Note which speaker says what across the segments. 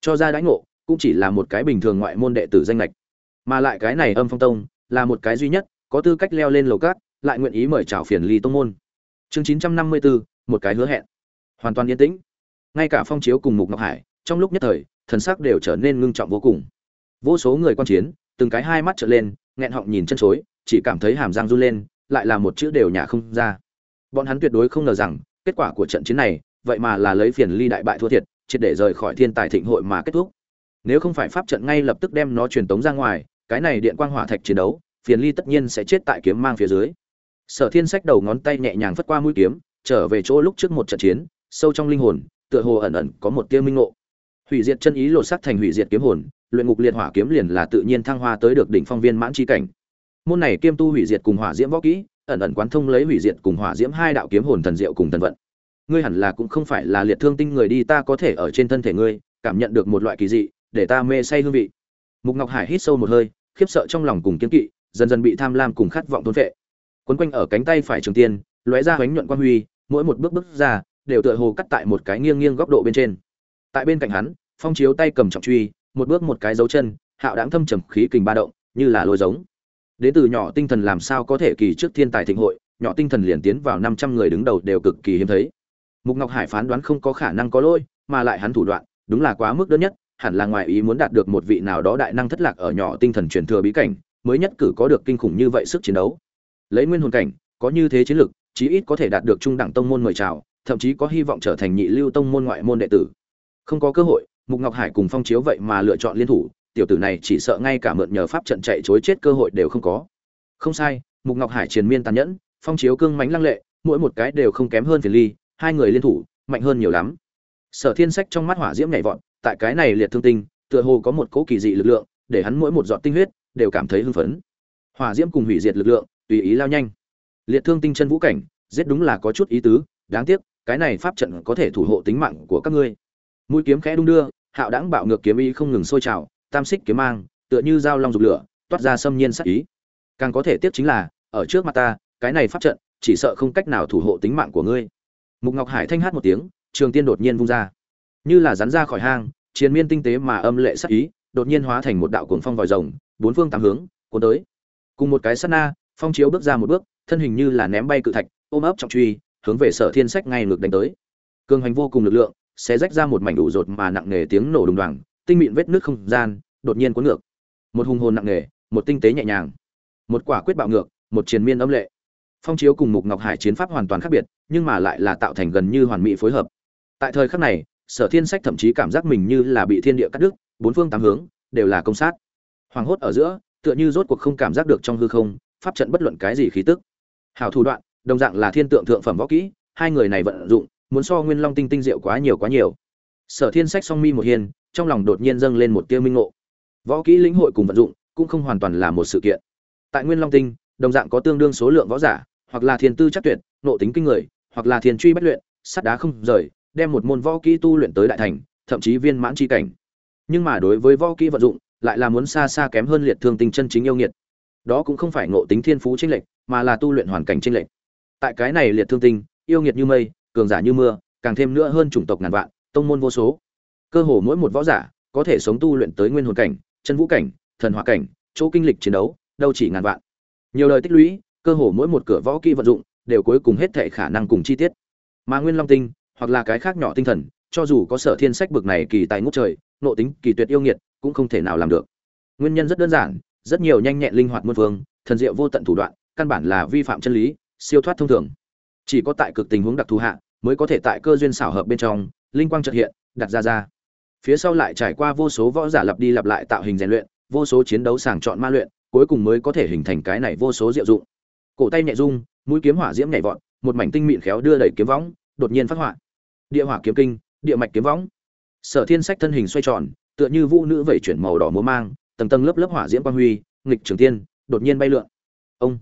Speaker 1: cho ra đãi ngộ cũng chỉ là một cái bình thường ngoại môn đệ tử danh lệch, mà lại cái này Âm Phong Tông là một cái duy nhất có tư cách leo lên lầu cát, lại nguyện ý mời chào phiền ly tông môn. Chương 954, một cái hứa hẹn. Hoàn toàn yên tĩnh. Ngay cả Phong Chiếu cùng Mục Ngọc Hải, trong lúc nhất thời, thần sắc đều trở nên ngưng trọng vô cùng. Vô số người quan chiến, từng cái hai mắt trợn lên, nghẹn họng nhìn chân chối, chỉ cảm thấy hàm răng run lên, lại là một chữ đều nhả không ra. Bọn hắn tuyệt đối không ngờ rằng, kết quả của trận chiến này, vậy mà là lấy phiền ly đại bại thua thiệt, triệt để rời khỏi Thiên Tài Thịnh hội mà kết thúc. Nếu không phải pháp trận ngay lập tức đem nó truyền tống ra ngoài, cái này điện quang hỏa thạch chiến đấu, phiền ly tất nhiên sẽ chết tại kiếm mang phía dưới. Sở Thiên Sách đầu ngón tay nhẹ nhàng phất qua mũi kiếm, trở về chỗ lúc trước một trận chiến, sâu trong linh hồn, tựa hồ ẩn ẩn có một tia minh ngộ. Hủy diệt chân ý lột xác thành hủy diệt kiếm hồn, luyện ngục liệt hỏa kiếm liền là tự nhiên thăng hoa tới được đỉnh phong viên mãn chi cảnh. Môn này kiêm tu hủy diệt cùng hỏa diễm võ kỹ, ẩn ẩn quán thông lấy hủy diệt cùng hỏa diễm hai đạo kiếm hồn thần diệu cùng thần vận. Ngươi hẳn là cũng không phải là liệt thương tinh người đi, ta có thể ở trên thân thể ngươi cảm nhận được một loại kỳ dị, để ta mê say hương vị. Mục Ngọc Hải hít sâu một hơi, khiếp sợ trong lòng cùng kiên kỵ, dần dần bị tham lam cùng khát vọng thôn phệ. Quấn quanh ở cánh tay phải trường tiên, lóe ra ánh nhuận quang huy, mỗi một bước bước ra, đều tựa hồ cắt tại một cái nghiêng nghiêng góc độ bên trên. Tại bên cạnh hắn, Phong Chiếu tay cầm trọng truy, một bước một cái dấu chân, hạo đãng thâm trầm khí kình ba động, như là lôi giống. Đến từ nhỏ tinh thần làm sao có thể kỳ trước Thiên Tài Thịnh hội, nhỏ tinh thần liền tiến vào 500 người đứng đầu đều cực kỳ hiếm thấy. Mục Ngọc Hải phán đoán không có khả năng có lỗi, mà lại hắn thủ đoạn, đúng là quá mức đơn nhất, hẳn là ngoài ý muốn đạt được một vị nào đó đại năng thất lạc ở nhỏ tinh thần truyền thừa bí cảnh, mới nhất cử có được kinh khủng như vậy sức chiến đấu. Lấy nguyên hồn cảnh, có như thế chiến lực, chí ít có thể đạt được trung đẳng tông môn mời chào, thậm chí có hy vọng trở thành nhị lưu tông môn ngoại môn đệ tử. Không có cơ hội, Mục Ngọc Hải cùng Phong Chiếu vậy mà lựa chọn liên thủ, tiểu tử này chỉ sợ ngay cả mượn nhờ pháp trận chạy trối chết cơ hội đều không có. Không sai, Mục Ngọc Hải triền miên tàn nhẫn, Phong Chiếu cương mãnh lăng lệ, mỗi một cái đều không kém hơn Phiền Ly, hai người liên thủ, mạnh hơn nhiều lắm. Sở Thiên Sách trong mắt hỏa diễm nhảy vọt, tại cái này liệt thương tinh, tựa hồ có một cỗ kỳ dị lực lượng, để hắn mỗi một giọt tinh huyết đều cảm thấy hưng phấn. Hỏa diễm cùng hủy diệt lực lượng, tùy ý lao nhanh. Liệt thương tinh chân vũ cảnh, giết đúng là có chút ý tứ, đáng tiếc, cái này pháp trận có thể thủ hộ tính mạng của các ngươi. Mũi kiếm khẽ đung đưa, hạo đãng bạo ngược kiếm ý không ngừng sôi trào, tam xích kiếm mang, tựa như dao long dục lửa, toát ra xâm nhiên sát ý. Càng có thể tiếc chính là, ở trước mặt ta, cái này pháp trận, chỉ sợ không cách nào thủ hộ tính mạng của ngươi. Mục Ngọc Hải thanh hát một tiếng, trường tiên đột nhiên vung ra, như là rắn ra khỏi hang, chiến miên tinh tế mà âm lệ sát ý, đột nhiên hóa thành một đạo cuồng phong vòi rồng, bốn phương tám hướng cuốn tới. Cùng một cái sát na, Phong Chiếu bước ra một bước, thân hình như là ném bay cự thạch, ôm ấp trọng truy, hướng về Sở Thiên Sách ngay ngược đánh tới. Cường hành vô cùng lực lượng, sẽ rách ra một mảnh đủ rột mà nặng nề tiếng nổ đùng đoàng, tinh mịn vết nước không gian, đột nhiên cuốn ngược. Một hùng hồn nặng nề, một tinh tế nhẹ nhàng, một quả quyết bạo ngược, một triền miên âm lệ. Phong Chiếu cùng Mục Ngọc Hải chiến pháp hoàn toàn khác biệt, nhưng mà lại là tạo thành gần như hoàn mỹ phối hợp. Tại thời khắc này, Sở Thiên Sách thậm chí cảm giác mình như là bị thiên địa cắt đứt, bốn phương tám hướng đều là công sát. Hoàng hốt ở giữa, tựa như rốt cuộc không cảm giác được trong hư không, pháp trận bất luận cái gì khí tức. Hảo thủ đoạn, đồng dạng là thiên tượng thượng phẩm võ kỹ, hai người này vận dụng, muốn so Nguyên Long tinh tinh diệu quá nhiều quá nhiều. Sở Thiên Sách song mi một hiền, trong lòng đột nhiên dâng lên một tia minh ngộ. Võ kỹ lĩnh hội cùng vận dụng, cũng không hoàn toàn là một sự kiện. Tại Nguyên Long tinh, đồng dạng có tương đương số lượng võ giả, hoặc là thiên tư chắc tuyệt, nộ tính kinh người, hoặc là thiên truy bất luyện, sắt đá không rời, đem một môn võ kỹ tu luyện tới đại thành, thậm chí viên mãn chi cảnh. Nhưng mà đối với võ kỹ vận dụng, lại là muốn xa xa kém hơn liệt thương tinh chân chính yêu nghiệt. Đó cũng không phải ngộ tính thiên phú chênh lệch, mà là tu luyện hoàn cảnh chênh lệch. Tại cái này liệt thương tinh, yêu nghiệt như mây, cường giả như mưa, càng thêm nữa hơn chủng tộc ngàn vạn, tông môn vô số. Cơ hồ mỗi một võ giả có thể sống tu luyện tới nguyên hồn cảnh, chân vũ cảnh, thần hỏa cảnh, chỗ kinh lịch chiến đấu, đâu chỉ ngàn vạn. Nhiều đời tích lũy, cơ hồ mỗi một cửa võ kỹ vận dụng đều cuối cùng hết thảy khả năng cùng chi tiết. Mà Nguyên Long tinh, hoặc là cái khác nhỏ tinh thần, cho dù có Sở Thiên Sách bực này kỳ tài ngút trời, nộ tính kỳ tuyệt yêu nghiệt, cũng không thể nào làm được. Nguyên nhân rất đơn giản, rất nhiều nhanh nhẹn linh hoạt muôn phương, thần diệu vô tận thủ đoạn, căn bản là vi phạm chân lý, siêu thoát thông thường. Chỉ có tại cực tình huống đặc thù hạ, mới có thể tại cơ duyên xảo hợp bên trong, linh quang chợt hiện, đặt ra. Phía sau lại trải qua vô số võ giả lặp đi lặp lại tạo hình rèn luyện, vô số chiến đấu sàng chọn ma luyện, cuối cùng mới có thể hình thành cái này vô số diệu dụng. Cổ tay nhẹ rung, mũi kiếm hỏa diễm nhảy vọt, một mảnh tinh mịn khéo đưa đẩy kiếm võng, đột nhiên phát họa. Địa hỏa kiếm kinh, địa mạch kiếm võng. Sở Thiên Sách thân hình xoay tròn, tựa như vũ nữ vẩy chuyển màu đỏ múa mang, tầng tầng lớp lớp hỏa diễm quang huy, nghịch trường tiên, đột nhiên bay lượn. Ông,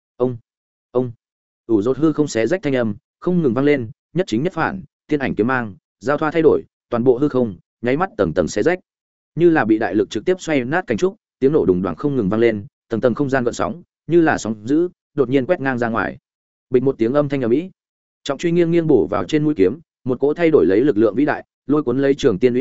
Speaker 1: ông. Ủ rốt hư không xé rách thanh âm, không ngừng vang lên, nhất chính nhất phản, tiên ảnh kiếm mang, giao thoa thay đổi, toàn bộ hư không, nháy mắt tầng tầng xé rách. Như là bị đại lực trực tiếp xoay nát cánh trúc, tiếng nổ đùng đoàng không ngừng vang lên, tầng tầng không gian gợn sóng, như là sóng dữ, đột nhiên quét ngang ra ngoài. Bịch một tiếng âm thanh ầm ĩ. Trọng truy nghiêng nghiêng bổ vào trên mũi kiếm, một cỗ thay đổi lấy lực lượng vĩ đại, lôi cuốn lấy trường tiên uy áp,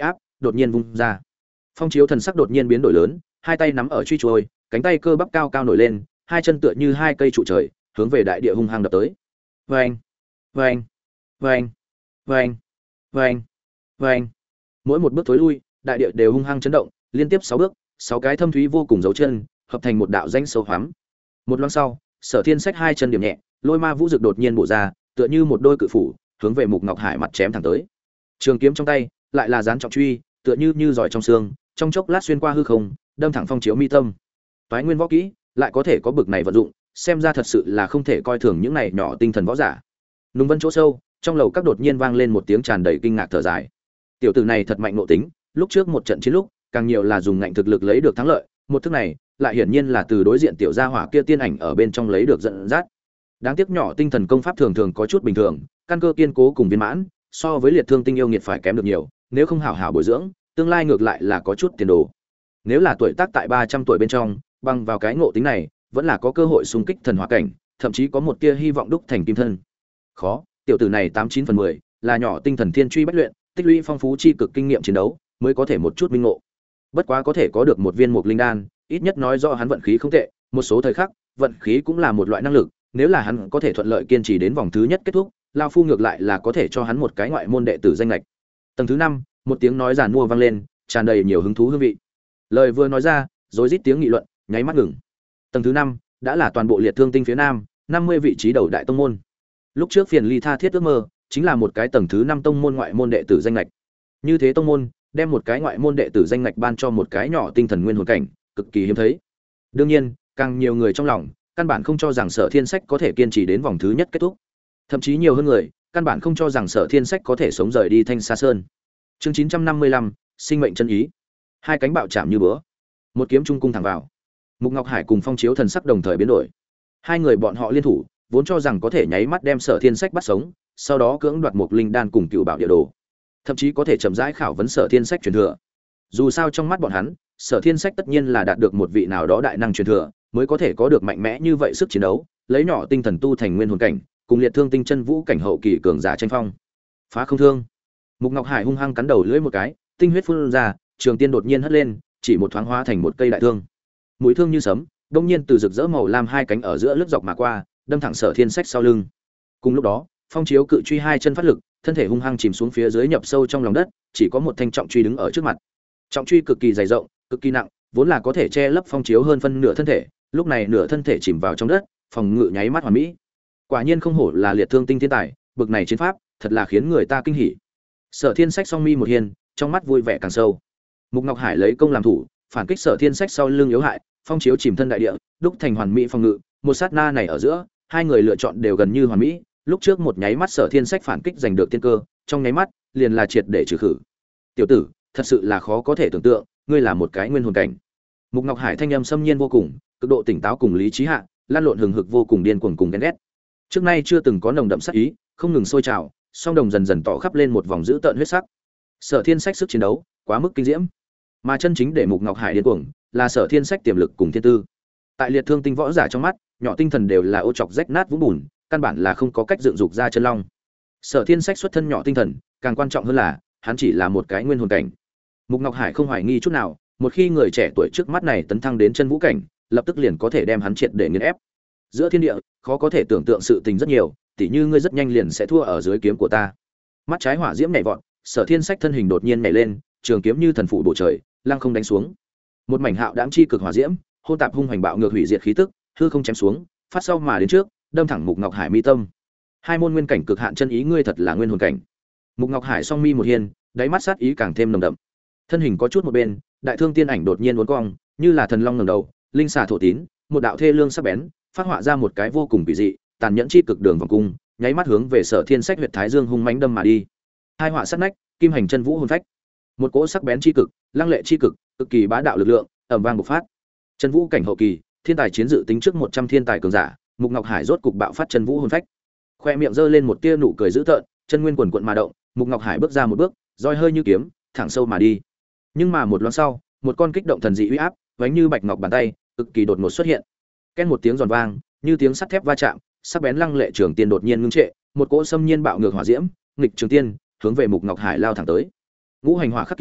Speaker 1: đột nhiên vung ra. Phong Chiếu thần sắc đột nhiên biến đổi lớn, hai tay nắm ở truy trôi, cánh tay cơ bắp cao cao nổi lên, hai chân tựa như hai cây trụ trời, hướng về đại địa hung hăng đập tới. Oeng, oeng, oeng, oeng, oeng, oeng. Mỗi một bước thối lui, đại địa đều hung hăng chấn động, liên tiếp 6 bước, 6 cái thâm thúy vô cùng dấu chân, hợp thành một đạo danh sâu hoắm. Một loáng sau, Sở Thiên xách hai chân điểm nhẹ, lôi ma vũ dực đột nhiên bổ ra, tựa như một đôi cự phủ, hướng về Mục Ngọc Hải mặt chém thẳng tới. Trường kiếm trong tay, lại là dán trọng truy, tựa như giỏi trong xương, trong chốc lát xuyên qua hư không, đâm thẳng Phong Chiếu mi tâm. Toái nguyên võ kỹ, lại có thể có bực này vận dụng, xem ra thật sự là không thể coi thường những này nhỏ tinh thần võ giả. Nung Vân chỗ sâu, trong lầu các đột nhiên vang lên một tiếng tràn đầy kinh ngạc thở dài. Tiểu tử này thật mạnh nội tính, lúc trước một trận chiến lúc, càng nhiều là dùng ngạnh thực lực lấy được thắng lợi, một thức này, lại hiển nhiên là từ đối diện tiểu gia hỏa kia tiên ảnh ở bên trong lấy được dẫn dắt. Đáng tiếc nhỏ tinh thần công pháp thường thường có chút bình thường, căn cơ kiên cố cùng viên mãn, so với liệt thương tinh yêu nghiệt phải kém được nhiều, nếu không hảo hảo bồi dưỡng, tương lai ngược lại là có chút tiền đồ. Nếu là tuổi tác tại 300 tuổi bên trong, bằng vào cái ngộ tính này, vẫn là có cơ hội xung kích thần hóa cảnh, thậm chí có một tia hy vọng đúc thành kim thân. Khó, tiểu tử này 89 phần 10, là nhỏ tinh thần thiên truy bách luyện, tích lũy phong phú chi cực kinh nghiệm chiến đấu, mới có thể một chút minh ngộ. Bất quá có thể có được một viên mục linh đan, ít nhất nói rõ hắn vận khí không tệ, một số thời khắc, vận khí cũng là một loại năng lực, nếu là hắn có thể thuận lợi kiên trì đến vòng thứ nhất kết thúc, lão phu ngược lại là có thể cho hắn một cái ngoại môn đệ tử danh lệch. Tầng thứ 5, một tiếng nói giản mua vang lên, tràn đầy nhiều hứng thú hương vị. Lời vừa nói ra, rối rít tiếng nghị luận, nháy mắt ngừng. Tầng thứ 5 đã là toàn bộ liệt thương tinh phía nam, 50 vị trí đầu đại tông môn. Lúc trước Phiền Ly tha thiết ước mơ, chính là một cái tầng thứ 5 tông môn ngoại môn đệ tử danh lệch. Như thế tông môn, đem một cái ngoại môn đệ tử danh ngạch ban cho một cái nhỏ tinh thần nguyên hồn cảnh, cực kỳ hiếm thấy. Đương nhiên, càng nhiều người trong lòng, căn bản không cho rằng Sở Thiên Sách có thể kiên trì đến vòng thứ nhất kết thúc. Thậm chí nhiều hơn người, căn bản không cho rằng Sở Thiên Sách có thể sống rời đi Thanh Sa Sơn. Chương 955, sinh mệnh chân ý. Hai cánh bạo chạm như búa, một kiếm trung cung thẳng vào. Mục Ngọc Hải cùng Phong Chiếu thần sắc đồng thời biến đổi. Hai người bọn họ liên thủ, vốn cho rằng có thể nháy mắt đem Sở Thiên Sách bắt sống, sau đó cưỡng đoạt một linh đan cùng cựu bảo địa đồ, thậm chí có thể chậm rãi khảo vấn Sở Thiên Sách truyền thừa. Dù sao trong mắt bọn hắn, Sở Thiên Sách tất nhiên là đạt được một vị nào đó đại năng truyền thừa, mới có thể có được mạnh mẽ như vậy sức chiến đấu, lấy nhỏ tinh thần tu thành nguyên hồn cảnh, cùng liệt thương tinh chân vũ cảnh hậu kỳ cường giả tranh phong. Phá không thương. Mục Ngọc Hải hung hăng cắn đầu lưỡi một cái, tinh huyết phun ra, trường tiên đột nhiên hất lên, chỉ một thoáng hóa thành một cây đại thương. Mũi thương như sấm, đột nhiên từ rực rỡ màu lam hai cánh ở giữa lướt dọc mà qua, đâm thẳng Sở Thiên Sách sau lưng. Cùng lúc đó, Phong Chiếu cự truy hai chân phát lực, thân thể hung hăng chìm xuống phía dưới nhập sâu trong lòng đất, chỉ có một thanh trọng truy đứng ở trước mặt. Trọng truy cực kỳ dày rộng, cực kỳ nặng, vốn là có thể che lấp Phong Chiếu hơn phân nửa thân thể, lúc này nửa thân thể chìm vào trong đất, phòng ngự nháy mắt hoàn mỹ. Quả nhiên không hổ là liệt thương tinh thiên tài, bực này chiến pháp, thật là khiến người ta kinh hỉ. Sở Thiên Sách song mi một hiền, trong mắt vui vẻ càng sâu. Mục Ngọc Hải lấy công làm thủ, phản kích Sở Thiên Sách sau lưng yếu hại, Phong Chiếu chìm thân đại địa, đúc thành hoàn mỹ phòng ngự, một sát na này ở giữa, hai người lựa chọn đều gần như hoàn mỹ. Lúc trước một nháy mắt Sở Thiên Sách phản kích giành được tiên cơ, trong nháy mắt liền là triệt để trừ khử. Tiểu tử, thật sự là khó có thể tưởng tượng, ngươi là một cái nguyên hồn cảnh. Mục Ngọc Hải thanh âm xâm nhiên vô cùng, cực độ tỉnh táo cùng lý trí hạ, lan lộn hừng hực vô cùng điên cuồng cùng ghen ghét. Trước nay chưa từng có nồng đậm sát ý, không ngừng sôi trào, song đồng dần dần tỏ khắp lên một vòng dữ tợn huyết sắc. Sở Thiên Sách sức chiến đấu quá mức kinh diễm, mà chân chính để Mục Ngọc Hải điên cuồng là Sở Thiên Sách tiềm lực cùng thiên tư. Tại liệt thương tinh võ giả trong mắt, nhỏ tinh thần đều là ô chọc rách nát vũng bùn, căn bản là không có cách dựng dục ra chân long. Sở Thiên Sách xuất thân nhỏ tinh thần, càng quan trọng hơn là hắn chỉ là một cái nguyên hồn cảnh. Mục Ngọc Hải không hoài nghi chút nào, một khi người trẻ tuổi trước mắt này tấn thăng đến chân vũ cảnh, lập tức liền có thể đem hắn triệt để nghiền ép. Giữa thiên địa, khó có thể tưởng tượng sự tình rất nhiều, tỉ như ngươi rất nhanh liền sẽ thua ở dưới kiếm của ta. Mắt trái hỏa diễm nhảy vọt, Sở Thiên Sách thân hình đột nhiên nhảy lên, trường kiếm như thần phụ bổ trời, lăng không đánh xuống. Một mảnh hạo đãng chi cực hỏa diễm, hôn tạp hung hoành bạo ngược hủy diệt khí tức, hư không chém xuống, phát sau mà đến trước, đâm thẳng Mục Ngọc Hải mi tâm. Hai môn nguyên cảnh cực hạn chân ý, ngươi thật là nguyên hồn cảnh. Mục Ngọc Hải song mi một hiên, đáy mắt sát ý càng thêm nồng đậm. Thân hình có chút một bên, đại thương tiên ảnh đột nhiên uốn cong, như là thần long ngẩng đầu, linh xà thổ tín, một đạo thê lương sắc bén, phát họa ra một cái vô cùng kỳ dị, tàn nhẫn chi cực đường vòng cung, nháy mắt hướng về Sở Thiên Sách huyệt thái dương hung mãnh đâm mà đi. Hai họa sát nách, kim hành chân vũ hồn phách. Một cỗ sắc bén chi cực, lăng lệ chi cực, cực kỳ bá đạo lực lượng, ầm vang bộc phát. Chân vũ cảnh hậu kỳ, thiên tài chiến dự tính trước 100 thiên tài cường giả, Mục Ngọc Hải rốt cục bạo phát chân vũ hồn phách. Khoe miệng giơ lên một tia nụ cười dữ tợn, chân nguyên quần quần mà động, Mục Ngọc Hải bước ra một bước, roi hơi như kiếm, thẳng sâu mà đi. Nhưng mà một loáng sau, một con kích động thần dị uy áp, vánh như bạch ngọc bàn tay, cực kỳ đột ngột xuất hiện. Ken một tiếng giòn vang, như tiếng sắt thép va chạm, sắc bén lăng lệ trường tiên đột nhiên ngưng trệ, một cỗ xâm nhiên bạo ngược hỏa diễm, nghịch trường tiên, hướng về Mục Ngọc Hải lao thẳng tới. Ngũ hành hỏa khắc kim,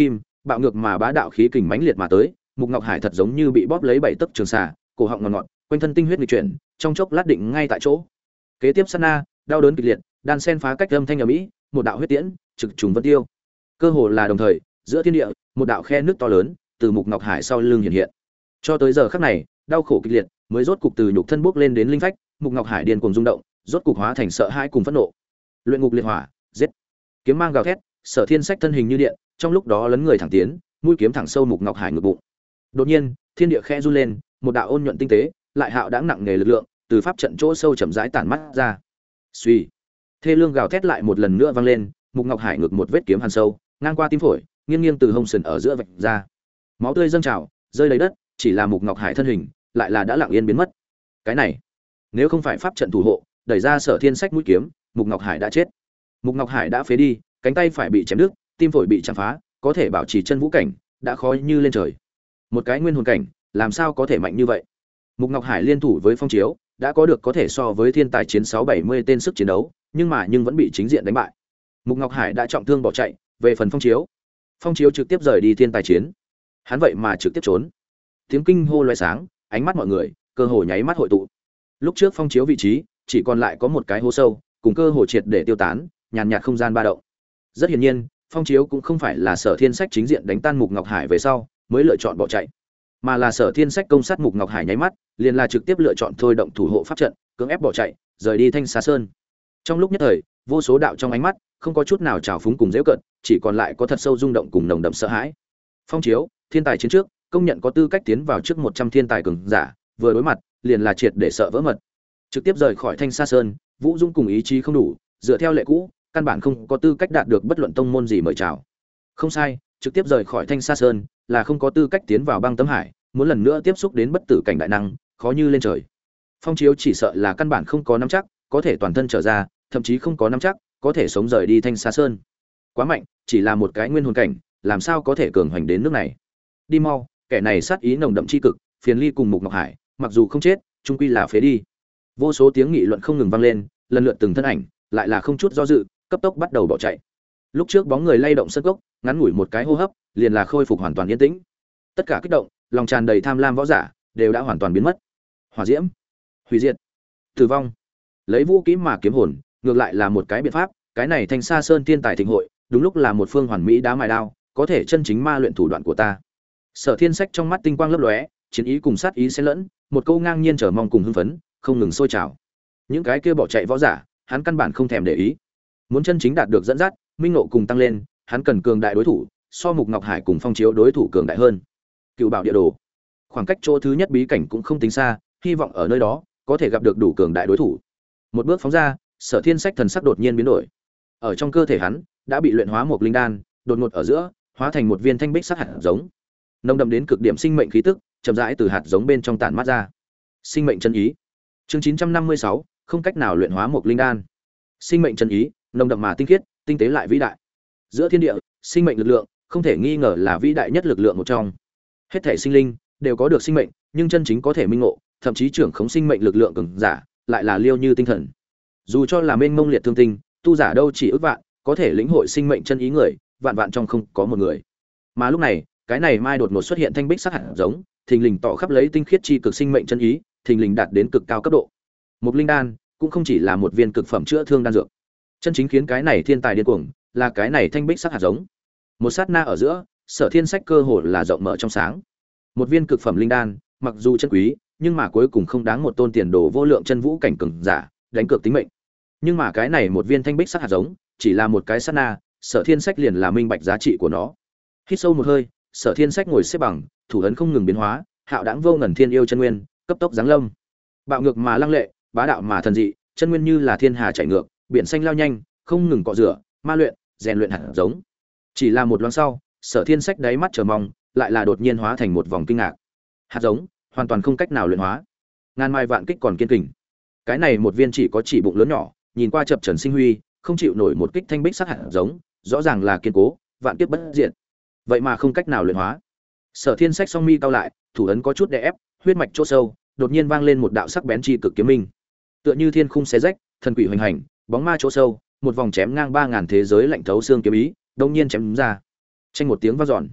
Speaker 1: bạo ngược mà bá đạo khí kình mãnh liệt mà tới, Mục Ngọc Hải thật giống như bị bóp lấy bảy tấc trường xà, cổ họng ngọt ngọt, quanh thân tinh huyết nghịch chuyển, trong chốc lát định ngay tại chỗ. Kế tiếp sát na, đau đớn kịch liệt, đan sen phá cách âm thanh ầm ĩ, một đạo huyết tiễn trực trùng vân tiêu. Cơ hồ là đồng thời, giữa thiên địa, một đạo khe nước to lớn từ Mục Ngọc Hải sau lưng hiện hiện. Cho tới giờ khắc này, đau khổ kịch liệt mới rốt cục từ nhục thân bốc lên đến linh phách, Mục Ngọc Hải điên cuồng rung động, rốt cục hóa thành sợ hãi cùng phẫn nộ. Luyện ngục liệt hỏa, giết. Kiếm mang gào thét, Sở Thiên Sách thân hình như điện, trong lúc đó lấn người thẳng tiến, mũi kiếm thẳng sâu Mục Ngọc Hải ngực bụng. Đột nhiên, thiên địa khẽ run lên, một đạo ôn nhuận tinh tế, lại hạo đãng nặng nề lực lượng, từ pháp trận chỗ sâu chậm rãi tản mắt ra. Suy, thê lương gào thét lại một lần nữa vang lên, Mục Ngọc Hải ngực một vết kiếm hằn sâu, ngang qua tim phổi, nghiêng nghiêng từ hông sườn ở giữa vạch ra. Máu tươi dâng trào, rơi đầy đất, chỉ là Mục Ngọc Hải thân hình, lại là đã lặng yên biến mất. Cái này, nếu không phải pháp trận thủ hộ, đẩy ra Sở Thiên Sách mũi kiếm, Mục Ngọc Hải đã chết. Mục Ngọc Hải đã phế đi, cánh tay phải bị chém đứt, tim phổi bị chạm phá, có thể bảo trì chân vũ cảnh, đã khó như lên trời. Một cái nguyên hồn cảnh, làm sao có thể mạnh như vậy? Mục Ngọc Hải liên thủ với Phong Chiếu, đã có được có thể so với thiên tài chiến 670 tên sức chiến đấu, nhưng vẫn bị chính diện đánh bại. Mục Ngọc Hải đã trọng thương bỏ chạy, về phần Phong Chiếu trực tiếp rời đi thiên tài chiến. Hắn vậy mà trực tiếp trốn. Tiếng kinh hô loé sáng, ánh mắt mọi người cơ hồ nháy mắt hội tụ. Lúc trước Phong Chiếu vị trí chỉ còn lại có một cái hố sâu, cùng cơ hồ triệt để tiêu tán, nhàn nhạt không gian ba động. Rất hiển nhiên, Phong Chiếu cũng không phải là Sở Thiên Sách chính diện đánh tan Mục Ngọc Hải về sau mới lựa chọn bỏ chạy, mà là Sở Thiên Sách công sát Mục Ngọc Hải nháy mắt, liền là trực tiếp lựa chọn thôi động thủ hộ pháp trận, cưỡng ép bỏ chạy, rời đi Thanh Xà Sơn. Trong lúc nhất thời, vô số đạo trong ánh mắt không có chút nào trào phúng cùng giễu cợt, chỉ còn lại có thật sâu rung động cùng nồng đậm sợ hãi. Phong Chiếu, thiên tài chiến trước, công nhận có tư cách tiến vào trước 100 thiên tài cường giả, vừa đối mặt, liền là triệt để sợ vỡ mật. Trực tiếp rời khỏi Thanh Xà Sơn, Vũ Dung cùng ý chí không đủ, dựa theo lệ cũ, căn bản không có tư cách đạt được bất luận tông môn gì mời chào. Không sai, trực tiếp rời khỏi Thanh Xà Sơn là không có tư cách tiến vào Băng Tấm Hải, muốn lần nữa tiếp xúc đến bất tử cảnh đại năng, khó như lên trời. Phong Chiếu chỉ sợ là căn bản không có nắm chắc có thể toàn thân trở ra, thậm chí không có nắm chắc có thể sống rời đi Thanh Xà Sơn. Quá mạnh, chỉ là một cái nguyên hồn cảnh, làm sao có thể cường hoành đến nước này. Đi mau, kẻ này sát ý nồng đậm chi cực, phiền ly cùng Mục Ngọc Hải, mặc dù không chết, chung quy là phế đi. Vô số tiếng nghị luận không ngừng vang lên, lần lượt từng thân ảnh, lại là không chút do dự, cấp tốc bắt đầu bỏ chạy. Lúc trước bóng người lay động sân cốc, ngắn ngủi một cái hô hấp, liền là khôi phục hoàn toàn yên tĩnh. Tất cả kích động, lòng tràn đầy tham lam võ giả, đều đã hoàn toàn biến mất. Hỏa diễm, hủy diệt, tử vong. Lấy vũ khí mà kiếm hồn, ngược lại là một cái biện pháp, cái này Thanh Xà Sơn tiên tài thịnh hội, đúng lúc là một phương hoàn mỹ đá mài đao, có thể chân chính ma luyện thủ đoạn của ta. Sở Thiên Sách trong mắt tinh quang lấp lóe, chiến ý cùng sát ý xen lẫn, một câu ngang nhiên chờ mong cùng hưng phấn, không ngừng sôi trào. Những cái kia bỏ chạy võ giả, hắn căn bản không thèm để ý. Muốn chân chính đạt được dẫn dắt, minh ngộ cùng tăng lên, hắn cần cường đại đối thủ, so Mục Ngọc Hải cùng Phong Chiếu đối thủ cường đại hơn. Cựu Bảo Địa Đồ, khoảng cách chỗ thứ nhất bí cảnh cũng không tính xa, hy vọng ở nơi đó có thể gặp được đủ cường đại đối thủ. Một bước phóng ra, Sở Thiên Sách thần sắc đột nhiên biến đổi. Ở trong cơ thể hắn đã bị luyện hóa một linh đan, đột ngột ở giữa hóa thành một viên thanh bích sắc hạt giống, nồng đậm đến cực điểm sinh mệnh khí tức, chậm rãi từ hạt giống bên trong tản mát ra. Sinh mệnh chân ý. Chương 956, không cách nào luyện hóa một linh đan. Sinh mệnh chân ý, nồng đậm mà tinh khiết, tinh tế lại vĩ đại. Giữa thiên địa, sinh mệnh lực lượng không thể nghi ngờ là vĩ đại nhất lực lượng một trong. Hết thể sinh linh đều có được sinh mệnh, nhưng chân chính có thể minh ngộ, thậm chí trưởng khống sinh mệnh lực lượng cường giả, lại là liêu như tinh thần. Dù cho là mênh mông liệt thương tinh, tu giả đâu chỉ ước vạn, có thể lĩnh hội sinh mệnh chân ý người, vạn vạn trong không có một người. Mà lúc này, cái này mai đột ngột xuất hiện thanh bích sắc hạt giống, thình lình tỏ khắp lấy tinh khiết chi cực sinh mệnh chân ý, thình lình đạt đến cực cao cấp độ. Một linh đan cũng không chỉ là một viên cực phẩm chữa thương đan dược. Chân chính khiến cái này thiên tài điên cuồng, là cái này thanh bích sắc hạt giống. Một sát na ở giữa, Sở Thiên Sách cơ hồ là rộng mở trong sáng. Một viên cực phẩm linh đan, mặc dù chân quý, nhưng mà cuối cùng không đáng một tôn tiền đồ vô lượng chân vũ cảnh cường giả đánh cược tính mệnh. Nhưng mà cái này một viên thanh bích sắc hạt giống, chỉ là một cái sát na, Sở Thiên Sách liền là minh bạch giá trị của nó. Hít sâu một hơi, Sở Thiên Sách ngồi xếp bằng, thủ ấn không ngừng biến hóa, hạo đãng vô ngần thiên yêu chân nguyên, cấp tốc giáng lâm. Bạo ngược mà lăng lệ, bá đạo mà thần dị, chân nguyên như là thiên hà chảy ngược, biển xanh lao nhanh, không ngừng cọ rửa, ma luyện, rèn luyện hạt giống. Chỉ là một loáng sau, Sở Thiên Sách đáy mắt chờ mong, lại là đột nhiên hóa thành một vòng kinh ngạc. Hạt giống hoàn toàn không cách nào luyện hóa. Ngàn mai vạn kích còn kiên kình. Cái này một viên chỉ có chỉ bụng lớn nhỏ, nhìn qua chập trần sinh huy, không chịu nổi một kích thanh bích sắc hạt giống, rõ ràng là kiên cố, vạn kiếp bất diệt. Vậy mà không cách nào luyện hóa. Sở Thiên Sách song mi cau lại, thủ ấn có chút đè ép, huyết mạch chỗ sâu, đột nhiên vang lên một đạo sắc bén chi cực kiếm minh. Tựa như thiên khung xé rách, thần quỷ hoành hành, bóng ma chỗ sâu, một vòng chém ngang 3000 thế giới lạnh thấu xương kiếm ý, đột nhiên chém đúng ra. Chênh một tiếng vang dọn.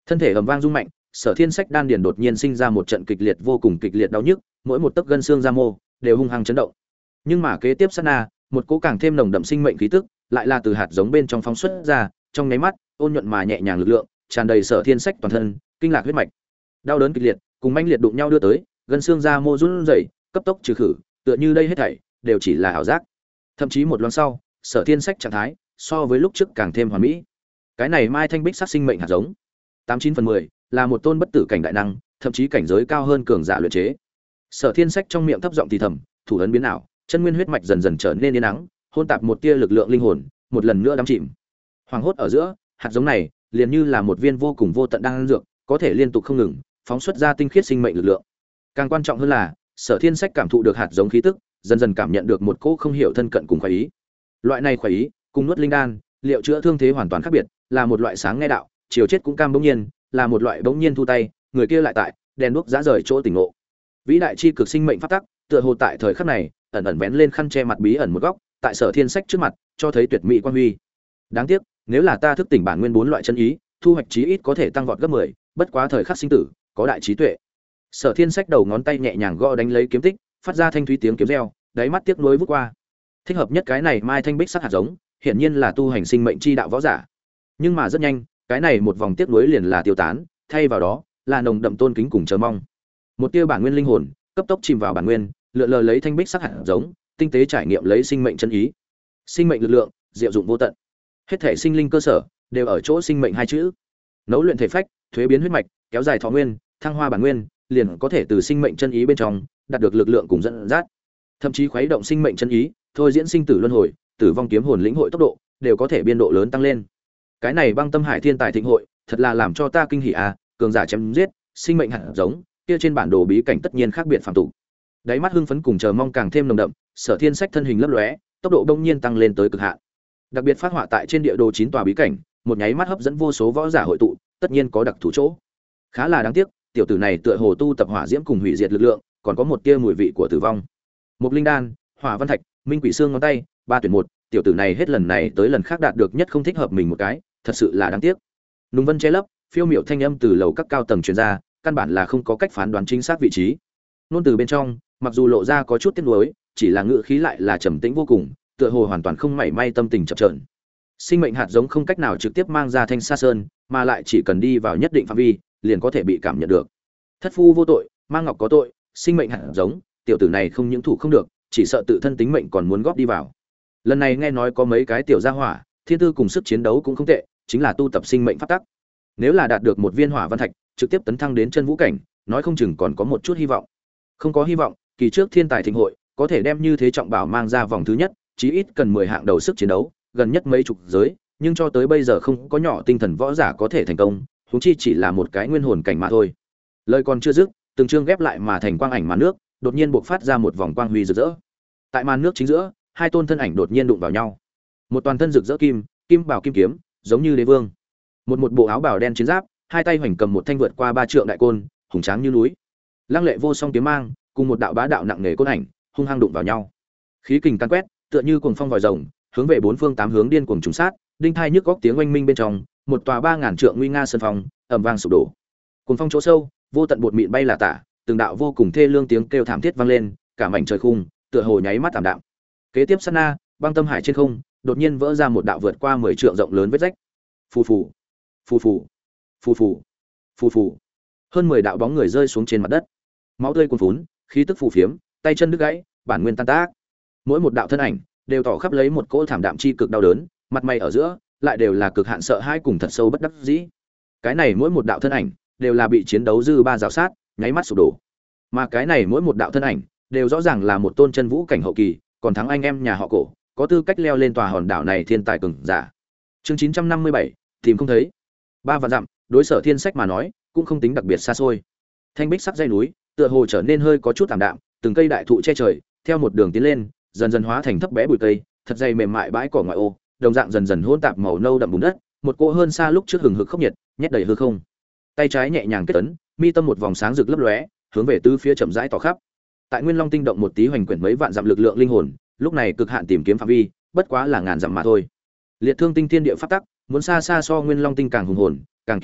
Speaker 1: Thân thể ầm vang rung mạnh, Sở Thiên Sách đan điền đột nhiên sinh ra một trận kịch liệt vô cùng kịch liệt đau nhức, mỗi một tấc gân xương da mô đều hung hăng chấn động. Nhưng mà kế tiếp sát na, một cỗ càng thêm nồng đậm sinh mệnh khí tức, lại là từ hạt giống bên trong phóng xuất ra, trong nháy mắt, ôn nhuận mà nhẹ nhàng lực lượng, tràn đầy Sở Thiên Sách toàn thân, kinh lạc huyết mạch. Đau đớn kịch liệt, cùng mãnh liệt đụng nhau đưa tới, gân xương da mô run rẩy, cấp tốc trừ khử, tựa như đây hết thảy đều chỉ là ảo giác. Thậm chí một loáng sau, Sở Thiên Sách trạng thái so với lúc trước càng thêm hoàn mỹ. Cái này Mai Thanh Bích sắc sinh mệnh hạt giống, 89/10 là một tôn bất tử cảnh đại năng, thậm chí cảnh giới cao hơn cường giả luyện chế. Sở Thiên Sách trong miệng thấp giọng thì thầm, thủ ấn biến ảo, chân nguyên huyết mạch dần dần trở nên yên ắng, hôn tạp một tia lực lượng linh hồn, một lần nữa đắm chìm. Hoàng hốt ở giữa, hạt giống này liền như là một viên vô cùng vô tận đan dược, có thể liên tục không ngừng phóng xuất ra tinh khiết sinh mệnh lực lượng. Càng quan trọng hơn là, Sở Thiên Sách cảm thụ được hạt giống khí tức, dần dần cảm nhận được một cỗ không hiểu thân cận cùng khoái ý. Loại này khoái ý, cùng nuốt linh đan, liệu chữa thương thế hoàn toàn khác biệt, là một loại sáng nghe đạo, chiều chết cũng cam bỗng nhiên, là một loại bỗng nhiên thu tay, người kia lại tại, đèn đuốc rã rời chỗ tỉnh ngộ. Vĩ đại chi cực sinh mệnh pháp tắc, tựa hồ tại thời khắc này, ẩn ẩn vén lên khăn che mặt bí ẩn một góc, tại Sở Thiên Sách trước mặt, cho thấy tuyệt mỹ quan huy. Đáng tiếc, nếu là ta thức tỉnh bản nguyên 4 loại chân ý, thu hoạch chí ít có thể tăng vọt gấp 10, bất quá thời khắc sinh tử, có đại trí tuệ. Sở Thiên Sách đầu ngón tay nhẹ nhàng gõ đánh lấy kiếm tích, phát ra thanh thúy tiếng kiếm reo, đáy mắt tiếc nuối vút qua. Thích hợp nhất cái này Mai Thanh Bích sắc hạt giống, hiển nhiên là tu hành sinh mệnh chi đạo võ giả. Nhưng mà rất nhanh, cái này một vòng tiếc nuối liền là tiêu tán, thay vào đó là nồng đậm tôn kính cùng chờ mong. Một tia bản nguyên linh hồn, cấp tốc chìm vào bản nguyên, lượn lờ lấy thanh bích sắc hạt giống, tinh tế trải nghiệm lấy sinh mệnh chân ý. Sinh mệnh lực lượng, diệu dụng vô tận. Hết thể sinh linh cơ sở đều ở chỗ sinh mệnh hai chữ. Nấu luyện thể phách, thuế biến huyết mạch, kéo dài thọ nguyên, thăng hoa bản nguyên, liền có thể từ sinh mệnh chân ý bên trong đạt được lực lượng cùng dẫn dắt. Thậm chí khuấy động sinh mệnh chân ý, thôi diễn sinh tử luân hồi, tử vong kiếm hồn lĩnh hội tốc độ, đều có thể biên độ lớn tăng lên. Cái này Băng Tâm Hải Thiên Tài Thịnh hội, thật là làm cho ta kinh hỉ à, cường giả chém giết, sinh mệnh hạt giống, kia trên bản đồ bí cảnh tất nhiên khác biệt phàm tục. Đáy mắt hưng phấn cùng chờ mong càng thêm nồng đậm, Sở Thiên Sách thân hình lấp lóe, tốc độ đông nhiên tăng lên tới cực hạn. Đặc biệt phát họa tại trên địa đồ 9 tòa bí cảnh, một nháy mắt hấp dẫn vô số võ giả hội tụ, tất nhiên có đặc thù chỗ. Khá là đáng tiếc, tiểu tử này tựa hồ tu tập hỏa diễm cùng hủy diệt lực lượng, còn có một tia mùi vị của tử vong. Một linh đan, hỏa văn thạch, minh quỷ xương ngón tay, 3 tuyển 1, tiểu tử này hết lần này tới lần khác đạt được nhất không thích hợp mình một cái, thật sự là đáng tiếc. Nùng vân che lấp, phiêu miểu thanh âm từ lầu các cao tầng truyền ra, căn bản là không có cách phán đoán chính xác vị trí. Nôn từ bên trong, mặc dù lộ ra có chút tiếc nuối, chỉ là ngữ khí lại là trầm tĩnh vô cùng, tựa hồ hoàn toàn không mảy may tâm tình chập chờn. Sinh mệnh hạt giống không cách nào trực tiếp mang ra Thanh Sa Sơn, mà lại chỉ cần đi vào nhất định phạm vi, liền có thể bị cảm nhận được. Thất phu vô tội, mang ngọc có tội, sinh mệnh hạt giống, tiểu tử này không những thủ không được, chỉ sợ tự thân tính mệnh còn muốn góp đi vào. Lần này nghe nói có mấy cái tiểu gia hỏa, thiên tư cùng sức chiến đấu cũng không tệ, chính là tu tập sinh mệnh pháp tắc. Nếu là đạt được một viên hỏa văn thạch, trực tiếp tấn thăng đến chân vũ cảnh, nói không chừng còn có một chút hy vọng. Không có hy vọng, kỳ trước Thiên Tài Thịnh hội có thể đem như thế trọng bảo mang ra vòng thứ nhất, chí ít cần 10 hạng đầu sức chiến đấu, gần nhất mấy chục giới, nhưng cho tới bây giờ không có nhỏ tinh thần võ giả có thể thành công, huống chi chỉ là một cái nguyên hồn cảnh mà thôi. Lời còn chưa dứt, từng chương ghép lại mà thành quang ảnh màn nước, đột nhiên bộc phát ra một vòng quang huy rực rỡ. Tại màn nước chính giữa, hai tôn thân ảnh đột nhiên đụng vào nhau. Một toàn thân rực rỡ kim, kim bảo kim kiếm, giống như đế vương. Một bộ áo bào đen chiến giáp, hai tay hoành cầm một thanh vượt qua 3 trượng đại côn, hùng tráng như núi. Lăng lệ vô song kiếm mang, cùng một đạo bá đạo nặng nề côn ảnh, hung hăng đụng vào nhau. Khí kình căn quét, tựa như cuồng phong vòi rồng, hướng về bốn phương tám hướng điên cuồng trùng sát, đinh thai nhức góc tiếng oanh minh bên trong, một tòa 3000 trượng nguy nga sơn phong, ầm vang sụp đổ. Cuồng phong chỗ sâu, vô tận bột mịn bay là tả, từng đạo vô cùng thê lương tiếng kêu thảm thiết vang lên, cả mảnh trời khung, tựa hồ nháy mắt tạm đạm. Kế tiếp sát na, Băng Tâm Hải trên không, đột nhiên vỡ ra một đạo vượt qua 10 trượng rộng lớn vết rách. Phù phù, phù phù, phù phù, phù phù. Hơn 10 đạo bóng người rơi xuống trên mặt đất. Máu tươi cuồn phún, khí tức phù phiếm, tay chân đứt gãy, bản nguyên tan tác. Mỗi một đạo thân ảnh đều tỏ khắp lấy một cỗ thảm đạm chi cực đau đớn, mặt mày ở giữa lại đều là cực hạn sợ hãi cùng thật sâu bất đắc dĩ. Cái này mỗi một đạo thân ảnh đều là bị chiến đấu dư ba rào sát, nháy mắt sụp đổ. Mà cái này mỗi một đạo thân ảnh đều rõ ràng là một tôn chân vũ cảnh hậu kỳ, còn thắng anh em nhà họ Cổ, có tư cách leo lên tòa hòn đảo này thiên tài cường giả. Chương 957, tìm không thấy. 3 vạn dặm, đối Sở Thiên Sách mà nói, cũng không tính đặc biệt xa xôi. Thanh bích sắc dãy núi, tựa hồ trở nên hơi có chút tạm đạm, từng cây đại thụ che trời, theo một đường tiến lên, dần dần hóa thành thấp bé bụi cây, thật dày mềm mại bãi cỏ ngoại ô, đồng dạng dần dần hỗn tạp màu nâu đậm bùn đất, một cỗ hơn xa lúc trước hừng hực khốc nhiệt, nhét đầy hư không. Tay trái nhẹ nhàng kết ấn, mi tâm một vòng sáng rực lấp lóe, hướng về tứ phía chậm rãi tỏ khắp. Tại Nguyên Long tinh động một tí hoành quyển mấy vạn dặm lực lượng linh hồn, lúc này cực hạn tìm kiếm phạm vi, bất quá là ngàn dặm mà thôi. Liệt Thương tinh thiên địa pháp tắc, muốn xa xa so Nguyên Long tinh càng hùng hồn, càng kiên cố,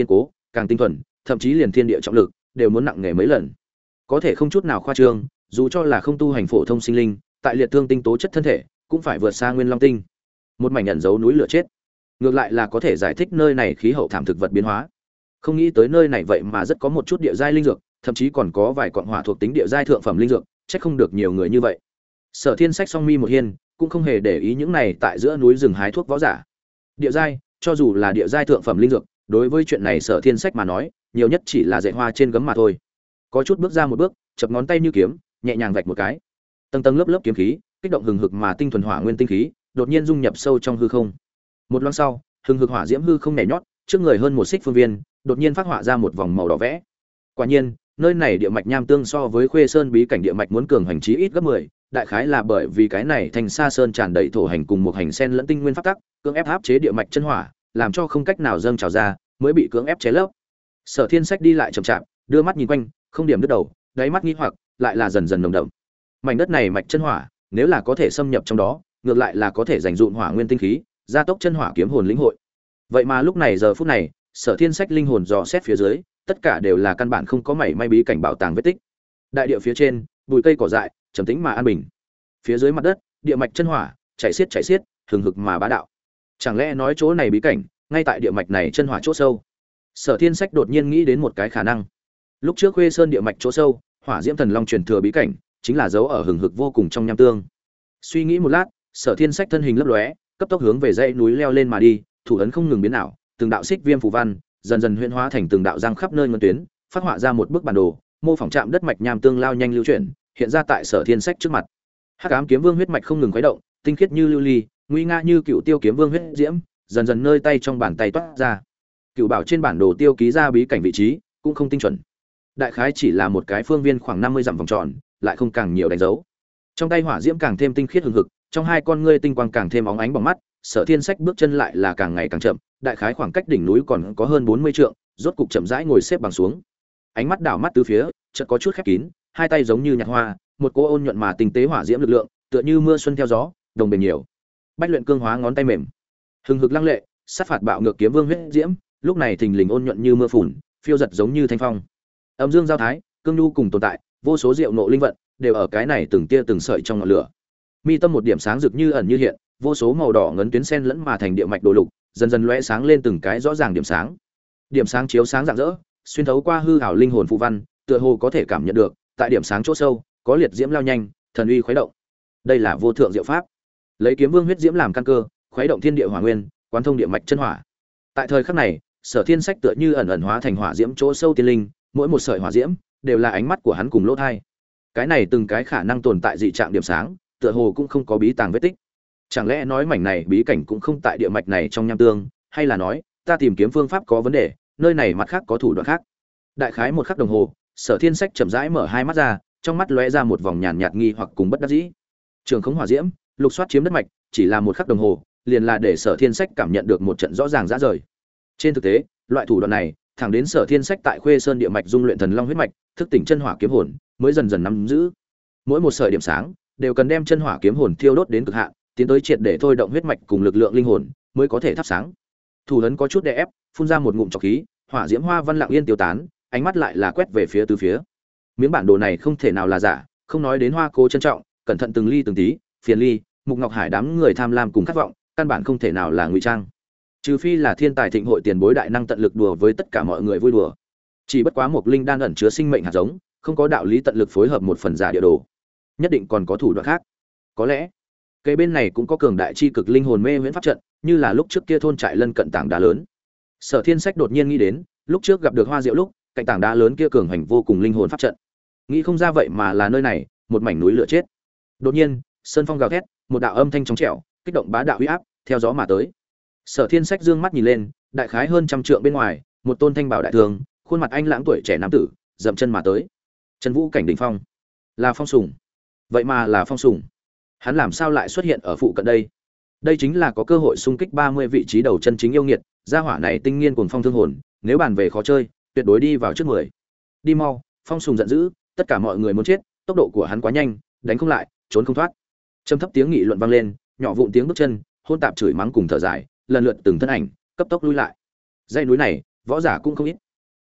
Speaker 1: càng tinh thuần, thậm chí liền thiên địa trọng lực đều muốn nặng nề mấy lần. Có thể không chút nào khoa trương, dù cho là không tu hành phổ thông sinh linh, tại liệt thương tinh tố chất thân thể, cũng phải vượt xa Nguyên Long tinh. Một mảnh ẩn giấu núi lửa chết, ngược lại là có thể giải thích nơi này khí hậu thảm thực vật biến hóa. Không nghĩ tới nơi này vậy mà rất có một chút địa giai linh dược, thậm chí còn có vài quặng hỏa thuộc tính địa giai thượng phẩm linh dược, chắc không được nhiều người như vậy. Sở Thiên Sách song mi một hiên, cũng không hề để ý những này tại giữa núi rừng hái thuốc võ giả. Địa giai, cho dù là địa giai thượng phẩm linh dược, đối với chuyện này Sở Thiên Sách mà nói, nhiều nhất chỉ là dệt hoa trên gấm mà thôi. Có chút bước ra một bước, chập ngón tay như kiếm, nhẹ nhàng vạch một cái. Tầng tầng lớp lớp kiếm khí, kích động hừng hực mà tinh thuần hỏa nguyên tinh khí, đột nhiên dung nhập sâu trong hư không. Một loáng sau, hừng hực hỏa diễm hư không nhảy nhót, trước người hơn một xích phương viên, đột nhiên phát họa ra một vòng màu đỏ vẽ. Quả nhiên, nơi này địa mạch nham tương so với Khuê Sơn bí cảnh địa mạch muốn cường hành chí ít gấp 10, đại khái là bởi vì cái này thành Sa Sơn tràn đầy thổ hành cùng một hành sen lẫn tinh nguyên pháp tắc, cưỡng ép áp chế địa mạch chân hỏa, làm cho không cách nào dâng trào ra, mới bị cưỡng ép chế lấp. Sở Thiên Sách đi lại chậm chạp, đưa mắt nhìn quanh, không điểm đứt đầu, đáy mắt nghi hoặc lại là dần dần nồng đậm. Mảnh đất này mạch chân hỏa, nếu là có thể xâm nhập trong đó, ngược lại là có thể dành dụm hỏa nguyên tinh khí, gia tốc chân hỏa kiếm hồn lĩnh hội. Vậy mà lúc này giờ phút này, Sở Thiên Sách linh hồn dò xét phía dưới, tất cả đều là căn bản không có mảy may bí cảnh bảo tàng vết tích. Đại địa phía trên, bụi cây cỏ dại, trầm tĩnh mà an bình. Phía dưới mặt đất, địa mạch chân hỏa, chảy xiết, hừng hực mà bá đạo. Chẳng lẽ nói chỗ này bí cảnh, ngay tại địa mạch này chân hỏa chỗ sâu? Sở Thiên Sách đột nhiên nghĩ đến một cái khả năng. Lúc trước Khuê Sơn địa mạch chỗ sâu, Hỏa Diễm Thần Long truyền thừa bí cảnh, chính là dấu ở hừng hực vô cùng trong nham tương. Suy nghĩ một lát, Sở Thiên Sách thân hình lấp lóe, cấp tốc hướng về dãy núi leo lên mà đi, thủ ấn không ngừng biến ảo, từng đạo xích viêm phù văn, dần dần huyễn hóa thành từng đạo răng khắp nơi ngân tuyến, phát họa ra một bức bản đồ, mô phỏng chạm đất mạch nham tương lao nhanh lưu chuyển, hiện ra tại Sở Thiên Sách trước mặt. Hắc ám kiếm vương huyết mạch không ngừng khuấy động, tinh khiết như lưu ly, nguy nga như cựu tiêu kiếm vương huyết diễm, dần dần nơi tay trong bàn tay toát ra. Cựu bảo trên bản đồ tiêu ký ra bí cảnh vị trí, cũng không tinh chuẩn. Đại khái chỉ là một cái phương viên khoảng 50 dặm vòng tròn, lại không càng nhiều đánh dấu. Trong tay hỏa diễm càng thêm tinh khiết hừng hực, trong hai con ngươi tinh quang càng thêm óng ánh bỏng mắt, Sở Thiên Sách bước chân lại là càng ngày càng chậm, đại khái khoảng cách đỉnh núi còn có hơn 40 trượng, rốt cục chậm rãi ngồi xếp bằng xuống. Ánh mắt đảo mắt tứ phía, chợt có chút khép kín, hai tay giống như nhạt hoa, một cỗ ôn nhuận mà tinh tế hỏa diễm lực lượng, tựa như mưa xuân theo gió, đồng bền nhiều. Bách luyện cương hóa ngón tay mềm, hừng hực lăng lệ, sát phạt bạo ngược kiếm vương huyết diễm, lúc này thình lình ôn nhuận như mưa phùn, phiêu giật giống như thanh phong. Âm dương giao thái, cương nhu cùng tồn tại, vô số diệu nộ linh vận, đều ở cái này từng tia từng sợi trong ngọn lửa. Mi tâm một điểm sáng rực như ẩn như hiện, vô số màu đỏ ngấn tuyến sen lẫn mà thành địa mạch đồ lục, dần dần lóe sáng lên từng cái rõ ràng điểm sáng. Điểm sáng chiếu sáng rạng rỡ, xuyên thấu qua hư ảo linh hồn phù văn, tựa hồ có thể cảm nhận được, tại điểm sáng chỗ sâu, có liệt diễm lao nhanh, thần uy khuấy động. Đây là vô thượng diệu pháp. Lấy kiếm vương huyết diễm làm căn cơ, khuấy động thiên địa hỏa nguyên, quán thông địa mạch chân hỏa. Tại thời khắc này, Sở Thiên Sách tựa như ẩn ẩn hóa thành hỏa diễm chỗ sâu tiên linh, mỗi một sợi hỏa diễm đều là ánh mắt của hắn cùng lỗ thai. Cái này từng cái khả năng tồn tại dị trạng điểm sáng, tựa hồ cũng không có bí tàng vết tích. Chẳng lẽ nói mảnh này bí cảnh cũng không tại địa mạch này trong nham tương, hay là nói ta tìm kiếm phương pháp có vấn đề, nơi này mặt khác có thủ đoạn khác. Đại khái một khắc đồng hồ, Sở Thiên Sách chậm rãi mở hai mắt ra, trong mắt lóe ra một vòng nhàn nhạt nghi hoặc cùng bất đắc dĩ. Trường khống hỏa diễm, lục soát chiếm đất mạch, chỉ là một khắc đồng hồ, liền là để Sở Thiên Sách cảm nhận được một trận rõ ràng rã rời. Trên thực tế, loại thủ đoạn này, thẳng đến Sở Thiên Sách tại Khuê Sơn địa mạch dung luyện thần long huyết mạch, thức tỉnh chân hỏa kiếm hồn, mới dần dần nắm giữ. Mỗi một sợi điểm sáng đều cần đem chân hỏa kiếm hồn thiêu đốt đến cực hạn, tiến tới triệt để thôi động huyết mạch cùng lực lượng linh hồn, mới có thể thắp sáng. Thủ ấn có chút đè ép, phun ra một ngụm trọc khí, hỏa diễm hoa văn lặng yên tiêu tán, ánh mắt lại là quét về phía tứ phía. Miếng bản đồ này không thể nào là giả, không nói đến Hoa Cố trân trọng, cẩn thận từng ly từng tí, phiền ly, Mục Ngọc Hải đám người tham lam cùng khát vọng, căn bản không thể nào là ngụy trang. Trừ phi là thiên tài thịnh hội tiền bối đại năng tận lực đùa với tất cả mọi người vui đùa. Chỉ bất quá một linh đan ẩn chứa sinh mệnh hạt giống, không có đạo lý tận lực phối hợp một phần giả địa đồ. Nhất định còn có thủ đoạn khác. Có lẽ, cây bên này cũng có cường đại chi cực linh hồn mê huyễn pháp trận, như là lúc trước kia thôn trại lân cận tảng đá lớn. Sở Thiên Sách đột nhiên nghĩ đến, lúc trước gặp được Hoa Diệu lúc, cạnh tảng đá lớn kia cường hành vô cùng linh hồn pháp trận. Nghĩ không ra vậy mà là nơi này, một mảnh núi lửa chết. Đột nhiên, sơn phong gào thét, một đạo âm thanh trong trẻo, kích động bá đạo uy áp, theo gió mà tới. Sở Thiên Sách dương mắt nhìn lên, đại khái hơn trăm trượng bên ngoài, một tôn thanh bảo đại thường, khuôn mặt anh lãng tuổi trẻ nam tử, dậm chân mà tới. Chân vũ cảnh đỉnh phong, là Phong Sùng. Vậy mà là Phong Sùng. Hắn làm sao lại xuất hiện ở phụ cận đây? Đây chính là có cơ hội xung kích 30 vị trí đầu chân chính yêu nghiệt, gia hỏa này tinh nghiên cuồng phong thương hồn, nếu bàn về khó chơi, tuyệt đối đi vào trước 10. Đi mau, Phong Sùng giận dữ, tất cả mọi người muốn chết, tốc độ của hắn quá nhanh, đánh không lại, trốn không thoát. Trầm thấp tiếng nghị luận vang lên, nhỏ vụn tiếng bước chân, hôn tạp chửi mắng cùng thở dài, lần lượt từng thân ảnh cấp tốc lui lại. Dãy núi này, võ giả cũng không ít.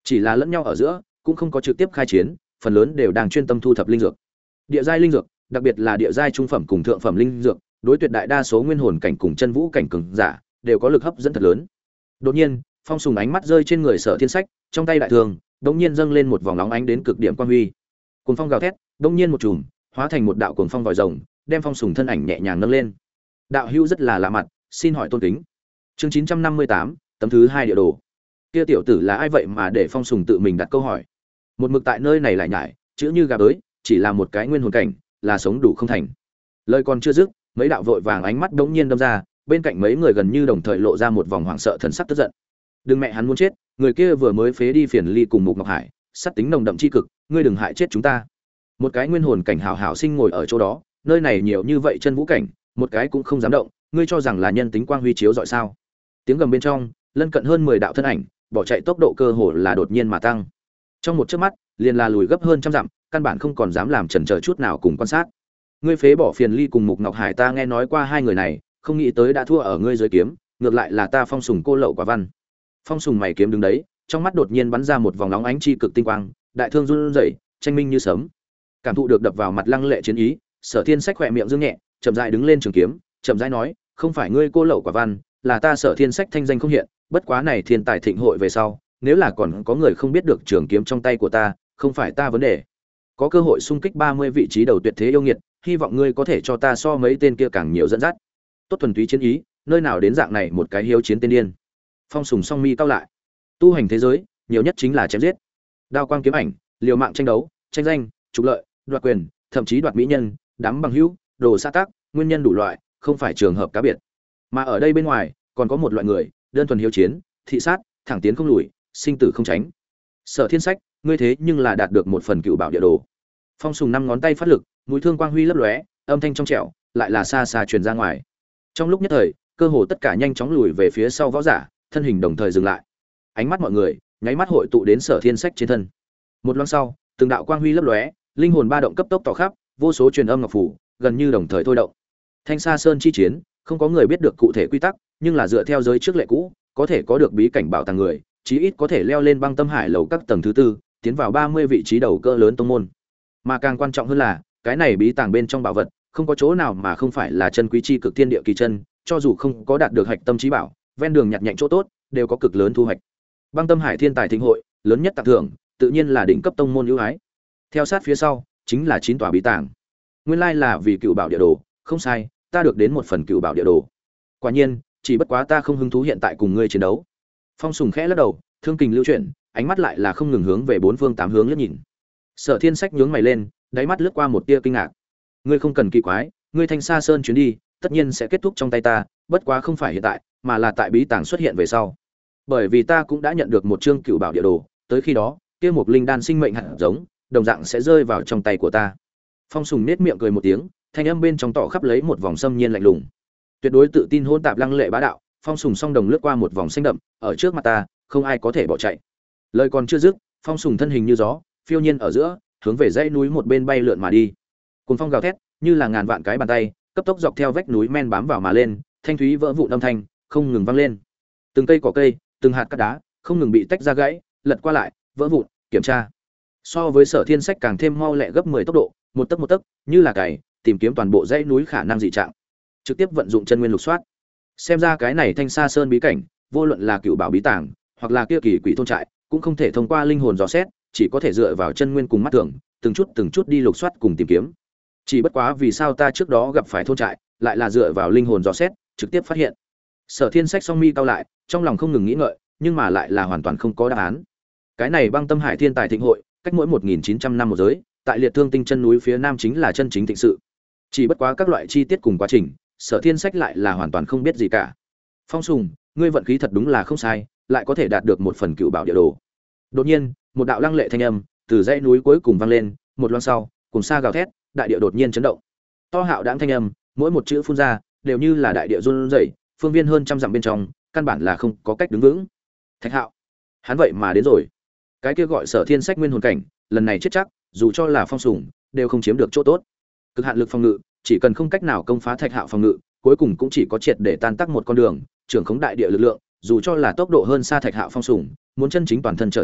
Speaker 1: chỉ là lẫn nhau ở giữa cũng không có trực tiếp khai chiến, phần lớn đều đang chuyên tâm thu thập linh dược. Địa giai linh dược, đặc biệt là địa giai trung phẩm cùng thượng phẩm linh dược, đối tuyệt đại đa số nguyên hồn cảnh cùng chân vũ cảnh cường giả đều có lực hấp dẫn thật lớn. Đột nhiên, Phong Sùng ánh mắt rơi trên người Sở Thiên Sách, trong tay đại thường đột nhiên dâng lên một vòng nóng ánh đến cực điểm quang huy. Cuồng phong gào thét, đột nhiên một chùm, hóa thành một đạo cuồng phong vòi rồng, đem Phong Sùng thân ảnh nhẹ nhàng nâng lên. Đạo hữu rất là lạ mặt, xin hỏi tôn kính. Chương 958, tấm thứ 2 địa đồ. Kia tiểu tử là ai vậy mà để Phong Sùng tự mình đặt câu hỏi. Một mực tại nơi này lại nhải, chữ như gà bới, chỉ là một cái nguyên hồn cảnh, là sống đủ không thành. Lời còn chưa dứt, mấy đạo vội vàng ánh mắt đống nhiên đâm ra, bên cạnh mấy người gần như đồng thời lộ ra một vòng hoảng sợ thần sắc tức giận. Đừng mẹ hắn muốn chết, người kia vừa mới phế đi Phiền Ly cùng Mục Ngọc Hải, sát tính nồng đậm chi cực, ngươi đừng hại chết chúng ta. Một cái nguyên hồn cảnh hảo hảo sinh ngồi ở chỗ đó, nơi này nhiều như vậy chân vũ cảnh, một cái cũng không dám động, ngươi cho rằng là nhân tính quang huy chiếu rọi sao? Tiếng gầm bên trong, lân cận hơn 10 đạo thân ảnh, bỏ chạy tốc độ cơ hồ là đột nhiên mà tăng. Trong một chớp mắt, liền là lùi gấp hơn trăm dặm, căn bản không còn dám làm chần chờ chút nào cùng quan sát. Ngươi phế bỏ Phiền Ly cùng Mục Ngọc Hải, ta nghe nói qua hai người này, không nghĩ tới đã thua ở ngươi dưới kiếm, ngược lại là ta Phong Sùng cô lậu quả văn. Phong Sùng mày kiếm đứng đấy, trong mắt đột nhiên bắn ra một vòng nóng ánh chi cực tinh quang, đại thương run rẩy, tranh minh như sấm. Cảm thụ được đập vào mặt lăng lệ chiến ý, Sở Thiên Sách khẽ miệng dương nhẹ, chậm rãi đứng lên trường kiếm, chậm rãi nói, không phải ngươi cô lậu quả văn, là ta Sở Thiên Sách thanh danh không hiện, bất quá này thiên tài thịnh hội về sau, nếu là còn có người không biết được trường kiếm trong tay của ta, không phải ta vấn đề. Có cơ hội xung kích 30 vị trí đầu tuyệt thế yêu nghiệt, hy vọng ngươi có thể cho ta so mấy tên kia càng nhiều dẫn dắt. Tốt thuần túy chiến ý, nơi nào đến dạng này một cái hiếu chiến tên điên. Phong Sùng song mi cao lại. Tu hành thế giới, nhiều nhất chính là chém giết. Đao quang kiếm ảnh, liều mạng tranh đấu, tranh danh, trục lợi, đoạt quyền, thậm chí đoạt mỹ nhân, đám bằng hữu, đồ xã tác, nguyên nhân đủ loại, không phải trường hợp cá biệt. Mà ở đây bên ngoài, còn có một loại người, đơn thuần hiếu chiến, thị sát, thẳng tiến không lùi, sinh tử không tránh. Sở Thiên Sách, ngươi thế nhưng là đạt được một phần cựu bảo địa đồ. Phong Sùng năm ngón tay phát lực, mũi thương quang huy lấp lóe, âm thanh trong trẻo, lại là xa xa truyền ra ngoài. Trong lúc nhất thời, cơ hồ tất cả nhanh chóng lùi về phía sau võ giả, thân hình đồng thời dừng lại. Ánh mắt mọi người nháy mắt hội tụ đến Sở Thiên Sách trên thân. Một loáng sau, từng đạo quang huy lấp lóe, linh hồn ba động cấp tốc tỏ khắp, vô số truyền âm ngọc phủ gần như đồng thời thôi động. Thanh Sa Sơn chi chiến, không có người biết được cụ thể quy tắc, nhưng là dựa theo giới trước lệ cũ, có thể có được bí cảnh bảo tàng người, chí ít có thể leo lên Băng Tâm Hải lầu các tầng thứ tư, tiến vào 30 vị trí đầu cỡ lớn tông môn. Mà càng quan trọng hơn là, cái này bí tàng bên trong bảo vật, không có chỗ nào mà không phải là chân quý chi cực thiên địa kỳ chân, cho dù không có đạt được hạch tâm trí bảo, ven đường nhặt nhạnh chỗ tốt, đều có cực lớn thu hoạch. Băng Tâm Hải Thiên Tài Thịnh hội, lớn nhất tặng thưởng, tự nhiên là đỉnh cấp tông môn ưu ái. Theo sát phía sau, chính là 9 tòa bí tàng. Nguyên lai là vì cựu bảo địa đồ, không sai, ta được đến một phần cựu bảo địa đồ. Quả nhiên, chỉ bất quá ta không hứng thú hiện tại cùng ngươi chiến đấu. Phong Sùng khẽ lắc đầu, thương kình lưu chuyển, ánh mắt lại là không ngừng hướng về bốn phương tám hướng liếc nhìn. Sở Thiên Sách nhướng mày lên, đáy mắt lướt qua một tia kinh ngạc. Ngươi không cần kỳ quái, ngươi Thanh Sa Sơn chuyến đi, tất nhiên sẽ kết thúc trong tay ta, bất quá không phải hiện tại, mà là tại bí tàng xuất hiện về sau. Bởi vì ta cũng đã nhận được một chương cựu bảo địa đồ, tới khi đó, kia một linh đan sinh mệnh hạt giống, đồng dạng sẽ rơi vào trong tay của ta. Phong Sùng nét miệng cười một tiếng, thanh âm bên trong tỏ khắp lấy một vòng xâm nhiên lạnh lùng. Tuyệt đối tự tin hỗn tạp lăng lệ bá đạo, Phong Sùng song đồng lướt qua một vòng xanh đậm, ở trước mặt ta, không ai có thể bỏ chạy. Lời còn chưa dứt, Phong Sùng thân hình như gió, phiêu nhiên ở giữa, hướng về dãy núi một bên bay lượn mà đi. Cùng phong gào thét, như là ngàn vạn cái bàn tay, cấp tốc dọc theo vách núi men bám vào mà lên, thanh thúy vỡ vụn âm thanh không ngừng vang lên. Từng cây cỏ cây, từng hạt cát đá, không ngừng bị tách ra gãy, lật qua lại, vỡ vụn, kiểm tra. So với Sở Thiên Sách càng thêm mau lẹ gấp 10 tốc độ, một tấc, như là cày, tìm kiếm toàn bộ dãy núi khả năng dị trạng. Trực tiếp vận dụng chân nguyên lục soát. Xem ra cái này Thanh Sa Sơn bí cảnh, vô luận là cựu bảo bí tàng, hoặc là kia kỳ quỷ thôn trại, cũng không thể thông qua linh hồn dò xét, chỉ có thể dựa vào chân nguyên cùng mắt thường, từng chút đi lục soát cùng tìm kiếm. Chỉ bất quá vì sao ta trước đó gặp phải thôn trại, lại là dựa vào linh hồn dò xét, trực tiếp phát hiện. Sở Thiên Sách song mi cao lại, trong lòng không ngừng nghĩ ngợi, nhưng mà lại là hoàn toàn không có đáp án. Cái này Băng Tâm Hải Thiên Tài Thịnh hội, cách mỗi 1900 năm một giới, tại Liệt Thương Tinh chân núi phía nam chính là chân chính thịnh sự. Chỉ bất quá các loại chi tiết cùng quá trình, Sở Thiên Sách lại là hoàn toàn không biết gì cả. Phong Sùng, ngươi vận khí thật đúng là không sai, lại có thể đạt được một phần cựu bảo địa đồ. Đột nhiên, một đạo lăng lệ thanh âm từ dãy núi cuối cùng vang lên, một loáng sau, cùng xa gào thét, đại địa đột nhiên chấn động. To hạo đãng thanh âm, mỗi một chữ phun ra, đều như là đại địa run rẩy, phương viên hơn trăm dặm bên trong, căn bản là không có cách đứng vững. Thạch Hạo, hắn vậy mà đến rồi. Cái kia gọi Sở Thiên Sách nguyên hồn cảnh, lần này chết chắc, dù cho là Phong Sùng, đều không chiếm được chỗ tốt. Cực hạn lực phòng ngự, chỉ cần không cách nào công phá Thạch Hạo phòng ngự, cuối cùng cũng chỉ có triệt để tan tác một con đường, trưởng khống đại địa lực lượng, dù cho là tốc độ hơn xa Thạch Hạo Phong Sùng, muốn chân chính toàn thân trở ra,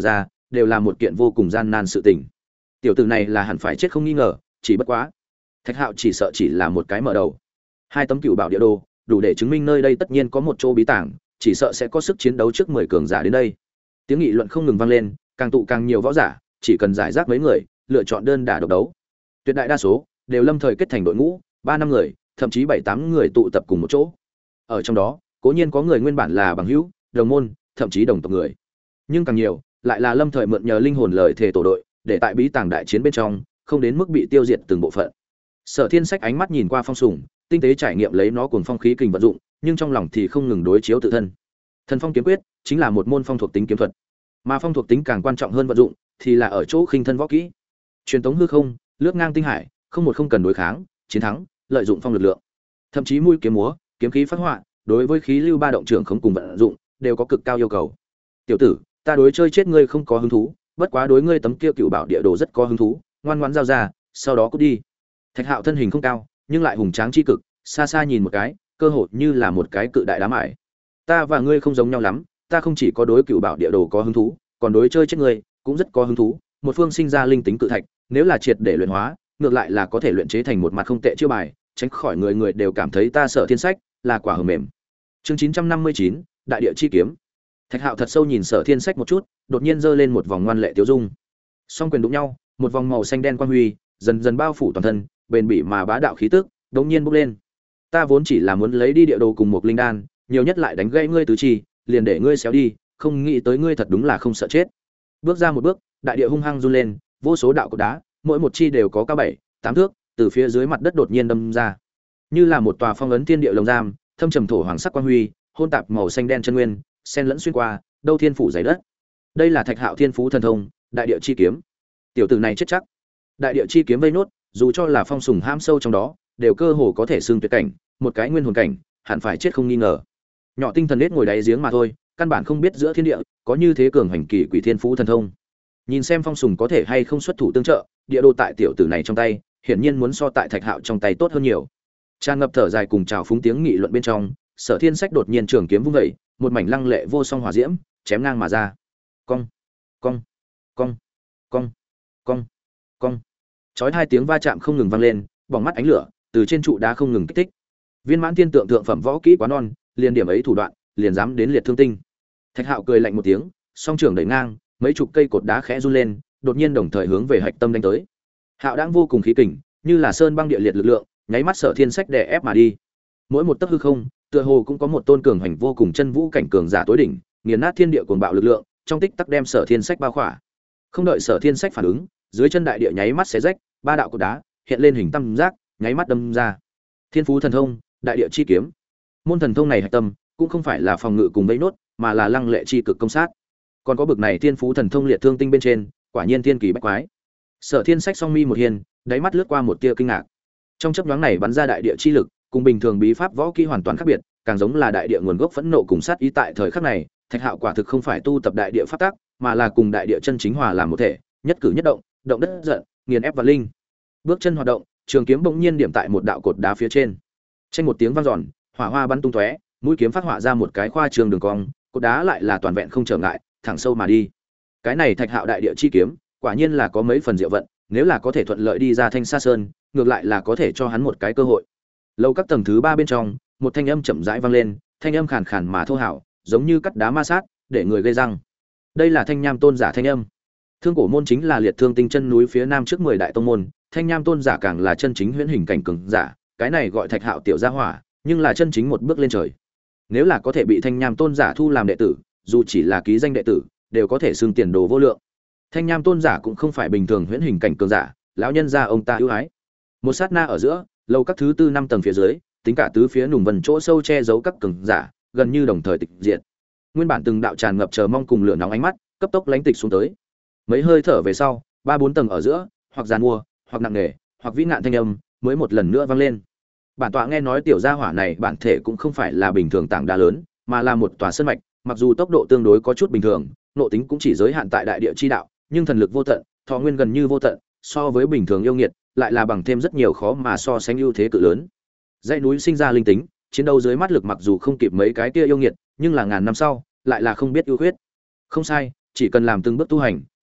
Speaker 1: đều là một kiện vô cùng gian nan sự tình. Tiểu tử này là hẳn phải chết không nghi ngờ, chỉ bất quá Thạch Hạo chỉ sợ chỉ là một cái mở đầu. Hai tấm cựu bảo địa đồ đủ để chứng minh nơi đây tất nhiên có một chỗ bí tàng, chỉ sợ sẽ có sức chiến đấu trước 10 cường giả đến đây. Tiếng nghị luận không ngừng vang lên, càng tụ càng nhiều võ giả, chỉ cần giải rác mấy người, lựa chọn đơn đả độc đấu. Tuyệt đại đa số đều lâm thời kết thành đội ngũ, 3-5 người, thậm chí 7-8 người tụ tập cùng một chỗ. Ở trong đó, cố nhiên có người nguyên bản là bằng hữu, đồng môn, thậm chí đồng tộc người. Nhưng càng nhiều, lại là lâm thời mượn nhờ linh hồn lời thề tổ đội, để tại bí tàng đại chiến bên trong, không đến mức bị tiêu diệt từng bộ phận. Sở Thiên Sách ánh mắt nhìn qua Phong Sùng, tinh tế trải nghiệm lấy nó cuồng phong khí kình vận dụng, nhưng trong lòng thì không ngừng đối chiếu tự thân. Thần Phong kiếm quyết chính là một môn phong thuộc tính kiếm thuật, mà phong thuộc tính càng quan trọng hơn vận dụng thì là ở chỗ khinh thân võ kỹ. Truyền tống hư không, lướt ngang tinh hải, không cần đối kháng, chiến thắng, lợi dụng phong lực lượng. Thậm chí mũi kiếm múa, kiếm khí phát họa, đối với khí lưu ba động trưởng không cùng vận dụng, đều có cực cao yêu cầu. Tiểu tử, ta đối chơi chết ngươi không có hứng thú, bất quá đối ngươi tấm kia cựu bảo địa đồ rất có hứng thú, ngoan ngoãn giao ra, sau đó cút đi. Thạch Hạo thân hình không cao, nhưng lại hùng tráng chi cực, xa xa nhìn một cái, cơ hội như là một cái cự đại đá mài. Ta và ngươi không giống nhau lắm, ta không chỉ có đối cựu bảo địa đồ có hứng thú, còn đối chơi chết ngươi cũng rất có hứng thú. Một phương sinh ra linh tính cự thạch, nếu là triệt để luyện hóa, ngược lại là có thể luyện chế thành một mặt không tệ chiêu bài, tránh khỏi người người đều cảm thấy ta Sở Thiên Sách là quả hờ mềm. Chương 959, Đại địa chi kiếm. Thạch Hạo thật sâu nhìn Sở Thiên Sách một chút, đột nhiên giơ lên một vòng ngoan lệ tiêu dung. Song quyền đụng nhau, một vòng màu xanh đen quang huy dần dần bao phủ toàn thân, bền bỉ mà bá đạo khí tức đột nhiên bốc lên. Ta vốn chỉ là muốn lấy đi địa đồ cùng một linh đan, nhiều nhất lại đánh gãy ngươi tứ chi, liền để ngươi xéo đi, không nghĩ tới ngươi thật đúng là không sợ chết. Bước ra một bước, đại địa hung hăng run lên, vô số đạo cột đá, mỗi một chi đều có cao 7-8 thước, từ phía dưới mặt đất đột nhiên đâm ra, như là một tòa phong ấn thiên địa lồng giam, thâm trầm thổ hoàng sắc quang huy, hôn tạp màu xanh đen chân nguyên, xen lẫn xuyên qua, đâu thiên phủ dày đất. Đây là Thạch Hạo thiên phú thần thông, đại địa chi kiếm. Tiểu tử này chết chắc. Đại địa chi kiếm vây nốt, dù cho là Phong Sùng ham sâu trong đó, đều cơ hồ có thể xưng tuyệt cảnh, một cái nguyên hồn cảnh, hẳn phải chết không nghi ngờ. Nhỏ tinh thần nết ngồi đáy giếng mà thôi, căn bản không biết giữa thiên địa có như thế cường hành kỳ quỷ thiên phú thần thông. Nhìn xem Phong Sùng có thể hay không xuất thủ tương trợ, địa đồ tại tiểu tử này trong tay, hiển nhiên muốn so tại Thạch Hạo trong tay tốt hơn nhiều. Tràn ngập thở dài cùng chào phúng tiếng nghị luận bên trong, Sở Thiên Sách đột nhiên trường kiếm vung dậy, một mảnh lăng lệ vô song hỏa diễm, chém ngang mà ra. Cong, cong, cong, cong, cong, cong. Chói hai tiếng va chạm không ngừng vang lên, bỏng mắt ánh lửa từ trên trụ đá không ngừng kích thích. Viên mãn tiên tượng thượng phẩm võ kỹ quá non, liền điểm ấy thủ đoạn, liền dám đến liệt thương tinh. Thạch Hạo cười lạnh một tiếng, song trưởng đẩy ngang, mấy chục cây cột đá khẽ run lên, đột nhiên đồng thời hướng về hạch tâm đánh tới. Hạo đang vô cùng khí kình, như là sơn băng địa liệt lực lượng, nháy mắt Sở Thiên Sách đè ép mà đi. Mỗi một tấc hư không, tựa hồ cũng có một tôn cường hành vô cùng chân vũ cảnh cường giả tối đỉnh, nghiền nát thiên địa cuồng bạo lực lượng, trong tích tắc đem Sở Thiên Sách bao khỏa. Không đợi Sở Thiên Sách phản ứng, dưới chân đại địa nháy mắt xé rách, ba đạo cột đá hiện lên hình tam giác, nháy mắt đâm ra. Thiên phú thần thông, đại địa chi kiếm. Môn thần thông này hạch tâm cũng không phải là phòng ngự cùng vây nốt, mà là lăng lệ chi cực công sát. Còn có bực này thiên phú thần thông liệt thương tinh bên trên, quả nhiên thiên kỳ bách quái. Sở Thiên Sách song mi một hiền, đáy mắt lướt qua một tia kinh ngạc. Trong chớp nhoáng này bắn ra đại địa chi lực, cùng bình thường bí pháp võ kỹ hoàn toàn khác biệt, càng giống là đại địa nguồn gốc phẫn nộ cùng sát ý tại thời khắc này, Thạch Hạo quả thực không phải tu tập đại địa pháp tắc, mà là cùng đại địa chân chính hòa làm một thể, nhất cử nhất động, động đất giận, nghiền ép vạn linh. Bước chân hoạt động, trường kiếm bỗng nhiên điểm tại một đạo cột đá phía trên. Chênh một tiếng vang dọn, hỏa hoa bắn tung tóe, mũi kiếm phát họa ra một cái khoa trường đường cong, cột đá lại là toàn vẹn không trở ngại, thẳng sâu mà đi. Cái này Thạch Hạo đại địa chi kiếm, quả nhiên là có mấy phần diệu vận, nếu là có thể thuận lợi đi ra Thanh Sa Sơn, ngược lại là có thể cho hắn một cái cơ hội. Lâu các tầng thứ 3 bên trong, một thanh âm chậm rãi vang lên, thanh âm khàn khàn mà thô hảo, giống như cắt đá ma sát, để người gây răng. Đây là Thanh Nham Tôn giả thanh âm. Thương Cổ môn chính là liệt thương tinh chân núi phía nam trước 10 đại tông môn, Thanh Nham Tôn giả càng là chân chính huyễn hình cảnh cường giả, cái này gọi Thạch Hạo tiểu gia hỏa, nhưng là chân chính một bước lên trời. Nếu là có thể bị Thanh Nham Tôn giả thu làm đệ tử, dù chỉ là ký danh đệ tử, đều có thể xưng tiền đồ vô lượng. Thanh Nham Tôn giả cũng không phải bình thường huyễn hình cảnh cường giả, lão nhân gia ông ta ưu ái. Một sát na ở giữa, lâu các thứ tư 5 tầng phía dưới, tính cả tứ phía nùng vần chỗ sâu che giấu các cường giả, gần như đồng thời tịch diệt. Nguyên bản từng đạo tràn ngập chờ mong cùng lửa nóng ánh mắt, cấp tốc lánh tịch xuống tới. Mấy hơi thở về sau, 3-4 tầng ở giữa, hoặc giàn mua, hoặc nặng nề, hoặc vĩ nạn thanh âm, mới một lần nữa vang lên. Bản tọa nghe nói tiểu gia hỏa này bản thể cũng không phải là bình thường tảng đá lớn, mà là một tòa sơn mạch, mặc dù tốc độ tương đối có chút bình thường, nộ tính cũng chỉ giới hạn tại đại địa chi đạo, nhưng thần lực vô tận, thọ nguyên gần như vô tận, so với bình thường yêu nghiệt, lại là bằng thêm rất nhiều khó mà so sánh ưu thế cự lớn. Dãy núi sinh ra linh tính, chiến đấu dưới mắt lực mặc dù không kịp mấy cái kia yêu nghiệt, nhưng là ngàn năm sau, lại là không biết ưu khuyết. Không sai, chỉ cần làm từng bước tu hành,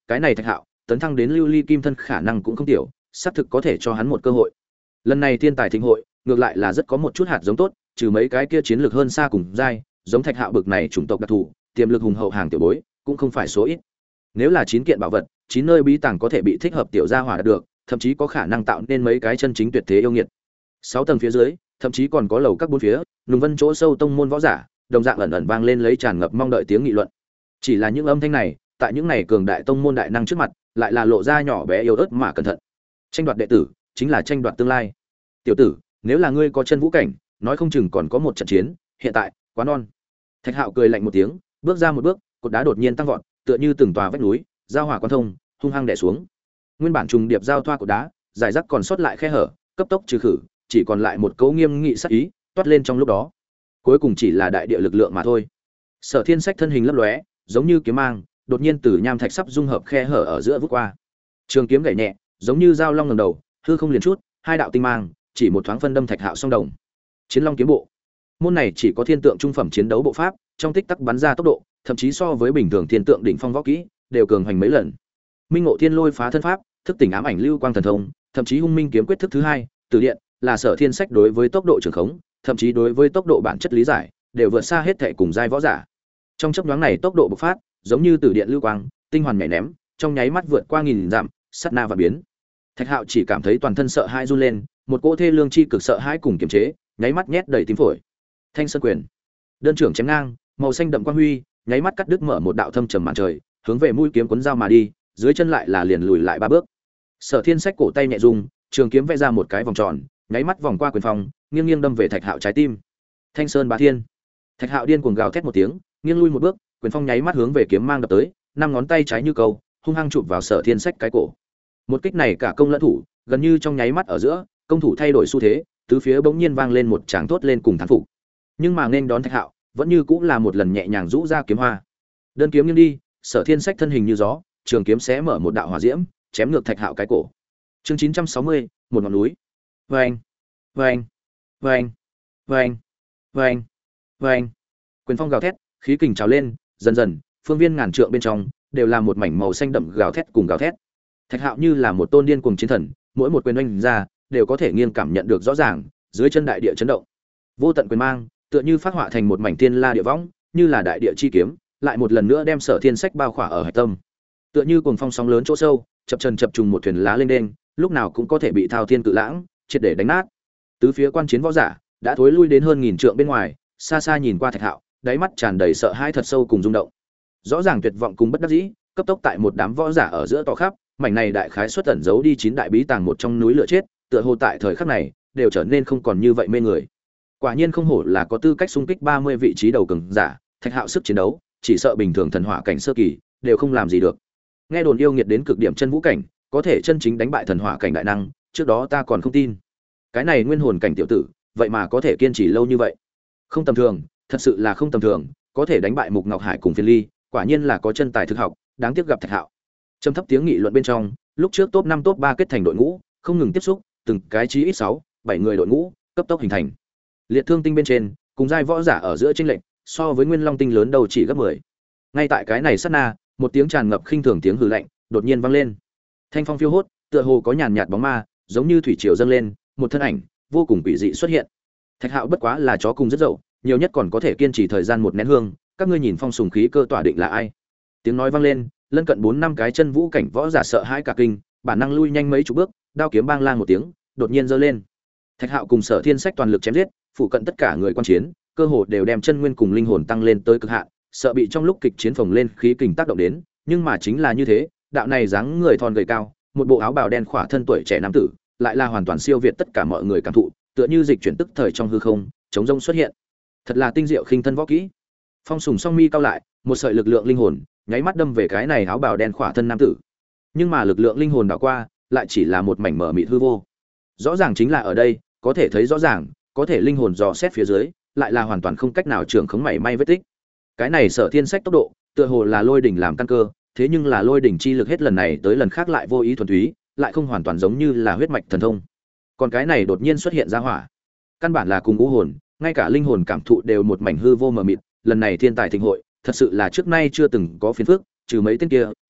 Speaker 1: cái này Thạch Hạo tấn thăng đến lưu ly kim thân khả năng cũng không tiểu, xác thực có thể cho hắn một cơ hội. Lần này thiên tài thịnh hội ngược lại là rất có một chút hạt giống tốt, trừ mấy cái kia chiến lược hơn xa cùng giai, giống Thạch Hạo bực này chủng tộc đặc thù, tiềm lực hùng hậu hàng tiểu bối cũng không phải số ít. Nếu là 9 kiện bảo vật, 9 nơi bí tàng có thể bị thích hợp tiểu gia hỏa đạt được, thậm chí có khả năng tạo nên mấy cái chân chính tuyệt thế yêu nghiệt. 6 tầng phía dưới, thậm chí còn có lầu các bốn phía, Nùng Vân chỗ sâu tông môn võ giả, đồng dạng ẩn ẩn vang lên lấy tràn ngập mong đợi tiếng nghị luận. Chỉ là những âm thanh này, tại những này cường đại tông môn đại năng trước mặt, lại là lộ ra nhỏ bé yếu ớt mà cẩn thận. Tranh đoạt đệ tử, chính là tranh đoạt tương lai. Tiểu tử, nếu là ngươi có chân vũ cảnh, nói không chừng còn có một trận chiến, hiện tại, quá non. Thạch Hạo cười lạnh một tiếng, bước ra một bước, cột đá đột nhiên tăng vọt, tựa như từng tòa vách núi, giao hỏa quan thông, hung hăng đè xuống. Nguyên bản trùng điệp giao thoa cột đá, giải rác còn sót lại khe hở, cấp tốc trừ khử, chỉ còn lại một cấu nghiêm nghị sát ý, toát lên trong lúc đó. Cuối cùng chỉ là đại địa lực lượng mà thôi. Sở Thiên Sách thân hình lấp lóe, giống như kiếm mang, đột nhiên từ nham thạch sắp dung hợp khe hở ở giữa vút qua. Trường kiếm gảy nhẹ, giống như dao long ngẩng đầu, hư không liền chút, hai đạo tinh mang, chỉ một thoáng phân đâm Thạch Hạo song đồng. Chiến Long kiếm bộ. Môn này chỉ có thiên tượng trung phẩm chiến đấu bộ pháp, trong tích tắc bắn ra tốc độ, thậm chí so với bình thường thiên tượng đỉnh phong võ kỹ, đều cường hành mấy lần. Minh Ngộ Thiên Lôi phá thân pháp, thức tỉnh ám ảnh lưu quang thần thông, thậm chí Hung Minh kiếm quyết thức thứ hai, từ điện, là Sở Thiên Sách đối với tốc độ trường khống, thậm chí đối với tốc độ bản chất lý giải, đều vượt xa hết thảy cùng giai võ giả. Trong chốc nhoáng này tốc độ bộc phát, giống như từ điện lưu quang, tinh hoàn nhảy ném, trong nháy mắt vượt qua nghìn dặm, sát na vạn biến. Thạch Hạo chỉ cảm thấy toàn thân sợ hãi run lên, một cỗ thê lương chi cực sợ hãi cùng kiềm chế, nháy mắt nhét đầy tím phổi. Thanh Sơn quyền, đơn trưởng chém ngang, màu xanh đậm quang huy, nháy mắt cắt đứt mở một đạo thâm trầm màn trời, hướng về mũi kiếm cuốn dao mà đi, dưới chân lại là liền lùi lại 3 bước. Sở Thiên Sách cổ tay nhẹ rung, trường kiếm vẽ ra một cái vòng tròn, nháy mắt vòng qua quyền phòng, nghiêng nghiêng đâm về Thạch Hạo trái tim. Thanh Sơn Bá Thiên. Thạch Hạo điên cuồng gào thét một tiếng, nghiêng lui một bước, quyền phong nháy mắt hướng về kiếm mang đập tới, 5 ngón tay trái như câu, hung hăng chụp vào Sở Thiên Sách cái cổ. Một kích này cả công lẫn thủ, gần như trong nháy mắt ở giữa, công thủ thay đổi xu thế, tứ phía bỗng nhiên vang lên một tràng thốt lên cùng thán phục. Nhưng mà nên đón Thạch Hạo, vẫn như cũng là một lần nhẹ nhàng rũ ra kiếm hoa. Đơn kiếm nghiêng đi, Sở Thiên Sách thân hình như gió, trường kiếm xé mở một đạo hỏa diễm, chém ngược Thạch Hạo cái cổ. Chương 960, một ngọn núi. Oeng, oeng, oeng, oeng, oeng, oeng. Quyền phong gào thét, khí kình trào lên, dần dần, phương viên ngàn trượng bên trong đều là một mảnh màu xanh đậm gào thét cùng gào thét. Thạch Hạo như là một tôn điên cuồng chiến thần, mỗi một quyền oanh ra, đều có thể nghiêng cảm nhận được rõ ràng, dưới chân đại địa chấn động. Vô tận quyền mang, tựa như phát họa thành một mảnh thiên la địa võng, như là đại địa chi kiếm, lại một lần nữa đem Sở Thiên Sách bao khỏa ở hải tâm. Tựa như cuồng phong sóng lớn chỗ sâu, chập trần chập trùng một thuyền lá lên đên, lúc nào cũng có thể bị thao thiên cự lãng triệt để đánh nát. Tứ phía quan chiến võ giả đã thối lui đến hơn 1000 trượng bên ngoài, xa xa nhìn qua Thạch Hạo, đáy mắt tràn đầy sợ hãi thật sâu cùng rung động. Rõ ràng tuyệt vọng cùng bất đắc dĩ, cấp tốc tại một đám võ giả ở giữa tỏ khắp, mảnh này đại khái xuất ẩn giấu đi 9 đại bí tàng một trong núi lửa chết, tựa hồ tại thời khắc này đều trở nên không còn như vậy mê người. Quả nhiên không hổ là có tư cách xung kích 30 vị trí đầu cường giả, Thạch Hạo sức chiến đấu, chỉ sợ bình thường thần hỏa cảnh sơ kỳ đều không làm gì được. Nghe đồn yêu nghiệt đến cực điểm chân vũ cảnh, có thể chân chính đánh bại thần hỏa cảnh đại năng, trước đó ta còn không tin. Cái này nguyên hồn cảnh tiểu tử, vậy mà có thể kiên trì lâu như vậy. Không tầm thường, thật sự là không tầm thường, có thể đánh bại Mục Ngọc Hải cùng Phiên Ly, quả nhiên là có chân tài thực học, đáng tiếc gặp Thạch Hạo. Trầm thấp tiếng nghị luận bên trong, lúc trước top 5 top 3 kết thành đội ngũ, không ngừng tiếp xúc, từng cái chí ít 6, 7 người đội ngũ, cấp tốc hình thành. Liệt thương tinh bên trên, cùng giai võ giả ở giữa chênh lệch, so với Nguyên Long tinh lớn đầu chỉ gấp 10. Ngay tại cái này sát na, một tiếng tràn ngập khinh thường tiếng hừ lạnh đột nhiên vang lên. Thanh phong phiêu hốt, tựa hồ có nhàn nhạt bóng ma, giống như thủy triều dâng lên, một thân ảnh vô cùng quỷ dị xuất hiện. Thạch Hạo bất quá là chó cùng rất dậu, nhiều nhất còn có thể kiên trì thời gian một nén hương, các ngươi nhìn phong sùng khí cơ tỏa định là ai? Tiếng nói vang lên, lân cận 4 năm cái chân vũ cảnh võ giả sợ hãi cả kinh, bản năng lui nhanh mấy chục bước, đao kiếm bang lang một tiếng, đột nhiên giơ lên. Thạch Hạo cùng Sở Thiên Sách toàn lực chém giết, phụ cận tất cả người quan chiến, cơ hồ đều đem chân nguyên cùng linh hồn tăng lên tới cực hạn, sợ bị trong lúc kịch chiến phồng lên khí kình tác động đến, nhưng mà chính là như thế, đạo này dáng người thon gầy cao, một bộ áo bào đen khỏa thân tuổi trẻ nam tử, lại là hoàn toàn siêu việt tất cả mọi người cảm thụ, tựa như dịch chuyển tức thời trong hư không, chống rông xuất hiện. Thật là tinh diệu khinh thân võ kỹ. Phong Sùng song mi cao lại, một sợi lực lượng linh hồn, nháy mắt đâm về cái này áo bào đen khỏa thân nam tử. Nhưng mà lực lượng linh hồn đảo qua, lại chỉ là một mảnh mờ mịt hư vô. Rõ ràng chính là ở đây, có thể thấy rõ ràng, có thể linh hồn dò xét phía dưới, lại là hoàn toàn không cách nào trưởng khống mảy may vết tích. Cái này Sở Thiên Sách tốc độ, tựa hồ là lôi đỉnh làm căn cơ, thế nhưng là lôi đỉnh chi lực hết lần này tới lần khác lại vô ý thuần túy, lại không hoàn toàn giống như là huyết mạch thần thông. Còn cái này đột nhiên xuất hiện ra hỏa, căn bản là cùng ngũ hồn, ngay cả linh hồn cảm thụ đều một mảnh hư vô mờ mịt, lần này thiên tài thịnh hội, thật sự là trước nay chưa từng có phiền phức, trừ mấy tên kia,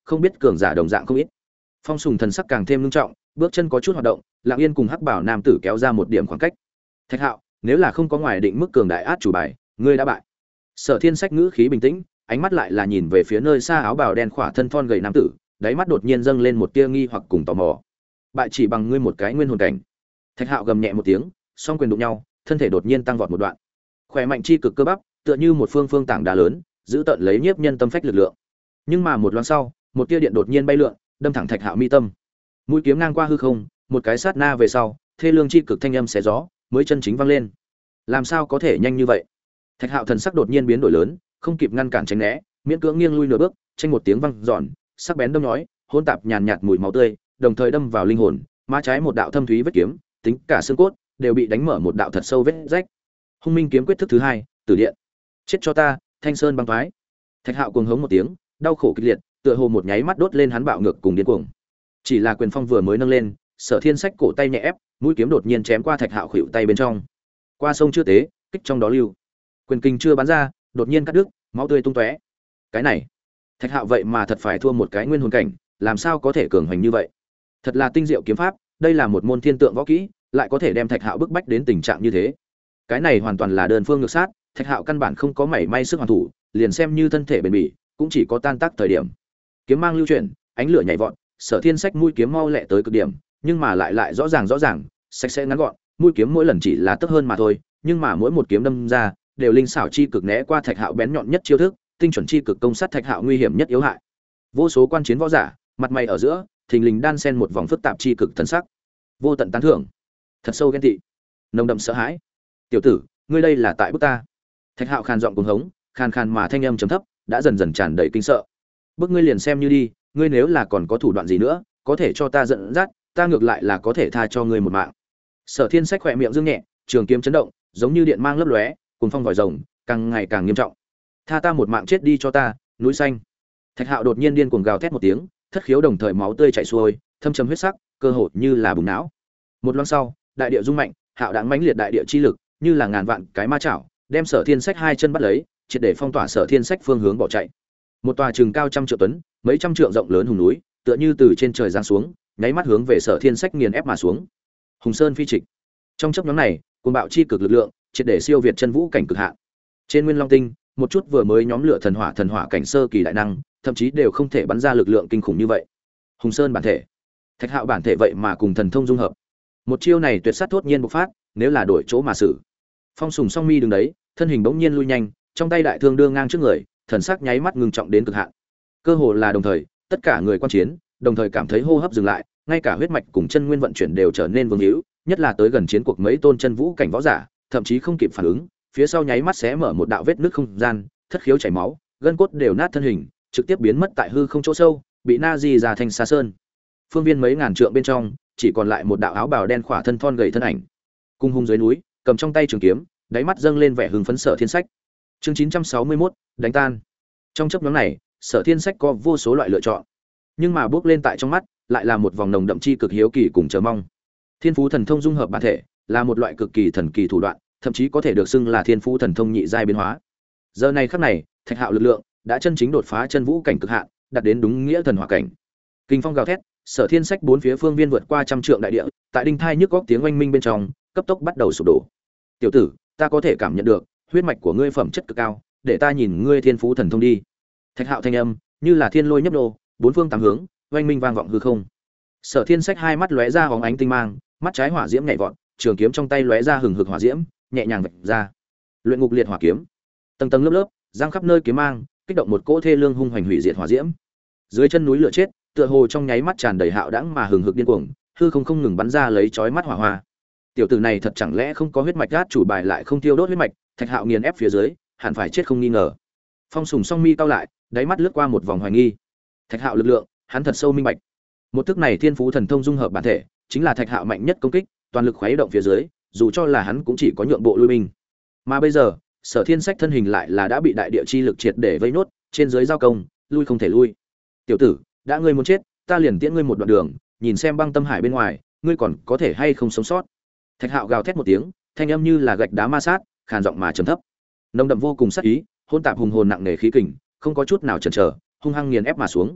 Speaker 1: không biết cường giả đồng dạng không ít. Phong Sùng thần sắc càng thêm nghiêm trọng, bước chân có chút hoạt động, Lặng Yên cùng Hắc Bảo nam tử kéo ra một điểm khoảng cách. Thạch Hạo, nếu là không có ngoài định mức cường đại át chủ bài, ngươi đã bại. Sở Thiên Sách ngữ khí bình tĩnh, ánh mắt lại là nhìn về phía nơi xa áo bào đen khỏa thân thon gầy nam tử, đáy mắt đột nhiên dâng lên một tia nghi hoặc cùng tò mò. Bại chỉ bằng ngươi một cái nguyên hồn cảnh. Thạch Hạo gầm nhẹ một tiếng, song quyền đụng nhau, thân thể đột nhiên tăng vọt một đoạn. Khỏe mạnh chi cực cơ bắp, tựa như một phương tảng đá lớn, giữ tận lấy nhiếp nhân tâm phách lực lượng. Nhưng mà một loáng sau, một tia điện đột nhiên bay lượn, đâm thẳng Thạch Hạo mi tâm. Mũi kiếm ngang qua hư không, một cái sát na về sau, thê lương chi cực thanh âm xé gió, mới chân chính vang lên. Làm sao có thể nhanh như vậy? Thạch Hạo thần sắc đột nhiên biến đổi lớn, không kịp ngăn cản tránh né, miễn cưỡng nghiêng lui nửa bước, tranh một tiếng vang giòn, sắc bén đâm nhói, hỗn tạp nhàn nhạt mùi máu tươi, đồng thời đâm vào linh hồn, má trái một đạo thâm thúy vết kiếm, tính cả xương cốt đều bị đánh mở một đạo thật sâu vết rách. Hung Minh kiếm quyết thức thứ hai, Tử điện. Chết cho ta, Thanh Sơn băng thoái. Thạch Hạo cuồng hống một tiếng, đau khổ kịch liệt, tựa hồ một nháy mắt đốt lên hắn bạo ngược cùng điên cuồng. Chỉ là quyền phong vừa mới nâng lên, Sở Thiên Sách cổ tay nhẹ ép, mũi kiếm đột nhiên chém qua Thạch Hạo khuỷu tay bên trong. Qua sông chưa tế, kích trong đó lưu. Quyền kinh chưa bắn ra, đột nhiên cắt đứt, máu tươi tung tóe. Cái này, Thạch Hạo vậy mà thật phải thua một cái nguyên hồn cảnh, làm sao có thể cường hành như vậy? Thật là tinh diệu kiếm pháp, đây là một môn thiên tượng võ kỹ, lại có thể đem Thạch Hạo bức bách đến tình trạng như thế. Cái này hoàn toàn là đơn phương ngược sát, Thạch Hạo căn bản không có mảy may sức hoàn thủ, liền xem như thân thể bền bỉ, cũng chỉ có tan tác thời điểm. Kiếm mang lưu chuyển, ánh lửa nhảy vọt, Sở Thiên Sách mũi kiếm mau lẹ tới cực điểm, nhưng mà lại rõ ràng, sạch sẽ ngắn gọn, mũi kiếm mỗi lần chỉ là tấp hơn mà thôi, nhưng mà mỗi một kiếm đâm ra, đều linh xảo chi cực né qua Thạch Hạo bén nhọn nhất chiêu thức, tinh chuẩn chi cực công sát Thạch Hạo nguy hiểm nhất yếu hại. Vô số quan chiến võ giả, mặt mày ở giữa, thình lình đan xen một vòng phức tạp chi cực thần sắc. Vô tận tán thưởng, thật sâu ghen tị, nồng đậm sợ hãi. Tiểu tử, ngươi đây là tại bức ta. Thạch Hạo khàn giọng cuồng hống, khàn mà thanh âm trầm thấp, đã dần dần tràn đầy kinh sợ. Bức ngươi liền xem như đi, ngươi nếu là còn có thủ đoạn gì nữa, có thể cho ta giận dắt, ta ngược lại là có thể tha cho ngươi một mạng. Sở Thiên Sách khỏe miệng dương nhẹ, trường kiếm chấn động, giống như điện mang lấp lóe, cùng phong vòi rồng, càng ngày càng nghiêm trọng. Tha ta một mạng chết đi cho ta, núi xanh. Thạch Hạo đột nhiên điên cuồng gào thét một tiếng, thất khiếu đồng thời máu tươi chảy xuôi, thâm trầm huyết sắc, cơ hồ như là bùng não. Một loáng sau, đại địa rung mạnh, Hạo đãng mãnh liệt đại địa chi lực, như là ngàn vạn cái ma chảo, đem Sở Thiên Sách hai chân bắt lấy, triệt để phong tỏa Sở Thiên Sách phương hướng bỏ chạy. Một tòa chừng cao trăm triệu tấn, mấy trăm trượng rộng lớn hùng núi, tựa như từ trên trời giáng xuống, nháy mắt hướng về Sở Thiên Sách nghiền ép mà xuống. Hùng Sơn phi trịch. Trong chốc ngắn này, cuồng bạo chi cực lực lượng, triệt để siêu việt chân vũ cảnh cực hạn. Trên Nguyên Long Tinh, một chút vừa mới nhóm lửa thần hỏa cảnh sơ kỳ đại năng, thậm chí đều không thể bắn ra lực lượng kinh khủng như vậy. Hùng Sơn bản thể, Thạch Hạo bản thể vậy mà cùng thần thông dung hợp. Một chiêu này tuyệt sát thốt nhiên bộc phát, nếu là đổi chỗ mà xử. Phong Sùng Song Mi đứng đấy, thân hình bỗng nhiên lui nhanh, trong tay đại thương đưa ngang trước người, thần sắc nháy mắt ngưng trọng đến cực hạn. Cơ hồ là đồng thời, tất cả người quan chiến đồng thời cảm thấy hô hấp dừng lại, ngay cả huyết mạch cùng chân nguyên vận chuyển đều trở nên vương hữu, nhất là tới gần chiến cuộc mấy tôn chân vũ cảnh võ giả, thậm chí không kịp phản ứng, phía sau nháy mắt xé mở một đạo vết nứt không gian, thất khiếu chảy máu, gân cốt đều nát thân hình, trực tiếp biến mất tại hư không chỗ sâu, bị na di ra thành xa sơn. Phương viên mấy ngàn trượng bên trong, chỉ còn lại một đạo áo bào đen khỏa thân thon gầy thân ảnh. Cung hung dưới núi, cầm trong tay trường kiếm, đáy mắt dâng lên vẻ hưng phấn Sở Thiên Sách. Chương 961, đánh tan. Trong chốc ngắn này, Sở Thiên Sách có vô số loại lựa chọn, nhưng mà bước lên tại trong mắt, lại là một vòng nồng đậm chi cực hiếu kỳ cùng chờ mong. Thiên phú thần thông dung hợp bản thể, là một loại cực kỳ thần kỳ thủ đoạn, thậm chí có thể được xưng là thiên phú thần thông nhị giai biến hóa. Giờ này khắc này, Thạch Hạo lực lượng đã chân chính đột phá chân vũ cảnh cực hạn, đạt đến đúng nghĩa thần hỏa cảnh. Kinh phong gào thét, Sở Thiên Sách bốn phía phương viên vượt qua trăm trượng đại địa, tại đinh thai nhức góc tiếng oanh minh bên trong, cấp tốc bắt đầu sụp đổ. "Tiểu tử, ta có thể cảm nhận được, huyết mạch của ngươi phẩm chất cực cao, để ta nhìn ngươi thiên phú thần thông đi." Thạch Hạo thanh âm, như là thiên lôi nhấp nô, bốn phương tám hướng, oanh minh vang vọng hư không. Sở Thiên Sách hai mắt lóe ra hóng ánh tinh mang, mắt trái hỏa diễm nhảy vọt, trường kiếm trong tay lóe ra hừng hực hỏa diễm, nhẹ nhàng vạch ra. Luyện ngục liệt hỏa kiếm, tầng tầng lớp lớp, giăng khắp nơi kiếm mang, kích động một cỗ thê lương hung hoành hủy diệt hỏa diễm. Dưới chân núi lửa chết, tựa hồ trong nháy mắt tràn đầy hạo đãng mà hừng hực điên cuồng, hư không ngừng bắn ra lấy chói mắt hỏa hoa. Tiểu tử này thật chẳng lẽ không có huyết mạch át chủ bài lại không tiêu đốt huyết mạch, Thạch Hạo nghiền ép phía dưới, hẳn phải chết không nghi ngờ. Phong Sùng Song Mi cau lại, đáy mắt lướt qua một vòng hoài nghi. Thạch Hạo lực lượng, hắn thật sâu minh bạch. Một thức này thiên phú thần thông dung hợp bản thể, chính là Thạch Hạo mạnh nhất công kích, toàn lực khuấy động phía dưới, dù cho là hắn cũng chỉ có nhượng bộ lui binh. Mà bây giờ, Sở Thiên Sách thân hình lại là đã bị đại địa chi lực triệt để vây nốt, trên dưới giao công, lui không thể lui. "Tiểu tử, đã ngươi muốn chết, ta liền tiễn ngươi một đoạn đường, nhìn xem băng tâm hải bên ngoài, ngươi còn có thể hay không sống sót." Thạch Hạo gào thét một tiếng, thanh âm như là gạch đá ma sát, khàn giọng mà trầm thấp. Nồng đậm vô cùng sát ý, hỗn tạp hùng hồn nặng nề khí kình, không có chút nào chần chờ, hung hăng nghiền ép mà xuống.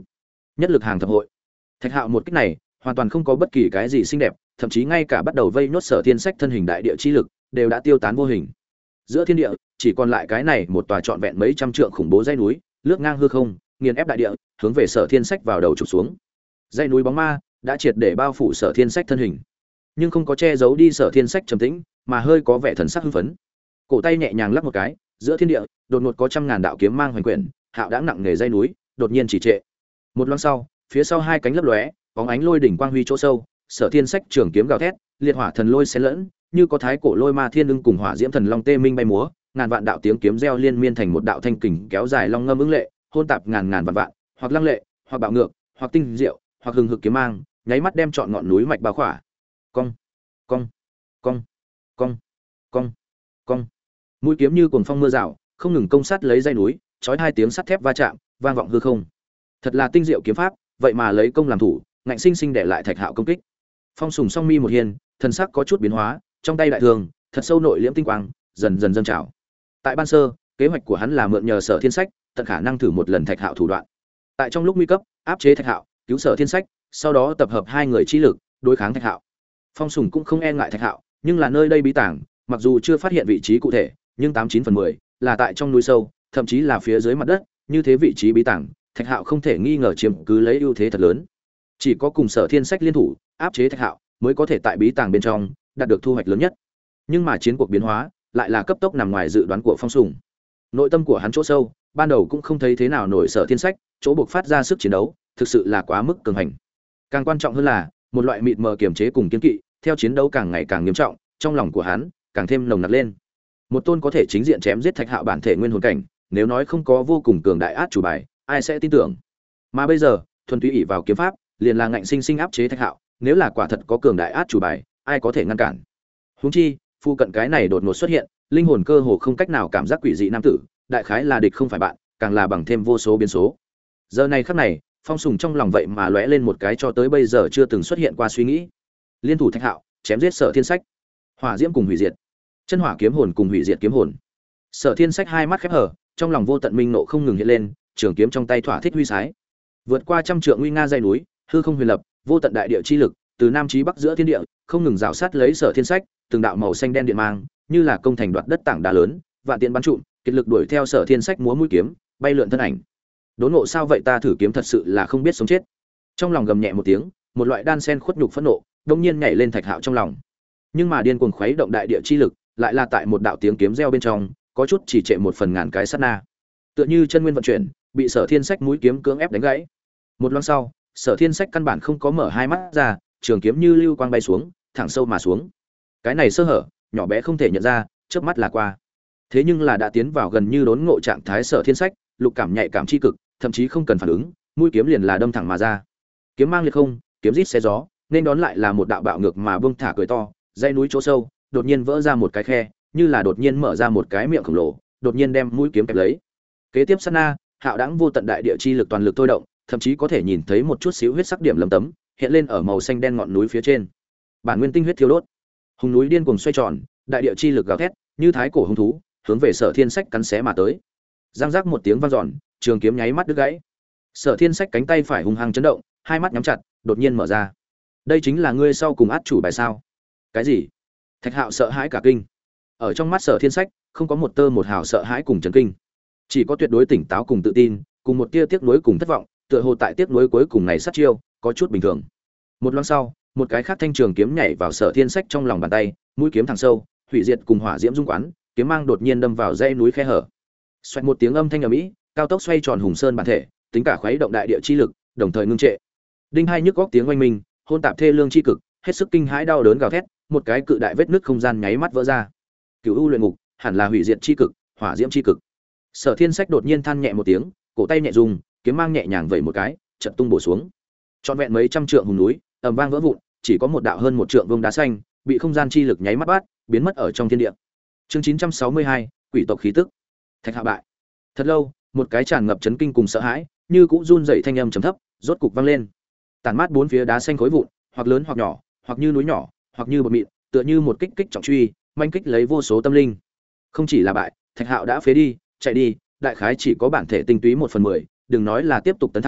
Speaker 1: nhất lực hàng thập hội. Thạch Hạo một kích này hoàn toàn không có bất kỳ cái gì xinh đẹp, thậm chí ngay cả bắt đầu vây nốt Sở Thiên Sách thân hình đại địa chi lực đều đã tiêu tán vô hình. Giữa thiên địa chỉ còn lại cái này một tòa trọn vẹn mấy trăm trượng khủng bố dãy núi, lướt ngang hư không, nghiền ép đại địa, hướng về Sở Thiên Sách vào đầu chụp xuống. Dãy núi bóng ma đã triệt để bao phủ Sở Thiên Sách thân hình, nhưng không có che giấu đi Sở Thiên Sách trầm tĩnh, mà hơi có vẻ thần sắc hưng phấn. Cổ tay nhẹ nhàng lắc một cái, giữa thiên địa đột ngột có trăm ngàn đạo kiếm mang hoành quyển, hạo đã nặng nề dãy núi, đột nhiên chỉ trệ. Một loáng sau, phía sau hai cánh lấp lóe, bóng ánh lôi đỉnh quang huy chỗ sâu, Sở Thiên Sách trường kiếm gào thét, liệt hỏa thần lôi xen lẫn, như có thái cổ lôi ma thiên ưng cùng hỏa diễm thần long tê minh bay múa, ngàn vạn đạo tiếng kiếm reo liên miên thành một đạo thanh kình kéo dài long ngâm ứng lệ, hôn tạp ngàn ngàn vạn vạn, hoặc lăng lệ, hoặc bạo ngược, hoặc tinh diệu, hoặc hừng hực kiếm mang, nháy mắt đem trọn ngọn núi mạch bao khỏa. Cong, cong, cong, cong, cong, cong. Mũi kiếm như cuồng phong mưa rào, không ngừng công sát lấy dây núi, chói hai tiếng sắt thép va chạm, vang vọng hư không. Thật là tinh diệu kiếm pháp, vậy mà lấy công làm thủ, ngạnh sinh sinh để lại Thạch Hạo công kích. Phong Sùng song mi một hiên, thần sắc có chút biến hóa, trong tay đại thường, thật sâu nội liễm tinh quang, dần dần dâng trào. Tại ban sơ, kế hoạch của hắn là mượn nhờ Sở Thiên Sách, tận khả năng thử một lần Thạch Hạo thủ đoạn. Tại trong lúc nguy cấp, áp chế Thạch Hạo, cứu Sở Thiên Sách, sau đó tập hợp hai người chi lực, đối kháng Thạch Hạo. Phong Sùng cũng không e ngại Thạch Hạo, nhưng là nơi đây bí tàng, mặc dù chưa phát hiện vị trí cụ thể, nhưng 89/10 là tại trong núi sâu, thậm chí là phía dưới mặt đất, như thế vị trí bí tàng, Thạch Hạo không thể nghi ngờ chiếm cứ lấy ưu thế thật lớn. Chỉ có cùng Sở Thiên Sách liên thủ, áp chế Thạch Hạo, mới có thể tại bí tàng bên trong đạt được thu hoạch lớn nhất. Nhưng mà chiến cuộc biến hóa lại là cấp tốc nằm ngoài dự đoán của Phong Sùng. Nội tâm của hắn chỗ sâu, ban đầu cũng không thấy thế nào nổi Sở Thiên Sách, chỗ buộc phát ra sức chiến đấu, thực sự là quá mức cường hành. Càng quan trọng hơn là, một loại mịt mờ kiềm chế cùng kiên kỵ, theo chiến đấu càng ngày càng nghiêm trọng, trong lòng của hắn càng thêm nồng nặc lên. Một tôn có thể chính diện chém giết Thạch Hạo bản thể nguyên hồn cảnh, nếu nói không có vô cùng cường đại át chủ bài, ai sẽ tin tưởng? Mà bây giờ, thuần túy ỷ vào kiếm pháp, liền là ngạnh sinh sinh áp chế Thạch Hạo, nếu là quả thật có cường đại át chủ bài, ai có thể ngăn cản? Huống chi, phu cận cái này đột ngột xuất hiện, linh hồn cơ hồ không cách nào cảm giác quỷ dị nam tử, đại khái là địch không phải bạn, càng là bằng thêm vô số biến số. Giờ này khắc này, Phong Sùng trong lòng vậy mà lóe lên một cái cho tới bây giờ chưa từng xuất hiện qua suy nghĩ. Liên thủ Thạch Hạo, chém giết Sở Thiên Sách. Hỏa diễm cùng hủy diệt. Chân hỏa kiếm hồn cùng hủy diệt kiếm hồn. Sở Thiên Sách hai mắt khép hờ, trong lòng vô tận minh nộ không ngừng hiện lên, trường kiếm trong tay thỏa thích huy sái. Vượt qua trăm trượng nguy nga dãy núi, hư không huyền lập, vô tận đại địa chi lực, từ nam chí bắc giữa thiên địa, không ngừng rào sát lấy Sở Thiên Sách, từng đạo màu xanh đen điện mang, như là công thành đoạt đất tảng đá lớn, vạn tiện bắn trụm, kiệt lực đuổi theo Sở Thiên Sách múa mũi kiếm, bay lượn thân ảnh. Đốn ngộ sao vậy, ta thử kiếm thật sự là không biết sống chết. Trong lòng gầm nhẹ một tiếng, một loại đan sen khuất nhục phẫn nộ, đột nhiên nhảy lên Thạch Hạo trong lòng. Nhưng mà điên cuồng khuấy động đại địa chi lực, lại là tại một đạo tiếng kiếm reo bên trong, có chút chỉ trệ một phần ngàn cái sát na. Tựa như chân nguyên vận chuyển, bị Sở Thiên Sách mũi kiếm cưỡng ép đánh gãy. Một loáng sau, Sở Thiên Sách căn bản không có mở hai mắt ra, trường kiếm như lưu quang bay xuống, thẳng sâu mà xuống. Cái này sơ hở, nhỏ bé không thể nhận ra, chớp mắt là qua. Thế nhưng là đã tiến vào gần như đốn ngộ trạng thái Sở Thiên Sách, lục cảm nhạy cảm chi cực, thậm chí không cần phản ứng, mũi kiếm liền là đâm thẳng mà ra. Kiếm mang liệt không, kiếm rít xé gió, nên đón lại là một đạo bạo ngược mà buông thả cười to, dãy núi chỗ sâu, đột nhiên vỡ ra một cái khe, như là đột nhiên mở ra một cái miệng khổng lồ, đột nhiên đem mũi kiếm kẹp lấy. Kế tiếp sát na, hạo đãng vô tận đại địa chi lực toàn lực thôi động, thậm chí có thể nhìn thấy một chút xíu huyết sắc điểm lấm tấm hiện lên ở màu xanh đen ngọn núi phía trên. Bản nguyên tinh huyết thiêu đốt, hùng núi điên cuồng xoay tròn, đại địa chi lực gào thét, như thái cổ hung thú, hướng về Sở Thiên Sách cắn xé mà tới. Giang giác một tiếng vang dọn, trường kiếm nháy mắt đứt gãy. Sở Thiên Sách cánh tay phải hung hăng chấn động, hai mắt nhắm chặt, đột nhiên mở ra. Đây chính là ngươi sau cùng át chủ bài sao? Cái gì? Thạch Hạo sợ hãi cả kinh. Ở trong mắt Sở Thiên Sách, không có một tơ một hào sợ hãi cùng chấn kinh, chỉ có tuyệt đối tỉnh táo cùng tự tin, cùng một tia tiếc nuối cùng thất vọng, tựa hồ tại tiếc nuối cuối cùng này sát chiêu, có chút bình thường. Một loáng sau, một cái khác thanh trường kiếm nhảy vào Sở Thiên Sách trong lòng bàn tay, mũi kiếm thẳng sâu, hủy diệt cùng hỏa diễm dung quán, kiếm mang đột nhiên đâm vào dãy núi khe hở. Xoẹt một tiếng âm thanh ầm ĩ, cao tốc xoay tròn hùng sơn bản thể, tính cả khuấy động đại địa chi lực, đồng thời ngưng trệ. Đinh hai nhức góc tiếng oanh minh, hôn tạp thê lương chi cực, hết sức kinh hãi đau đớn gào thét, một cái cự đại vết nứt không gian nháy mắt vỡ ra. Cửu u luyện ngục, hẳn là hủy diệt chi cực, hỏa diễm chi cực. Sở Thiên Sách đột nhiên than nhẹ một tiếng, cổ tay nhẹ rung, kiếm mang nhẹ nhàng vẩy một cái, chợt tung bổ xuống. Trọn vẹn mấy trăm trượng hùng núi, ầm vang vỡ vụn, chỉ có một đạo hơn một trượng vương đá xanh, bị không gian chi lực nháy mắt bắt, biến mất ở trong thiên địa. Chương 962, quỷ tộc khí tức. Thạch Hạo bại. Thật lâu, một cái tràn ngập chấn kinh cùng sợ hãi, như cũ run rẩy thanh âm trầm thấp, rốt cục vang lên. Tản mát bốn phía đá xanh khối vụn, hoặc lớn hoặc nhỏ, hoặc như núi nhỏ, hoặc như bột mịn, tựa như một kích kích trọng truy, manh kích lấy vô số tâm linh. Không chỉ là bại, Thạch Hạo đã phế đi, chạy đi, đại khái chỉ có bản thể tinh túy 1/10, đừng nói là tiếp tục tấn thăng,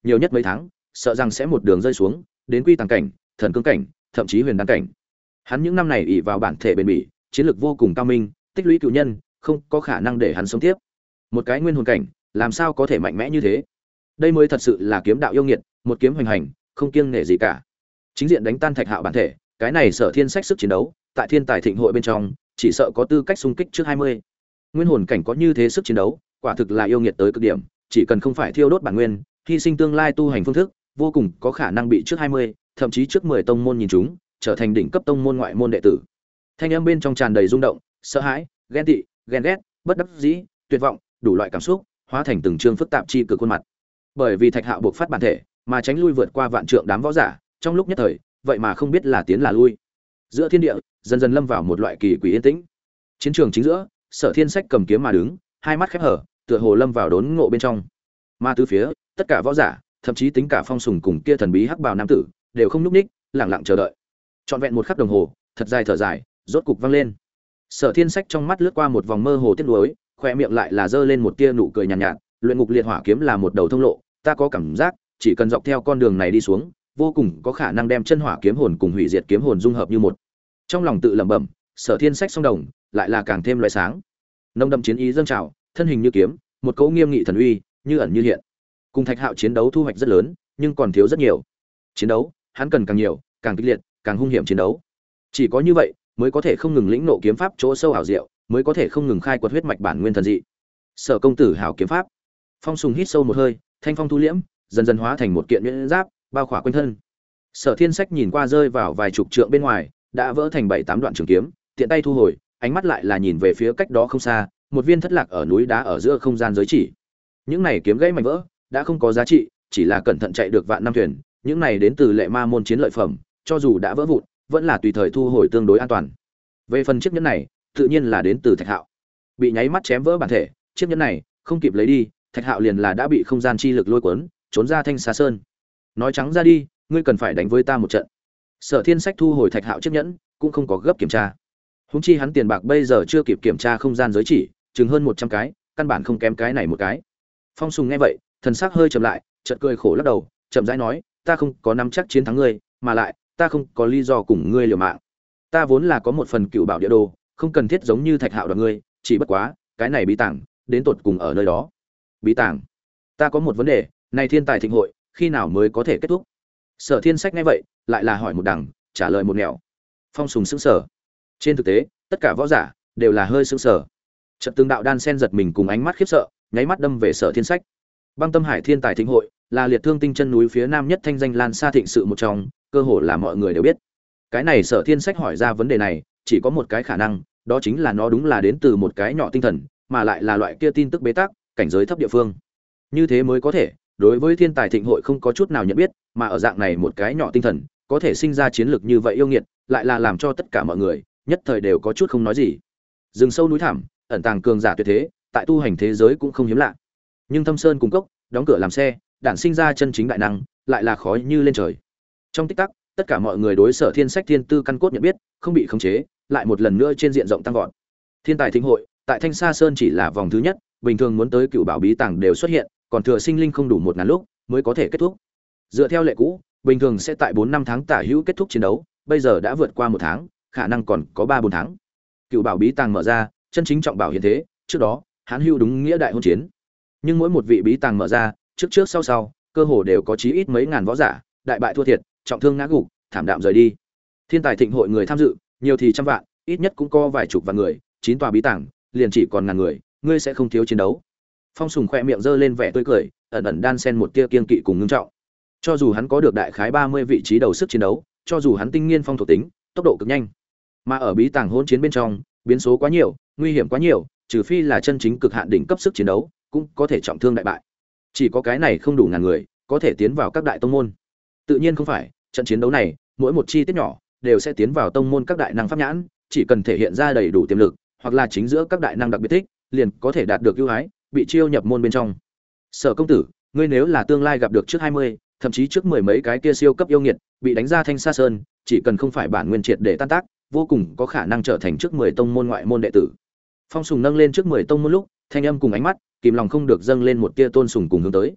Speaker 1: nhiều nhất mấy tháng sợ rằng sẽ một đường rơi xuống đến quy tàng cảnh, thần cương cảnh, thậm chí huyền đan cảnh. Hắn những năm này ỷ vào bản thể bền bỉ, chiến lược vô cùng cao minh, tích lũy cựu nhân, không có khả năng để hắn sống tiếp. Một cái nguyên hồn cảnh, làm sao có thể mạnh mẽ như thế? Đây mới thật sự là kiếm đạo yêu nghiệt, một kiếm hoành hành, không kiêng nể gì cả. Chính diện đánh tan Thạch Hạo bản thể, cái này Sở Thiên Sách sức chiến đấu, tại Thiên Tài Thịnh hội bên trong, chỉ sợ có tư cách xung kích trước 20. Nguyên hồn cảnh có như thế sức chiến đấu, quả thực là yêu nghiệt tới cực điểm, chỉ cần không phải thiêu đốt bản nguyên, hy sinh tương lai tu hành phương thức, vô cùng có khả năng bị trước 20, thậm chí trước 10 tông môn nhìn chúng, trở thành đỉnh cấp tông môn ngoại môn đệ tử. Thanh âm bên trong tràn đầy rung động, sợ hãi, ghen tị, ghen ghét, bất đắc dĩ, tuyệt vọng, đủ loại cảm xúc, hóa thành từng chương phức tạp chi cực khuôn mặt. Bởi vì Thạch Hạo buộc phát bản thể, mà tránh lui vượt qua vạn trượng đám võ giả, trong lúc nhất thời, vậy mà không biết là tiến là lui. Giữa thiên địa, dần dần lâm vào một loại kỳ quỷ yên tĩnh. Chiến trường chính giữa, Sở Thiên Sách cầm kiếm mà đứng, hai mắt khép hở, tựa hồ lâm vào đốn ngộ bên trong. Mà từ phía, tất cả võ giả, thậm chí tính cả Phong Sùng cùng kia thần bí hắc bào nam tử, đều không nhúc nhích, lặng lặng chờ đợi. Trọn vẹn một khắc đồng hồ, thật dài thở dài, rốt cục vang lên. Sở Thiên Sách trong mắt lướt qua một vòng mơ hồ tiếc nuối, khoe miệng lại là giơ lên một tia nụ cười nhàn nhạt, luyện ngục liệt hỏa kiếm là một đầu thông lộ, ta có cảm giác, chỉ cần dọc theo con đường này đi xuống, vô cùng có khả năng đem chân hỏa kiếm hồn cùng hủy diệt kiếm hồn dung hợp như một. Trong lòng tự lẩm bẩm, Sở Thiên Sách song đồng, lại là càng thêm loại sáng. Nông đậm chiến ý dâng trào, thân hình như kiếm, một cỗ nghiêm nghị thần uy, như ẩn như hiện. Cùng Thạch Hạo chiến đấu thu hoạch rất lớn, nhưng còn thiếu rất nhiều. Chiến đấu, hắn cần càng nhiều, càng kịch liệt, càng hung hiểm chiến đấu. Chỉ có như vậy, mới có thể không ngừng lĩnh ngộ kiếm pháp chỗ sâu ảo diệu, mới có thể không ngừng khai quật huyết mạch bản nguyên thần dị. Sở công tử hảo kiếm pháp. Phong Sùng hít sâu một hơi, thanh phong thu liễm, dần dần hóa thành một kiện nhuyễn giáp, bao khỏa quanh thân. Sở Thiên Sách nhìn qua rơi vào vài chục trượng bên ngoài, đã vỡ thành 7-8 đoạn trường kiếm, tiện tay thu hồi, ánh mắt lại là nhìn về phía cách đó không xa, một viên thất lạc ở núi đá ở giữa không gian giới chỉ. Những này kiếm gãy mảnh vỡ, đã không có giá trị, chỉ là cẩn thận chạy được vạn năm thuyền, những này đến từ Lệ Ma môn chiến lợi phẩm, cho dù đã vỡ vụn, vẫn là tùy thời thu hồi tương đối an toàn. Về phần chiếc nhẫn này, tự nhiên là đến từ Thạch Hạo. Bị nháy mắt chém vỡ bản thể, chiếc nhẫn này không kịp lấy đi, Thạch Hạo liền là đã bị không gian chi lực lôi cuốn, trốn ra Thanh Sa Sơn. Nói trắng ra đi, ngươi cần phải đánh với ta một trận. Sở Thiên Sách thu hồi Thạch Hạo chiếc nhẫn, cũng không có gấp kiểm tra. Huống chi hắn tiền bạc bây giờ chưa kịp kiểm tra không gian giới chỉ, chừng hơn 100 cái, căn bản không kém cái này một cái. Phong Sùng nghe vậy, thần sắc hơi chậm lại, chợt cười khổ lắc đầu, chậm rãi nói, ta không có nắm chắc chiến thắng ngươi, mà lại, ta không có lý do cùng ngươi liều mạng. Ta vốn là có một phần cựu bảo địa đồ, không cần thiết giống như Thạch Hạo đoạt ngươi, chỉ bất quá, cái này bí tàng, đến tột cùng ở nơi đó. Bí tàng? Ta có một vấn đề, này Thiên Tài Thịnh hội, khi nào mới có thể kết thúc? Sở Thiên Sách nghe vậy, lại là hỏi một đằng, trả lời một nẻo. Phong Sùng sững sờ. Trên thực tế, tất cả võ giả đều là hơi sững sờ. Chợt từng đạo đan sen giật mình cùng ánh mắt khiếp sợ, nháy mắt đâm về Sở Thiên Sách. Băng Tâm Hải Thiên Tài Thịnh hội là liệt thương tinh chân núi phía nam nhất thanh danh lan xa thịnh sự một trong, cơ hồ là mọi người đều biết. Cái này Sở Thiên Sách hỏi ra vấn đề này, chỉ có một cái khả năng, đó chính là nó đúng là đến từ một cái nhỏ tinh thần, mà lại là loại kia tin tức bế tắc, cảnh giới thấp địa phương. Như thế mới có thể, đối với Thiên Tài Thịnh hội không có chút nào nhận biết, mà ở dạng này một cái nhỏ tinh thần, có thể sinh ra chiến lược như vậy yêu nghiệt, lại là làm cho tất cả mọi người nhất thời đều có chút không nói gì. Rừng sâu núi thẳm, ẩn tàng cường giả tuyệt thế, tại tu hành thế giới cũng không hiếm lạ. Nhưng thâm sơn cùng cốc, đóng cửa làm xe, đản sinh ra chân chính đại năng, lại là khó như lên trời. Trong tích tắc, tất cả mọi người đối Sở Thiên Sách thiên tư căn cốt nhận biết, không bị khống chế, lại một lần nữa trên diện rộng tăng vọt. Thiên Tài Thịnh hội, tại Thanh Sa Sơn chỉ là vòng thứ nhất, bình thường muốn tới cựu bảo bí tàng đều xuất hiện, còn thừa sinh linh không đủ 1000 lúc mới có thể kết thúc. Dựa theo lệ cũ, bình thường sẽ tại 4-5 tháng tả hữu kết thúc chiến đấu, bây giờ đã vượt qua 1 tháng, khả năng còn có 3-4 tháng. Cựu bảo bí tàng mở ra, chân chính trọng bảo hiện thế, trước đó, Hán Hưu đúng nghĩa đại hôn chiến. Nhưng mỗi một vị bí tàng mở ra, trước trước sau sau, cơ hồ đều có chí ít mấy ngàn võ giả, đại bại thua thiệt, trọng thương ngã gục, thảm đạm rời đi. Thiên Tài Thịnh hội người tham dự, nhiều thì trăm vạn, ít nhất cũng có vài chục vạn người, 9 tòa bí tàng, liền chỉ còn ngàn người, ngươi sẽ không thiếu chiến đấu. Phong Sùng khẽ miệng giơ lên vẻ tươi cười, ẩn ẩn đan xen một tia kiên kỵ cùng ngưng trọng. Cho dù hắn có được đại khái 30 vị trí đầu sức chiến đấu, cho dù hắn tinh nghiên phong thuộc tính, tốc độ cực nhanh, mà ở bí tàng hỗn chiến bên trong, biến số quá nhiều, nguy hiểm quá nhiều, trừ phi là chân chính cực hạn đỉnh cấp sức chiến đấu, cũng có thể trọng thương đại bại. Chỉ có cái này không đủ ngàn người, có thể tiến vào các đại tông môn. Tự nhiên không phải, trận chiến đấu này, mỗi một chi tiết nhỏ đều sẽ tiến vào tông môn các đại năng pháp nhãn, chỉ cần thể hiện ra đầy đủ tiềm lực, hoặc là chính giữa các đại năng đặc biệt thích, liền có thể đạt được ưu ái, bị chiêu nhập môn bên trong. Sở công tử, ngươi nếu là tương lai gặp được trước 20, thậm chí trước 10 mấy cái kia siêu cấp yêu nghiệt, bị đánh ra Thanh Sa Sơn, chỉ cần không phải bản nguyên triệt để tan tác, vô cùng có khả năng trở thành trước 10 tông môn ngoại môn đệ tử. Phong Sùng nâng lên trước 10 tông môn lúc, thanh âm cùng ánh mắt, kìm lòng không được dâng lên một tia tôn sùng cùng hướng tới.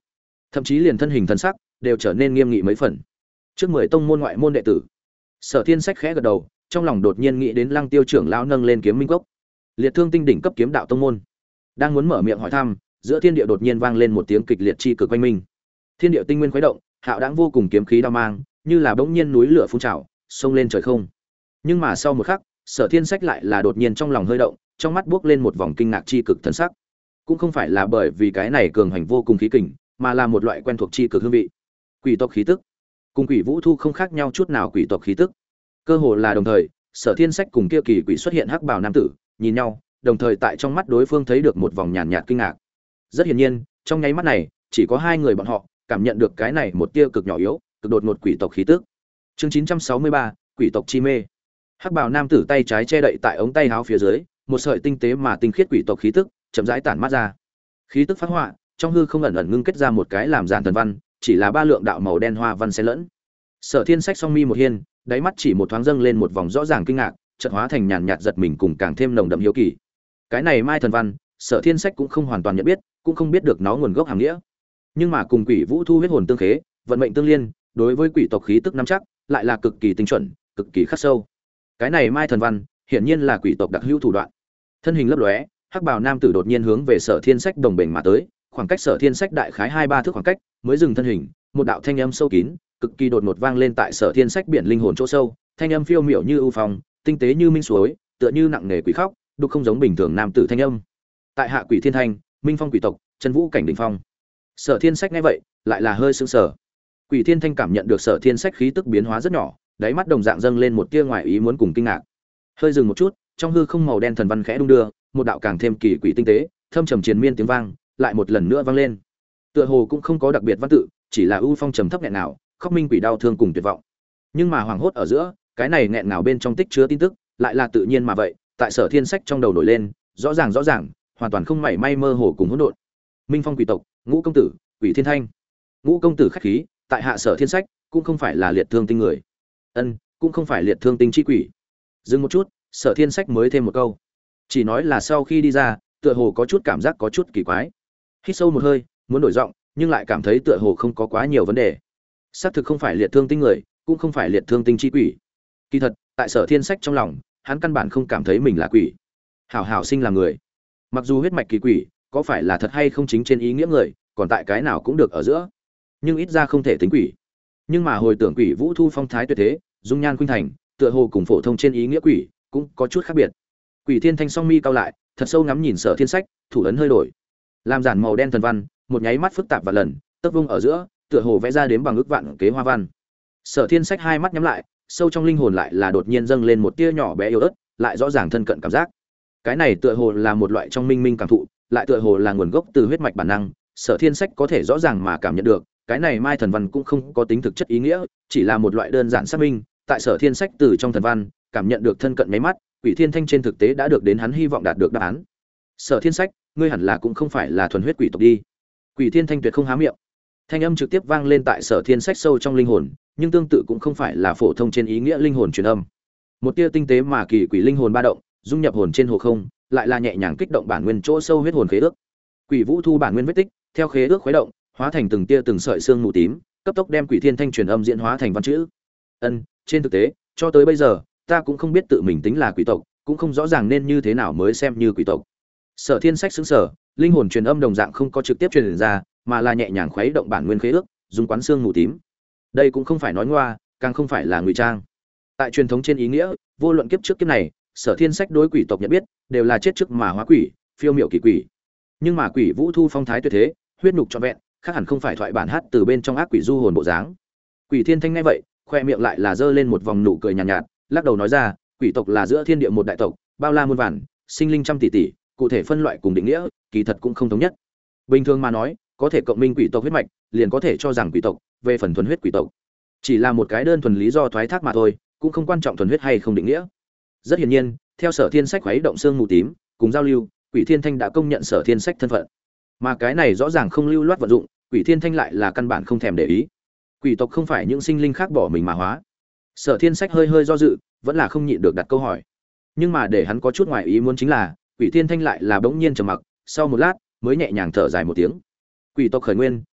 Speaker 1: thậm chí liền thân hình thân sắc đều trở nên nghiêm nghị mấy phần. Trước 10 tông môn ngoại môn đệ tử, Sở Thiên Sách khẽ gật đầu, trong lòng đột nhiên nghĩ đến Lăng Tiêu trưởng lão nâng lên Kiếm Minh Cốc, Liệt Thương Tinh đỉnh cấp kiếm đạo tông môn. Đang muốn mở miệng hỏi thăm, giữa thiên địa đột nhiên vang lên một tiếng kịch liệt chi cực quanh minh. Thiên địa tinh nguyên khuấy động, hạo đãng vô cùng kiếm khí đao mang, như là bỗng nhiên núi lửa phun trào, xông lên trời không. Nhưng mà sau một khắc, Sở Thiên Sách lại là đột nhiên trong lòng hơi động, trong mắt buốc lên một vòng kinh ngạc chi cực thần sắc. Cũng không phải là bởi vì cái này cường hành vô cùng khí kình, mà là một loại quen thuộc chi cực hương vị. Quỷ tộc khí tức, cùng Quỷ Vũ Thu không khác nhau chút nào, quỷ tộc khí tức. Cơ hồ là đồng thời, Sở Thiên Sách cùng kia kỳ quỷ xuất hiện hắc bào nam tử, nhìn nhau, đồng thời tại trong mắt đối phương thấy được một vòng nhàn nhạt kinh ngạc. Rất hiển nhiên, trong nháy mắt này, chỉ có hai người bọn họ cảm nhận được cái này một tia cực nhỏ yếu, cực đột ngột quỷ tộc khí tức. Chương 963, quỷ tộc chi mê. Hắc bào nam tử tay trái che đậy tại ống tay áo phía dưới, một sợi tinh tế mà tinh khiết quỷ tộc khí tức chậm rãi tản mát ra. Khí tức phát họa, trong hư không ẩn ẩn ngưng kết ra một cái làm giản thần văn, chỉ là ba lượng đạo màu đen hoa văn xen lẫn. Sở Thiên Sách song mi một hiên, đáy mắt chỉ một thoáng dâng lên một vòng rõ ràng kinh ngạc, chợt hóa thành nhàn nhạt giật mình cùng càng thêm nồng đậm hiếu kỳ. Cái này mai thần văn, Sở Thiên Sách cũng không hoàn toàn nhận biết, cũng không biết được nó nguồn gốc hàm nghĩa. Nhưng mà cùng Quỷ Vũ Thu huyết hồn tương khế, vận mệnh tương liên, đối với quỷ tộc khí tức nắm chắc, lại là cực kỳ tinh chuẩn, cực kỳ khắc sâu. Cái này mai thần văn, hiển nhiên là quỷ tộc đặc hữu thủ đoạn. Thân hình lấp lóe, hắc bào nam tử đột nhiên hướng về Sở Thiên Sách đồng bền mà tới, khoảng cách Sở Thiên Sách đại khái 2-3 thước khoảng cách, mới dừng thân hình, một đạo thanh âm sâu kín, cực kỳ đột ngột vang lên tại Sở Thiên Sách biển linh hồn chỗ sâu, thanh âm phiêu miểu như ưu phong, tinh tế như minh suối, tựa như nặng nề quỷ khóc, đục không giống bình thường nam tử thanh âm. Tại hạ Quỷ Thiên Thanh, Minh Phong quỷ tộc, chân vũ cảnh đỉnh phong. Sở Thiên Sách nghe vậy, lại là hơi sững sờ. Quỷ Thiên Thanh cảm nhận được Sở Thiên Sách khí tức biến hóa rất nhỏ, đáy mắt đồng dạng dâng lên một tia ngoài ý muốn cùng kinh ngạc. Hơi dừng một chút, trong hư không màu đen thần văn khẽ đung đưa, một đạo càng thêm kỳ quỷ tinh tế, thâm trầm triền miên tiếng vang, lại một lần nữa vang lên. Tựa hồ cũng không có đặc biệt văn tự, chỉ là ưu phong trầm thấp nghẹn nào, khóc minh quỷ đau thương cùng tuyệt vọng. Nhưng mà hoàng hốt ở giữa, cái này nghẹn nào bên trong tích chứa tin tức, lại là tự nhiên mà vậy, tại Sở Thiên Sách trong đầu nổi lên, rõ ràng, hoàn toàn không mảy may mơ hồ cùng hỗn độn. Minh Phong quỷ tộc, Ngũ công tử, Quỷ Thiên Thanh. Ngũ công tử khách khí, tại hạ Sở Thiên Sách, cũng không phải là liệt thương tinh người. Cũng không phải liệt thương tinh chi quỷ. Dừng một chút, Sở Thiên Sách mới thêm một câu. Chỉ nói là sau khi đi ra, tựa hồ có chút cảm giác có chút kỳ quái. Hít sâu một hơi, muốn đổi giọng, nhưng lại cảm thấy tựa hồ không có quá nhiều vấn đề. Xác thực không phải liệt thương tinh người, cũng không phải liệt thương tinh chi quỷ. Kỳ thật, tại Sở Thiên Sách trong lòng, hắn căn bản không cảm thấy mình là quỷ. Hảo hảo sinh là người. Mặc dù huyết mạch kỳ quỷ, có phải là thật hay không chính trên ý nghĩa người, còn tại cái nào cũng được ở giữa. Nhưng ít ra không thể tính quỷ. Nhưng mà hồi tưởng Quỷ Vũ Thu phong thái tuyệt thế, dung nhan khuynh thành, tựa hồ cùng phổ thông trên ý nghĩa quỷ cũng có chút khác biệt. Quỷ Thiên Thanh song mi cao lại, thật sâu ngắm nhìn Sở Thiên Sách, thủ ấn hơi đổi, làm giản màu đen thần văn, một nháy mắt phức tạp và lần, tấc vung ở giữa, tựa hồ vẽ ra đến bằng ước vạn kế hoa văn. Sở Thiên Sách hai mắt nhắm lại, sâu trong linh hồn lại là đột nhiên dâng lên một tia nhỏ bé yếu ớt, lại rõ ràng thân cận cảm giác. Cái này tựa hồ là một loại trong minh minh cảm thụ, lại tựa hồ là nguồn gốc từ huyết mạch bản năng, Sở Thiên Sách có thể rõ ràng mà cảm nhận được, cái này mai thần văn cũng không có tính thực chất ý nghĩa, chỉ là một loại đơn giản xác minh, tại Sở Thiên Sách từ trong thần văn, cảm nhận được thân cận mấy mắt, Quỷ Thiên Thanh trên thực tế đã được đến hắn hy vọng đạt được đáp án. Sở Thiên Sách, ngươi hẳn là cũng không phải là thuần huyết quỷ tộc đi. Quỷ Thiên Thanh tuyệt không há miệng. Thanh âm trực tiếp vang lên tại Sở Thiên Sách sâu trong linh hồn, nhưng tương tự cũng không phải là phổ thông trên ý nghĩa linh hồn truyền âm. Một tia tinh tế mà kỳ quỷ linh hồn ba động, dung nhập hồn trên hồ không, lại là nhẹ nhàng kích động bản nguyên chỗ sâu huyết hồn khế ước. Quỷ Vũ Thu bản nguyên vết tích, theo khế ước khuấy động, hóa thành từng tia từng sợi xương mù tím, cấp tốc đem Quỷ Thiên Thanh truyền âm diễn hóa thành văn chữ. Trên thực tế, cho tới bây giờ, ta cũng không biết tự mình tính là quỷ tộc, cũng không rõ ràng nên như thế nào mới xem như quỷ tộc. Sở Thiên Sách sững sờ, linh hồn truyền âm đồng dạng không có trực tiếp truyền ra, mà là nhẹ nhàng khuấy động bản nguyên khế ước, dùng quán xương mù tím. Đây cũng không phải nói ngoa, càng không phải là ngụy trang. Tại truyền thống trên ý nghĩa, vô luận kiếp trước kiếp này, Sở Thiên Sách đối quỷ tộc nhận biết đều là chết trước mà hóa quỷ, phiêu miểu kỳ quỷ. Nhưng mà Quỷ Vũ Thu phong thái tuyệt thế, huyết nhục trọn vẹn, khác hẳn không phải thoại bản hát từ bên trong ác quỷ du hồn bộ dáng. Quỷ Thiên Thanh nghe vậy, khoe miệng lại là giơ lên một vòng nụ cười nhàn nhạt, lắc đầu nói ra, quỷ tộc là giữa thiên địa một đại tộc, bao la muôn vàn, sinh linh trăm tỷ tỷ, cụ thể phân loại cùng định nghĩa, kỳ thật cũng không thống nhất. Bình thường mà nói, có thể cộng minh quỷ tộc huyết mạch, liền có thể cho rằng quỷ tộc, về phần thuần huyết quỷ tộc, chỉ là một cái đơn thuần lý do thoái thác mà thôi, cũng không quan trọng thuần huyết hay không định nghĩa. Rất hiển nhiên, theo Sở Thiên Sách khuấy động xương mù tím, cùng giao lưu, Quỷ Thiên Thanh đã công nhận Sở Thiên Sách thân phận. Mà cái này rõ ràng không lưu loát vận dụng, Quỷ Thiên Thanh lại là căn bản không thèm để ý. Quỷ tộc không phải những sinh linh khác bỏ mình mà hóa. Sở Thiên Sách hơi hơi do dự, vẫn là không nhịn được đặt câu hỏi. Nhưng mà để hắn có chút ngoài ý muốn chính là, Quỷ Thiên Thanh lại là bỗng nhiên trầm mặc, sau một lát mới nhẹ nhàng thở dài một tiếng. Quỷ tộc khởi nguyên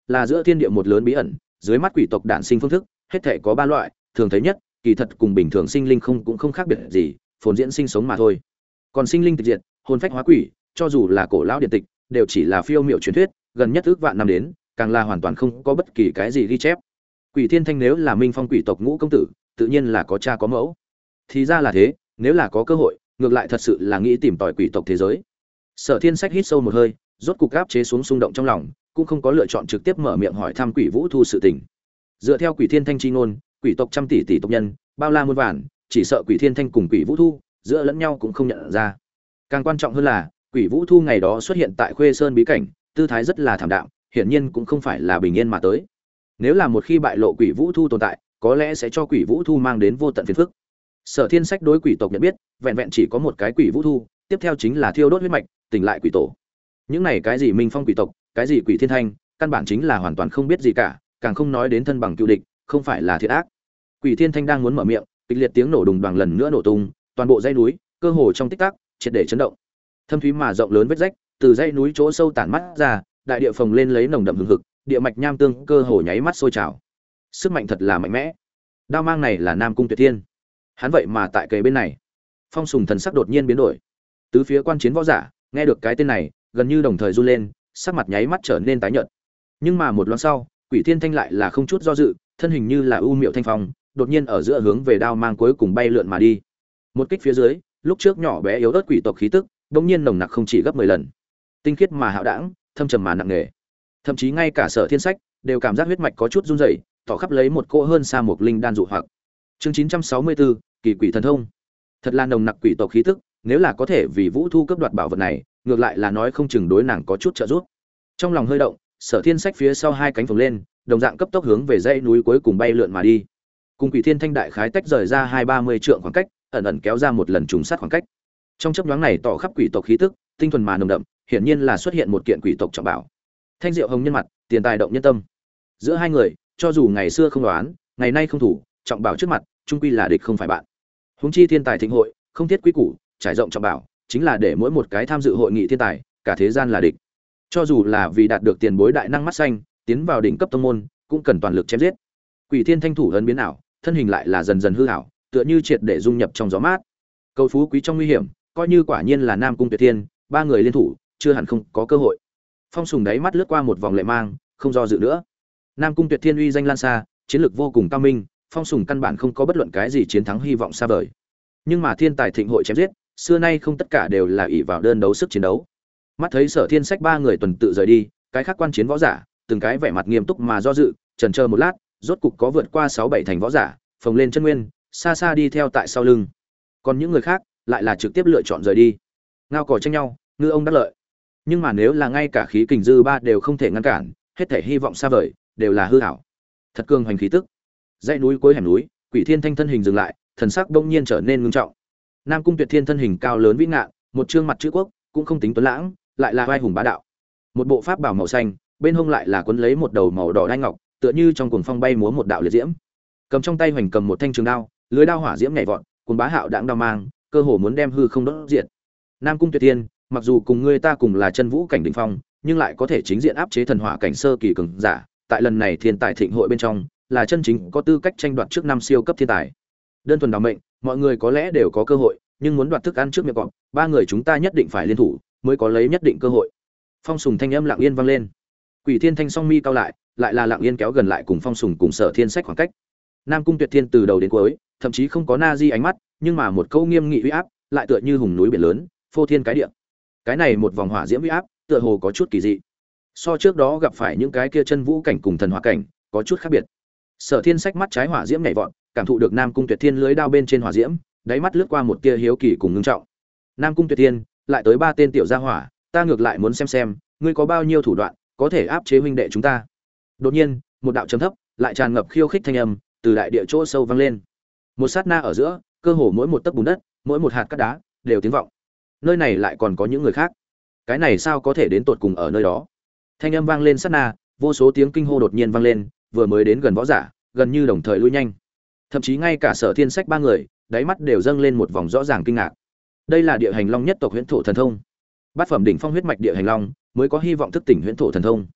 Speaker 1: là giữa thiên địa một lớn bí ẩn, dưới mắt quỷ tộc đản sinh phương thức, hết thể có ba loại, thường thấy nhất, kỳ thật cùng bình thường sinh linh cũng không khác biệt gì, phồn diễn sinh sống mà thôi. Còn sinh linh tịch diệt, hồn phách hóa quỷ, cho dù là cổ lão điện tịch, đều chỉ là phiêu miểu truyền thuyết, gần nhất ước vạn năm đến, càng là hoàn toàn không có bất kỳ cái gì ghi chép. Quỷ Thiên Thanh nếu là Minh Phong quỷ tộc ngũ công tử, tự nhiên là có cha có mẫu. Thì ra là thế, nếu là có cơ hội, ngược lại thật sự là nghĩ tìm tòi quỷ tộc thế giới. Sở Thiên Sách hít sâu một hơi, rốt cục áp chế xuống xung động trong lòng, cũng không có lựa chọn trực tiếp mở miệng hỏi thăm Quỷ Vũ Thu sự tình. Dựa theo Quỷ Thiên Thanh chi ngôn, quỷ tộc trăm tỷ tỷ tộc nhân, bao la muôn vàn, chỉ sợ Quỷ Thiên Thanh cùng Quỷ Vũ Thu giữa lẫn nhau cũng không nhận ra. Càng quan trọng hơn là, Quỷ Vũ Thu ngày đó xuất hiện tại Khuê Sơn bí cảnh, tư thái rất là thảm đạm, hiển nhiên cũng không phải là bình yên mà tới. Nếu là một khi bại lộ Quỷ Vũ Thu tồn tại, có lẽ sẽ cho Quỷ Vũ Thu mang đến vô tận phiền phức. Sở Thiên Sách đối quỷ tộc nhận biết, vẹn vẹn chỉ có một cái Quỷ Vũ Thu, tiếp theo chính là thiêu đốt huyết mạch, tỉnh lại quỷ tổ. Những này cái gì Minh Phong quỷ tộc, cái gì Quỷ Thiên Thanh, căn bản chính là hoàn toàn không biết gì cả, càng không nói đến thân bằng cựu địch, không phải là thiệt ác. Quỷ Thiên Thanh đang muốn mở miệng, kịch liệt tiếng nổ đùng đoàng lần nữa nổ tung, toàn bộ dãy núi, cơ hồ trong tích tắc, triệt để chấn động. Thâm thúy mà rộng lớn vết rách, từ dãy núi chỗ sâu tản mắt ra, đại địa phồng lên lấy nồng đậm hừng hực, địa mạch nham tương cơ hồ nháy mắt sôi trào. Sức mạnh thật là mạnh mẽ. Đao mang này là Nam Cung Tuyệt Thiên. Hắn vậy mà tại kề bên này. Phong Sùng thần sắc đột nhiên biến đổi. Tứ phía quan chiến võ giả, nghe được cái tên này, gần như đồng thời run lên, sắc mặt nháy mắt trở nên tái nhợt. Nhưng mà một loáng sau, Quỷ Thiên Thanh lại là không chút do dự, thân hình như là u miệu thanh phong, đột nhiên ở giữa hướng về đao mang cuối cùng bay lượn mà đi. Một kích phía dưới, lúc trước nhỏ bé yếu ớt quỷ tộc khí tức, đột nhiên nồng nặc không chỉ gấp 10 lần. Tinh khiết mà hạo đãng, thâm trầm mà nặng nề. Thậm chí ngay cả Sở Thiên Sách đều cảm giác huyết mạch có chút run rẩy, tỏ khắp lấy một cỗ hơn xa một linh đan dụ hoặc. Chương 964, Kỳ quỷ thần thông. Thật là nồng nặc quỷ tộc khí tức, nếu là có thể vì Vũ Thu cướp đoạt bảo vật này, ngược lại là nói không chừng đối nàng có chút trợ giúp. Trong lòng hơi động, Sở Thiên Sách phía sau hai cánh phồng lên, đồng dạng cấp tốc hướng về dãy núi cuối cùng bay lượn mà đi. Cùng Quỷ Thiên Thanh đại khái tách rời ra 20-30 trượng khoảng cách, ẩn ẩn kéo ra một lần trùng sát khoảng cách. Trong chớp nhoáng này tỏ khắp quỷ tộc khí tức, tinh thuần mà nồng đậm, hiển nhiên là xuất hiện một kiện quỷ tộc trọng bảo. Thanh diệu hồng nhân mặt, tiền tài động nhân tâm. Giữa hai người, cho dù ngày xưa không đoán, ngày nay không thủ, trọng bảo trước mặt, chung quy là địch không phải bạn. Huống chi thiên tài thịnh hội, không thiết quý củ, trải rộng trọng bảo, chính là để mỗi một cái tham dự hội nghị thiên tài, cả thế gian là địch. Cho dù là vì đạt được tiền bối đại năng mắt xanh, tiến vào đỉnh cấp tông môn, cũng cần toàn lực chém giết. Quỷ Thiên Thanh thủ ấn biến ảo, thân hình lại là dần dần hư ảo, tựa như triệt để dung nhập trong gió mát. Cầu phú quý trong nguy hiểm, coi như quả nhiên là Nam Cung Tuyệt Thiên, ba người liên thủ, chưa hẳn không có cơ hội. Phong Sùng đáy mắt lướt qua một vòng lệ mang, không do dự nữa. Nam Cung Tuyệt Thiên uy danh lan xa, chiến lược vô cùng cao minh, Phong Sùng căn bản không có bất luận cái gì chiến thắng hy vọng xa vời. Nhưng mà thiên tài thịnh hội chém giết, xưa nay không tất cả đều là ỷ vào đơn đấu sức chiến đấu. Mắt thấy Sở Thiên Sách ba người tuần tự rời đi, cái khác quan chiến võ giả, từng cái vẻ mặt nghiêm túc mà do dự, chần chờ một lát, rốt cục có vượt qua 6-7 thành võ giả, phồng lên chân nguyên, xa xa đi theo tại sau lưng. Còn những người khác lại là trực tiếp lựa chọn rời đi. Ngao cò tranh nhau, ngư ông đắc lợi. Nhưng mà nếu là ngay cả khí kình dư ba đều không thể ngăn cản, hết thể hy vọng xa vời đều là hư ảo. Thật cường hoành khí tức. Dãy núi cuối hẻm núi, Quỷ Thiên Thanh thân hình dừng lại, thần sắc bỗng nhiên trở nên ngưng trọng. Nam Cung Tuyệt Thiên thân hình cao lớn vĩ ngạn, một trương mặt chữ quốc, cũng không tính tuấn lãng, lại là vai hùng bá đạo. Một bộ pháp bảo màu xanh, bên hông lại là quấn lấy một đầu màu đỏ đai ngọc, tựa như trong cuồng phong bay múa một đạo liệt diễm. Cầm trong tay hoành cầm một thanh trường đao, lưới đao hỏa diễm nhảy vọt, cuồng bá hạo đãng đao mang, cơ hồ muốn đem hư không đốt diệt. Nam Cung Tuyệt Thiên, mặc dù cùng ngươi ta cùng là chân vũ cảnh đỉnh phong, nhưng lại có thể chính diện áp chế thần hỏa cảnh sơ kỳ cường giả, tại lần này thiên tài thịnh hội bên trong, là chân chính có tư cách tranh đoạt trước năm siêu cấp thiên tài. Đơn thuần đào mệnh, mọi người có lẽ đều có cơ hội, nhưng muốn đoạt thức ăn trước miệng cọp, ba người chúng ta nhất định phải liên thủ, mới có lấy nhất định cơ hội. Phong Sùng thanh âm lặng yên vang lên. Quỷ Thiên Thanh song mi cao lại là lặng yên kéo gần lại cùng Phong Sùng cùng Sở Thiên Sách khoảng cách. Nam Cung Tuyệt Thiên từ đầu đến cuối, thậm chí không có na di ánh mắt, nhưng mà một câu nghiêm nghị uy áp, lại tựa như hùng núi biển lớn, phô thiên cái địa. Cái này một vòng hỏa diễm uy áp, tựa hồ có chút kỳ dị. So trước đó gặp phải những cái kia chân vũ cảnh cùng thần hỏa cảnh, có chút khác biệt. Sở Thiên Sách mắt trái hỏa diễm nhảy vọt, cảm thụ được Nam Cung Tuyệt Thiên lưới đao bên trên hỏa diễm, đáy mắt lướt qua một tia hiếu kỳ cùng ngưng trọng. Nam Cung Tuyệt Thiên, lại tới ba tên tiểu gia hỏa, ta ngược lại muốn xem ngươi có bao nhiêu thủ đoạn, có thể áp chế huynh đệ chúng ta. Đột nhiên, một đạo trầm thấp, lại tràn ngập khiêu khích thanh âm, từ đại địa chỗ sâu vang lên. Một sát na ở giữa, cơ hồ mỗi một tấc bùn đất, mỗi một hạt cát đá, đều tiếng vọng. Nơi này lại còn có những người khác. Cái này sao có thể đến tột cùng ở nơi đó? Thanh âm vang lên sát na, vô số tiếng kinh hô đột nhiên vang lên, vừa mới đến gần võ giả, gần như đồng thời lui nhanh. Thậm chí ngay cả Sở Thiên Sách ba người, đáy mắt đều dâng lên một vòng rõ ràng kinh ngạc. Đây là địa hành long nhất tộc huyễn thổ thần thông. Bát phẩm đỉnh phong huyết mạch địa hành long, mới có hy vọng thức tỉnh huyễn thổ thần thông.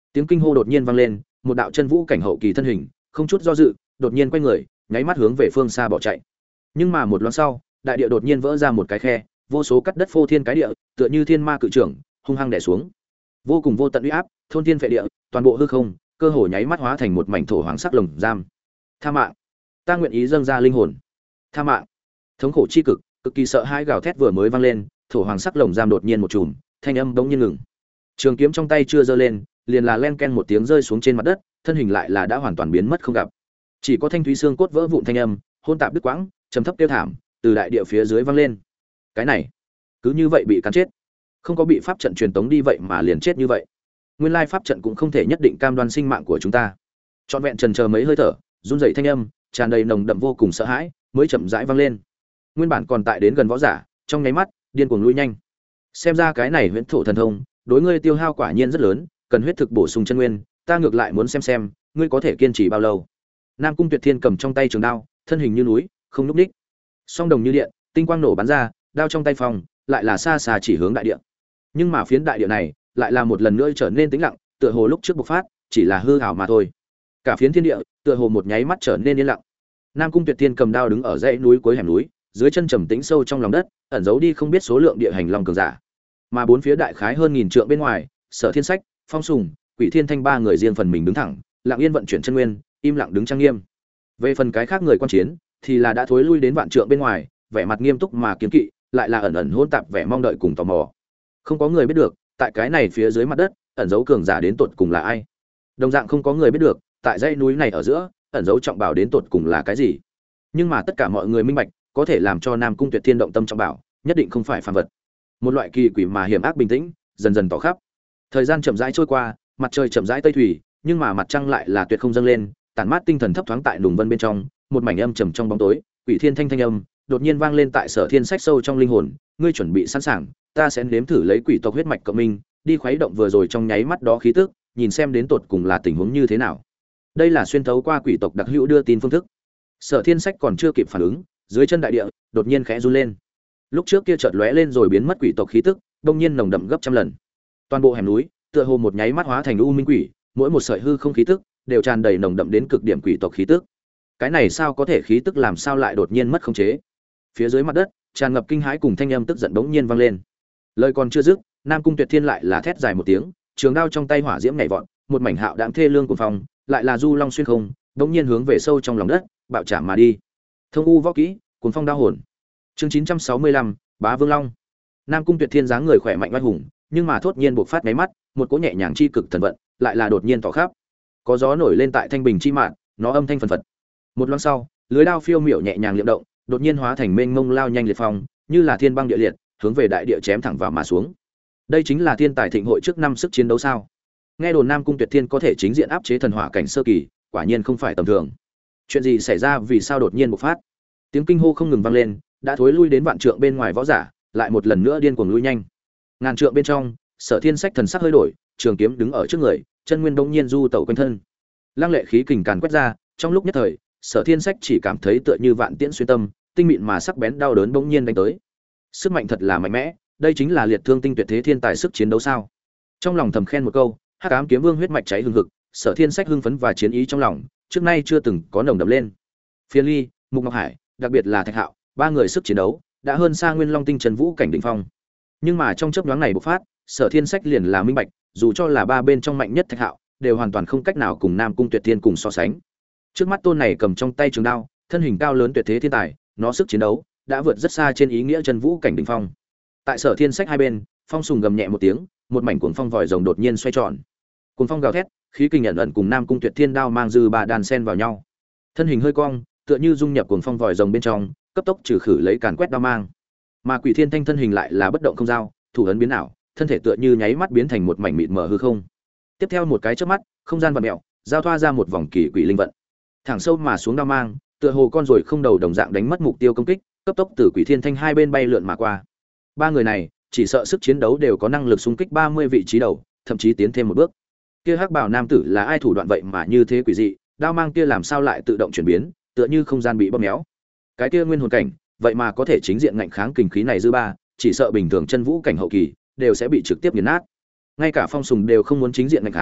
Speaker 1: Tiếng kinh hô đột nhiên vang lên, một đạo chân vũ cảnh hậu kỳ thân hình, không chút do dự, đột nhiên quay người, nháy mắt hướng về phương xa bỏ chạy. Nhưng mà một loáng sau, đại địa đột nhiên vỡ ra một cái khe, vô số cắt đất phô thiên cái địa, tựa như thiên ma cự trưởng, hung hăng đè xuống. Vô cùng vô tận uy áp, thôn thiên phệ địa, toàn bộ hư không, cơ hồ nháy mắt hóa thành một mảnh thổ hoàng sắc lồng giam. Tha mạng, ta nguyện ý dâng ra linh hồn. Tha mạng. Thống khổ chi cực, cực kỳ sợ hãi gào thét vừa mới vang lên, thổ hoàng sắc lồng giam đột nhiên một chùm, thanh âm bỗng nhiên ngừng. Trường kiếm trong tay chưa giơ lên, liền là len ken một tiếng rơi xuống trên mặt đất, thân hình lại là đã hoàn toàn biến mất không gặp. Chỉ có thanh thúy xương cốt vỡ vụn thanh âm, hôn tạp đứt quãng, trầm thấp kêu thảm, từ đại địa phía dưới vang lên. Cái này, cứ như vậy bị cắn chết. Không có bị pháp trận truyền tống đi vậy mà liền chết như vậy. Nguyên lai pháp trận cũng không thể nhất định cam đoan sinh mạng của chúng ta. Trọn vẹn trần chờ mấy hơi thở, run rẩy thanh âm, tràn đầy nồng đậm vô cùng sợ hãi, mới chậm rãi vang lên. Nguyên bản còn tại đến gần võ giả, trong nháy mắt, điên cuồng lui nhanh. Xem ra cái này huyễn thổ thần thông, đối ngươi tiêu hao quả nhiên rất lớn, cần huyết thực bổ sung chân nguyên, ta ngược lại muốn xem ngươi có thể kiên trì bao lâu. Nam Cung Tuyệt Thiên cầm trong tay trường đao, thân hình như núi, không lúc ních. Song đồng như điện, tinh quang nổ bắn ra, đao trong tay phòng, lại là xa xa chỉ hướng đại địa. Nhưng mà phiến đại địa này, lại là một lần nữa trở nên tĩnh lặng, tựa hồ lúc trước bộc phát, chỉ là hư ảo mà thôi. Cả phiến thiên địa, tựa hồ một nháy mắt trở nên yên lặng. Nam Cung Tuyệt Thiên cầm đao đứng ở dãy núi cuối hẻm núi, dưới chân trầm tĩnh sâu trong lòng đất, ẩn giấu đi không biết số lượng địa hành long cường giả. Mà bốn phía đại khái hơn nghìn trượng bên ngoài, Sở Thiên Sách, Phong Sùng, Quỷ Thiên Thanh ba người riêng phần mình đứng thẳng, lặng yên vận chuyển chân nguyên, im lặng đứng trang nghiêm. Về phần cái khác người quan chiến, thì là đã thối lui đến vạn trượng bên ngoài, vẻ mặt nghiêm túc mà kiêng kỵ, lại là ẩn ẩn hỗn tạp vẻ mong đợi cùng tò mò. Không có người biết được, tại cái này phía dưới mặt đất, ẩn giấu cường giả đến tột cùng là ai. Đồng dạng không có người biết được, tại dãy núi này ở giữa, ẩn giấu trọng bảo đến tột cùng là cái gì. Nhưng mà tất cả mọi người minh bạch, có thể làm cho Nam Cung Tuyệt Thiên động tâm trọng bảo, nhất định không phải phàm vật. Một loại kỳ quỷ mà hiểm ác bình tĩnh, dần dần tỏ khắp. Thời gian chậm rãi trôi qua, mặt trời chậm rãi tây thủy, nhưng mà mặt trăng lại là tuyệt không dâng lên, tản mát tinh thần thấp thoáng tại đùng vân bên trong, một mảnh âm trầm trong bóng tối, Quỷ Thiên Thanh thanh âm đột nhiên vang lên tại Sở Thiên Sách sâu trong linh hồn, ngươi chuẩn bị sẵn sàng, ta sẽ nếm thử lấy quỷ tộc huyết mạch cộng minh, đi khuấy động vừa rồi trong nháy mắt đó khí tức, nhìn xem đến tột cùng là tình huống như thế nào. Đây là xuyên thấu qua quỷ tộc đặc hữu đưa tin phương thức. Sở Thiên Sách còn chưa kịp phản ứng, dưới chân đại địa đột nhiên khẽ run lên. Lúc trước kia chợt lóe lên rồi biến mất quỷ tộc khí tức, đột nhiên nồng đậm gấp trăm lần. Toàn bộ hẻm núi, tựa hồ một nháy mắt hóa thành u minh quỷ, mỗi một sợi hư không khí tức đều tràn đầy nồng đậm đến cực điểm quỷ tộc khí tức. Cái này sao có thể, khí tức làm sao lại đột nhiên mất khống chế? Phía dưới mặt đất, tràn ngập kinh hãi cùng thanh âm tức giận bỗng nhiên vang lên. Lời còn chưa dứt, Nam Cung Tuyệt Thiên lại là thét dài một tiếng, trường đao trong tay hỏa diễm nhảy vọt, một mảnh hạo đãng thê lương của phong, lại là du long xuyên không, bỗng nhiên hướng về sâu trong lòng đất, bạo chạm mà đi. Thông u võ kỹ, cuồng phong đao hồn. Chương 965, Bá Vương Long. Nam Cung Tuyệt Thiên dáng người khỏe mạnh oai hùng, nhưng mà thốt nhiên bộc phát mấy mắt, một cỗ nhẹ nhàng chi cực thần vận, lại là đột nhiên tỏ khắp. Có gió nổi lên tại thanh bình chi mạn, nó âm thanh phần phật. Một loáng sau, lưới đao phiêu miểu nhẹ nhàng liệm động, đột nhiên hóa thành mênh mông lao nhanh liệt phong, như là thiên băng địa liệt, hướng về đại địa chém thẳng vào mà xuống. Đây chính là thiên tài thịnh hội trước năm sức chiến đấu sao? Nghe đồn Nam Cung Tuyệt Thiên có thể chính diện áp chế thần hỏa cảnh sơ kỳ, quả nhiên không phải tầm thường. Chuyện gì xảy ra, vì sao đột nhiên bộc phát? Tiếng kinh hô không ngừng vang lên, đã thối lui đến vạn trượng bên ngoài võ giả, lại một lần nữa điên cuồng lui nhanh. Ngàn trượng bên trong, Sở Thiên Sách thần sắc hơi đổi, trường kiếm đứng ở trước người, chân nguyên bỗng nhiên du tẩu quanh thân. Lăng lệ khí kình càn quét ra, trong lúc nhất thời, Sở Thiên Sách chỉ cảm thấy tựa như vạn tiễn xuyên tâm, tinh mịn mà sắc bén đau đớn bỗng nhiên đánh tới. Sức mạnh thật là mạnh mẽ, đây chính là liệt thương tinh tuyệt thế thiên tài sức chiến đấu sao? Trong lòng thầm khen một câu, Hắc Ám Kiếm Vương huyết mạch cháy hừng hực, Sở Thiên Sách hưng phấn và chiến ý trong lòng, trước nay chưa từng có nồng đậm lên. Phiên Ly, Mục Ngọc Hải, đặc biệt là Thạch Hạo, ba người sức chiến đấu đã hơn xa Nguyên Long Tinh Trần Vũ cảnh đỉnh phong. Nhưng mà trong chớp nhoáng này bộc phát, Sở Thiên Sách liền là minh bạch, dù cho là ba bên trong mạnh nhất Thạch Hạo, đều hoàn toàn không cách nào cùng Nam Cung Tuyệt Thiên cùng so sánh. Trước mắt tôn này cầm trong tay trường đao, thân hình cao lớn tuyệt thế thiên tài, nó sức chiến đấu đã vượt rất xa trên ý nghĩa Trần Vũ cảnh đỉnh phong. Tại Sở Thiên Sách hai bên, Phong Sùng gầm nhẹ một tiếng, một mảnh cuồng phong vòi rồng đột nhiên xoay tròn. Cuồng phong gào thét, khí kinh nhận ẩn cùng Nam Cung Tuyệt Thiên đao mang dư ba đan sen vào nhau. Thân hình hơi cong, tựa như dung nhập cuồng phong vòi rồng bên trong, cấp tốc trừ khử lấy càn quét đao mang. Mà Quỷ Thiên Thanh thân hình lại là bất động không dao, thủ ấn biến ảo, thân thể tựa như nháy mắt biến thành một mảnh mịt mờ hư không. Tiếp theo một cái chớp mắt, không gian vặn mèo, giao thoa ra một vòng kỳ quỷ linh vận. Thẳng sâu mà xuống đao mang, tựa hồ con ruồi không đầu đồng dạng đánh mất mục tiêu công kích, cấp tốc từ Quỷ Thiên Thanh hai bên bay lượn mà qua. Ba người này, chỉ sợ sức chiến đấu đều có năng lực xung kích 30 vị trí đầu, thậm chí tiến thêm một bước. Kia hắc bào nam tử là ai thủ đoạn vậy mà như thế quỷ dị, đao mang kia làm sao lại tự động chuyển biến, tựa như không gian bị bóp méo. Cái kia nguyên hồn cảnh, vậy mà có thể chính diện ngạnh kháng kình khí này dư ba, chỉ sợ bình thường chân vũ cảnh hậu kỳ đều sẽ bị trực tiếp nghiền nát. Ngay cả Phong Sùng đều không muốn chính diện ngạnh kháng,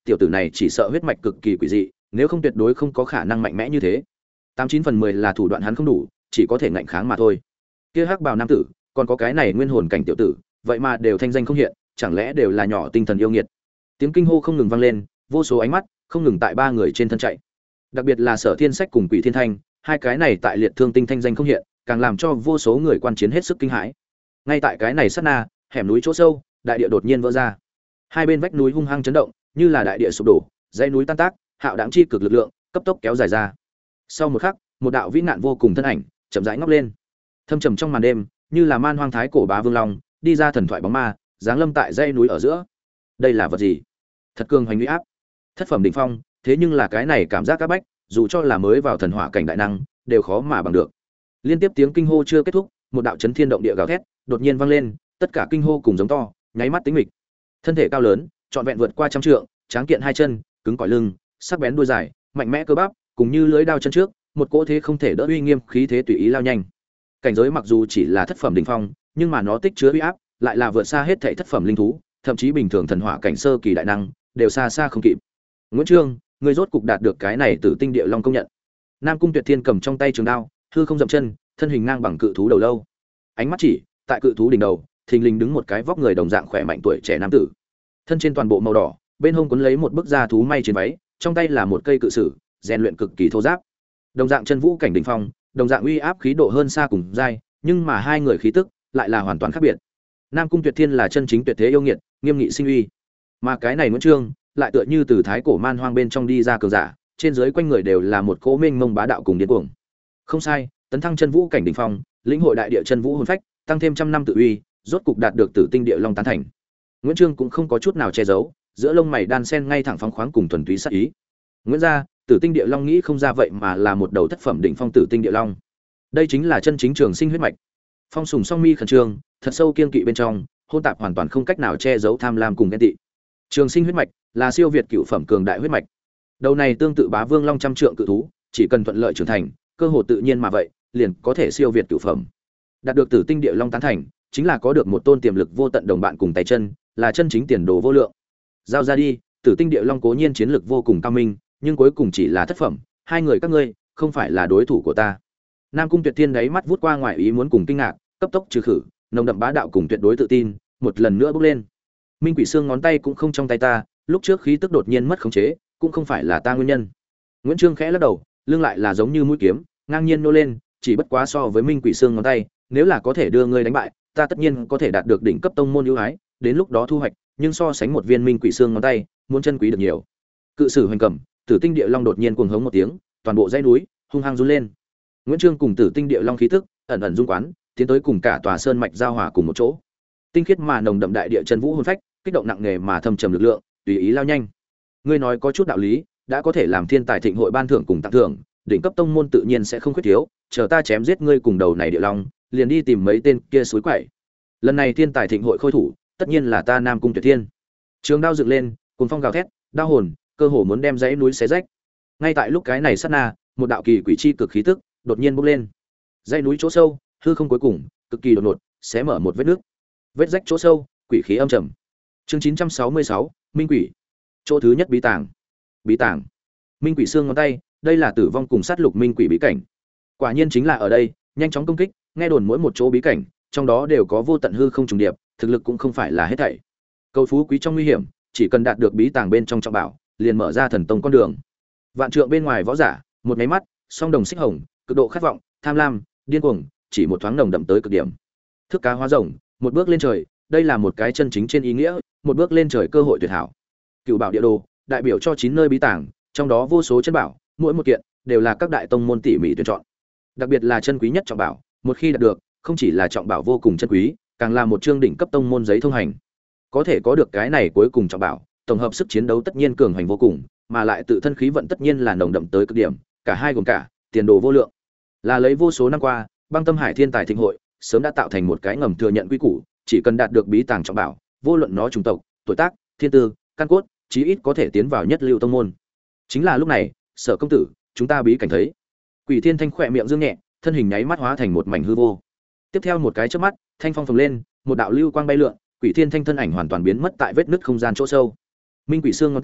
Speaker 1: tiểu tử này chỉ sợ huyết mạch cực kỳ quỷ dị, nếu không tuyệt đối không có khả năng mạnh mẽ như thế. 89/10 là thủ đoạn hắn không đủ, chỉ có thể ngạnh kháng mà thôi. Kia hắc bào nam tử, còn có cái này nguyên hồn cảnh tiểu tử, vậy mà đều thanh danh không hiện, chẳng lẽ đều là nhỏ tinh thần yêu nghiệt. Tiếng kinh hô không ngừng vang lên, vô số ánh mắt không ngừng tại ba người trên thân chạy. Đặc biệt là Sở Thiên Sách cùng Quỷ Thiên Thanh, hai cái này tại liệt thương tinh thanh danh không hiện, càng làm cho vô số người quan chiến hết sức kinh hãi. Ngay tại cái này sát na, hẻm núi chỗ sâu, đại địa đột nhiên vỡ ra. Hai bên vách núi hung hăng chấn động, như là đại địa sụp đổ, dãy núi tan tác, hạo đãng chi cực lực lượng cấp tốc kéo dài ra. Sau một khắc, một đạo vĩ nạn vô cùng thân ảnh chậm rãi ngóc lên. Thâm trầm trong màn đêm, như là man hoang thái cổ bá vương long, đi ra thần thoại bóng ma, giáng lâm tại dãy núi ở giữa. Đây là vật gì? Thật cường hoành uy áp. Thất phẩm đỉnh phong, thế nhưng là cái này cảm giác các bách, dù cho là mới vào thần hỏa cảnh đại năng, đều khó mà bằng được. Liên tiếp tiếng kinh hô chưa kết thúc, một đạo chấn thiên động địa gào thét đột nhiên vang lên, tất cả kinh hô cùng giống to, nháy mắt tĩnh mịch. Thân thể cao lớn, trọn vẹn vượt qua trăm trượng, tráng kiện hai chân, cứng cỏi lưng, sắc bén đuôi dài, mạnh mẽ cơ bắp, cùng như lưỡi đao chân trước, một cỗ thế không thể đỡ uy nghiêm khí thế tùy ý lao nhanh. Cảnh giới mặc dù chỉ là thất phẩm đỉnh phong, nhưng mà nó tích chứa uy áp, lại là vượt xa hết thảy thất phẩm linh thú, thậm chí bình thường thần hỏa cảnh sơ kỳ đại năng, đều xa xa không kịp. Nguyễn Trương, ngươi rốt cục đạt được cái này Tử Tinh Địa Long công nhận. Nam Cung Tuyệt Thiên cầm trong tay trường đao, hư không dậm chân, thân hình ngang bằng cự thú đầu lâu. Ánh mắt chỉ, tại cự thú đỉnh đầu, thình lình đứng một cái vóc người đồng dạng khỏe mạnh tuổi trẻ nam tử. Thân trên toàn bộ màu đỏ, bên hông cuốn lấy một bức da thú may trên váy, trong tay là một cây cự sử, rèn luyện cực kỳ thô ráp. Đồng dạng chân vũ cảnh đỉnh phong, đồng dạng uy áp khí độ hơn xa cùng giai, nhưng mà hai người khí tức lại là hoàn toàn khác biệt. Nam Cung Tuyệt Thiên là chân chính tuyệt thế yêu nghiệt, nghiêm nghị sinh uy, mà cái này Nguyễn Trương lại tựa như từ thái cổ man hoang bên trong đi ra cường giả, trên dưới quanh người đều là một cỗ mênh mông bá đạo cùng điên cuồng. Không sai, tấn thăng chân vũ cảnh đỉnh phong, lĩnh hội đại địa chân vũ hồn phách, tăng thêm trăm năm tự uy, rốt cục đạt được Tử Tinh Địa Long tán thành. Nguyễn Trương cũng không có chút nào che giấu, giữa lông mày đan sen ngay thẳng phóng khoáng cùng thuần túy sát ý. Nguyễn gia, Tử Tinh Địa Long nghĩ không ra vậy mà là một đầu thất phẩm đỉnh phong Tử Tinh Địa Long. Đây chính là chân chính trường sinh huyết mạch. Phong Sùng song mi khẩn trương, thật sâu kiên kỵ bên trong, hôn tạp hoàn toàn không cách nào che giấu tham lam cùng ghen tị. Trường sinh huyết mạch là siêu việt cựu phẩm cường đại huyết mạch. Đầu này tương tự bá vương long trăm trượng cự thú, chỉ cần thuận lợi trưởng thành, cơ hội tự nhiên mà vậy, liền có thể siêu việt cựu phẩm. Đạt được Tử Tinh Địa Long tán thành, chính là có được một tôn tiềm lực vô tận đồng bạn cùng tay chân, là chân chính tiền đồ vô lượng. Giao ra đi, Tử Tinh Địa Long cố nhiên chiến lực vô cùng cao minh, nhưng cuối cùng chỉ là thất phẩm, hai người các ngươi không phải là đối thủ của ta. Nam Cung Tuyệt Thiên đáy mắt vút qua ngoài ý muốn cùng kinh ngạc, cấp tốc trừ khử, nồng đậm bá đạo cùng tuyệt đối tự tin, một lần nữa bốc lên. Minh Quỷ Xương ngón tay cũng không trong tay ta, lúc trước khí tức đột nhiên mất khống chế, cũng không phải là ta nguyên nhân. Nguyễn Trương khẽ lắc đầu, lưng lại là giống như mũi kiếm, ngang nhiên nô lên, chỉ bất quá so với Minh Quỷ Xương ngón tay, nếu là có thể đưa ngươi đánh bại, ta tất nhiên có thể đạt được đỉnh cấp tông môn ưu ái, đến lúc đó thu hoạch, nhưng so sánh một viên Minh Quỷ Xương ngón tay, muốn chân quý được nhiều. Cự sử hoành cầm, Tử Tinh Địa Long đột nhiên cuồng hống một tiếng, toàn bộ dãy núi hung hăng run lên. Nguyễn Trương cùng Tử Tinh Địa Long khí tức ẩn ẩn dung quán, tiến tới cùng cả tòa sơn mạch giao hòa cùng một chỗ. Tinh khiết mà nồng đậm đại địa chân vũ hồn phách, kích động nặng nề mà thâm trầm lực lượng, tùy ý lao nhanh. Ngươi nói có chút đạo lý, đã có thể làm thiên tài thịnh hội ban thưởng cùng tặng thưởng, đỉnh cấp tông môn tự nhiên sẽ không khuyết thiếu, chờ ta chém giết ngươi cùng đầu này địa long, liền đi tìm mấy tên kia suối quậy. Lần này thiên tài thịnh hội khôi thủ, tất nhiên là ta Nam Cung Tuyệt Thiên. Trường đao dựng lên, cuồng phong gào thét, đao hồn, cơ hồ muốn đem dãy núi xé rách. Ngay tại lúc cái này sát na, một đạo kỳ quỷ chi cực khí tức đột nhiên bốc lên. Dãy núi chỗ sâu, hư không cuối cùng, cực kỳ đột ngột, xé mở một vết nước. Vết rách chỗ sâu, quỷ khí âm trầm. Chương 966, Minh Quỷ. Chỗ thứ nhất bí tàng. Bí tàng. Minh Quỷ xương ngón tay, đây là tử vong cùng sát lục Minh Quỷ bí cảnh. Quả nhiên chính là ở đây, nhanh chóng công kích, nghe đồn mỗi một chỗ bí cảnh, trong đó đều có vô tận hư không trùng điệp, thực lực cũng không phải là hết thảy. Cầu phú quý trong nguy hiểm, chỉ cần đạt được bí tàng bên trong trọng bảo, liền mở ra thần tông con đường. Vạn trượng bên ngoài võ giả, một cái mắt, song đồng xích hồng, cực độ khát vọng, tham lam, điên cuồng, chỉ một thoáng nồng đậm tới cực điểm. Thức cá hóa rồng, một bước lên trời, đây là một cái chân chính trên ý nghĩa, một bước lên trời cơ hội tuyệt hảo. Cựu bảo địa đồ, đại biểu cho 9 nơi bí tàng, trong đó vô số chân bảo, mỗi một kiện đều là các đại tông môn tỉ mỉ tuyển chọn. Đặc biệt là chân quý nhất trọng bảo, một khi đạt được, không chỉ là trọng bảo vô cùng chân quý, càng là một chương đỉnh cấp tông môn giấy thông hành. Có thể có được cái này cuối cùng trọng bảo, tổng hợp sức chiến đấu tất nhiên cường hành vô cùng, mà lại tự thân khí vận tất nhiên là nồng đậm tới cực điểm, cả hai gồm cả, tiền đồ vô lượng. Là lấy vô số năm qua, Băng Tâm Hải Thiên Tài Thịnh hội sớm đã tạo thành một cái ngầm thừa nhận quy củ, chỉ cần đạt được bí tàng trọng bảo, vô luận nó chủng tộc, tuổi tác, thiên tư, căn cốt, chí ít có thể tiến vào nhất lưu tông môn. Chính là lúc này, Sở công tử, chúng ta bí cảnh thấy. Quỷ Thiên Thanh khỏe miệng dương nhẹ, thân hình nháy mắt hóa thành một mảnh hư vô. Tiếp theo một cái chớp mắt, thanh phong phồng lên, một đạo lưu quang bay lượn, Quỷ Thiên Thanh thân ảnh hoàn toàn biến mất tại vết nứt không gian chỗ sâu. Minh Quỷ xương ngón tay,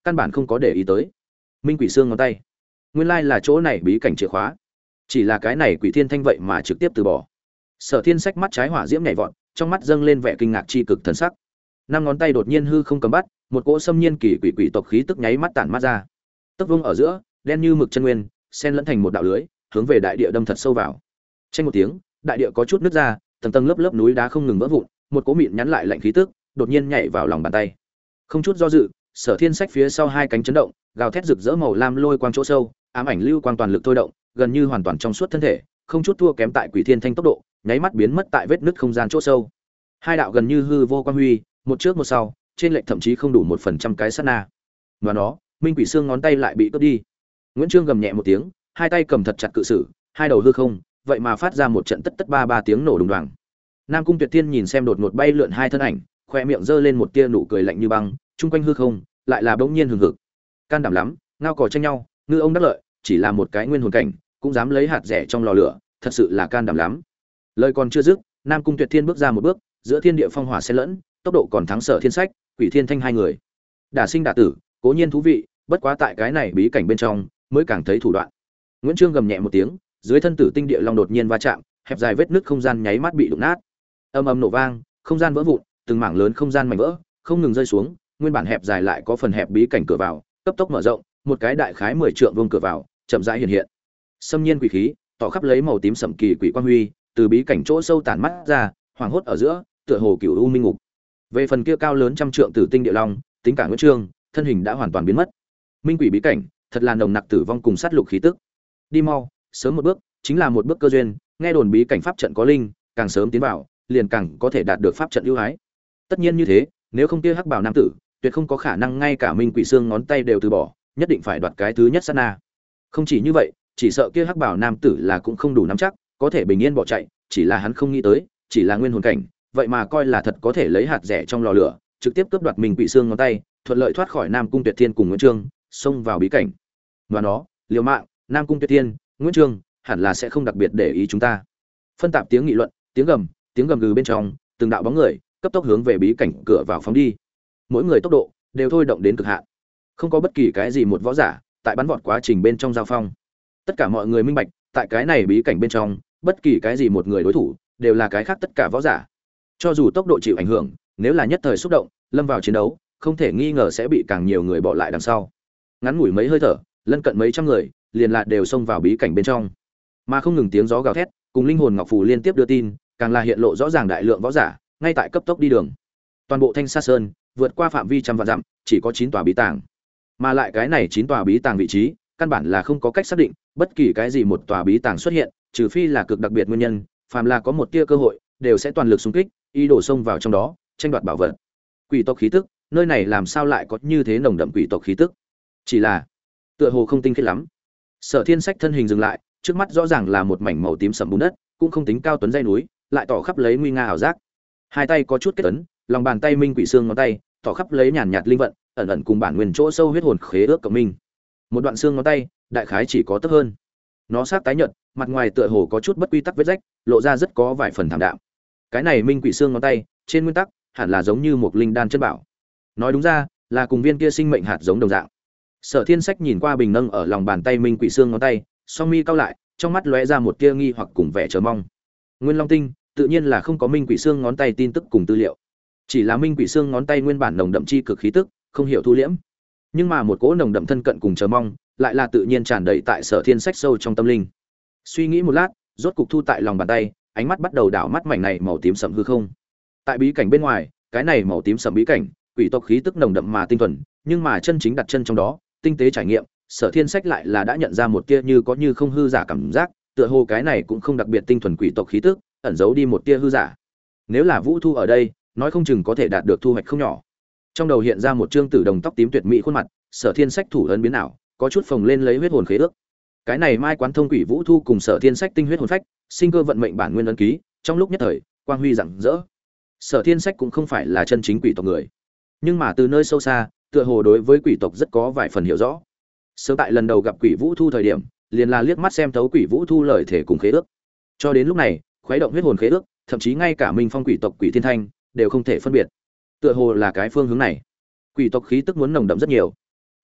Speaker 1: căn bản không có để ý tới. Minh quỷ xương ngón tay, nguyên lai là chỗ này bí cảnh chìa khóa. Chỉ là cái này Quỷ Thiên Thanh vậy mà trực tiếp từ bỏ. Sở Thiên Sách mắt trái hỏa diễm nhảy vọt, trong mắt dâng lên vẻ kinh ngạc chi cực thần sắc. Năm ngón tay đột nhiên hư không cầm bắt, một cỗ xâm nhiên kỳ quỷ tộc khí tức nháy mắt tản mắt ra. Tốc vung ở giữa, đen như mực chân nguyên, xen lẫn thành một đạo lưới, hướng về đại địa đâm thật sâu vào. Chênh một tiếng, đại địa có chút nứt ra, tầng tầng lớp lớp núi đá không ngừng vỡ vụn, một cỗ mịn nhắn lại lạnh khí tức, đột nhiên nhảy vào lòng bàn tay. Không chút do dự, Sở Thiên Sách phía sau hai cánh chấn động, gào thét rực rỡ màu lam lôi quang chỗ sâu, ám ảnh lưu quang toàn lực thôi động, gần như hoàn toàn trong suốt thân thể, không chút thua kém tại Quỷ Thiên Thanh tốc độ, nháy mắt biến mất tại vết nứt không gian chỗ sâu. Hai đạo gần như hư vô quang huy, một trước một sau, trên lệch thậm chí không đủ 1% cái sát na. Và nó, Minh Quỷ xương ngón tay lại bị cướp đi. Nguyễn Trương gầm nhẹ một tiếng, hai tay cầm thật chặt cự sử, hai đầu hư không, vậy mà phát ra một trận tất tất ba ba tiếng nổ đùng đoàng. Nam Cung Tuyệt Thiên nhìn xem đột ngột bay lượn hai thân ảnh, khoe miệng giơ lên một tia nụ cười lạnh như băng, chung quanh hư không lại là bỗng nhiên hừng hực. Can đảm lắm, ngao cò tranh nhau, ngư ông đắc lợi, chỉ là một cái nguyên hồn cảnh, cũng dám lấy hạt rẻ trong lò lửa, thật sự là can đảm lắm. Lời còn chưa dứt, Nam Cung Tuyệt Thiên bước ra một bước, giữa thiên địa phong hỏa xen lẫn, tốc độ còn thắng Sở Thiên Sách, Quỷ Thiên Thanh hai người. Đả sinh đả tử, cố nhiên thú vị, bất quá tại cái này bí cảnh bên trong, mới càng thấy thủ đoạn. Nguyễn Trương gầm nhẹ một tiếng, dưới thân tử tinh địa long đột nhiên va chạm, hẹp dài vết nứt không gian nháy mắt bị đụng nát. Âm ầm nổ vang, không gian vỡ vụn, từng mảng lớn không gian mảnh vỡ, không ngừng rơi xuống, nguyên bản hẹp dài lại có phần hẹp bí cảnh cửa vào, cấp tốc mở rộng, một cái đại khái 10 trượng vuông cửa vào, chậm rãi hiện hiện. Xâm nhiên quỷ khí, tỏ khắp lấy màu tím sẫm kỳ quỷ quang huy, từ bí cảnh chỗ sâu tản mắt ra, hoàng hốt ở giữa, tựa hồ cửu u minh ngục. Về phần kia cao lớn trăm trượng tử tinh địa long, tính cả Nguyễn Trương, thân hình đã hoàn toàn biến mất. Minh quỷ bí cảnh, thật là nồng nặc tử vong cùng sát lục khí tức. Đi mau, sớm một bước, chính là một bước cơ duyên, nghe đồn bí cảnh pháp trận có linh, càng sớm tiến vào, liền càng có thể đạt được pháp trận ưu ái. Tất nhiên như thế, nếu không kia hắc bảo nam tử, tuyệt không có khả năng ngay cả Minh quỷ xương ngón tay đều từ bỏ, nhất định phải đoạt cái thứ nhất sát na. Không chỉ như vậy, chỉ sợ kia hắc bảo nam tử là cũng không đủ nắm chắc, có thể bình yên bỏ chạy, chỉ là hắn không nghĩ tới, chỉ là nguyên hồn cảnh, vậy mà coi là thật có thể lấy hạt rẻ trong lò lửa, trực tiếp cướp đoạt Minh quỷ xương ngón tay, thuận lợi thoát khỏi Nam Cung Tuyệt Thiên cùng Nguyễn Trương, xông vào bí cảnh. Và nó, liều mạng, Nam Cung Tuyệt Thiên, Nguyễn Trương, hẳn là sẽ không đặc biệt để ý chúng ta. Phân tạp tiếng nghị luận, tiếng gầm gừ bên trong, từng đạo bóng người cấp tốc hướng về bí cảnh cửa vào phóng đi. Mỗi người tốc độ đều thôi động đến cực hạn. Không có bất kỳ cái gì một võ giả tại bắn vọt quá trình bên trong giao phong. Tất cả mọi người minh bạch, tại cái này bí cảnh bên trong, bất kỳ cái gì một người đối thủ đều là cái khác tất cả võ giả. Cho dù tốc độ chịu ảnh hưởng, nếu là nhất thời xúc động, lâm vào chiến đấu, không thể nghi ngờ sẽ bị càng nhiều người bỏ lại đằng sau. Ngắn ngủi mấy hơi thở, lân cận mấy trăm người, liền lại đều xông vào bí cảnh bên trong. Mà không ngừng tiếng gió gào thét, cùng linh hồn ngọc phù liên tiếp đưa tin, càng là hiện lộ rõ ràng đại lượng võ giả, ngay tại cấp tốc đi đường. Toàn bộ Thanh Sa Sơn, vượt qua phạm vi trăm vạn dặm, chỉ có 9 tòa bí tàng. Mà lại cái này 9 tòa bí tàng vị trí, căn bản là không có cách xác định, bất kỳ cái gì một tòa bí tàng xuất hiện, trừ phi là cực đặc biệt nguyên nhân, phàm là có một tia cơ hội, đều sẽ toàn lực xung kích, ý đồ xông vào trong đó, tranh đoạt bảo vật. Quỷ tộc khí tức, nơi này làm sao lại có như thế nồng đậm quỷ tộc khí tức? Chỉ là, tựa hồ không tinh khiết lắm. Sở Thiên Sách thân hình dừng lại, trước mắt rõ ràng là một mảnh màu tím sẫm bùn đất, cũng không tính cao tuấn dây núi, lại tỏ khắp lấy nguy nga ảo giác. Hai tay có chút kết ấn, lòng bàn tay minh quỷ xương ngón tay, tỏ khắp lấy nhàn nhạt linh vận, ẩn ẩn cùng bản nguyên chỗ sâu huyết hồn khế ước cộng minh. Một đoạn xương ngón tay, đại khái chỉ có tấc hơn. Nó sắc tái nhợt, mặt ngoài tựa hồ có chút bất quy tắc vết rách, lộ ra rất có vài phần thảm đạm. Cái này minh quỷ xương ngón tay, trên nguyên tắc, hẳn là giống như một linh đan chân bảo. Nói đúng ra, là cùng viên kia sinh mệnh hạt giống đồng dạng. Sở Thiên Sách nhìn qua bình nâng ở lòng bàn tay minh quỷ xương ngón tay, song mi cau lại, trong mắt lóe ra một tia nghi hoặc cùng vẻ chờ mong. Nguyên Long Tinh, tự nhiên là không có minh quỷ xương ngón tay tin tức cùng tư liệu. Chỉ là minh quỷ xương ngón tay nguyên bản nồng đậm chi cực khí tức, không hiểu thu liễm. Nhưng mà một cỗ nồng đậm thân cận cùng chờ mong, lại là tự nhiên tràn đầy tại Sở Thiên Sách sâu trong tâm linh. Suy nghĩ một lát, rốt cục thu tại lòng bàn tay, ánh mắt bắt đầu đảo mắt mảnh này màu tím sẫm hư không. Tại bí cảnh bên ngoài, cái này màu tím sẫm bí cảnh, quỷ tộc khí tức nồng đậm mà tinh thuần, nhưng mà chân chính đặt chân trong đó, tinh tế trải nghiệm, Sở Thiên Sách lại là đã nhận ra một tia như có như không hư giả cảm giác, tựa hồ cái này cũng không đặc biệt tinh thuần quỷ tộc khí tức, ẩn giấu đi một tia hư giả. Nếu là Vũ Thu ở đây, nói không chừng có thể đạt được thu hoạch không nhỏ. Trong đầu hiện ra một trương tử đồng tóc tím tuyệt mỹ khuôn mặt, Sở Thiên Sách thủ ấn biến ảo, có chút phồng lên lấy huyết hồn khế ước. Cái này mai quán thông quỷ Vũ Thu cùng Sở Thiên Sách tinh huyết hồn phách, sinh cơ vận mệnh bản nguyên ấn ký, trong lúc nhất thời, quang huy rạng rỡ. Sở Thiên Sách cũng không phải là chân chính quỷ tộc người, nhưng mà từ nơi sâu xa, tựa hồ đối với quỷ tộc rất có vài phần hiểu rõ. Sớm tại lần đầu gặp quỷ Vũ Thu thời điểm, liền là liếc mắt xem thấu quỷ Vũ Thu lời thể cùng khế ước. Cho đến lúc này, khuấy động huyết hồn khế ước, thậm chí ngay cả Minh Phong quỷ tộc Quỷ Thiên Thanh đều không thể phân biệt. Tựa hồ là cái phương hướng này, quỷ tộc khí tức muốn nồng đậm rất nhiều.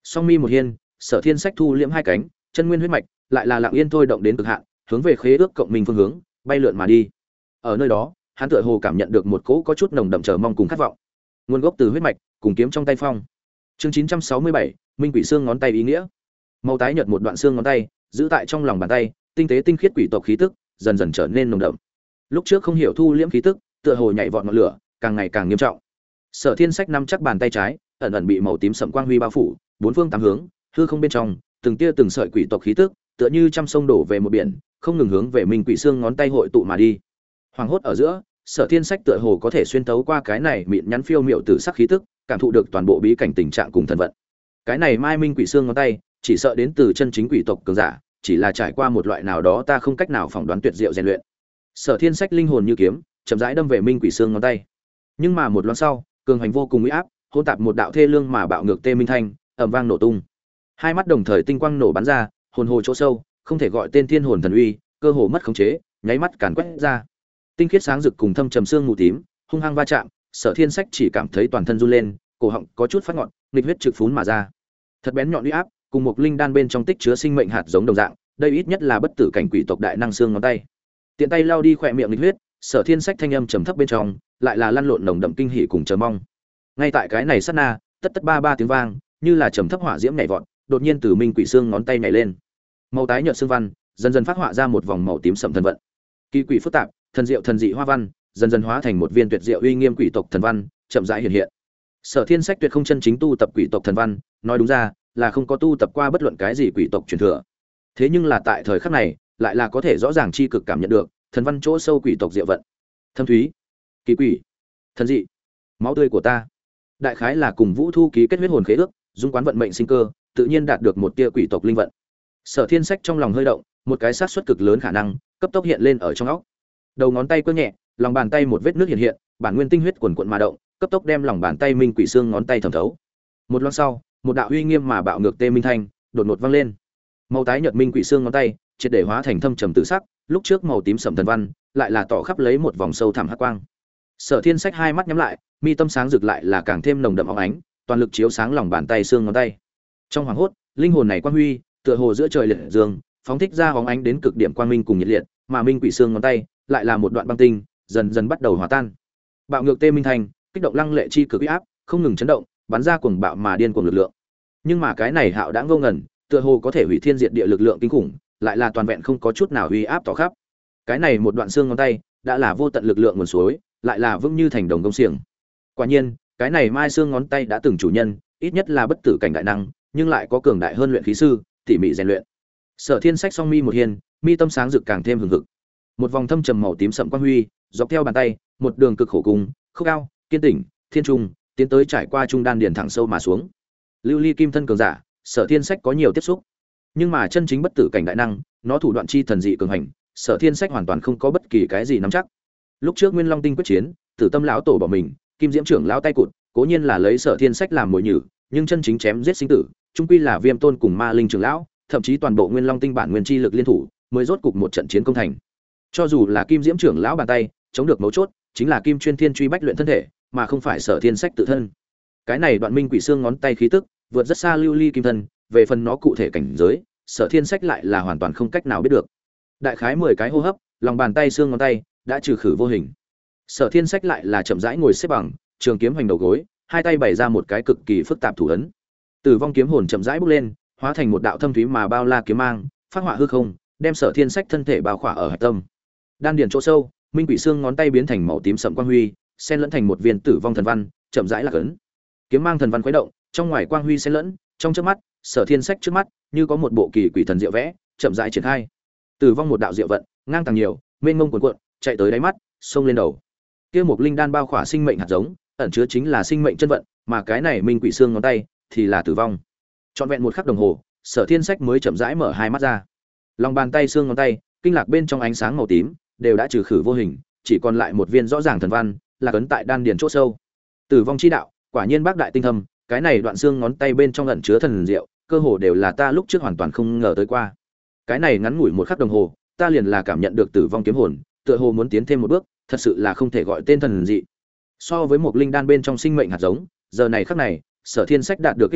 Speaker 1: Song mi một hiên, Sở Thiên Sách thu liễm hai cánh, chân nguyên huyết mạch lại là lặng yên thôi động đến cực hạn, hướng về khế ước cộng minh phương hướng bay lượn mà đi. Ở nơi đó, hắn tựa hồ cảm nhận được một cỗ có chút nồng đậm chờ mong cùng khát vọng. Nguồn gốc từ huyết mạch, cùng kiếm trong tay phong. Chương 967, Minh Quỷ xương ngón tay ý nghĩa. Màu tái nhợt một đoạn xương ngón tay, giữ tại trong lòng bàn tay, tinh tế tinh khiết quỷ tộc khí tức dần dần trở nên nồng đậm. Lúc trước không hiểu thu liễm khí tức, tựa hồ nhảy vọt ngọn lửa, càng ngày càng nghiêm trọng. Sở Thiên Sách nắm chắc bàn tay trái, ẩn ẩn bị màu tím sẫm quang huy bao phủ, bốn phương tám hướng, hư không bên trong, từng tia từng sợi quỷ tộc khí tức, tựa như trăm sông đổ về một biển, không ngừng hướng về Minh Quỷ xương ngón tay hội tụ mà đi. Hoàng hốt ở giữa, Sở Thiên Sách tựa hồ có thể xuyên tấu qua cái này mịn nhắn phiêu miệu tử sắc khí tức, cảm thụ được toàn bộ bí cảnh tình trạng cùng thần vận. Cái này Mai Minh Quỷ xương ngón tay, chỉ sợ đến từ chân chính quỷ tộc cường giả, chỉ là trải qua một loại nào đó ta không cách nào phỏng đoán tuyệt diệu rèn luyện. Sở Thiên Sách linh hồn như kiếm, chậm rãi đâm về Minh Quỷ xương ngón tay. Nhưng mà một loáng sau, cường hành vô cùng uy áp, hỗn tạp một đạo thê lương mà bạo ngược tê minh thanh, ầm vang nổ tung. Hai mắt đồng thời tinh quang nổ bắn ra, hồn hồ chỗ sâu, không thể gọi tên thiên hồn thần uy, cơ hồ mất khống chế, nháy mắt càn quét ra. Tinh khiết sáng rực cùng thâm trầm xương mù tím, hung hăng va chạm, Sở Thiên Sách chỉ cảm thấy toàn thân run lên, cổ họng có chút phát ngọn, nghịch huyết trực phún mà ra. Thật bén nhọn uy áp, cùng một linh đan bên trong tích chứa sinh mệnh hạt giống đồng dạng, đây ít nhất là bất tử cảnh quỷ tộc đại năng xương ngón tay. Tiện tay lao đi khỏe miệng nghịch huyết, Sở Thiên Sách thanh âm trầm thấp bên trong, lại là lăn lộn nồng đậm kinh hỉ cùng chờ mong. Ngay tại cái này sát na, tất tất ba ba tiếng vang, như là trầm thấp hỏa diễm nhảy vọt, đột nhiên từ Minh Quỷ xương ngón tay nhảy lên. Màu tái nhợt xương văn, dần dần phát họa ra một vòng màu tím sẫm thần vận. Kỳ quỷ phức tạp, thần diệu thần dị hoa văn, dần dần hóa thành một viên tuyệt diệu uy nghiêm quỷ tộc thần văn, chậm rãi hiện hiện. Sở Thiên Sách tuyệt không chân chính tu tập quỷ tộc thần văn, nói đúng ra là không có tu tập qua bất luận cái gì quỷ tộc truyền thừa. Thế nhưng là tại thời khắc này, lại là có thể rõ ràng chi cực cảm nhận được thần văn chỗ sâu quỷ tộc diệu vận. Thâm thúy, kỳ quỷ, thần dị, máu tươi của ta. Đại khái là cùng Vũ Thu ký kết huyết hồn khế ước, dung quán vận mệnh sinh cơ, tự nhiên đạt được một tia quỷ tộc linh vận. Sở Thiên Sách trong lòng hơi động, một cái xác suất cực lớn khả năng cấp tốc hiện lên ở trong óc. Đầu ngón tay cơ nhẹ, lòng bàn tay một vết nước hiện hiện, bản nguyên tinh huyết cuồn cuộn mà động, cấp tốc đem lòng bàn tay Minh Quỷ xương ngón tay thẩm thấu. Một lát sau, một đạo uy nghiêm mà bạo ngược tê minh thanh đột ngột vang lên. Màu tái nhợt Minh Quỷ xương ngón tay triệt để hóa thành thâm trầm tử sắc, lúc trước màu tím sẫm thần văn lại là tỏ khắp lấy một vòng sâu thẳm hắc quang. Sở Thiên Sách hai mắt nhắm lại, mi tâm sáng rực lại là càng thêm nồng đậm óng ánh, toàn lực chiếu sáng lòng bàn tay xương ngón tay. Trong hoàng hốt, linh hồn này quang huy, tựa hồ giữa trời liệt dương, phóng thích ra óng ánh đến cực điểm quang minh cùng nhiệt liệt, mà Minh Quỷ xương ngón tay lại là một đoạn băng tinh, dần dần bắt đầu hòa tan. Bạo ngược tê minh thành, kích động lăng lệ chi cực uy áp, không ngừng chấn động, bắn ra cuồng bạo mà điên cuồng lực lượng. Nhưng mà cái này hạo đã vô ngần, tựa hồ có thể hủy thiên diệt địa lực lượng kinh khủng, lại là toàn vẹn không có chút nào uy áp tỏ khắp. Cái này một đoạn xương ngón tay, đã là vô tận lực lượng nguồn suối, lại là vững như thành đồng công xiềng. Quả nhiên, cái này mai xương ngón tay đã từng chủ nhân, ít nhất là bất tử cảnh đại năng, nhưng lại có cường đại hơn luyện khí sư, tỉ mỉ rèn luyện. Sở Thiên Sách song mi một hiền, mi tâm sáng rực càng thêm hừng hực. Một vòng thâm trầm màu tím sẫm quang huy, dọc theo bàn tay, một đường cực khổ cùng, khốc cao, kiên tỉnh, thiên trung, tiến tới trải qua trung đan điền thẳng sâu mà xuống. Lưu ly kim thân cường giả, Sở Thiên Sách có nhiều tiếp xúc, nhưng mà chân chính bất tử cảnh đại năng, nó thủ đoạn chi thần dị cường hành, Sở Thiên Sách hoàn toàn không có bất kỳ cái gì nắm chắc. Lúc trước Nguyên Long Tinh quyết chiến, Tử Tâm lão tổ bỏ mình, Kim Diễm trưởng lão tay cụt, cố nhiên là lấy Sở Thiên Sách làm mồi nhử, nhưng chân chính chém giết sinh tử, trung quy là Viêm Tôn cùng Ma Linh trưởng lão, thậm chí toàn bộ Nguyên Long Tinh bản nguyên chi lực liên thủ, mới rốt cục một trận chiến công thành. Cho dù là Kim Diễm trưởng lão bàn tay, chống được mấu chốt, chính là Kim Chuyên Thiên truy bách luyện thân thể, mà không phải Sở Thiên Sách tự thân. Cái này đoạn Minh Quỷ xương ngón tay khí tức, vượt rất xa lưu ly kim thân, về phần nó cụ thể cảnh giới, Sở Thiên Sách lại là hoàn toàn không cách nào biết được. Đại khái 10 cái hô hấp, lòng bàn tay xương ngón tay đã trừ khử vô hình. Sở Thiên Sách lại là chậm rãi ngồi xếp bằng, trường kiếm hành đầu gối, hai tay bày ra một cái cực kỳ phức tạp thủ ấn. Tử vong kiếm hồn chậm rãi bốc lên, hóa thành một đạo thâm thúy mà bao la kiếm mang, phát họa hư không, đem Sở Thiên Sách thân thể bao khỏa ở hạch tâm. Đan điền chỗ sâu, Minh Quỷ xương ngón tay biến thành màu tím sẫm quang huy, xen lẫn thành một viên tử vong thần văn, chậm rãi lạc ấn. Kiếm mang thần văn khuấy động, trong ngoài quang huy xen lẫn, trong chớp mắt, Sở Thiên Sách trước mắt như có một bộ kỳ quỷ thần diệu vẽ, chậm rãi triển khai. Tử vong một đạo diệu vận, ngang tàng nhiều, mênh mông cuồn cuộn, chạy tới đáy mắt, xông lên đầu. Kia một linh đan bao khỏa sinh mệnh hạt giống, ẩn chứa chính là sinh mệnh chân vận, mà cái này Minh Quỷ xương ngón tay thì là tử vong. Trọn vẹn một khắc đồng hồ, Sở Thiên Sách mới chậm rãi mở hai mắt ra. Lòng bàn tay xương ngón tay, kinh lạc bên trong ánh sáng màu tím, đều đã trừ khử vô hình, chỉ còn lại một viên rõ ràng thần văn, là ấn tại đan điền chỗ sâu. Tử vong chi đạo, quả nhiên bác đại tinh thâm, cái này đoạn xương ngón tay bên trong ẩn chứa thần diệu, cơ hồ đều là ta lúc trước hoàn toàn không ngờ tới qua. Cái này ngắn ngủi một khắc đồng hồ, ta liền là cảm nhận được tử vong kiếm hồn, tựa hồ muốn tiến thêm một bước, thật sự là không thể gọi tên thần dị. So với một linh đan bên trong sinh mệnh hạt giống, giờ này khắc này, Sở Thiên Sách đạt được kích lợi,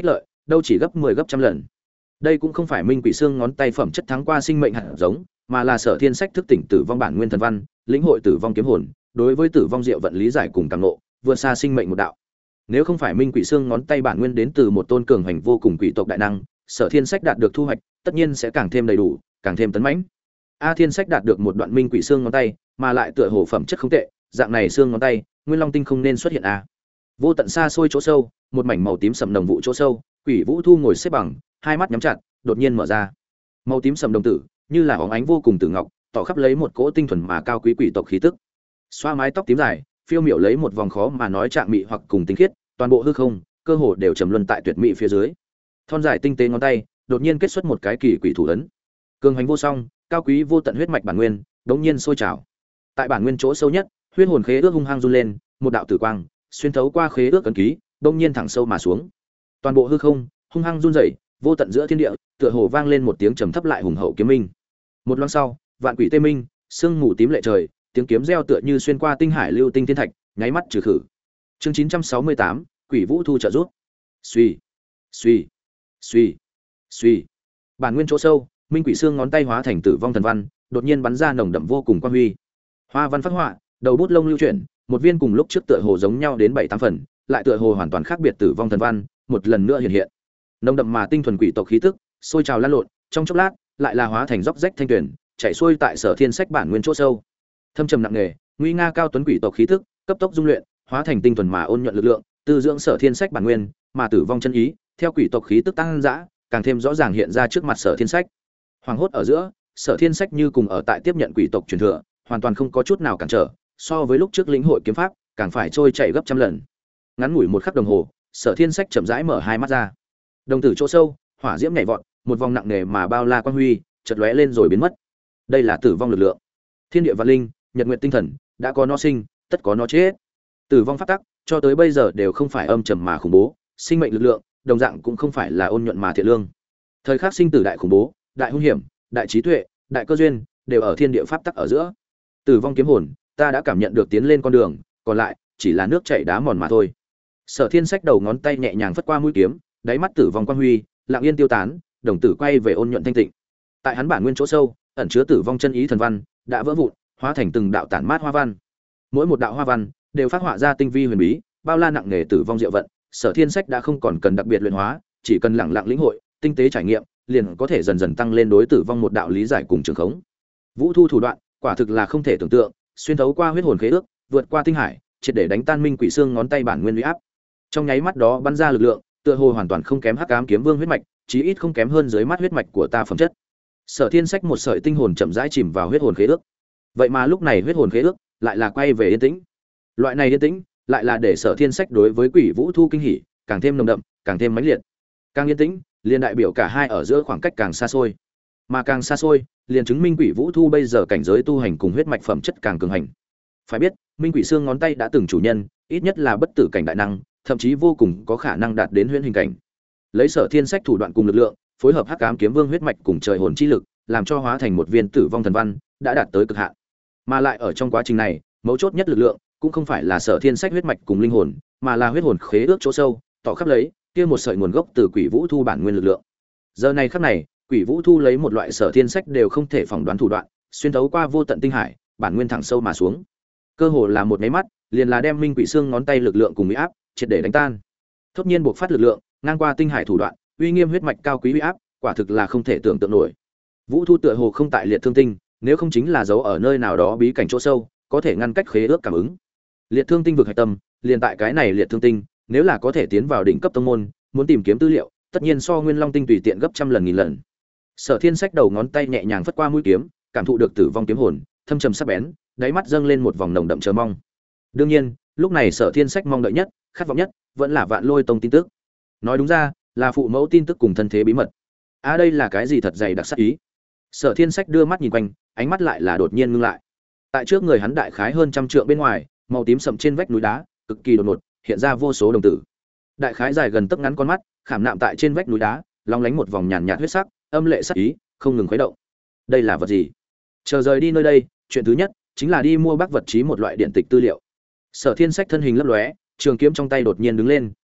Speaker 1: đâu chỉ gấp 10 gấp trăm lần. Đây cũng không phải Minh Quỷ Xương ngón tay phẩm chất thắng qua sinh mệnh hạt giống, mà là Sở Thiên Sách thức tỉnh tử vong bản nguyên thần văn, lĩnh hội tử vong kiếm hồn, đối với tử vong diệu vận lý giải cùng cảm ngộ, vượt xa sinh mệnh một đạo. Nếu không phải Minh Quỷ Xương ngón tay bản nguyên đến từ một tôn cường hành vô cùng quỷ tộc đại năng, Sở Thiên Sách đạt được thu hoạch, tất nhiên sẽ càng thêm đầy đủ, càng thêm tấn mãnh. A Thiên Sách đạt được một đoạn Minh Quỷ Xương ngón tay, mà lại tựa hồ phẩm chất không tệ, dạng này xương ngón tay, Nguyên Long tinh không nên xuất hiện a. Vô tận xa xôi chỗ sâu, một mảnh màu tím sầm đồng vụ chỗ sâu, Quỷ Vũ Thu ngồi xếp bằng, hai mắt nhắm chặt, đột nhiên mở ra. Màu tím sầm đồng tử, như là óng ánh vô cùng tử ngọc, tỏ khắp lấy một cỗ tinh thuần mà cao quý quỷ tộc khí tức. Xoa mái tóc tím dài, phiêu miểu lấy một vòng khó mà nói trạng mị hoặc cùng tinh khiết, toàn bộ hư không, cơ hồ đều trầm luân tại tuyệt mỹ phía dưới. Thon dài tinh tế ngón tay, đột nhiên kết xuất một cái kỳ quỷ thủ ấn. Cường hành vô song, cao quý vô tận huyết mạch bản nguyên, đột nhiên sôi trào. Tại bản nguyên chỗ sâu nhất, huyết hồn khế ước hung hăng run lên, một đạo tử quang xuyên thấu qua khế ước ấn ký, đột nhiên thẳng sâu mà xuống. Toàn bộ hư không hung hăng run rẩy, vô tận giữa thiên địa, tựa hồ vang lên một tiếng trầm thấp lại hùng hậu kiếm minh. Một loáng sau, vạn quỷ tê minh, sương mù tím lệ trời, tiếng kiếm reo tựa như xuyên qua tinh hải lưu tinh thiên thạch, nháy mắt trừ khử. Chương 968, Quỷ Vũ Thu trợ giúp. Suy, suy, suy, suy. Bản nguyên chỗ sâu, Minh Quỷ Xương ngón tay hóa thành tử vong thần văn, đột nhiên bắn ra nồng đậm vô cùng quang huy. Hoa văn phát họa, đầu bút lông lưu chuyển, một viên cùng lúc trước tựa hồ giống nhau đến 7-8 phần, lại tựa hồ hoàn toàn khác biệt tử vong thần văn, một lần nữa hiện hiện. Nồng đậm mà tinh thuần quỷ tộc khí tức, sôi trào lan lộn, trong chốc lát, lại là hóa thành róc rách thanh tuyển, chảy xuôi tại Sở Thiên Sách bản nguyên chỗ sâu. Thâm trầm nặng nề, nguy nga cao tuấn quỷ tộc khí tức, cấp tốc dung luyện, hóa thành tinh thuần mà ôn nhuận lực lượng, tư dưỡng Sở Thiên Sách bản nguyên, mà tử vong chân ý, theo quỷ tộc khí tức tăng dã, càng thêm rõ ràng hiện ra trước mặt Sở Thiên Sách. Hoàng hốt ở giữa, Sở Thiên Sách như cùng ở tại tiếp nhận quỷ tộc truyền thừa, hoàn toàn không có chút nào cản trở, so với lúc trước lĩnh hội kiếm pháp, càng phải trôi chảy gấp trăm lần. Ngắn ngủi một khắc đồng hồ, Sở Thiên Sách chậm rãi mở hai mắt ra. Đồng tử chỗ sâu, hỏa diễm nhảy vọt, một vòng nặng nề mà bao la quang huy, chợt lóe lên rồi biến mất. Đây là tử vong lực lượng. Thiên địa vạn linh, nhật nguyệt tinh thần, đã có nó sinh, tất có nó chết. Tử vong pháp tắc, cho tới bây giờ đều không phải âm trầm mà khủng bố, sinh mệnh lực lượng, đồng dạng cũng không phải là ôn nhuận mà thiện lương. Thời khắc sinh tử đại khủng bố, đại hung hiểm, đại trí tuệ, đại cơ duyên, đều ở thiên địa pháp tắc ở giữa. Tử vong kiếm hồn, ta đã cảm nhận được tiến lên con đường, còn lại chỉ là nước chảy đá mòn mà thôi. Sở Thiên Sách đầu ngón tay nhẹ nhàng phất qua mũi kiếm, đáy mắt tử vong quang huy, lặng yên tiêu tán, đồng tử quay về ôn nhuận thanh tịnh. Tại hắn bản nguyên chỗ sâu, ẩn chứa tử vong chân ý thần văn, đã vỡ vụn, hóa thành từng đạo tản mát hoa văn. Mỗi một đạo hoa văn đều phát họa ra tinh vi huyền bí, bao la nặng nề tử vong diệu vận. Sở Thiên Sách đã không còn cần đặc biệt luyện hóa, chỉ cần lặng lặng lĩnh hội, tinh tế trải nghiệm, liền có thể dần dần tăng lên đối tử vong một đạo lý giải cùng trường khống. Vũ Thu thủ đoạn, quả thực là không thể tưởng tượng, xuyên thấu qua huyết hồn khế ước, vượt qua tinh hải, triệt để đánh tan Minh Quỷ Xương ngón tay bản nguyên uy áp. Trong nháy mắt đó bắn ra lực lượng, tựa hồ hoàn toàn không kém Hắc Ám Kiếm Vương huyết mạch, chí ít không kém hơn dưới mắt huyết mạch của ta phẩm chất. Sở Thiên Sách một sợi tinh hồn chậm rãi chìm vào huyết hồn khế ước. Vậy mà lúc này huyết hồn khế ước lại là quay về yên tĩnh. Loại này yên tĩnh, lại là để Sở Thiên Sách đối với Quỷ Vũ Thu kinh hỉ, càng thêm nồng đậm, càng thêm mãnh liệt. Càng yên tĩnh, liền đại biểu cả hai ở giữa khoảng cách càng xa xôi. Mà càng xa xôi, liền chứng minh Quỷ Vũ Thu bây giờ cảnh giới tu hành cùng huyết mạch phẩm chất càng cường hành. Phải biết, Minh Quỷ Xương ngón tay đã từng chủ nhân, ít nhất là bất tử cảnh đại năng, thậm chí vô cùng có khả năng đạt đến huyễn hình cảnh. Lấy Sở Thiên Sách thủ đoạn cùng lực lượng, phối hợp Hắc Ám Kiếm Vương huyết mạch cùng trời hồn chi lực, làm cho hóa thành một viên tử vong thần văn, đã đạt tới cực hạn. Mà lại ở trong quá trình này, mấu chốt nhất lực lượng cũng không phải là Sở Thiên Sách huyết mạch cùng linh hồn, mà là huyết hồn khế ước chỗ sâu, tỏ khắp lấy kia một sợi nguồn gốc từ Quỷ Vũ Thu bản nguyên lực lượng. Giờ này khắc này, Quỷ Vũ Thu lấy một loại Sở Thiên Sách đều không thể phỏng đoán thủ đoạn, xuyên thấu qua vô tận tinh hải, bản nguyên thẳng sâu mà xuống. Cơ hồ là một cái mắt, liền là đem Minh Quỷ Xương ngón tay lực lượng cùng uy áp triệt để đánh tan. Thốt nhiên buộc phát lực lượng, ngang qua tinh hải thủ đoạn, uy nghiêm huyết mạch cao quý uy áp, quả thực là không thể tưởng tượng nổi. Vũ Thu tựa hồ không tại liệt thương tinh, nếu không chính là giấu ở nơi nào đó bí cảnh chỗ sâu, có thể ngăn cách khế ước cảm ứng. Liệt thương tinh vực hạch tâm, liền tại cái này liệt thương tinh, nếu là có thể tiến vào đỉnh cấp tông môn, muốn tìm kiếm tư liệu, tất nhiên so Nguyên Long tinh tùy tiện gấp trăm lần nghìn lần. Sở Thiên Sách đầu ngón tay nhẹ nhàng phất qua mũi kiếm, cảm thụ được tử vong kiếm hồn, thâm trầm sắc bén, đáy mắt dâng lên một vòng nồng đậm chờ mong. Đương nhiên, lúc này Sở Thiên Sách mong đợi nhất, khát vọng nhất, vẫn là Vạn Lôi Tông tin tức. Nói đúng ra, là phụ mẫu tin tức cùng thân thế bí mật. À đây là cái gì thật dày đặc sắc ý. Sở Thiên Sách đưa mắt nhìn quanh, ánh mắt lại là đột nhiên ngưng lại. Tại trước người hắn đại khái hơn trăm trượng bên ngoài, màu tím sậm trên vách núi đá, cực kỳ đột ngột, hiện ra vô số đồng tử. Đại khái dài gần tấc ngắn con mắt, khảm nạm tại trên vách núi đá, long lánh một vòng nhàn nhạt huyết sắc, âm lệ sắc ý, không ngừng khuấy động. Đây là vật gì? Chờ rời đi nơi đây, chuyện thứ nhất chính là đi mua bác vật chí một loại điện tịch tư liệu. Sở Thiên Sách thân hình lấp lóe, trường kiếm trong tay đột nhiên đứng lên,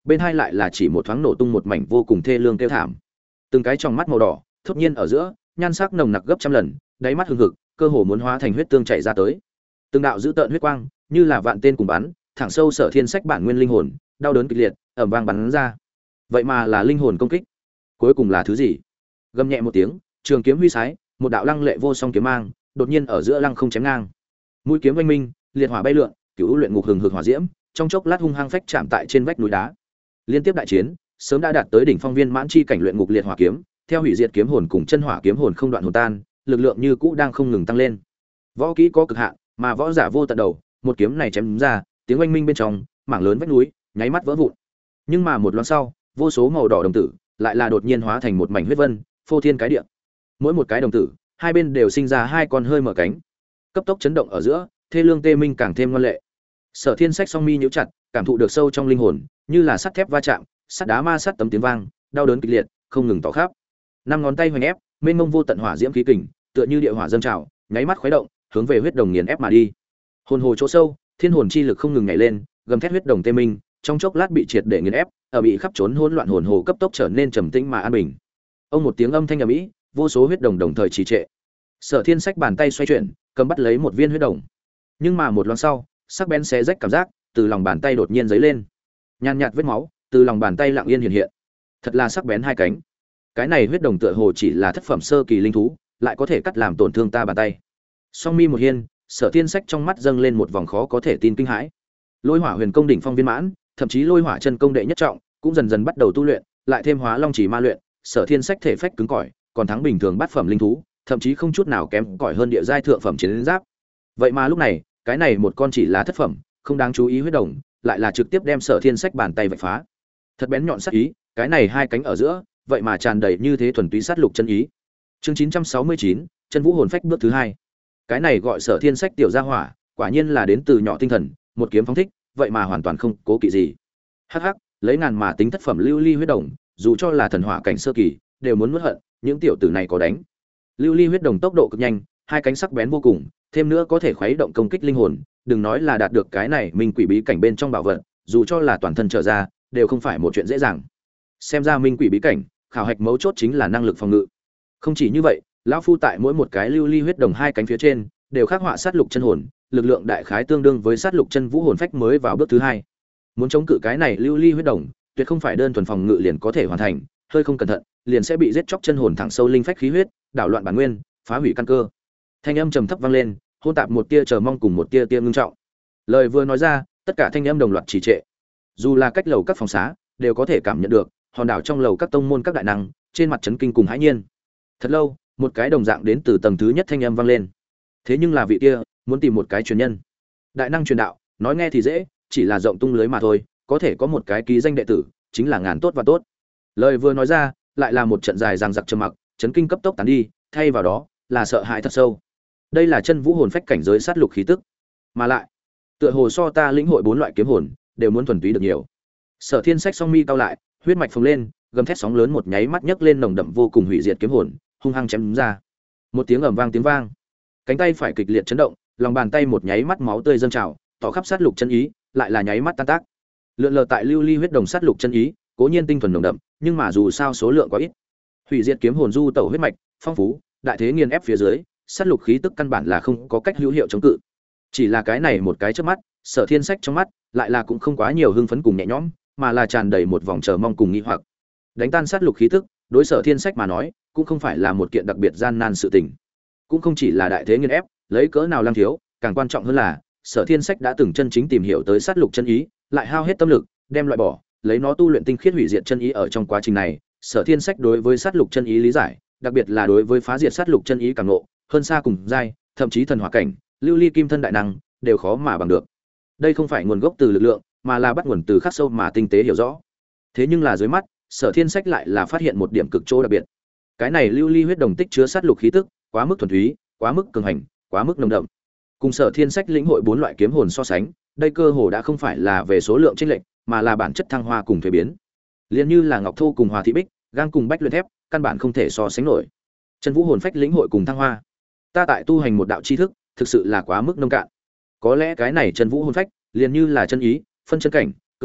Speaker 1: bên hai lại là chỉ một thoáng nổ tung một mảnh vô cùng thê lương kêu thảm. Từng cái trong mắt màu đỏ, thốt nhiên ở giữa, nhan sắc nồng nặc gấp trăm lần, đáy mắt hừng hực, cơ hồ muốn hóa thành huyết tương chảy ra tới. Từng đạo dữ tợn huyết quang, như là vạn tên cùng bắn, thẳng sâu Sở Thiên Sách bản nguyên linh hồn, đau đớn kịch liệt, ầm vang bắn ra. Vậy mà là linh hồn công kích. Cuối cùng là thứ gì? Gầm nhẹ một tiếng, trường kiếm huy sái, một đạo lăng lệ vô song kiếm mang, đột nhiên ở giữa lăng không chém ngang. Mũi kiếm oanh minh, liệt hỏa bay lượn, cửu luyện ngục hừng hực hỏa diễm, trong chốc lát hung hăng phách chạm tại trên vách núi đá. Liên tiếp đại chiến, sớm đã đạt tới đỉnh phong viên mãn chi cảnh luyện ngục liệt hỏa kiếm, theo hủy diệt kiếm hồn cùng chân hỏa kiếm hồn không đoạn hồn tan, lực lượng như cũ đang không ngừng tăng lên. Võ kỹ có cực hạn, mà võ giả vô tận đầu, một kiếm này chém ra, tiếng oanh minh bên trong, mảng lớn vách núi, nháy mắt vỡ vụn. Nhưng mà một loáng sau, vô số màu đỏ đồng tử, lại là đột nhiên hóa thành một mảnh huyết vân, phô thiên cái địa. Mỗi một cái đồng tử, hai bên đều sinh ra hai con hơi mở cánh. Cấp tốc chấn động ở giữa, thê lương tê minh càng thêm ngoan lệ. Sở Thiên Sách song mi nhíu chặt, cảm thụ được sâu trong linh hồn, như là sắt thép va chạm, sắt đá ma sát tấm tiếng vang, đau đớn kịch liệt, không ngừng tỏ khắp. Năm ngón tay hoành ép, mênh mông vô tận hỏa diễm khí kình, tựa như địa hỏa dâng trào, nháy mắt khuấy động, hướng về huyết đồng nghiền ép mà đi. Hồn hồ chỗ sâu, thiên hồn chi lực không ngừng nhảy lên, gầm thét huyết đồng tê minh, trong chốc lát bị triệt để nghiền ép, ở bị khắp trốn hỗn loạn hồn hồ cấp tốc trở nên trầm tĩnh mà an bình. Ông một tiếng âm thanh ầm ĩ, vô số huyết đồng đồng thời trì trệ. Sở Thiên Sách bàn tay xoay chuyển, cầm bắt lấy một viên huyết đồng. Nhưng mà một loáng sau, sắc bén xé rách cảm giác từ lòng bàn tay đột nhiên dấy lên. Nhàn nhạt vết máu từ lòng bàn tay lặng yên hiện hiện. Thật là sắc bén hai cánh. Cái này huyết đồng tựa hồ chỉ là thất phẩm sơ kỳ linh thú, lại có thể cắt làm tổn thương ta bàn tay. Song mi một hiên, Sở Thiên Sách trong mắt dâng lên một vòng khó có thể tin kinh hãi. Lôi Hỏa Huyền Công đỉnh phong viên mãn, thậm chí Lôi Hỏa chân công đệ nhất trọng, cũng dần dần bắt đầu tu luyện, lại thêm Hóa Long chỉ ma luyện, Sở Thiên Sách thể phách cứng cỏi, còn thắng bình thường bát phẩm linh thú, thậm chí không chút nào kém cỏi hơn địa giai thượng phẩm chiến giáp. Vậy mà lúc này, cái này một con chỉ là thất phẩm, không đáng chú ý huyết đồng, lại là trực tiếp đem Sở Thiên Sách bàn tay vạch phá. Thật bén nhọn sát ý, cái này hai cánh ở giữa, vậy mà tràn đầy như thế thuần túy sát lục chân ý. Chương 969, chân vũ hồn phách bước thứ hai. Cái này gọi Sở Thiên Sách tiểu gia hỏa, quả nhiên là đến từ nhỏ tinh thần, một kiếm phóng thích, vậy mà hoàn toàn không cố kỵ gì. Hắc hắc, lấy ngàn mà tính thất phẩm lưu ly huyết đồng, dù cho là thần hỏa cảnh sơ kỳ, đều muốn nuốt hận, những tiểu tử này có đánh. Lưu ly huyết đồng tốc độ cực nhanh, hai cánh sắc bén vô cùng, thêm nữa có thể khuấy động công kích linh hồn, đừng nói là đạt được cái này minh quỷ bí cảnh bên trong bảo vật, dù cho là toàn thân trở ra, đều không phải một chuyện dễ dàng. Xem ra minh quỷ bí cảnh, khảo hạch mấu chốt chính là năng lực phòng ngự. Không chỉ như vậy, lão phu tại mỗi một cái lưu ly huyết đồng hai cánh phía trên, đều khắc họa sát lục chân hồn, lực lượng đại khái tương đương với sát lục chân vũ hồn phách mới vào bước thứ hai. Muốn chống cự cái này lưu ly huyết đồng, tuyệt không phải đơn thuần phòng ngự liền có thể hoàn thành, hơi không cẩn thận, liền sẽ bị giết chóc chân hồn thẳng sâu linh phách khí huyết, đảo loạn bản nguyên, phá hủy căn cơ. Thanh âm trầm thấp vang lên, hôn tạp một tia chờ mong cùng một tia ngưng trọng. Lời vừa nói ra, tất cả thanh âm đồng loạt trì trệ. Dù là cách lầu các phòng xá, đều có thể cảm nhận được, hòn đảo trong lầu các tông môn các đại năng, trên mặt chấn kinh cùng hãi nhiên. Thật lâu, một cái đồng dạng đến từ tầng thứ nhất thanh âm vang lên. Thế nhưng là vị kia, muốn tìm một cái truyền nhân. Đại năng truyền đạo, nói nghe thì dễ, chỉ là rộng tung lưới mà thôi, có thể có một cái ký danh đệ tử, chính là ngàn tốt và tốt. Lời vừa nói ra, lại là một trận dài dằng dặc trầm mặc, chấn kinh cấp tốc tán đi, thay vào đó là sợ hãi thật sâu. Đây là chân vũ hồn phách cảnh giới sát lục khí tức, mà lại tựa hồ so ta lĩnh hội bốn loại kiếm hồn đều muốn thuần túy được nhiều. Sở Thiên Sách song mi cao lại, huyết mạch phồng lên, gầm thét sóng lớn một nháy mắt nhấc lên nồng đậm vô cùng hủy diệt kiếm hồn, hung hăng chém đúng ra. Một tiếng ầm vang tiếng vang, cánh tay phải kịch liệt chấn động, lòng bàn tay một nháy mắt máu tươi dâng trào, tỏ khắp sát lục chân ý, lại là nháy mắt tan tác. Lượn lờ tại lưu ly huyết đồng sát lục chân ý, cố nhiên tinh thuần nồng đậm, nhưng mà dù sao số lượng quá ít. Hủy diệt kiếm hồn du tẩu huyết mạch, phong phú, đại thế nghiền ép phía dưới, sát lục khí tức căn bản là không có cách hữu hiệu chống cự. Chỉ là cái này một cái chớp mắt, Sở Thiên Sách trong mắt lại là cũng không quá nhiều hưng phấn cùng nhẹ nhõm, mà là tràn đầy một vòng chờ mong cùng nghi hoặc. Đánh tan sát lục khí tức, đối Sở Thiên Sách mà nói, cũng không phải là một kiện đặc biệt gian nan sự tình. Cũng không chỉ là đại thế nghiền ép, lấy cỡ nào lang thiếu, càng quan trọng hơn là, Sở Thiên Sách đã từng chân chính tìm hiểu tới sát lục chân ý, lại hao hết tâm lực, đem loại bỏ, lấy nó tu luyện tinh khiết hủy diệt chân ý ở trong quá trình này, Sở Thiên Sách đối với sát lục chân ý lý giải, đặc biệt là đối với phá diệt sát lục chân ý càng ngộ, hơn xa cùng giai, thậm chí thần hỏa cảnh, lưu ly kim thân đại năng, đều khó mà bằng được. Đây không phải nguồn gốc từ lực lượng, mà là bắt nguồn từ khắc sâu mà tinh tế hiểu rõ. Thế nhưng là dưới mắt, Sở Thiên Sách lại là phát hiện một điểm cực chỗ đặc biệt. Cái này lưu ly huyết đồng tích chứa sát lục khí tức, quá mức thuần túy, quá mức cường hành, quá mức nồng đậm. Cùng Sở Thiên Sách lĩnh hội bốn loại kiếm hồn so sánh, đây cơ hồ đã không phải là về số lượng chênh lệch, mà là bản chất thăng hoa cùng thuế biến. Liên như là ngọc thô cùng hòa thị bích, gang cùng bách luyện thép, căn bản không thể so sánh nổi. Chân vũ hồn phách lĩnh hội cùng thăng hoa. Ta tại tu hành một đạo tri thức, thực sự là quá mức nông cạn. Có lẽ cái này chân vũ hồn phách, liền như là chân ý, phân chân cảnh, cực cảnh,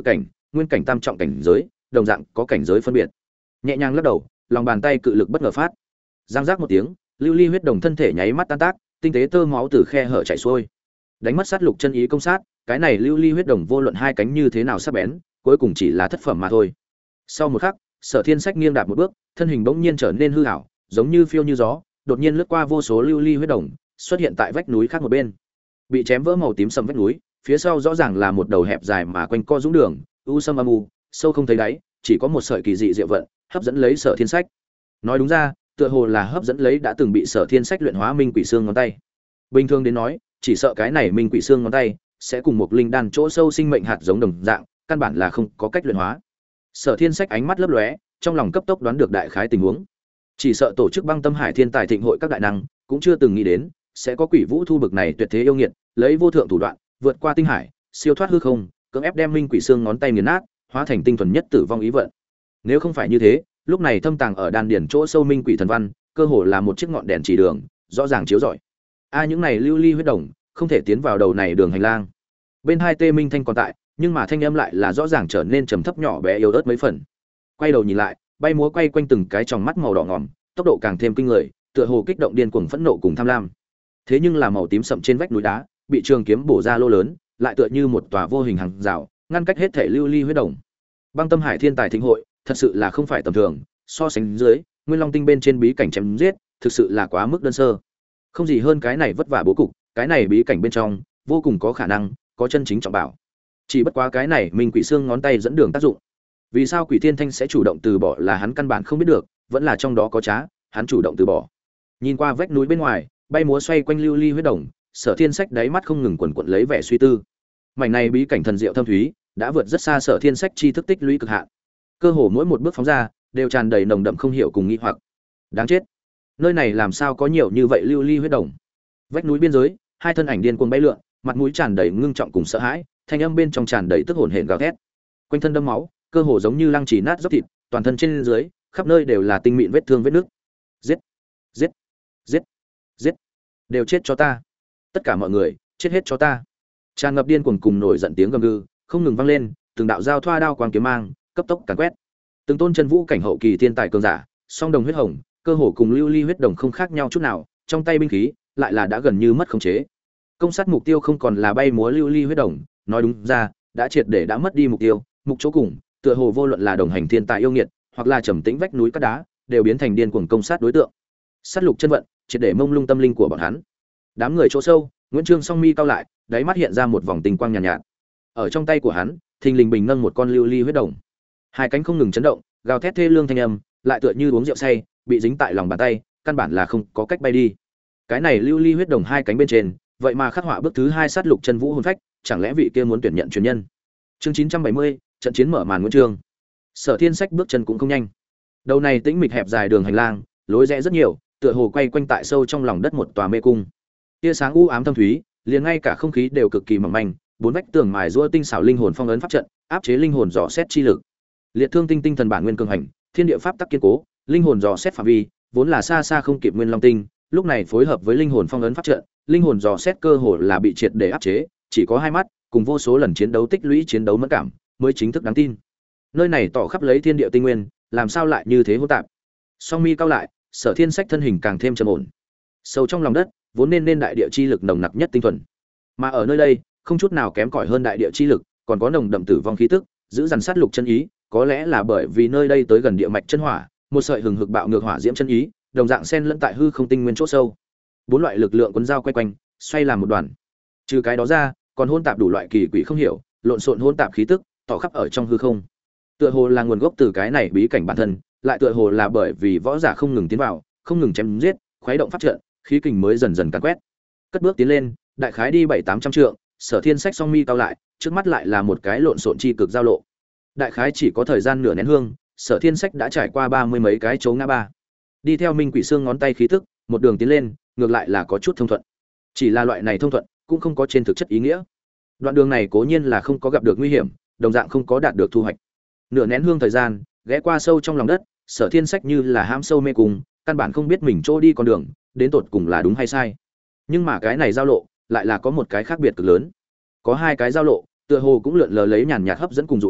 Speaker 1: nguyên cảnh tam trọng cảnh giới, đồng dạng có cảnh giới phân biệt. Nhẹ nhàng lắc đầu, lòng bàn tay cự lực bất ngờ phát. Giang giác một tiếng, lưu ly huyết đồng thân thể nháy mắt tan tác, tinh tế tơ máu từ khe hở chảy xuôi. Đánh mất sát lục chân ý công sát, cái này lưu ly huyết đồng vô luận hai cánh như thế nào sắc bén, cuối cùng chỉ là thất phẩm mà thôi. Sau một khắc, Sở Thiên Sách nghiêng đạp một bước, thân hình bỗng nhiên trở nên hư ảo, giống như phiêu như gió, đột nhiên lướt qua vô số lưu ly huyết đồng, xuất hiện tại vách núi khác một bên. Bị chém vỡ màu tím sầm vách núi, phía sau rõ ràng là một đầu hẹp dài mà quanh co dũng đường, u sâm âm u, sâu không thấy đáy, chỉ có một sợi kỳ dị diệu vận, hấp dẫn lấy Sở Thiên Sách. Nói đúng ra, tựa hồ là hấp dẫn lấy đã từng bị Sở Thiên Sách luyện hóa minh quỷ xương ngón tay. Bình thường đến nói, chỉ sợ cái này minh quỷ xương ngón tay sẽ cùng một linh đan chỗ sâu sinh mệnh hạt giống đồng dạng, căn bản là không có cách luyện hóa. Sở Thiên Sách ánh mắt lấp lóe, trong lòng cấp tốc đoán được đại khái tình huống. Chỉ sợ tổ chức Băng Tâm Hải Thiên Tài Thịnh hội các đại năng cũng chưa từng nghĩ đến sẽ có Quỷ Vũ Thu bực này tuyệt thế yêu nghiệt, lấy vô thượng thủ đoạn, vượt qua tinh hải, siêu thoát hư không, cưỡng ép đem minh quỷ xương ngón tay nghiền nát, hóa thành tinh thuần nhất tử vong ý vận. Nếu không phải như thế, lúc này thâm tàng ở đan điển chỗ sâu minh quỷ thần văn, cơ hồ là một chiếc ngọn đèn chỉ đường, rõ ràng chiếu rọi. Những này lưu ly huyết đồng, không thể tiến vào đầu này đường hành lang. Bên hai tê minh thanh còn tại, nhưng mà thanh âm lại là rõ ràng trở nên trầm thấp nhỏ bé yếu ớt mấy phần. Quay đầu nhìn lại, bay múa quay quanh từng cái tròng mắt màu đỏ ngòm, tốc độ càng thêm kinh người, tựa hồ kích động điên cuồng phẫn nộ cùng tham lam. Thế nhưng là màu tím sậm trên vách núi đá, bị trường kiếm bổ ra lô lớn, lại tựa như một tòa vô hình hàng rào, ngăn cách hết thể lưu ly huyết đồng. Băng Tâm Hải Thiên Tài Thịnh hội, thật sự là không phải tầm thường, so sánh dưới, Nguyên Long Tinh bên trên bí cảnh chém giết, thực sự là quá mức đơn sơ. Không gì hơn cái này vất vả bố cục, cái này bí cảnh bên trong, vô cùng có khả năng có chân chính trọng bảo. Chỉ bất quá cái này Minh Quỷ Xương ngón tay dẫn đường tác dụng. Vì sao Quỷ Thiên Thanh sẽ chủ động từ bỏ là hắn căn bản không biết được, vẫn là trong đó có trá, hắn chủ động từ bỏ. Nhìn qua vách núi bên ngoài, bay múa xoay quanh lưu ly huyết đồng, Sở Thiên Sách đáy mắt không ngừng quần quật lấy vẻ suy tư. Mảnh này bí cảnh thần diệu thâm thúy, đã vượt rất xa Sở Thiên Sách tri thức tích lũy cực hạn. Cơ hồ mỗi một bước phóng ra, đều tràn đầy nồng đậm không hiểu cùng nghi hoặc. Đáng chết, nơi này làm sao có nhiều như vậy lưu ly huyết đồng? Vách núi biên giới, hai thân ảnh điên cuồng bay lượn, mặt mũi tràn đầy ngưng trọng cùng sợ hãi, thanh âm bên trong tràn đầy tức hổn hển gào thét. Quanh thân đâm máu, cơ hồ giống như lăng trì nát dốc thịt, toàn thân trên dưới, khắp nơi đều là tinh mịn vết thương vết nước. Giết, giết, giết, giết, đều chết cho ta! Tất cả mọi người, chết hết cho ta! Tràn ngập điên cuồng cùng nổi giận tiếng gầm gừ, không ngừng vang lên, từng đạo giao thoa đao quang kiếm mang, cấp tốc càn quét. Từng tôn chân vũ cảnh hậu kỳ thiên tài cường giả, song đồng huyết hồng, cơ hồ cùng lưu ly huyết đồng không khác nhau chút nào, trong tay binh khí lại là đã gần như mất khống chế. Công sát mục tiêu không còn là bay múa lưu ly huyết đồng, nói đúng ra, đã triệt để đã mất đi mục tiêu, mục chỗ cùng, tựa hồ vô luận là đồng hành thiên tài yêu nghiệt, hoặc là trầm tĩnh vách núi cát đá, đều biến thành điên cuồng công sát đối tượng. Sát lục chân vận, triệt để mông lung tâm linh của bọn hắn. Đám người chỗ sâu, Nguyễn Trương song mi cao lại, đáy mắt hiện ra một vòng tinh quang nhàn nhạt. Ở trong tay của hắn, thình lình bình nâng một con lưu ly huyết đồng. Hai cánh không ngừng chấn động, gào thét thê lương thanh âm, lại tựa như uống rượu say, bị dính tại lòng bàn tay, căn bản là không có cách bay đi. Cái này lưu ly huyết đồng hai cánh bên trên, vậy mà khắc họa bước thứ hai sát lục chân vũ hồn phách, chẳng lẽ vị kia muốn tuyển nhận truyền nhân? Chương 970, trận chiến mở màn Nguyễn Trương. Sở Thiên Sách bước chân cũng không nhanh. Đầu này tĩnh mịch hẹp dài đường hành lang, lối rẽ rất nhiều, tựa hồ quay quanh tại sâu trong lòng đất một tòa mê cung. Tia sáng u ám thâm thúy, liền ngay cả không khí đều cực kỳ mỏng manh, bốn vách tường mài giũa tinh xảo linh hồn phong ấn pháp trận, áp chế linh hồn dò xét chi lực. Liệt thương tinh tinh thần bản nguyên cường hành, thiên địa pháp tắc kiên cố, linh hồn dò xét phạm vi, vốn là xa xa không kịp Nguyên Long tinh, lúc này phối hợp với linh hồn phong ấn pháp trận, linh hồn dò xét cơ hồ là bị triệt để áp chế, chỉ có hai mắt, cùng vô số lần chiến đấu tích lũy chiến đấu mẫn cảm, mới chính thức đáng tin. Nơi này tỏ khắp lấy thiên địa tinh nguyên, làm sao lại như thế hỗn tạp? Song mi cao lại, Sở Thiên Sách thân hình càng thêm trầm ổn. Sâu trong lòng đất, vốn nên đại địa chi lực nồng nặc nhất tinh thuần, mà ở nơi đây, không chút nào kém cỏi hơn đại địa chi lực, còn có nồng đậm tử vong khí tức, giữ dằn sát lục chân ý, có lẽ là bởi vì nơi đây tới gần địa mạch chân hỏa, một sợi hừng hực bạo ngược hỏa diễm chân ý, đồng dạng xen lẫn tại hư không tinh nguyên chỗ sâu. Bốn loại lực lượng cuốn dao quay quanh, xoay làm một đoàn. Trừ cái đó ra, còn hỗn tạp đủ loại kỳ quỷ không hiểu, lộn xộn hỗn tạp khí tức, tỏ khắp ở trong hư không. Tựa hồ là nguồn gốc từ cái này bí cảnh bản thân, lại tựa hồ là bởi vì võ giả không ngừng tiến vào, không ngừng chém giết, khuấy động pháp trận, khí kình mới dần dần càn quét. Cất bước tiến lên, đại khái đi 7-800 trượng, Sở Thiên Sách song mi cao lại, trước mắt lại là một cái lộn xộn chi cực giao lộ. Đại khái chỉ có thời gian nửa nén hương, Sở Thiên Sách đã trải qua 30 mấy cái chấu ngã ba. Đi theo Minh Quỷ Xương ngón tay khí tức, một đường tiến lên, ngược lại là có chút thông thuận. Chỉ là loại này thông thuận, cũng không có trên thực chất ý nghĩa. Đoạn đường này cố nhiên là không có gặp được nguy hiểm, đồng dạng không có đạt được thu hoạch. Nửa nén hương thời gian, ghé qua sâu trong lòng đất, Sở Thiên Sách như là hãm sâu mê cùng, căn bản không biết mình chỗ đi con đường, đến tột cùng là đúng hay sai. Nhưng mà cái này giao lộ, lại là có một cái khác biệt cực lớn. Có hai cái giao lộ, tựa hồ cũng lượn lờ lấy nhàn nhạt hấp dẫn cùng dụ hoặc,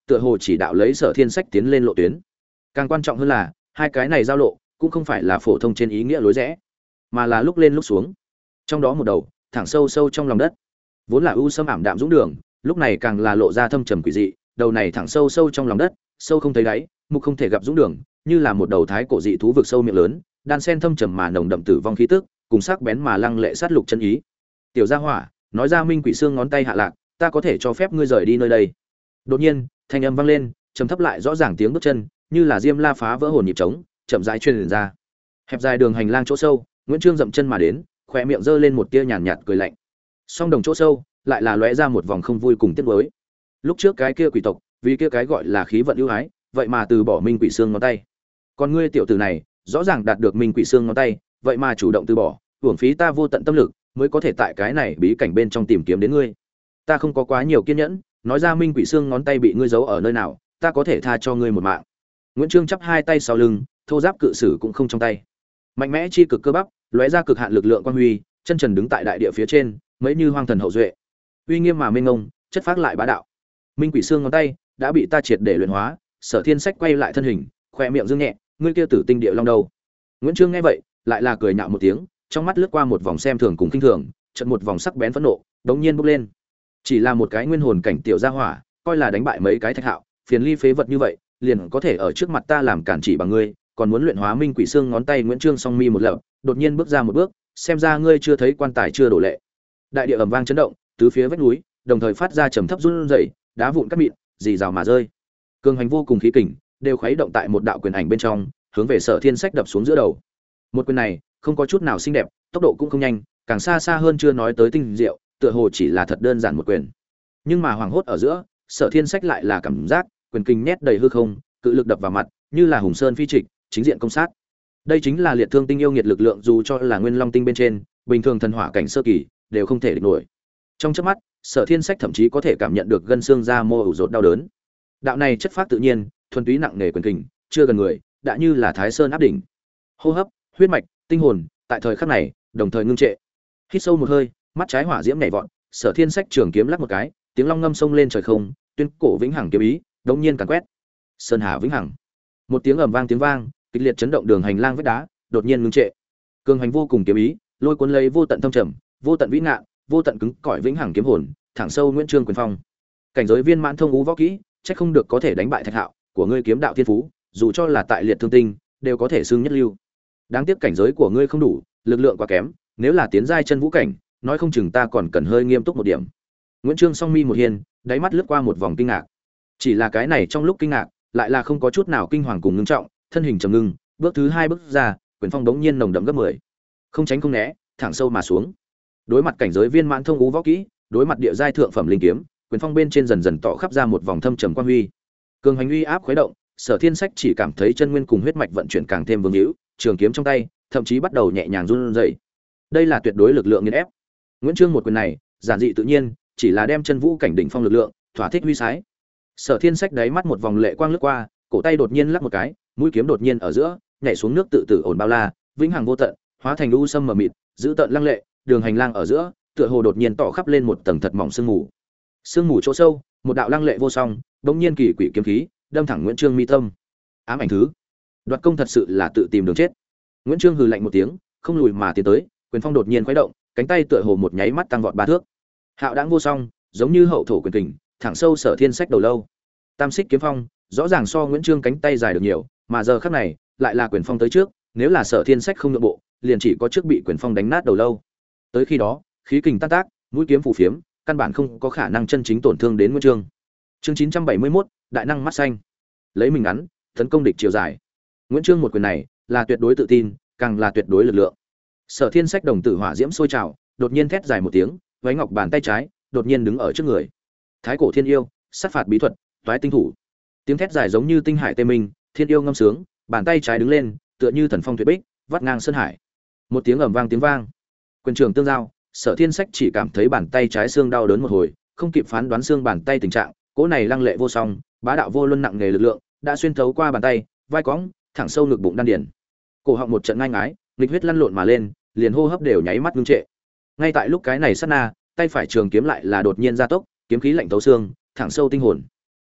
Speaker 1: tựa hồ chỉ đạo lấy Sở Thiên Sách tiến lên lộ tuyến. Càng quan trọng hơn là, hai cái này giao lộ cũng không phải là phổ thông trên ý nghĩa lối rẽ, mà là lúc lên lúc xuống. Trong đó một đầu, thẳng sâu sâu trong lòng đất, vốn là u sâm ảm đạm dũng đường, lúc này càng là lộ ra thâm trầm quỷ dị, đầu này thẳng sâu sâu trong lòng đất, sâu không thấy đáy, mục không thể gặp dũng đường, như là một đầu thái cổ dị thú vực sâu miệng lớn, đan sen thâm trầm mà nồng đậm tử vong khí tức, cùng sắc bén mà lăng lệ sát lục chân ý. Tiểu Gia Hỏa, nói ra Minh Quỷ Xương ngón tay hạ lạc, ta có thể cho phép ngươi rời đi nơi đây. Đột nhiên, thanh âm vang lên, trầm thấp lại rõ ràng tiếng bước chân, như là diêm la phá vỡ hồn nhịp trống, chậm rãi truyền ra. Hẹp dài đường hành lang chỗ sâu, Nguyễn Trương dậm chân mà đến, khóe miệng giơ lên một tia nhàn nhạt cười lạnh. Song đồng chỗ sâu, lại là lóe ra một vòng không vui cùng tiếc nuối. Lúc trước cái kia quỷ tộc, vì kia cái gọi là khí vận ưu ái, vậy mà từ bỏ Minh Quỷ Xương ngón tay. Còn ngươi tiểu tử này, rõ ràng đạt được Minh Quỷ Xương ngón tay, vậy mà chủ động từ bỏ, uổng phí ta vô tận tâm lực, mới có thể tại cái này bí cảnh bên trong tìm kiếm đến ngươi. Ta không có quá nhiều kiên nhẫn, nói ra Minh Quỷ Xương ngón tay bị ngươi giấu ở nơi nào, ta có thể tha cho ngươi một mạng. Nguyễn Trương chắp hai tay sau lưng, thô giáp cự sử cũng không trong tay. Mạnh mẽ chi cực cơ bắp, lóe ra cực hạn lực lượng quang huy, chân trần đứng tại đại địa phía trên, mấy như hoang thần hậu duệ. Uy nghiêm mà mênh mông, chất phác lại bá đạo. Minh Quỷ Xương ngón tay đã bị ta triệt để luyện hóa, Sở Thiên Sách quay lại thân hình, khóe miệng dương nhẹ, ngươi kia tử tinh địa long đâu? Nguyễn Trương nghe vậy, lại là cười nhạo một tiếng, trong mắt lướt qua một vòng xem thường cùng khinh thường, chợt một vòng sắc bén phẫn nộ, đống nhiên bốc lên. Chỉ là một cái nguyên hồn cảnh tiểu gia hỏa, coi là đánh bại mấy cái thạch hạo, phiền ly phế vật như vậy, liền có thể ở trước mặt ta làm cản chỉ bằng ngươi, còn muốn luyện hóa Minh Quỷ Xương ngón tay. Nguyễn Trương song mi một lợp, đột nhiên bước ra một bước, xem ra ngươi chưa thấy quan tài chưa đổ lệ. Đại địa ầm vang chấn động, tứ phía vách núi đồng thời phát ra trầm thấp run rẩy, đá vụn cát mịn rì rào mà rơi. Cường hành vô cùng khí kình đều khuấy động tại một đạo quyền ảnh bên trong, hướng về Sở Thiên Sách đập xuống giữa đầu. Một quyền này không có chút nào xinh đẹp, tốc độ cũng không nhanh, càng xa xa hơn chưa nói tới tinh diệu, tựa hồ chỉ là thật đơn giản một quyền. Nhưng mà hoàng hốt ở giữa, Sở Thiên Sách lại là cảm giác quyền kình nhét đầy hư không, cự lực đập vào mặt, như là hùng sơn phi trịch, chính diện công sát. Đây chính là liệt thương tinh yêu nghiệt lực lượng, dù cho là nguyên long tinh bên trên, bình thường thần hỏa cảnh sơ kỳ đều không thể địch nổi. Trong chớp mắt, Sở Thiên Sách thậm chí có thể cảm nhận được gân xương da mô ủ rột đau đớn. Đạo này chất phát tự nhiên, thuần túy nặng nề quyền kình, chưa gần người, đã như là Thái Sơn áp đỉnh. Hô hấp, huyết mạch, tinh hồn, tại thời khắc này, đồng thời ngưng trệ. Hít sâu một hơi, mắt trái hỏa diễm nhảy vọt, Sở Thiên Sách trường kiếm lắc một cái, tiếng long ngâm sông lên trời không, tuyên cổ vĩnh hằng kiếm ý, đống nhiên càn quét. Sơn hà vĩnh hằng. Một tiếng ầm vang tiếng vang, kịch liệt chấn động đường hành lang vách đá, đột nhiên ngưng trệ. Cường hành vô cùng kiếm ý, lôi cuốn lấy vô tận thâm trầm, vô tận vĩ ngạn, vô tận cứng cỏi vĩnh hằng kiếm hồn, thẳng sâu Nguyễn Trương quyền phong. Cảnh giới viên mãn thông ngũ võ kỹ, chắc không được có thể đánh bại Thạch Hạo, của ngươi kiếm đạo thiên phú, dù cho là tại liệt thương tinh, đều có thể xưng nhất lưu. Đáng tiếc cảnh giới của ngươi không đủ, lực lượng quá kém, nếu là tiến giai chân vũ cảnh, nói không chừng ta còn cần hơi nghiêm túc một điểm. Nguyễn Trương song mi một hiền, đáy mắt lướt qua một vòng kinh ngạc. Chỉ là cái này trong lúc kinh ngạc, lại là không có chút nào kinh hoàng cùng ngưng trọng, thân hình trầm ngưng, bước thứ hai bước ra, quyền phong đống nhiên nồng đậm gấp 10. Không tránh không né, thẳng sâu mà xuống. Đối mặt cảnh giới viên mãn thông ngũ võ kỹ, đối mặt địa giai thượng phẩm linh kiếm, quyền phong bên trên dần dần tỏ khắp ra một vòng thâm trầm quan huy. Cường hành uy áp khuấy động, Sở Thiên Sách chỉ cảm thấy chân nguyên cùng huyết mạch vận chuyển càng thêm vương hữu, trường kiếm trong tay thậm chí bắt đầu nhẹ nhàng run rẩy. Đây là tuyệt đối lực lượng nghiền ép. Nguyễn Trương một quyền này, giản dị tự nhiên, chỉ là đem chân vũ cảnh đỉnh phong lực lượng, thỏa thích huy sái. Sở Thiên Sách đáy mắt một vòng lệ quang lướt qua, cổ tay đột nhiên lắc một cái, mũi kiếm đột nhiên ở giữa, nhảy xuống nước tự tử ổn bao la, vĩnh hằng vô tận, hóa thành u sâm mờ mịt, giữ tận lăng lệ, đường hành lang ở giữa, tựa hồ đột nhiên tỏ khắp lên một tầng thật mỏng sương mù. Sương mù chỗ sâu, một đạo lăng lệ vô song, đột nhiên kỳ quỷ kiếm khí, đâm thẳng Nguyễn Trương mi tâm. Ám ảnh thứ, đoạt công thật sự là tự tìm đường chết. Nguyễn Trương hừ lạnh một tiếng, không lùi mà tiến tới, quyền phong đột nhiên khuấy động, cánh tay tựa hồ một nháy mắt tăng vọt 3 thước. Hạo đãng vô song, giống như hậu thổ quyền kình, thẳng sâu Sở Thiên Sách đầu lâu. Tam xích kiếm phong, rõ ràng so Nguyễn Trương cánh tay dài được nhiều, mà giờ khắc này, lại là quyền phong tới trước, nếu là Sở Thiên Sách không nhượng bộ, liền chỉ có trước bị quyền phong đánh nát đầu lâu. Tới khi đó, khí kình tan tác, mũi kiếm phù phiếm, căn bản không có khả năng chân chính tổn thương đến Nguyễn Trương. Chương 971, đại năng mắt xanh. Lấy mình ngắn, tấn công địch chiều dài. Nguyễn Trương một quyền này, là tuyệt đối tự tin, càng là tuyệt đối lực lượng. Sở Thiên Sách đồng tử hỏa diễm sôi trào, đột nhiên thét dài một tiếng, váy ngọc bàn tay trái, đột nhiên đứng ở trước người. Thái cổ thiên yêu, sát phạt bí thuật, toái tinh thủ. Tiếng thét dài giống như tinh hải tê minh, thiên yêu ngâm sướng, bàn tay trái đứng lên, tựa như thần phong tuyệt bích, vắt ngang sơn hải. Một tiếng ầm vang tiếng vang. Quyền trường tương giao, Sở Thiên Sách chỉ cảm thấy bàn tay trái xương đau đớn một hồi, không kịp phán đoán xương bàn tay tình trạng, cỗ này lăng lệ vô song, bá đạo vô luân nặng nghề lực lượng, đã xuyên thấu qua bàn tay, vai cõng, thẳng sâu ngực bụng đan điền. Cổ họng một trận ngai ngái, nghịch huyết lăn lộn mà lên, liền hô hấp đều nháy mắt ngưng trệ. Ngay tại lúc cái này sát na, tay phải trường kiếm lại là đột nhiên gia tốc, kiếm khí lạnh thấu xương, thẳng sâu tinh hồn.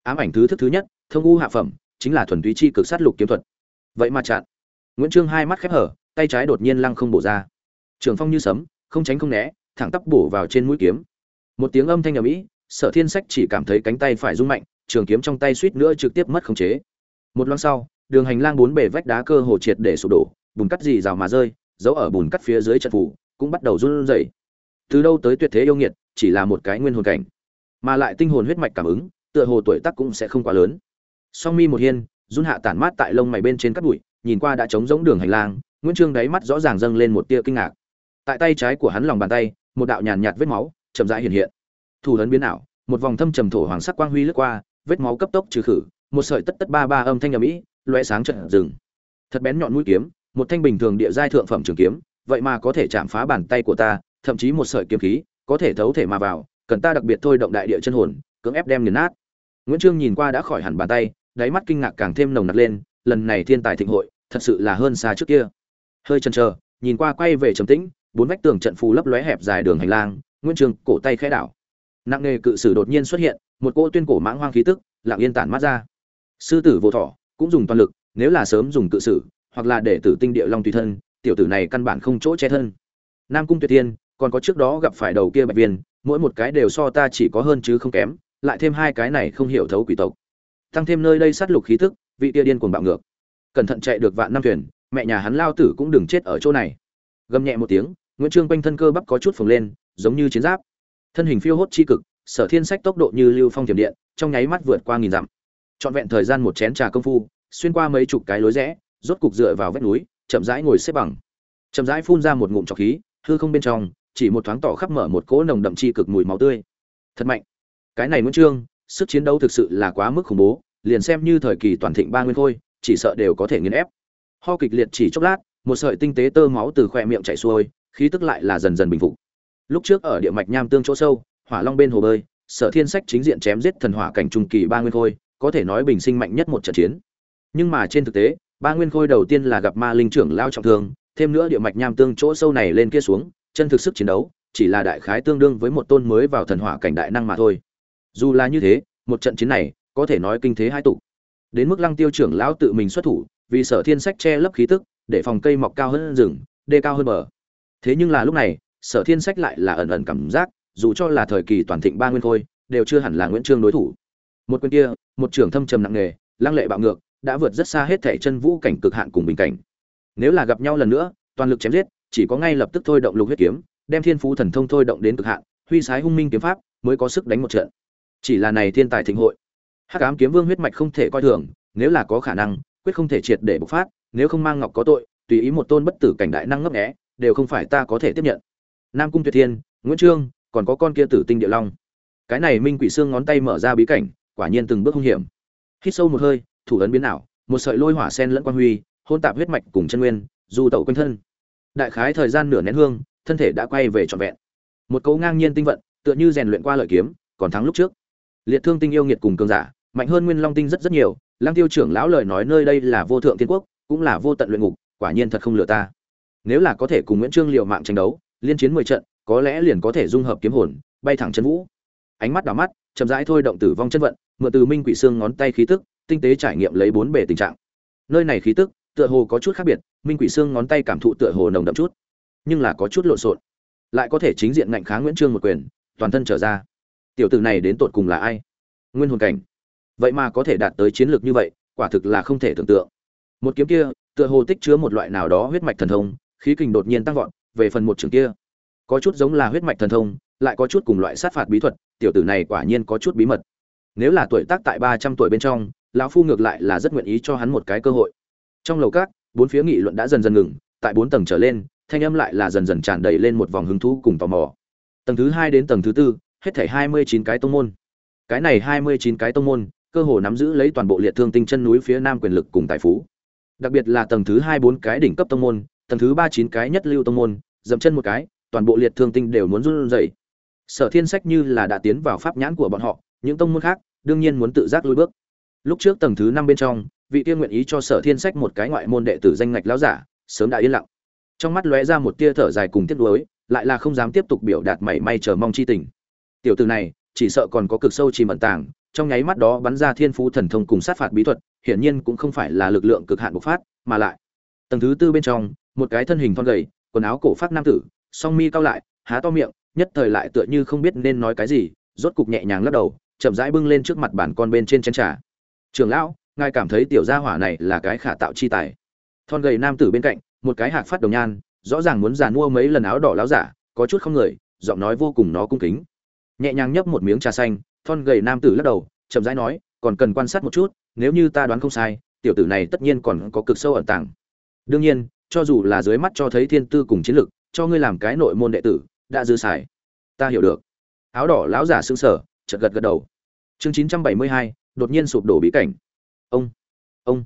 Speaker 1: Ám ảnh thứ thức thứ nhất, thông u hạ phẩm, chính là thuần túy chi cực sát lục kiếm thuật. Vậy mà chặn. Nguyễn Trương hai mắt khép hở, tay trái đột nhiên lăng không bổ ra. Trường phong như sấm, không tránh không né, thẳng tắp bổ vào trên mũi kiếm. Một tiếng âm thanh ầm ĩ, Sở Thiên Sách chỉ cảm thấy cánh tay phải rung mạnh, trường kiếm trong tay suýt nữa trực tiếp mất khống chế. Một loáng sau, đường hành lang bốn bề vách đá cơ hồ triệt để sụp đổ, bùn cắt rì rào mà rơi, dấu ở bùn cắt phía dưới trận phủ cũng bắt đầu run rẩy. Từ đâu tới tuyệt thế yêu nghiệt, chỉ là một cái nguyên hồn cảnh, mà lại tinh hồn huyết mạch cảm ứng, tựa hồ tuổi tác cũng sẽ không quá lớn. Song mi một hiên, run hạ tản mát tại lông mày bên trên cắt bụi, nhìn qua đã trống rỗng đường hành lang, Nguyễn Trương đáy mắt rõ ràng dâng lên một tia kinh ngạc. Tại tay trái của hắn lòng bàn tay, một đạo nhàn nhạt vết máu chậm rãi hiện hiện. Thủ ấn biến ảo, một vòng thâm trầm thổ hoàng sắc quang huy lướt qua, vết máu cấp tốc trừ khử, một sợi tất tất ba ba âm thanh ầm ĩ, lóe sáng chợt dừng. Thật bén nhọn mũi kiếm, một thanh bình thường địa giai thượng phẩm trường kiếm, vậy mà có thể chạm phá bàn tay của ta, thậm chí một sợi kiếm khí có thể thấu thể mà vào, cần ta đặc biệt thôi động đại địa chân hồn, cưỡng ép đem nghiền nát. Nguyễn Trương nhìn qua đã khỏi hẳn bàn tay, đáy mắt kinh ngạc càng thêm nồng nặc lên, lần này thiên tài thịnh hội, thật sự là hơn xa trước kia. Hơi chần chờ, nhìn qua quay về trầm tĩnh, bốn vách tường trận phù lấp lóe hẹp dài đường hành lang, Nguyễn Trương cổ tay khẽ đảo. Nặng nghề cự sử đột nhiên xuất hiện, một cỗ tuyên cổ mãng hoang khí tức, lặng yên tản mát ra. Sư tử vô thọ, cũng dùng toàn lực, nếu là sớm dùng cự sử, hoặc là để tử tinh địa long tùy thân, tiểu tử này căn bản không chỗ che thân. Nam Cung Tuyệt Thiên, còn có trước đó gặp phải đầu kia bạch viên, mỗi một cái đều so ta chỉ có hơn chứ không kém, lại thêm hai cái này không hiểu thấu quỷ tộc. Tăng thêm nơi đây sát lục khí tức, vị tia điên cuồng bạo ngược. Cẩn thận chạy được vạn năm thuyền, mẹ nhà hắn lao tử cũng đừng chết ở chỗ này. Gầm nhẹ một tiếng, Nguyễn Trương quanh thân cơ bắp có chút phồng lên, giống như chiến giáp. Thân hình phiêu hốt chi cực, Sở Thiên Sách tốc độ như lưu phong tiềm điện, trong nháy mắt vượt qua nghìn dặm. Trọn vẹn thời gian một chén trà công phu, xuyên qua mấy chục cái lối rẽ, rốt cục dựa vào vách núi, chậm rãi ngồi xếp bằng. Chậm rãi phun ra một ngụm trọc khí, hư không bên trong, chỉ một thoáng tỏ khắp mở một cỗ nồng đậm chi cực mùi máu tươi. Thật mạnh. Cái này Nguyễn Trương, sức chiến đấu thực sự là quá mức khủng bố, liền xem như thời kỳ toàn thịnh ba nguyên khôi, chỉ sợ đều có thể nghiền ép. Ho kịch liệt chỉ chốc lát, một sợi tinh tế tơ máu từ khóe miệng chảy xuôi, khí tức lại là dần dần bình phục. Lúc trước ở địa mạch nham tương chỗ sâu, hỏa long bên hồ bơi, Sở Thiên Sách chính diện chém giết thần hỏa cảnh trung kỳ ba nguyên khôi, có thể nói bình sinh mạnh nhất một trận chiến. Nhưng mà trên thực tế, ba nguyên khôi đầu tiên là gặp ma linh trưởng lao trọng thương, thêm nữa địa mạch nham tương chỗ sâu này lên kia xuống, chân thực sức chiến đấu chỉ là đại khái tương đương với một tôn mới vào thần hỏa cảnh đại năng mà thôi. Dù là như thế, một trận chiến này có thể nói kinh thế hai tụ. Đến mức Lăng Tiêu trưởng lão tự mình xuất thủ, vì Sở Thiên Sách che lấp khí tức, để phòng cây mọc cao hơn rừng, đê cao hơn bờ. Thế nhưng là lúc này, Sở Thiên Sách lại là ẩn ẩn cảm giác, dù cho là thời kỳ toàn thịnh ba nguyên khôi, đều chưa hẳn là Nguyễn Trương đối thủ. Một quyền kia, một trường thâm trầm nặng nề, lăng lệ bạo ngược, đã vượt rất xa hết thảy chân vũ cảnh cực hạn cùng bình cảnh. Nếu là gặp nhau lần nữa, toàn lực chém giết, chỉ có ngay lập tức thôi động lục huyết kiếm, đem thiên phú thần thông thôi động đến cực hạn, huy sái hung minh kiếm pháp, mới có sức đánh một trận. Chỉ là này thiên tài thịnh hội, Hắc Ám Kiếm Vương huyết mạch không thể coi thường, nếu là có khả năng, quyết không thể triệt để bộc phát, nếu không mang ngọc có tội, tùy ý một tôn bất tử cảnh đại năng ngấp nghé, đều không phải ta có thể tiếp nhận. Nam Cung Tuyệt Thiên, Nguyễn Trương, còn có con kia tử tinh địa long. Cái này Minh Quỷ Xương ngón tay mở ra bí cảnh, quả nhiên từng bước hung hiểm. Hít sâu một hơi, thủ ấn biến ảo, một sợi lôi hỏa sen lẫn quang huy, hôn tạp huyết mạch cùng chân nguyên, du tẩu quanh thân. Đại khái thời gian nửa nén hương, thân thể đã quay về trọn vẹn. Một cấu ngang nhiên tinh vận, tựa như rèn luyện qua lợi kiếm, còn thắng lúc trước. Liệt Thương Tinh yêu nghiệt cùng cường giả, mạnh hơn Nguyên Long Tinh rất rất nhiều. Lăng Tiêu trưởng lão lời nói nơi đây là vô thượng thiên quốc, cũng là vô tận luyện ngục, quả nhiên thật không lừa ta. Nếu là có thể cùng Nguyễn Trương liều mạng tranh đấu, liên chiến 10 trận, có lẽ liền có thể dung hợp kiếm hồn, bay thẳng chân vũ. Ánh mắt đảo mắt, chậm rãi thôi động tử vong chân vận, mượn từ Minh Quỷ Xương ngón tay khí tức, tinh tế trải nghiệm lấy bốn bề tình trạng. Nơi này khí tức, tựa hồ có chút khác biệt, Minh Quỷ Xương ngón tay cảm thụ tựa hồ nồng đậm chút, nhưng là có chút lộn xộn. Lại có thể chính diện ngạnh kháng Nguyễn Trương một quyền, toàn thân trở ra. Tiểu tử này đến tột cùng là ai? Nguyên hồn cảnh. Vậy mà có thể đạt tới chiến lược như vậy, quả thực là không thể tưởng tượng. Một kiếm kia, tựa hồ tích chứa một loại nào đó huyết mạch thần thông, khí kình đột nhiên tăng vọt, về phần một trường kia, có chút giống là huyết mạch thần thông, lại có chút cùng loại sát phạt bí thuật, tiểu tử này quả nhiên có chút bí mật. Nếu là tuổi tác tại 300 tuổi bên trong, lão phu ngược lại là rất nguyện ý cho hắn một cái cơ hội. Trong lầu các, bốn phía nghị luận đã dần dần ngừng, tại 4 tầng trở lên, thanh âm lại là dần dần tràn đầy lên một vòng hứng thú cùng tò mò. Tầng thứ 2 đến tầng thứ 4, hết thảy 29 cái tông môn. Cái này 29 cái tông môn, cơ hồ nắm giữ lấy toàn bộ Liệt Thương Tinh chân núi phía nam quyền lực cùng tài phú. Đặc biệt là tầng thứ 2 4 cái đỉnh cấp tông môn, tầng thứ 3 9 cái nhất lưu tông môn, dậm chân một cái, toàn bộ Liệt Thương Tinh đều muốn run rẩy. Sở Thiên Sách như là đã tiến vào pháp nhãn của bọn họ, những tông môn khác đương nhiên muốn tự giác lùi bước. Lúc trước tầng thứ 5 bên trong, vị tiên nguyện ý cho Sở Thiên Sách một cái ngoại môn đệ tử danh ngạch lão giả, sớm đã yên lặng. Trong mắt lóe ra một tia thở dài cùng tiếc nuối, lại là không dám tiếp tục biểu đạt mảy may chờ mong chi tình. Tiểu tử này, chỉ sợ còn có cực sâu chi ẩn tàng, trong nháy mắt đó bắn ra thiên phú thần thông cùng sát phạt bí thuật, hiển nhiên cũng không phải là lực lượng cực hạn bộc phát, mà lại tầng thứ tư bên trong, một cái thân hình thon gầy, quần áo cổ phác nam tử, song mi cau lại, há to miệng, nhất thời lại tựa như không biết nên nói cái gì, rốt cục nhẹ nhàng lắc đầu, chậm rãi bưng lên trước mặt bản con bên trên chén trà. Trưởng lão, ngài cảm thấy tiểu gia hỏa này là cái khả tạo chi tài. Thon gầy nam tử bên cạnh, một cái hạc phát đồng nhan, rõ ràng muốn giàn mua mấy lần áo đỏ láo giả, có chút không người, giọng nói vô cùng nó cung kính. Nhẹ nhàng nhấp một miếng trà xanh, thon gầy nam tử lắc đầu, chậm rãi nói, còn cần quan sát một chút, nếu như ta đoán không sai, tiểu tử này tất nhiên còn có cực sâu ẩn tàng. Đương nhiên, cho dù là dưới mắt cho thấy thiên tư cùng chiến lực, cho ngươi làm cái nội môn đệ tử, đã dư xài. Ta hiểu được. Áo đỏ lão giả sững sờ, chợt gật gật đầu. Chương 972, đột nhiên sụp đổ bí cảnh. Ông, ông,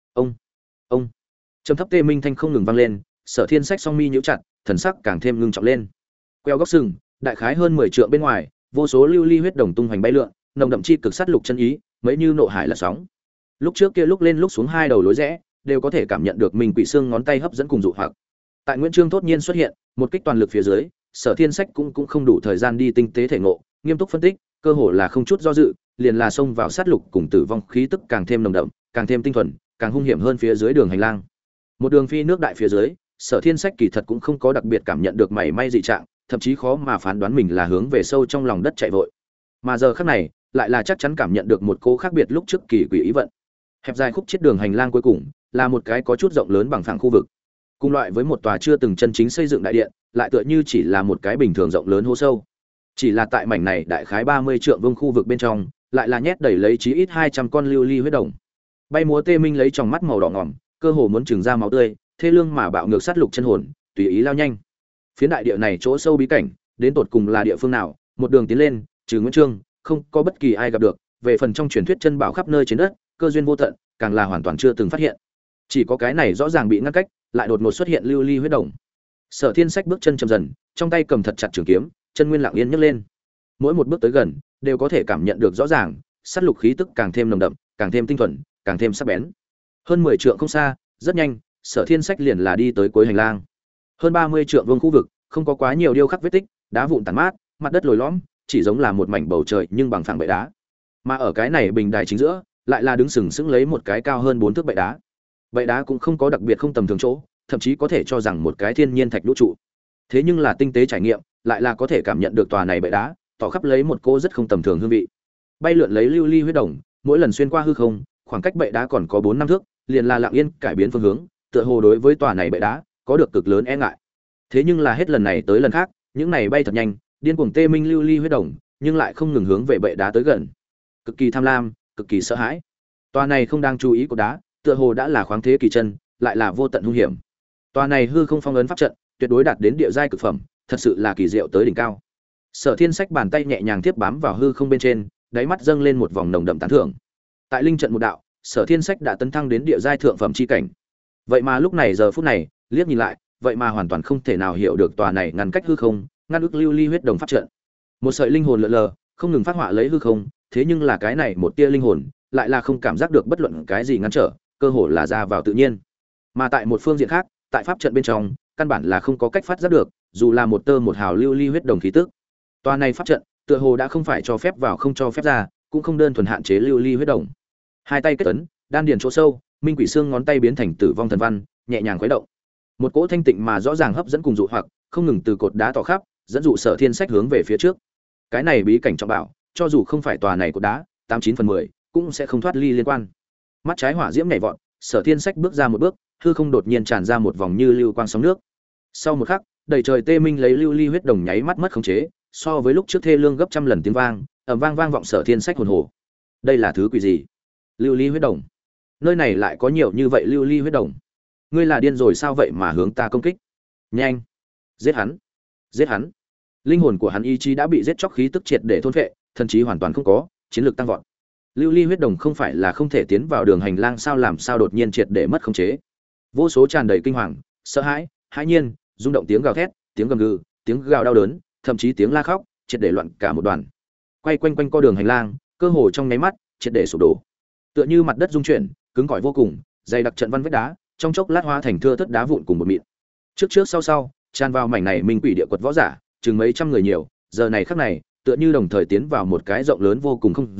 Speaker 1: ông. Trầm thấp tê minh thanh không ngừng vang lên, Sở Thiên Sách song mi nhíu chặt, thần sắc càng thêm ngưng trọng lên. Queo góc sừng, đại khái hơn 10 trượng bên ngoài, vô số lưu ly huyết đồng tung hoành bay lượn, nồng đậm chi cực sát lục chân ý, mấy như nộ hải là sóng. Lúc trước kia lúc lên lúc xuống hai đầu lối rẽ, đều có thể cảm nhận được mình quỷ xương ngón tay hấp dẫn cùng dụ hoặc. Tại Nguyễn Trương thốt nhiên xuất hiện, một kích toàn lực phía dưới, Sở Thiên Sách cũng không đủ thời gian đi tinh tế thể ngộ, nghiêm túc phân tích, cơ hồ là không chút do dự, liền là xông vào sát lục cùng tử vong khí tức càng thêm nồng đậm, càng thêm tinh thuần, càng hung hiểm hơn phía dưới đường hành lang. Một đường phi nước đại phía dưới, Sở Thiên Sách kỳ thật cũng không có đặc biệt cảm nhận được mảy may dị trạng, thậm chí khó mà phán đoán mình là hướng về sâu trong lòng đất chạy vội. Mà giờ khắc này, lại là chắc chắn cảm nhận được một cố khác biệt lúc trước kỳ quỷ ý vận. Hẹp dài khúc chết đường hành lang cuối cùng, là một cái có chút rộng lớn bằng phẳng khu vực. Cùng loại với một tòa chưa từng chân chính xây dựng đại điện, lại tựa như chỉ là một cái bình thường rộng lớn hố sâu. Chỉ là tại mảnh này đại khái 30 trượng vuông khu vực bên trong, lại là nhét đầy lấy chí ít 200 con lưu ly huyết đồng. Bay múa tê minh lấy trong mắt màu đỏ ngòm, cơ hồ muốn trừng ra máu tươi, thê lương mà bạo ngược sát lục chân hồn, tùy ý lao nhanh. Phiến đại địa này chỗ sâu bí cảnh, đến tột cùng là địa phương nào, một đường tiến lên, trừ Nguyễn Trương, không có bất kỳ ai gặp được, về phần trong truyền thuyết chân bảo khắp nơi trên đất, cơ duyên vô tận, càng là hoàn toàn chưa từng phát hiện. Chỉ có cái này rõ ràng bị ngăn cách, lại đột ngột xuất hiện lưu ly huyết đồng. Sở Thiên Sách bước chân chậm dần, trong tay cầm thật chặt trường kiếm, chân nguyên lặng yên nhấc lên. Mỗi một bước tới gần, đều có thể cảm nhận được rõ ràng, sát lục khí tức càng thêm nồng đậm, càng thêm tinh thuần, càng thêm sắc bén. Hơn 10 trượng không xa, rất nhanh, Sở Thiên Sách liền là đi tới cuối hành lang. Hơn 30 trượng vuông khu vực, không có quá nhiều điêu khắc vết tích, đá vụn tàn mát, mặt đất lồi lõm, chỉ giống là một mảnh bầu trời nhưng bằng phẳng bệ đá. Mà ở cái này bình đài chính giữa, lại là đứng sừng sững lấy một cái cao hơn 4 thước bệ đá. Bệ đá cũng không có đặc biệt không tầm thường chỗ, thậm chí có thể cho rằng một cái thiên nhiên thạch đũ trụ. Thế nhưng là tinh tế trải nghiệm, lại là có thể cảm nhận được tòa này bệ đá, tỏ khắp lấy một cô rất không tầm thường hương vị. Bay lượn lấy lưu ly huyết đồng, mỗi lần xuyên qua hư không, khoảng cách bệ đá còn có 4 năm thước, liền là lặng yên cải biến phương hướng, tựa hồ đối với tòa này bệ đá có được cực lớn e ngại. Thế nhưng là hết lần này tới lần khác, những này bay thật nhanh, điên cuồng tê minh lưu ly huyết đồng, nhưng lại không ngừng hướng về bệ đá tới gần. Cực kỳ tham lam, cực kỳ sợ hãi. Tòa này không đang chú ý của đá, tựa hồ đã là khoáng thế kỳ chân, lại là vô tận hung hiểm. Tòa này hư không phong ấn pháp trận, tuyệt đối đạt đến địa giai cực phẩm, thật sự là kỳ diệu tới đỉnh cao. Sở Thiên Sách bàn tay nhẹ nhàng tiếp bám vào hư không bên trên, đáy mắt dâng lên một vòng nồng đậm tán thưởng. Tại linh trận một đạo, Sở Thiên Sách đã tấn thăng đến địa giai thượng phẩm chi cảnh. Vậy mà lúc này giờ phút này, liếc nhìn lại, vậy mà hoàn toàn không thể nào hiểu được tòa này ngăn cách hư không, ngăn ức lưu ly huyết đồng pháp trận. Một sợi linh hồn lượn lờ, không ngừng phát họa lấy hư không, thế nhưng là cái này một tia linh hồn, lại là không cảm giác được bất luận cái gì ngăn trở, cơ hồ là ra vào tự nhiên. Mà tại một phương diện khác, tại pháp trận bên trong, căn bản là không có cách phát giác được, dù là một tơ một hào lưu ly huyết đồng khí tức. Tòa này pháp trận, tựa hồ đã không phải cho phép vào không cho phép ra, cũng không đơn thuần hạn chế lưu ly huyết đồng. Hai tay kết ấn, đan điền chỗ sâu, minh quỷ xương ngón tay biến thành tử vong thần văn, nhẹ nhàng khuấy động. Một cỗ thanh tịnh mà rõ ràng hấp dẫn cùng dụ hoặc, không ngừng từ cột đá tỏ khắp, dẫn dụ Sở Thiên Sách hướng về phía trước. Cái này bí cảnh trọng bảo, cho dù không phải tòa này cột đá, 89/10 cũng sẽ không thoát ly liên quan. Mắt trái hỏa diễm nhảy vọt, Sở Thiên Sách bước ra một bước, hư không đột nhiên tràn ra một vòng như lưu quang sóng nước. Sau một khắc, đầy trời tê minh lấy lưu ly huyết đồng nháy mắt mất khống chế, so với lúc trước thê lương gấp trăm lần tiếng vang, ầm vang vang vọng Sở Thiên Sách hồn hồ. Đây là thứ quỷ gì? Lưu ly huyết đồng? Nơi này lại có nhiều như vậy lưu ly huyết đồng? Ngươi là điên rồi sao vậy mà hướng ta công kích? Nhanh, giết hắn! Giết hắn! Linh hồn của hắn ý chí đã bị giết chóc khí tức triệt để thôn phệ, thần trí hoàn toàn không có, chiến lược tăng vọt. Lưu ly huyết đồng không phải là không thể tiến vào đường hành lang sao, làm sao đột nhiên triệt để mất khống chế? Vô số tràn đầy kinh hoàng, sợ hãi, hãi nhiên, rung động tiếng gào thét, tiếng gầm gừ, tiếng gào đau đớn, thậm chí tiếng la khóc, triệt để loạn cả một đoàn. Quay quanh quanh co đường hành lang, cơ hồ trong nháy mắt, triệt để sụp đổ. Tựa như mặt đất rung chuyển, cứng cỏi vô cùng, dày đặc trận văn vách đá, trong chốc lát hóa thành thưa thớt đá vụn cùng một mịn. Trước trước sau sau, tràn vào mảnh này minh quỷ địa quật võ giả, chừng mấy trăm người nhiều, giờ này khắc này, tựa như đồng thời tiến vào một cái rộng lớn vô cùng không gian,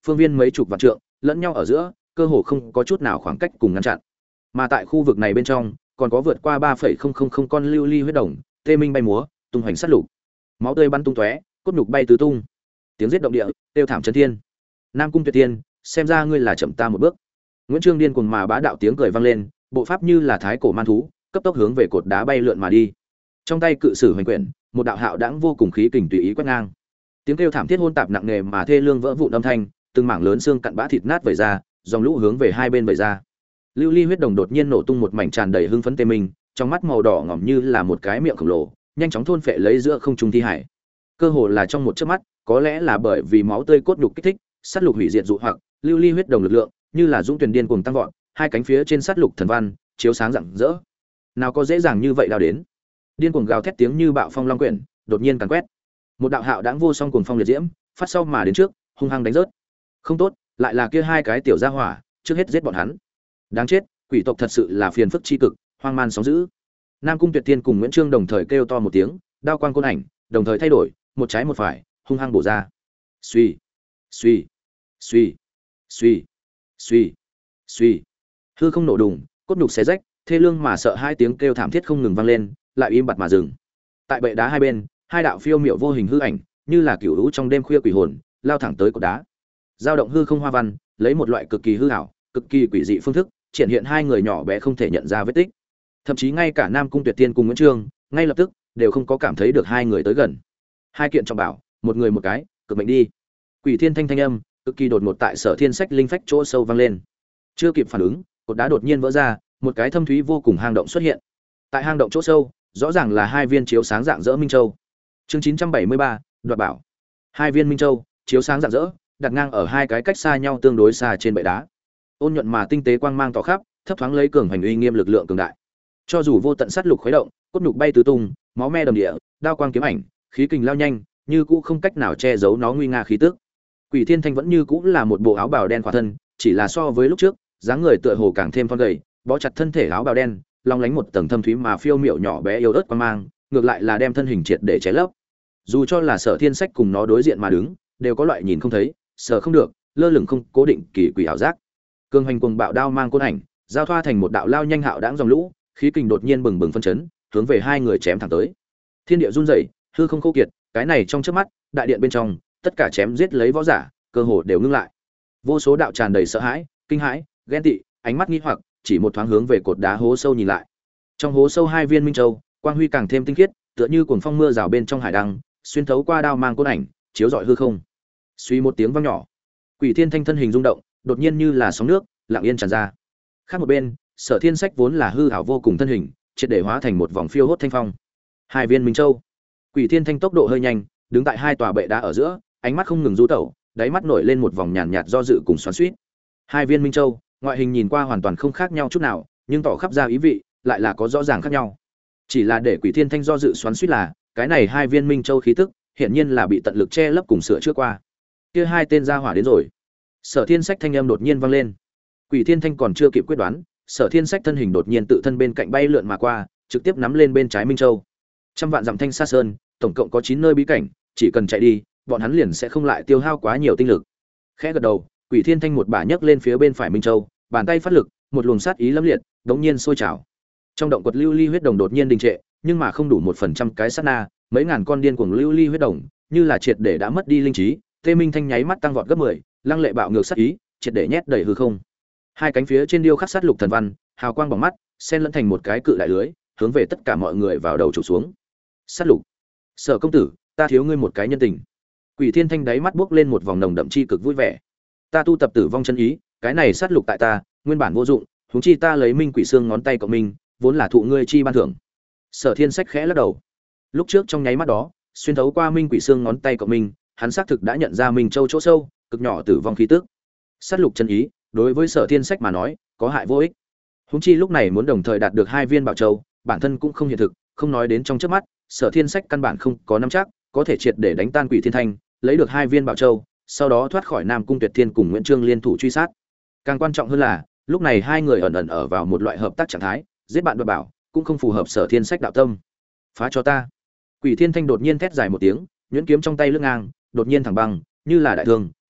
Speaker 1: phương viên mấy chục vạn trượng, lẫn nhau ở giữa, cơ hồ không có chút nào khoảng cách cùng ngăn chặn. Mà tại khu vực này bên trong, còn có vượt qua 3,000 con lưu ly huyết đồng, tê minh bay múa, tung hoành sát lục. Máu tươi bắn tung tóe, cốt nhục bay tứ tung. Tiếng giết động địa, tiêu thảm chấn thiên. Nam Cung Tuyệt Tiên, xem ra ngươi là chậm ta một bước. Nguyễn Trương điên cuồng mà bá đạo tiếng cười vang lên, bộ pháp như là thái cổ man thú, cấp tốc hướng về cột đá bay lượn mà đi. Trong tay cự sử hoành quyển, một đạo hạo đãng vô cùng khí kình tùy ý quét ngang. Tiếng kêu thảm thiết hỗn tạp nặng nề mà thê lương vỡ vụn âm thanh, từng mảng lớn xương cặn bã thịt nát vẩy ra, dòng lũ hướng về hai bên vẩy ra. Lưu ly huyết đồng đột nhiên nổ tung một mảnh tràn đầy hưng phấn tê mình, trong mắt màu đỏ ngỏm như là một cái miệng khổng lồ, nhanh chóng thôn phệ lấy giữa không trung thi hải. Cơ hồ là trong một chớp mắt, có lẽ là bởi vì máu tươi cốt nhục kích thích, sát lục hủy diệt dụ hoặc, lưu ly huyết đồng lực lượng, như là dũng tuyển điên cuồng tăng vọt, hai cánh phía trên sát lục thần văn, chiếu sáng rạng rỡ. Nào có dễ dàng như vậy đào đến. Điên cuồng gào thét tiếng như bạo phong long quyển, đột nhiên càn quét. Một đạo hạo đãng vô song cuồng phong liệt diễm, phát sau mà đến trước, hung hăng đánh rớt. Không tốt, lại là kia hai cái tiểu gia hỏa, trước hết giết bọn hắn. Đáng chết, quỷ tộc thật sự là phiền phức chi cực, hoang man sóng dữ. Nam Cung Tuyệt Thiên cùng Nguyễn Trương đồng thời kêu to một tiếng, đao quang côn ảnh, đồng thời thay đổi, một trái một phải, hung hăng bổ ra. Suy, suy, suy, suy, suy, suy. Hư không nổ đùng, cốt nhục xé rách, thê lương mà sợ hai tiếng kêu thảm thiết không ngừng vang lên, lại im bặt mà dừng. Tại bệ đá hai bên, hai đạo phiêu miệu vô hình hư ảnh, như là cửu lũ trong đêm khuya quỷ hồn, lao thẳng tới cột đá. Dao động hư không hoa văn, lấy một loại cực kỳ hư ảo, cực kỳ quỷ dị phương thức, triển hiện hai người nhỏ bé không thể nhận ra vết tích. Thậm chí ngay cả Nam Cung Tuyệt Tiên cùng Nguyễn Trương, ngay lập tức đều không có cảm thấy được hai người tới gần. Hai kiện trọng bảo, một người một cái, cực mệnh đi. Quỷ Thiên thanh thanh âm, cực kỳ đột ngột tại Sở Thiên Sách linh phách chỗ sâu vang lên. Chưa kịp phản ứng, cột đá đột nhiên vỡ ra, một cái thâm thúy vô cùng hang động xuất hiện. Tại hang động chỗ sâu, rõ ràng là hai viên chiếu sáng dạng dỡ minh châu. Chương 973, đoạt bảo. Hai viên minh châu, chiếu sáng dạng dỡ, đặt ngang ở hai cái cách xa nhau tương đối xa trên bệ đá. Ôn nhuận mà tinh tế quang mang tỏ khắp, thấp thoáng lấy cường hành uy nghiêm lực lượng cường đại. Cho dù vô tận sát lục khuấy động, cốt nhục bay tứ tung, máu me đầm địa, đao quang kiếm ảnh, khí kình lao nhanh, như cũ không cách nào che giấu nó nguy nga khí tức. Quỷ Thiên Thanh vẫn như cũ là một bộ áo bào đen khỏa thân, chỉ là so với lúc trước, dáng người tựa hồ càng thêm thon gầy, bó chặt thân thể áo bào đen, long lánh một tầng thâm thúy mà phiêu miệu nhỏ bé yếu ớt quang mang, ngược lại là đem thân hình triệt để che lấp. Dù cho là Sở Thiên Sách cùng nó đối diện mà đứng, đều có loại nhìn không thấy, sở không được, lơ lửng không cố định kỳ quỷ ảo giác. Cương hành cuồng bạo đao mang côn ảnh, giao thoa thành một đạo lao nhanh hạo đãng dòng lũ, khí kình đột nhiên bừng bừng phân chấn, hướng về hai người chém thẳng tới. Thiên địa run rẩy, hư không khô kiệt, cái này trong chớp mắt, đại điện bên trong, tất cả chém giết lấy võ giả, cơ hồ đều ngưng lại. Vô số đạo tràn đầy sợ hãi, kinh hãi, ghen tị, ánh mắt nghi hoặc, chỉ một thoáng hướng về cột đá hố sâu nhìn lại. Trong hố sâu hai viên minh châu, quang huy càng thêm tinh khiết, tựa như cuồng phong mưa rào bên trong hải đăng, xuyên thấu qua đao mang côn ảnh, chiếu rọi hư không. Suy một tiếng vang nhỏ, Quỷ Thiên Thanh thân hình rung động, đột nhiên như là sóng nước, lặng yên tràn ra. Khác một bên, Sở Thiên Sách vốn là hư ảo vô cùng thân hình, triệt để hóa thành một vòng phiêu hốt thanh phong. Hai viên minh châu. Quỷ Thiên Thanh tốc độ hơi nhanh, đứng tại hai tòa bệ đá ở giữa, ánh mắt không ngừng du tẩu, đáy mắt nổi lên một vòng nhàn nhạt do dự cùng xoắn xuýt. Hai viên minh châu, ngoại hình nhìn qua hoàn toàn không khác nhau chút nào, nhưng tỏ khắp ra ý vị, lại là có rõ ràng khác nhau. Chỉ là để Quỷ Thiên Thanh do dự xoắn xuýt là, cái này hai viên minh châu khí tức, hiển nhiên là bị tận lực che lấp cùng sửa trước qua. Kia hai tên gia hỏa đến rồi. Sở Thiên Sách thanh âm đột nhiên vang lên. Quỷ Thiên Thanh còn chưa kịp quyết đoán, Sở Thiên Sách thân hình đột nhiên tự thân bên cạnh bay lượn mà qua, trực tiếp nắm lên bên trái minh châu. Trăm vạn dặm thanh sa sơn, tổng cộng có 9 nơi bí cảnh, chỉ cần chạy đi, bọn hắn liền sẽ không lại tiêu hao quá nhiều tinh lực. Khẽ gật đầu, Quỷ Thiên Thanh một bả nhấc lên phía bên phải minh châu, bàn tay phát lực, một luồng sát ý lâm liệt, đống nhiên sôi trào. Trong động quật lưu ly huyết đồng đột nhiên đình trệ, nhưng mà không đủ 1% cái sát na, mấy ngàn con điên cuồng lưu ly huyết đồng, như là triệt để đã mất đi linh trí, Tê Minh Thanh nháy mắt tăng vọt gấp 10, lăng lệ bạo ngược sát ý, triệt để nhét đầy hư không. Hai cánh phía trên điêu khắc sát lục thần văn, hào quang bỏng mắt, xen lẫn thành một cái cự đại lưới, hướng về tất cả mọi người vào đầu chụp xuống. Sát lục. Sở công tử, ta thiếu ngươi một cái nhân tình. Quỷ Thiên Thanh đáy mắt bước lên một vòng nồng đậm chi cực vui vẻ. Ta tu tập tử vong chân ý, cái này sát lục tại ta, nguyên bản vô dụng, huống chi ta lấy minh quỷ xương ngón tay của mình, vốn là thụ ngươi chi ban thưởng. Sở Thiên Sách khẽ lắc đầu. Lúc trước trong nháy mắt đó, xuyên thấu qua minh quỷ xương ngón tay của mình, hắn xác thực đã nhận ra Minh Châu chỗ sâu, cực nhỏ tử vong khí tức. Sát lục chân ý, đối với Sở Thiên Sách mà nói, có hại vô ích. Huống chi lúc này muốn đồng thời đạt được hai viên bảo châu, bản thân cũng không hiện thực, không nói đến trong chớp mắt, Sở Thiên Sách căn bản không có nắm chắc, có thể triệt để đánh tan Quỷ Thiên Thanh, lấy được hai viên bảo châu, sau đó thoát khỏi Nam Cung Tuyệt Thiên cùng Nguyễn Trương liên thủ truy sát. Càng quan trọng hơn là, lúc này hai người ẩn ẩn ở vào một loại hợp tác trạng thái, giết bạn đoạt bảo, cũng không phù hợp Sở Thiên Sách đạo tâm. Phá cho ta. Quỷ Thiên Thanh đột nhiên thét dài một tiếng, nhuyễn kiếm trong tay lướt ngang, đột nhiên thẳng băng, như là đại thương,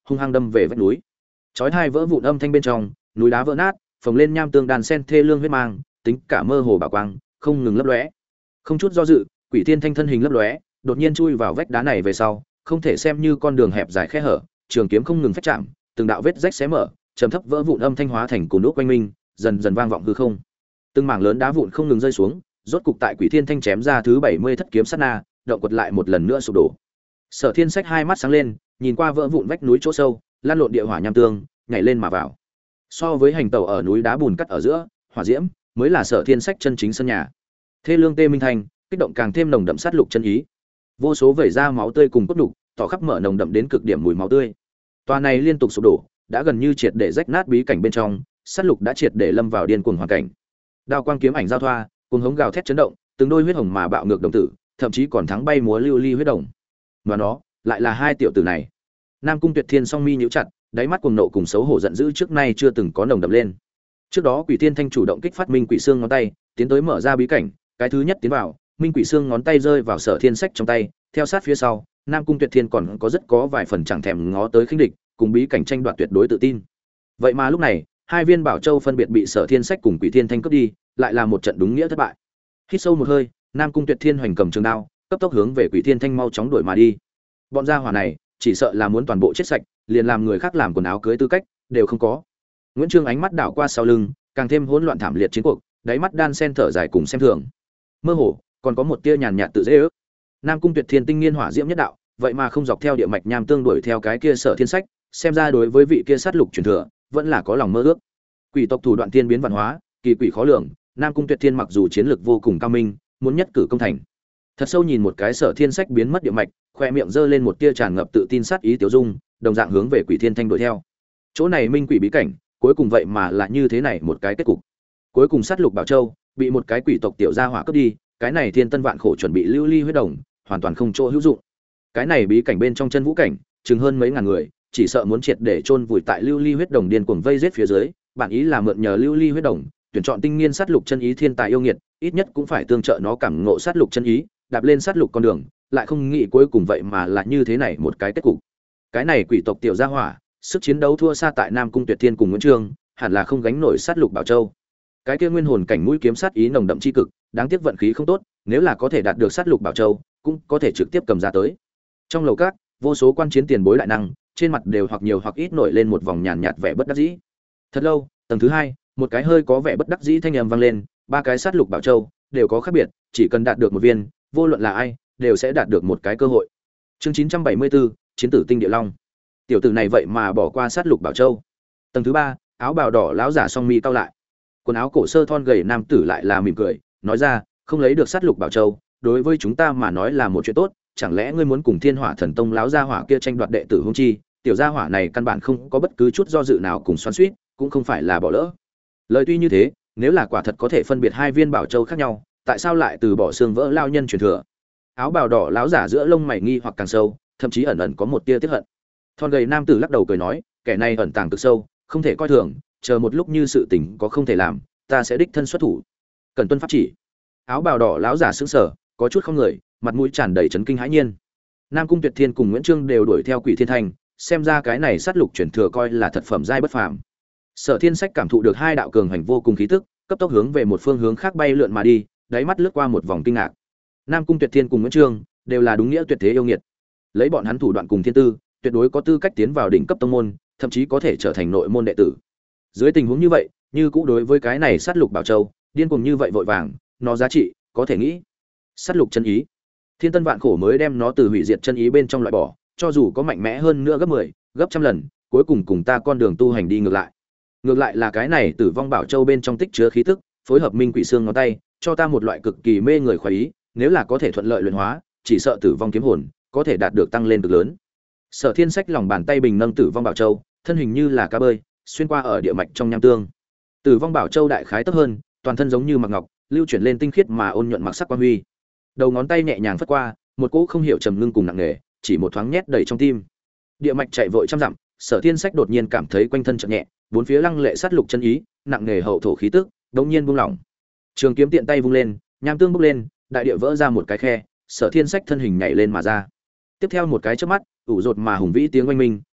Speaker 1: hung hăng đâm về vách núi. Chói tai vỡ vụn âm thanh bên trong, núi đá vỡ nát, phồng lên nham tương đàn sen thê lương huyết mang, tính cả mơ hồ bảo quang, không ngừng lấp lóe. Không chút do dự, Quỷ Thiên Thanh thân hình lấp lóe, đột nhiên chui vào vách đá này về sau, không thể xem như con đường hẹp dài khe hở, trường kiếm không ngừng phách chạm, từng đạo vết rách xé mở, trầm thấp vỡ vụn âm thanh hóa thành cồn nước quanh minh, dần dần vang vọng hư không. Từng mảng lớn đá vụn không ngừng rơi xuống, rốt cục tại Quỷ Thiên Thanh chém ra thứ 70 thất kiếm sát na, động quật lại một lần nữa sụp đổ. Sở Thiên Sách hai mắt sáng lên, nhìn qua vỡ vụn vách núi chỗ sâu, lan lộn địa hỏa nham tương, nhảy lên mà vào. So với hành tẩu ở núi đá bùn cắt ở giữa, hỏa diễm mới là Sở Thiên Sách chân chính sân nhà. Thê lương tê minh thành, kích động càng thêm nồng đậm sát lục chân ý. Vô số vẩy ra máu tươi cùng cốt đục, tỏ khắp mở nồng đậm đến cực điểm mùi máu tươi. Tòa này liên tục sụp đổ, đã gần như triệt để rách nát bí cảnh bên trong, sát lục đã triệt để lâm vào điên cuồng hoàn cảnh. Đao quang kiếm ảnh giao thoa, cuồng hống gào thét chấn động, từng đôi huyết hồng mà bạo ngược đồng tử, thậm chí còn thắng bay múa lưu ly huyết đồng. Và nó, lại là hai tiểu tử này. Nam Cung Tuyệt Thiên song mi nhíu chặt, đáy mắt cuồng nộ cùng xấu hổ giận dữ trước nay chưa từng có nồng đậm lên. Trước đó Quỷ Thiên Thanh chủ động kích phát Minh Quỷ Xương ngón tay, tiến tới mở ra bí cảnh, cái thứ nhất tiến vào, Minh Quỷ Xương ngón tay rơi vào Sở Thiên Sách trong tay, theo sát phía sau, Nam Cung Tuyệt Thiên còn có rất có vài phần chẳng thèm ngó tới khinh địch, cùng bí cảnh tranh đoạt tuyệt đối tự tin. Vậy mà lúc này, hai viên bảo châu phân biệt bị Sở Thiên Sách cùng Quỷ Thiên Thanh cướp đi, lại là một trận đúng nghĩa thất bại. Hít sâu một hơi, Nam Cung Tuyệt Thiên hoành cầm trường đao, cấp tốc hướng về Quỷ Thiên Thanh mau chóng đuổi mà đi. Bọn gia hỏa này, chỉ sợ là muốn toàn bộ chết sạch, liền làm người khác làm quần áo cưới tư cách đều không có. Nguyễn Trương ánh mắt đảo qua sau lưng, càng thêm hỗn loạn thảm liệt chiến cuộc, đáy mắt đan sen thở dài cùng xem thường. Mơ hồ, còn có một tia nhàn nhạt tự dễ ước. Nam Cung Tuyệt Thiên tinh nghiên hỏa diễm nhất đạo, vậy mà không dọc theo địa mạch nham tương đuổi theo cái kia Sở Thiên Sách, xem ra đối với vị kia sát lục truyền thừa, vẫn là có lòng mơ ước. Quỷ tộc thủ đoạn tiên biến văn hóa, kỳ quỷ khó lường, Nam Cung Tuyệt Thiên mặc dù chiến lược vô cùng cao minh, muốn nhất cử công thành. Thật sâu nhìn một cái Sở Thiên Sách biến mất địa mạch, khoe miệng giơ lên một tia tràn ngập tự tin sát ý tiểu dung, đồng dạng hướng về Quỷ Thiên Thanh đuổi theo. Chỗ này minh quỷ bí cảnh, cuối cùng vậy mà là như thế này một cái kết cục. Cuối cùng sát lục bảo châu bị một cái quỷ tộc tiểu gia hỏa cướp đi, cái này thiên tân vạn khổ chuẩn bị lưu ly huyết đồng, hoàn toàn không chỗ hữu dụng. Cái này bí cảnh bên trong chân vũ cảnh, chừng hơn mấy ngàn người, chỉ sợ muốn triệt để chôn vùi tại lưu ly huyết đồng điên cuồng vây giết phía dưới, bản ý là mượn nhờ lưu ly huyết đồng, tuyển chọn tinh nghiên sát lục chân ý thiên tài yêu nghiệt, ít nhất cũng phải tương trợ nó cảm ngộ sát lục chân ý, đạp lên sát lục con đường, lại không nghĩ cuối cùng vậy mà là như thế này một cái kết cục. Cái này quỷ tộc tiểu gia hỏa, sức chiến đấu thua xa tại Nam Cung Tuyệt Thiên cùng Nguyễn Trương, hẳn là không gánh nổi sát lục bảo châu. Cái kia nguyên hồn cảnh mũi kiếm sát ý nồng đậm chi cực, đáng tiếc vận khí không tốt, nếu là có thể đạt được sát lục bảo châu, cũng có thể trực tiếp cầm ra tới. Trong lầu các, vô số quan chiến tiền bối đại năng, trên mặt đều hoặc nhiều hoặc ít nổi lên một vòng nhàn nhạt vẻ bất đắc dĩ. Thật lâu, tầng thứ hai, một cái hơi có vẻ bất đắc dĩ thanh âm vang lên, ba cái sát lục bảo châu đều có khác biệt, chỉ cần đạt được một viên, vô luận là ai, đều sẽ đạt được một cái cơ hội. Chương 974, chiến tử tinh địa long. Tiểu tử này vậy mà bỏ qua sát lục bảo châu. Tầng thứ ba, áo bào đỏ lão giả song mi cau lại. Quần áo cổ sơ thon gầy nam tử lại là mỉm cười, nói ra, không lấy được sát lục bảo châu, đối với chúng ta mà nói là một chuyện tốt, chẳng lẽ ngươi muốn cùng Thiên Hỏa Thần Tông lão gia hỏa kia tranh đoạt đệ tử hung chi? Tiểu gia hỏa này căn bản không có bất cứ chút do dự nào cùng xoắn xuýt, cũng không phải là bỏ lỡ. Lời tuy như thế, nếu là quả thật có thể phân biệt hai viên bảo châu khác nhau, tại sao lại từ bỏ xương vỡ lao nhân truyền thừa? Áo bào đỏ lão giả giữa lông mày nghi hoặc càng sâu, thậm chí ẩn ẩn có một tia tiếc hận. Thon gầy nam tử lắc đầu cười nói, kẻ này ẩn tàng cực sâu, không thể coi thường, chờ một lúc như sự tình có không thể làm, ta sẽ đích thân xuất thủ. Cần tuân pháp chỉ. Áo bào đỏ lão giả sững sờ, có chút không người, mặt mũi tràn đầy chấn kinh hãi nhiên. Nam Cung Tuyệt Thiên cùng Nguyễn Trương đều đuổi theo Quỷ Thiên Thanh, xem ra cái này sát lục truyền thừa coi là thật phẩm giai bất phàm. Sở Thiên Sách cảm thụ được hai đạo cường hành vô cùng khí tức, cấp tốc hướng về một phương hướng khác bay lượn mà đi, đáy mắt lướt qua một vòng kinh ngạc. Nam Cung Tuyệt Thiên cùng Nguyễn Trương đều là đúng nghĩa tuyệt thế yêu nghiệt. Lấy bọn hắn thủ đoạn cùng thiên tư, tuyệt đối có tư cách tiến vào đỉnh cấp tông môn, thậm chí có thể trở thành nội môn đệ tử. Dưới tình huống như vậy, như cũ đối với cái này sát lục bảo châu, điên cuồng như vậy vội vàng, nó giá trị, có thể nghĩ. Sát lục chân ý. Thiên tân vạn khổ mới đem nó từ hủy diệt chân ý bên trong loại bỏ, cho dù có mạnh mẽ hơn nữa gấp 10, gấp trăm lần, cuối cùng cùng ta con đường tu hành đi ngược lại. Ngược lại là cái này Tử Vong Bảo Châu bên trong tích chứa khí tức, phối hợp Minh Quỷ Xương ngón tay, cho ta một loại cực kỳ mê người khoái ý, nếu là có thể thuận lợi luyện hóa, chỉ sợ Tử Vong kiếm hồn có thể đạt được tăng lên cực lớn. Sở Thiên Sách lòng bàn tay bình nâng Tử Vong Bảo Châu, thân hình như là cá bơi, xuyên qua ở địa mạch trong nham tương. Tử Vong Bảo Châu đại khái tấp hơn, toàn thân giống như mặc ngọc, lưu chuyển lên tinh khiết mà ôn nhuận mặc sắc quang huy. Đầu ngón tay nhẹ nhàng phất qua, một cỗ không hiểu trầm ngưng cùng nặng nề, chỉ một thoáng nhét đầy trong tim. Địa mạch chạy vội trăm dặm, Sở Thiên Sách đột nhiên cảm thấy quanh thân chợt nhẹ, bốn phía lăng lệ sát lục chân ý, nặng nề hậu thổ khí tức, đột nhiên buông lỏng. Trường kiếm tiện tay vung lên, nham tương bốc lên, đại địa vỡ ra một cái khe, Sở Thiên Sách thân hình nhảy lên mà ra. Tiếp theo một cái chớp mắt, ủ rột mà hùng vĩ tiếng oanh minh,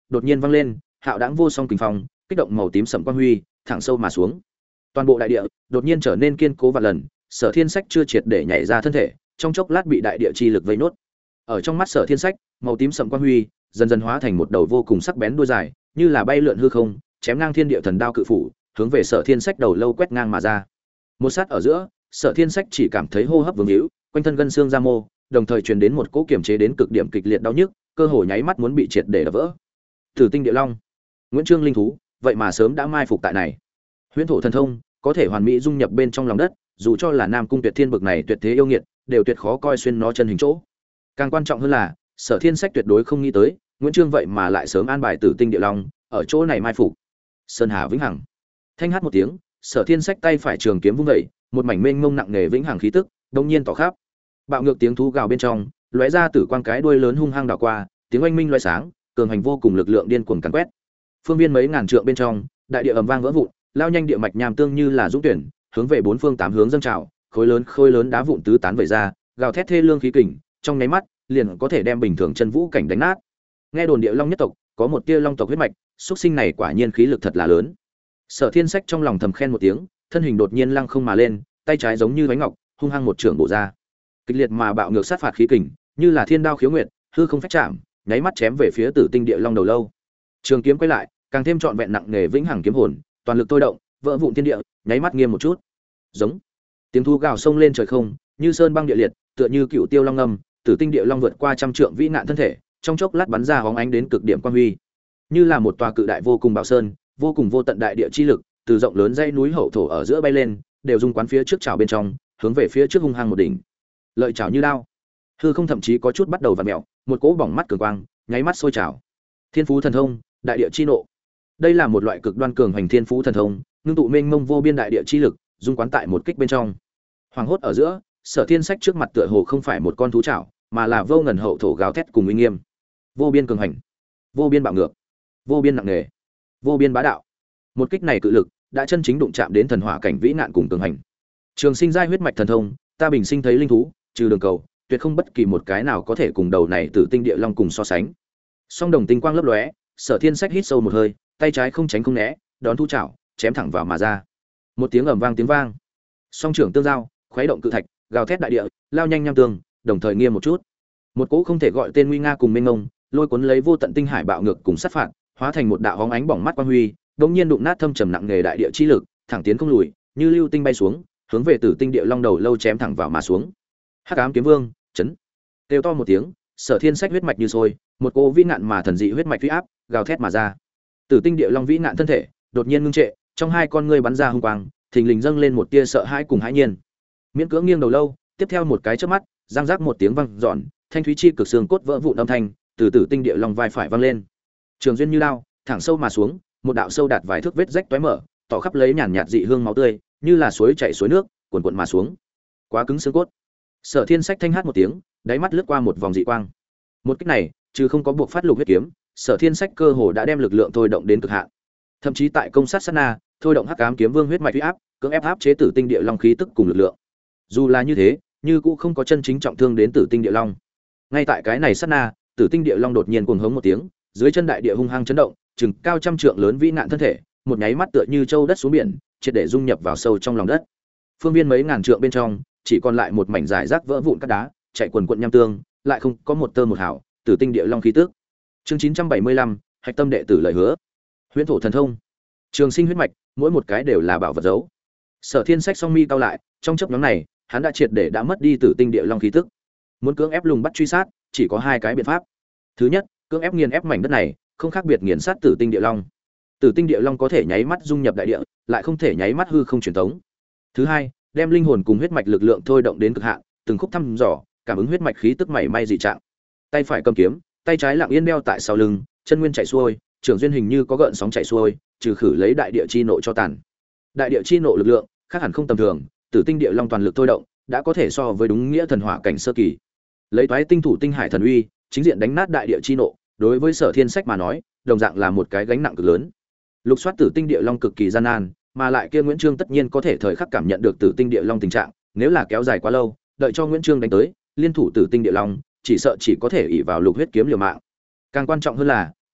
Speaker 1: đột nhiên vang lên, hạo đãng vô song kình phong, kích động màu tím sẫm quang huy, thẳng sâu mà xuống. Toàn bộ đại địa đột nhiên trở nên kiên cố vạn lần, Sở Thiên Sách chưa triệt để nhảy ra thân thể, trong chốc lát bị đại địa chi lực vây nốt. Ở trong mắt Sở Thiên Sách, màu tím sẫm quang huy dần dần hóa thành một đầu vô cùng sắc bén đuôi dài, như là bay lượn hư không, chém ngang thiên địa thần đao cự phủ, hướng về Sở Thiên Sách đầu lâu quét ngang mà ra. Một sát ở giữa, Sở Thiên Sách chỉ cảm thấy hô hấp vướng hữu, quanh thân gân xương ra mô, đồng thời truyền đến một cỗ kiềm chế đến cực điểm kịch liệt đau nhức, cơ hồ nháy mắt muốn bị triệt để đập vỡ. Tử tinh địa long, Nguyễn Trương linh thú, vậy mà sớm đã mai phục tại này. Huyễn thổ thần thông có thể hoàn mỹ dung nhập bên trong lòng đất, dù cho là Nam Cung Tuyệt Thiên bực này tuyệt thế yêu nghiệt, đều tuyệt khó coi xuyên nó chân hình chỗ. Càng quan trọng hơn là, Sở Thiên Sách tuyệt đối không nghĩ tới, Nguyễn Trương vậy mà lại sớm an bài Tử tinh địa long ở chỗ này mai phục. Sơn Hà vĩnh hằng. Thanh hát một tiếng, Sở Thiên Sách tay phải trường kiếm vung dậy, một mảnh mênh mông nặng nề vĩnh hằng khí tức, đông nhiên tỏ khắp. Bạo ngược tiếng thú gào bên trong, lóe ra tử quang cái đuôi lớn hung hăng đảo qua, tiếng oanh minh loé sáng, cường hành vô cùng lực lượng điên cuồng càn quét. Phương viên mấy ngàn trượng bên trong, đại địa ầm vang vỡ vụn, lao nhanh địa mạch nham tương như là dũng tuyển, hướng về bốn phương tám hướng dâng trào, khối lớn đá vụn tứ tán vẩy ra, gào thét thê lương khí kình, trong nháy mắt, liền có thể đem bình thường chân vũ cảnh đánh nát. Nghe đồn địa long nhất tộc có một tia long tộc huyết mạch, xuất sinh này quả nhiên khí lực thật là lớn. Sở Thiên Sách trong lòng thầm khen một tiếng, thân hình đột nhiên lăng không mà lên, tay trái giống như bánh ngọc, hung hăng một trường bổ ra. Kịch liệt mà bạo ngược sát phạt khí kình, như là thiên đao khiếu nguyệt, hư không phách chạm, nháy mắt chém về phía Tử tinh địa long đầu lâu. Trường kiếm quay lại, càng thêm trọn vẹn nặng nề vĩnh hằng kiếm hồn, toàn lực tôi động, vỡ vụn thiên địa, nháy mắt nghiêm một chút. Giống. Tiếng thu gào sông lên trời không, như sơn băng địa liệt, tựa như cựu tiêu long ngâm, Tử tinh địa long vượt qua trăm trượng vĩ nạn thân thể, trong chốc lát bắn ra hóng ánh đến cực điểm quang huy, như là một tòa cự đại vô cùng bảo sơn, vô cùng vô tận đại địa chi lực, từ rộng lớn dãy núi hậu thổ ở giữa bay lên, đều dung quán phía trước chảo bên trong, hướng về phía trước hung hăng một đỉnh. Lợi chảo như đao. Hư không thậm chí có chút bắt đầu vặn mèo, một cỗ bỏng mắt cường quang, nháy mắt sôi trào. Thiên phú thần thông, đại địa chi nộ. Đây là một loại cực đoan cường hành thiên phú thần thông, ngưng tụ mênh mông vô biên đại địa chi lực, dung quán tại một kích bên trong. Hoàng hốt ở giữa, Sở Thiên Sách trước mặt tựa hồ không phải một con thú chảo, mà là vô ngần hậu thổ gào thét cùng uy nghiêm. Vô biên cường hành, vô biên bạo ngược, vô biên nặng nề, vô biên bá đạo. Một kích này cự lực đã chân chính đụng chạm đến thần hỏa cảnh vĩ nạn cùng cường hành. Trường sinh giai huyết mạch thần thông, ta bình sinh thấy linh thú, trừ đường cầu, tuyệt không bất kỳ một cái nào có thể cùng đầu này Tử tinh địa long cùng so sánh. Song đồng tinh quang lấp lóe, Sở Thiên Sách hít sâu một hơi, tay trái không tránh không né, đón thu chảo, chém thẳng vào mà ra. Một tiếng ầm vang tiếng vang. Song trưởng tương giao, khuấy động cự thạch, gào thét đại địa, lao nhanh nham tương, đồng thời nghiêm một chút. Một cỗ không thể gọi tên nguy nga cùng mênh mông, lôi cuốn lấy vô tận tinh hải bạo ngược cùng sát phạt, hóa thành một đạo hóng ánh bỏng mắt quang huy, đột nhiên đụng nát thâm trầm nặng nghề đại địa chi lực, thẳng tiến không lùi, như lưu tinh bay xuống, hướng về Tử tinh địa long đầu lâu chém thẳng vào mà xuống. Hắc ám kiếm vương, chấn. Kêu to một tiếng, Sở Thiên Sách huyết mạch như sôi, một cỗ vĩ nạn mà thần dị huyết mạch uy áp, gào thét mà ra. Tử tinh địa long vĩ nạn thân thể, đột nhiên ngưng trệ, trong hai con ngươi bắn ra hung quang, thình lình dâng lên một tia sợ hãi cùng hãi nhiên. Miễn cưỡng nghiêng đầu lâu, tiếp theo một cái chớp mắt, răng rắc một tiếng vang dọn, thanh thúy chi cực xương cốt vỡ vụn âm thanh, từ Tử tinh địa long vai phải vang lên. Trường duyên như lao, thẳng sâu mà xuống, một đạo sâu đạt vài thước vết rách tóe mở, tỏ khắp lấy nhàn nhạt dị hương máu tươi, như là suối chảy suối nước, cuồn cuộn mà xuống. Quá cứng xương cốt. Sở Thiên Sách thanh hát một tiếng, đáy mắt lướt qua một vòng dị quang. Một kích này, trừ không có buộc phát lục huyết kiếm, Sở Thiên Sách cơ hồ đã đem lực lượng thôi động đến cực hạn. Thậm chí tại công sát sát na, thôi động hắc ám kiếm vương huyết mạch uy áp, cưỡng ép áp chế Tử tinh địa long khí tức cùng lực lượng. Dù là như thế, như cũng không có chân chính trọng thương đến Tử tinh địa long. Ngay tại cái này sát na, Tử tinh địa long đột nhiên cuồng hống một tiếng, dưới chân đại địa hung hăng chấn động, chừng cao trăm trượng lớn vĩ nạn thân thể, một nháy mắt tựa như châu đất xuống biển, triệt để dung nhập vào sâu trong lòng đất. Phương viên mấy ngàn trượng bên trong, chỉ còn lại một mảnh rải rác vỡ vụn cát đá, chạy quần quần nham tương, lại không có một tơ một hào, Tử tinh địa long khí tức. Chương 975, Hạch tâm đệ tử lời hứa. Huyễn thổ thần thông. Trường sinh huyết mạch, mỗi một cái đều là bảo vật giấu. Sở Thiên Sách song mi cao lại, trong chốc ngắn này, hắn đã triệt để đã mất đi Tử tinh địa long khí tức. Muốn cưỡng ép lùng bắt truy sát, chỉ có hai cái biện pháp. Thứ nhất, cưỡng ép nghiền ép mảnh đất này, không khác biệt nghiền sát Tử tinh địa long. Tử tinh địa long có thể nháy mắt dung nhập đại địa, lại không thể nháy mắt hư không truyền tống. Thứ hai, đem linh hồn cùng huyết mạch lực lượng thôi động đến cực hạn, từng khúc thăm dò, cảm ứng huyết mạch khí tức mảy may dị trạng. Tay phải cầm kiếm, tay trái lặng yên đeo tại sau lưng, chân nguyên chạy xuôi, trường duyên hình như có gợn sóng chạy xuôi, trừ khử lấy đại địa chi nộ cho tàn. Đại địa chi nộ lực lượng, khác hẳn không tầm thường, Tử tinh địa long toàn lực thôi động, đã có thể so với đúng nghĩa thần hỏa cảnh sơ kỳ. Lấy toái tinh thủ tinh hải thần uy, chính diện đánh nát đại địa chi nộ, đối với Sở Thiên Sách mà nói, đồng dạng là một cái gánh nặng cực lớn. Lục soát Tử tinh địa long cực kỳ gian nan, mà lại kia Nguyễn Trương tất nhiên có thể thời khắc cảm nhận được Tử tinh địa long tình trạng, nếu là kéo dài quá lâu, đợi cho Nguyễn Trương đánh tới, liên thủ Tử tinh địa long, chỉ sợ chỉ có thể ỷ vào lục huyết kiếm liều mạng. Càng quan trọng hơn là,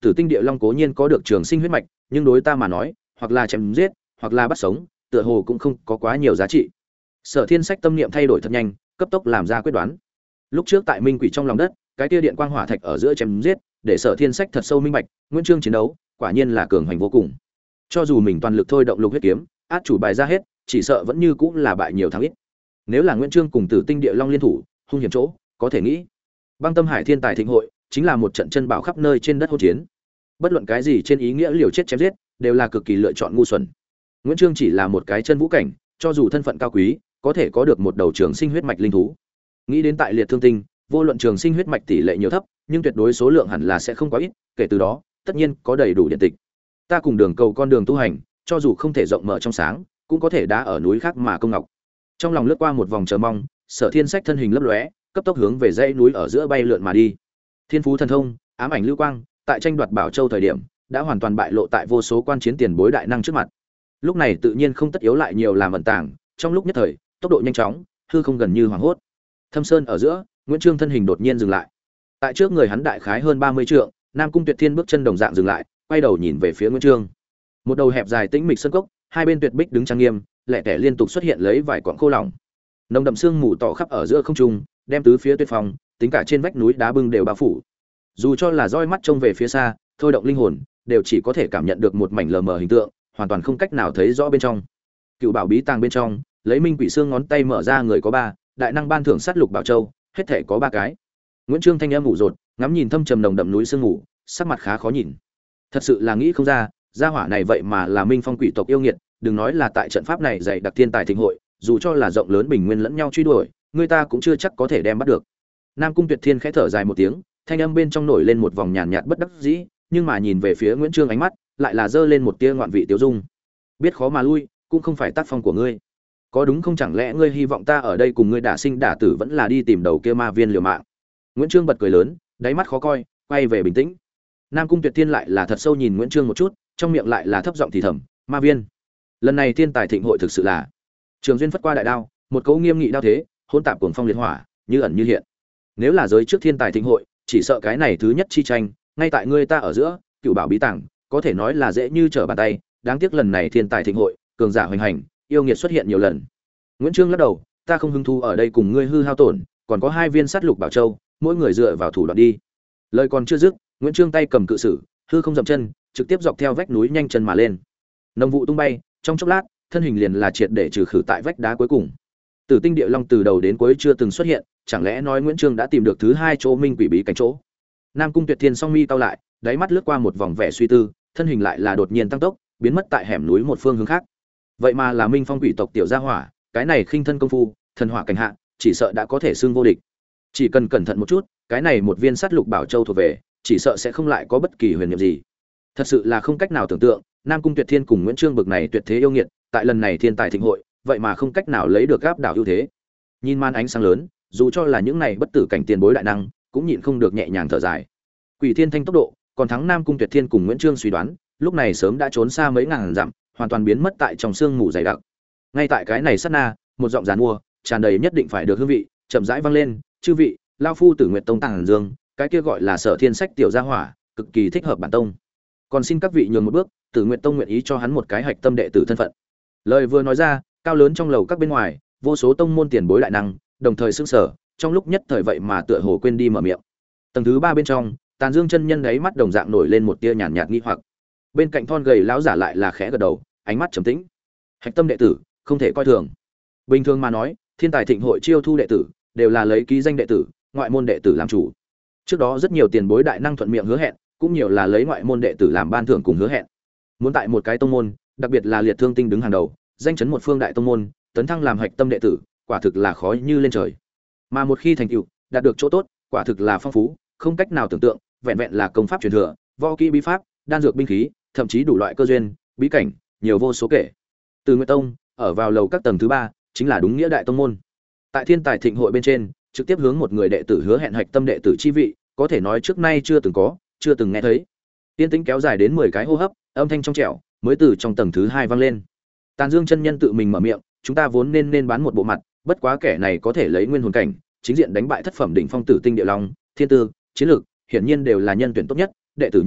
Speaker 1: Tử Tinh Địa Long cố nhiên có được trường sinh huyết mạch, nhưng đối ta mà nói, hoặc là chém giết, hoặc là bắt sống, tựa hồ cũng không có quá nhiều giá trị. Sở Thiên Sách tâm niệm thay đổi thật nhanh, cấp tốc làm ra quyết đoán. Lúc trước tại Minh Quỷ trong lòng đất, cái kia điện quang hỏa thạch ở giữa chém giết, để Sở Thiên Sách thật sâu minh bạch, Nguyễn Trương chiến đấu, quả nhiên là cường hành vô cùng. Cho dù mình toàn lực thôi động lục huyết kiếm, át chủ bài ra hết, chỉ sợ vẫn như cũng là bại nhiều thắng ít. Nếu là Nguyễn Trương cùng Tử Tinh Địa Long liên thủ, hung hiểm chỗ, có thể nghĩ. Băng Tâm Hải Thiên Tài Thịnh hội, chính là một trận chân bảo khắp nơi trên đất hỗn chiến. Bất luận cái gì trên ý nghĩa liều chết chém giết, đều là cực kỳ lựa chọn ngu xuẩn. Nguyễn Trương chỉ là một cái chân vũ cảnh, cho dù thân phận cao quý, có thể có được một đầu trường sinh huyết mạch linh thú. Nghĩ đến tại liệt thương tinh, vô luận trường sinh huyết mạch tỷ lệ nhiều thấp, nhưng tuyệt đối số lượng hẳn là sẽ không quá ít, kể từ đó, tất nhiên có đầy đủ điện tịch. Ta cùng đường cầu con đường tu hành, cho dù không thể rộng mở trong sáng, cũng có thể đá ở núi khác mà công ngọc. Trong lòng lướt qua một vòng chờ mong, Sở Thiên Sách thân hình lấp lóe, cấp tốc hướng về dãy núi ở giữa bay lượn mà đi. Thiên phú thần thông, ám ảnh lưu quang, tại tranh đoạt Bảo Châu thời điểm, đã hoàn toàn bại lộ tại vô số quan chiến tiền bối đại năng trước mặt. Lúc này tự nhiên không tất yếu lại nhiều làm ẩn tàng, trong lúc nhất thời, tốc độ nhanh chóng, hư không gần như hoảng hốt. Thâm Sơn ở giữa, Nguyễn Trương thân hình đột nhiên dừng lại. Tại trước người hắn đại khái hơn 30 trượng, Nam Cung Tuyệt Thiên bước chân đồng dạng dừng lại, quay đầu nhìn về phía Nguyễn Trương. Một đầu hẹp dài tĩnh mịch sơn cốc, hai bên tuyệt bích đứng trang nghiêm, lẻ tẻ liên tục xuất hiện lấy vài quặng khô lỏng. Nồng đậm sương mù tỏ khắp ở giữa không trung, đem tứ phía tuyết phong, tính cả trên vách núi đá bưng đều bao phủ. Dù cho là roi mắt trông về phía xa, thôi động linh hồn, đều chỉ có thể cảm nhận được một mảnh lờ mờ hình tượng, hoàn toàn không cách nào thấy rõ bên trong. Cựu bảo bí tàng bên trong, lấy Minh Quỷ xương ngón tay mở ra người có 3, đại năng ban thưởng sát lục bảo châu, hết thể có 3 cái. Nguyễn Trương thanh âm ngủ rột, ngắm nhìn thâm trầm nồng đậm núi sương ngủ, sắc mặt khá khó nhìn. Thật sự là nghĩ không ra, gia hỏa này vậy mà là Minh Phong quỷ tộc yêu nghiệt, đừng nói là tại trận pháp này dạy đặc thiên tài thịnh hội, dù cho là rộng lớn bình nguyên lẫn nhau truy đuổi, người ta cũng chưa chắc có thể đem bắt được. Nam Cung Tuyệt Thiên khẽ thở dài một tiếng, thanh âm bên trong nổi lên một vòng nhàn nhạt bất đắc dĩ, nhưng mà nhìn về phía Nguyễn Trương ánh mắt, lại là giơ lên một tia ngoạn vị tiêu dung. Biết khó mà lui, cũng không phải tác phong của ngươi. Có đúng không, chẳng lẽ ngươi hy vọng ta ở đây cùng ngươi đả sinh đả tử vẫn là đi tìm đầu kia ma viên liều mạng? Nguyễn Trương bật cười lớn, đáy mắt khó coi, quay về bình tĩnh. Nam Cung Tuyệt Thiên lại là thật sâu nhìn Nguyễn Trương một chút, trong miệng lại là thấp giọng thì thầm, ma viên. Lần này thiên tài thịnh hội thực sự là Trường duyên phất qua đại đao, một cấu nghiêm nghị đao thế, hỗn tạp cuồng phong liệt hỏa, như ẩn như hiện. Nếu là giới trước thiên tài thịnh hội, chỉ sợ cái này thứ nhất chi tranh, ngay tại ngươi ta ở giữa, cựu bảo bí tàng, có thể nói là dễ như trở bàn tay, đáng tiếc lần này thiên tài thịnh hội, cường giả hoành hành, yêu nghiệt xuất hiện nhiều lần. Nguyễn Trương lắc đầu, ta không hứng thú ở đây cùng ngươi hư hao tổn, còn có 2 viên sát lục bảo châu, mỗi người dựa vào thủ đoạn đi. Lời còn chưa dứt, Nguyễn Trương tay cầm cự sử, hư không dậm chân, trực tiếp dọc theo vách núi nhanh chân mà lên. Nông vụ tung bay, trong chốc lát, thân hình liền là triệt để trừ khử tại vách đá cuối cùng. Tử Tinh Địa Long từ đầu đến cuối chưa từng xuất hiện, chẳng lẽ nói Nguyễn Trương đã tìm được thứ 2 chỗ minh quỷ bí cảnh chỗ? Nam Cung Tuyệt Thiên song mi cau lại, đáy mắt lướt qua một vòng vẻ suy tư, thân hình lại là đột nhiên tăng tốc, biến mất tại hẻm núi một phương hướng khác. Vậy mà là Minh Phong quỷ tộc tiểu gia hỏa, cái này khinh thân công phu, thần hỏa cảnh hạ, chỉ sợ đã có thể xưng vô địch. Chỉ cần cẩn thận một chút, cái này một viên sát lục bảo châu thuộc về, chỉ sợ sẽ không lại có bất kỳ huyền nhiệm gì. Thật sự là không cách nào tưởng tượng, Nam Cung Tuyệt Thiên cùng Nguyễn Trương bực này tuyệt thế yêu nghiệt, tại lần này thiên tài thịnh hội, vậy mà không cách nào lấy được áp đảo ưu thế. Nhìn màn ánh sáng lớn, dù cho là những này bất tử cảnh tiền bối đại năng, cũng nhịn không được nhẹ nhàng thở dài. Quỷ Thiên Thanh tốc độ, còn thắng Nam Cung Tuyệt Thiên cùng Nguyễn Trương suy đoán, lúc này sớm đã trốn xa mấy ngàn dặm, hoàn toàn biến mất tại trong sương mù dày đặc. Ngay tại cái này sát na, một giọng giàn mua, tràn đầy nhất định phải được hương vị, chậm rãi vang lên, "Chư vị, lão phu Tử Nguyệt Tông Tàng Dương, cái kia gọi là Sở Thiên Sách tiểu gia hỏa, cực kỳ thích hợp bản tông. Còn xin các vị nhường một bước, Tử Nguyệt Tông nguyện ý cho hắn một cái hạch tâm đệ tử thân phận." Lời vừa nói ra, cao lớn trong lầu các bên ngoài, vô số tông môn tiền bối đại năng, đồng thời sững sờ, trong lúc nhất thời vậy mà tựa hồ quên đi mở miệng. Tầng thứ 3 bên trong, Tàn Dương chân nhân đấy mắt đồng dạng nổi lên một tia nhàn nhạt nghi hoặc. Bên cạnh thon gầy lão giả lại là khẽ gật đầu, ánh mắt trầm tĩnh. Hạch tâm đệ tử, không thể coi thường. Bình thường mà nói, thiên tài thịnh hội chiêu thu đệ tử, đều là lấy ký danh đệ tử, ngoại môn đệ tử làm chủ. Trước đó rất nhiều tiền bối đại năng thuận miệng hứa hẹn, cũng nhiều là lấy ngoại môn đệ tử làm ban thưởng cùng hứa hẹn. Muốn tại một cái tông môn, đặc biệt là liệt thương tinh đứng hàng đầu, danh chấn một phương đại tông môn, tấn thăng làm hạch tâm đệ tử, quả thực là khó như lên trời. Mà một khi thành tựu, đạt được chỗ tốt, quả thực là phong phú, không cách nào tưởng tượng, vẹn vẹn là công pháp truyền thừa, võ kỹ bí pháp, đan dược binh khí, thậm chí đủ loại cơ duyên, bí cảnh, nhiều vô số kể. Từ Nguyệt Tông, ở vào lầu các tầng thứ 3, chính là đúng nghĩa đại tông môn. Tại thiên tài thịnh hội bên trên, trực tiếp hướng một người đệ tử hứa hẹn hạch tâm đệ tử chi vị, có thể nói trước nay chưa từng có, chưa từng nghe thấy. Tiên tĩnh kéo dài đến 10 cái hô hấp, âm thanh trong trẻo mới từ trong tầng thứ 2 vang lên. Tàn Dương chân nhân tự mình mở miệng, chúng ta vốn nên bán một bộ mặt, bất quá kẻ này có thể lấy nguyên hồn cảnh, chính diện đánh bại thất phẩm đỉnh phong Tử Tinh Địa Long, Thiên Tư, chiến lược, hiển nhiên đều là nhân tuyển tốt nhất, đệ tử như vậy,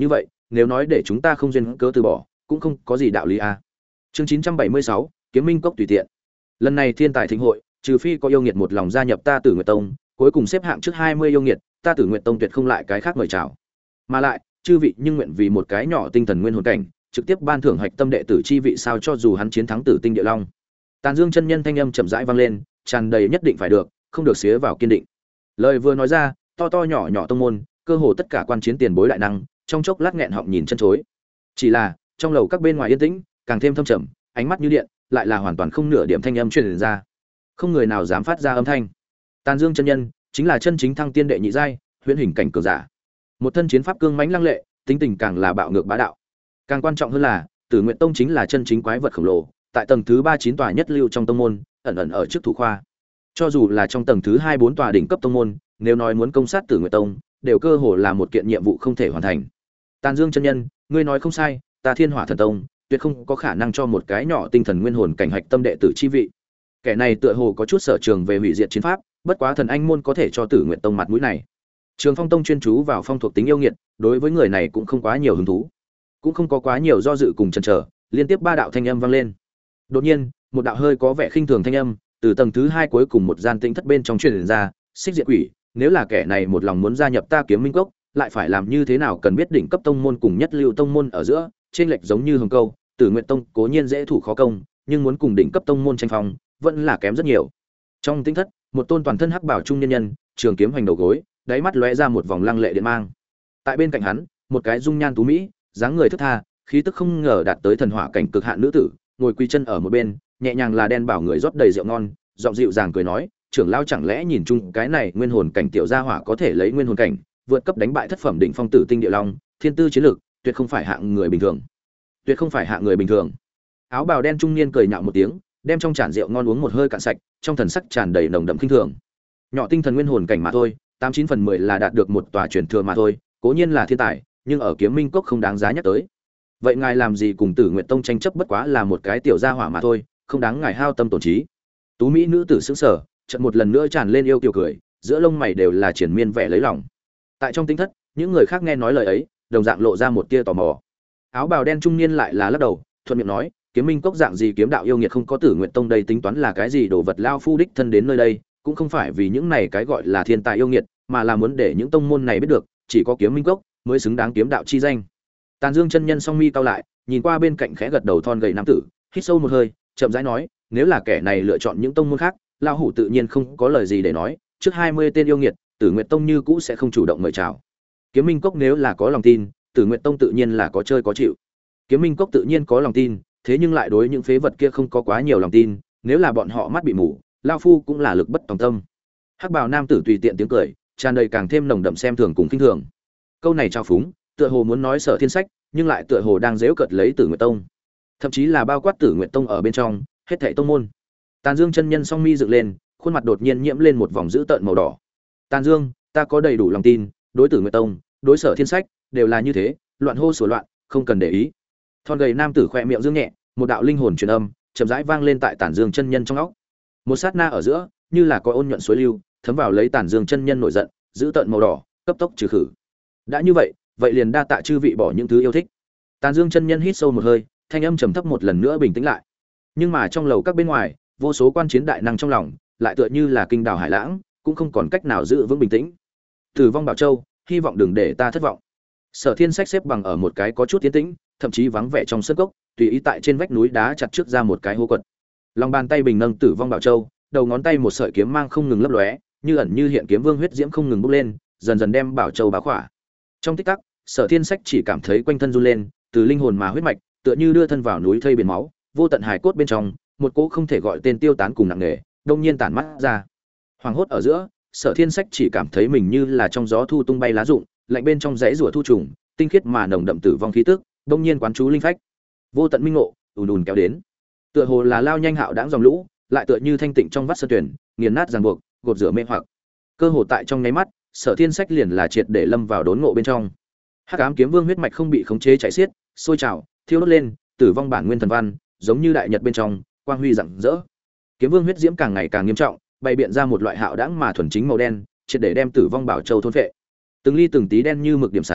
Speaker 1: nếu nói để chúng ta không duyên cớ từ bỏ, cũng không có gì đạo lý a. Chương 976, Kiếm Minh Cốc tùy tiện. Lần này thiên tài thịnh hội, trừ phi có yêu nghiệt một lòng gia nhập ta Tử Nguyệt Tông, cuối cùng xếp hạng trước 20 yêu nghiệt, ta Tử Nguyệt Tông tuyệt không lại cái khác mời chào. Mà lại, chư vị nhưng nguyện vì một cái nhỏ tinh thần nguyên hồn cảnh, trực tiếp ban thưởng hạch tâm đệ tử chi vị sao cho dù hắn chiến thắng Tử Tinh Địa Long. Tàn Dương chân nhân thanh âm chậm rãi vang lên, tràn đầy nhất định phải được, không được xía vào kiên định. Lời vừa nói ra, to to nhỏ nhỏ tông môn, cơ hồ tất cả quan chiến tiền bối đại năng, trong chốc lát nghẹn họng nhìn chân chối. Chỉ là, trong lầu các bên ngoài yên tĩnh, càng thêm thâm trầm, ánh mắt như điện, lại là hoàn toàn không nửa điểm thanh âm truyền ra. Không người nào dám phát ra âm thanh. Tàn Dương chân nhân chính là chân chính thăng tiên đệ nhị giai, huyễn hình cảnh cường giả. Một thân chiến pháp cương mãnh lăng lệ, tính tình càng là bạo ngược bá đạo. Càng quan trọng hơn là, Tử Nguyệt Tông chính là chân chính quái vật khổng lồ, tại tầng thứ 39 tòa nhất lưu trong tông môn, ẩn ẩn ở trước thủ khoa. Cho dù là trong tầng thứ 24 tòa đỉnh cấp tông môn, nếu nói muốn công sát Tử Nguyệt Tông, đều cơ hồ là một kiện nhiệm vụ không thể hoàn thành. Tàn Dương chân nhân, ngươi nói không sai, ta Thiên Hỏa Thần Tông tuyệt không có khả năng cho một cái nhỏ tinh thần nguyên hồn cảnh hạch tâm đệ tử chi vị. Kẻ này tựa hồ có chút sở trường về hủy diệt chiến pháp, bất quá thần anh môn có thể cho Tử Nguyệt Tông mặt mũi này. Trường Phong Tông chuyên chú vào phong thuộc tính yêu nghiệt, đối với người này cũng không quá nhiều hứng thú, cũng không có quá nhiều do dự cùng chần chờ, liên tiếp ba đạo thanh âm vang lên. Đột nhiên, một đạo hơi có vẻ khinh thường thanh âm từ tầng thứ 2 cuối cùng một gian tĩnh thất bên trong truyền ra, "Xích Diệt Quỷ, nếu là kẻ này một lòng muốn gia nhập ta Kiếm Minh Cốc, lại phải làm như thế nào cần biết đỉnh cấp tông môn cùng nhất lưu tông môn ở giữa, trên lệch giống như hồng câu, Tử Nguyệt Tông cố nhiên dễ thủ khó công, nhưng muốn cùng đỉnh cấp tông môn tranh phong, vẫn là kém rất nhiều." Trong tĩnh thất, một tôn toàn thân hắc bảo trung nhân nhân, trường kiếm hoành đầu gối, đáy mắt lóe ra một vòng lăng lệ điện mang. Tại bên cạnh hắn, một cái dung nhan tú mỹ, dáng người thướt tha, khí tức không ngờ đạt tới thần hỏa cảnh cực hạn nữ tử, ngồi quỳ chân ở một bên, nhẹ nhàng là đen bảo người rót đầy rượu ngon, giọng dịu dàng cười nói, "Trưởng lão chẳng lẽ nhìn chung cái này nguyên hồn cảnh tiểu gia hỏa có thể lấy nguyên hồn cảnh, vượt cấp đánh bại thất phẩm đỉnh phong Tử Tinh Địa Long, thiên tư chiến lược, tuyệt không phải hạng người bình thường." Tuyệt không phải hạng người bình thường. Áo bào đen trung niên cười nhạo một tiếng, đem trong chản rượu ngon uống một hơi cạn sạch, trong thần sắc tràn đầy nồng đậm khinh thường. Nhỏ tinh thần nguyên hồn cảnh mà thôi, 89 phần 10 là đạt được một tòa truyền thừa mà thôi, cố nhiên là thiên tài, nhưng ở Kiếm Minh Cốc không đáng giá nhắc tới. Vậy ngài làm gì cùng Tử Nguyệt Tông tranh chấp, bất quá là một cái tiểu gia hỏa mà thôi, không đáng ngài hao tâm tổn trí. Tú mỹ nữ tử sững sờ, chợt một lần nữa tràn lên yêu kiều cười, giữa lông mày đều là triển miên vẻ lấy lòng. Tại trong tinh thất, những người khác nghe nói lời ấy, đồng dạng lộ ra một tia tò mò. Áo bào đen trung niên lại là lắc đầu, thuận miệng nói, Kiếm Minh Cốc dạng gì kiếm đạo yêu nghiệt không có Tử Nguyệt Tông đây tính toán là cái gì đồ vật lao phu đích thân đến nơi đây, cũng không phải vì những này cái gọi là thiên tài yêu nghiệt, mà là muốn để những tông môn này biết được, chỉ có Kiếm Minh Cốc mới xứng đáng kiếm đạo chi danh. Tàn Dương chân nhân song mi cau lại, nhìn qua bên cạnh khẽ gật đầu thon gầy nam tử, hít sâu một hơi, chậm rãi nói, nếu là kẻ này lựa chọn những tông môn khác, lão hủ tự nhiên không có lời gì để nói, trước 20 tên yêu nghiệt, Tử Nguyệt Tông như cũ sẽ không chủ động mời chào. Kiếm Minh Cốc nếu là có lòng tin, Tử Nguyệt Tông tự nhiên là có chơi có chịu. Kiếm Minh Cốc tự nhiên có lòng tin, thế nhưng lại đối những phế vật kia không có quá nhiều lòng tin, nếu là bọn họ mắt bị mù, lão phu cũng là lực bất tòng tâm. Hắc bào nam tử tùy tiện tiếng cười, tràn đầy càng thêm nồng đậm xem thường cùng khinh thường. Câu này trao phúng, tựa hồ muốn nói Sở Thiên Sách, nhưng lại tựa hồ đang giễu cợt lấy Tử Nguyệt Tông, thậm chí là bao quát Tử Nguyệt Tông ở bên trong, hết thảy tông môn. Tàn Dương chân nhân song mi dựng lên, khuôn mặt đột nhiên nhiễm lên một vòng dữ tợn màu đỏ. Tàn Dương, ta có đầy đủ lòng tin, đối Tử Nguyệt Tông, đối Sở Thiên Sách, đều là như thế, loạn hô sủa loạn, không cần để ý. Thon gầy nam tử khẽ miệng dương nhẹ, một đạo linh hồn truyền âm, chậm rãi vang lên tại Tàn Dương chân nhân trong óc. Một sát na ở giữa, như là có ôn nhuận suối lưu, thấm vào lấy Tàn Dương chân nhân nổi giận, dữ tợn màu đỏ, cấp tốc trừ khử. Đã như vậy, vậy liền đa tạ chư vị bỏ những thứ yêu thích. Tàn Dương chân nhân hít sâu một hơi, thanh âm trầm thấp một lần nữa bình tĩnh lại. Nhưng mà trong lầu các bên ngoài, vô số quan chiến đại năng trong lòng, lại tựa như là kinh đảo hải lãng, cũng không còn cách nào giữ vững bình tĩnh. Tử Vong Bảo Châu, hy vọng đừng để ta thất vọng. Sở Thiên Sách xếp bằng ở một cái có chút tiến tĩnh, thậm chí vắng vẻ trong sân cốc, tùy ý tại trên vách núi đá chặt trước ra một cái hố quật. Lòng bàn tay bình nâng Tử Vong Bảo Châu, đầu ngón tay một sợi kiếm mang không ngừng lấp lóe, như ẩn như hiện kiếm vương huyết diễm không ngừng bốc lên, dần dần đem Bảo Châu bá khỏa. Trong tích tắc, Sở Thiên Sách chỉ cảm thấy quanh thân run lên, từ linh hồn mà huyết mạch, tựa như đưa thân vào núi thây biển máu, vô tận hài cốt bên trong, một cỗ không thể gọi tên tiêu tán cùng nặng nề, đông nhiên tản mắt ra. Hoàng hốt ở giữa, Sở Thiên Sách chỉ cảm thấy mình như là trong gió thu tung bay lá rụng, lạnh bên trong rẫy rùa thu trùng, tinh khiết mà nồng đậm tử vong khí tức, đông nhiên quán chú linh phách. Vô tận minh ngộ, ùn ùn kéo đến. Tựa hồ là lao nhanh hạo đãng dòng lũ, lại tựa như thanh tịnh trong vắt sơn tuyển, nghiền nát ràng buộc, gột rửa mê hoặc. Cơ hồ tại trong nháy mắt, Sở Thiên Sách liền là triệt để lâm vào đốn ngộ bên trong. Hắc ám kiếm vương huyết mạch không bị khống chế chảy xiết, sôi trào, thiêu đốt lên, tử vong bản nguyên thần văn, giống như đại nhật bên trong, quang huy rạng rỡ. Kiếm vương huyết diễm càng ngày càng nghiêm trọng, bày biện ra một loại hạo đãng mà thuần chính màu đen, triệt để đem tử vong bảo châu thôn phệ. Từng ly từng tí đen như mực điểm sáng,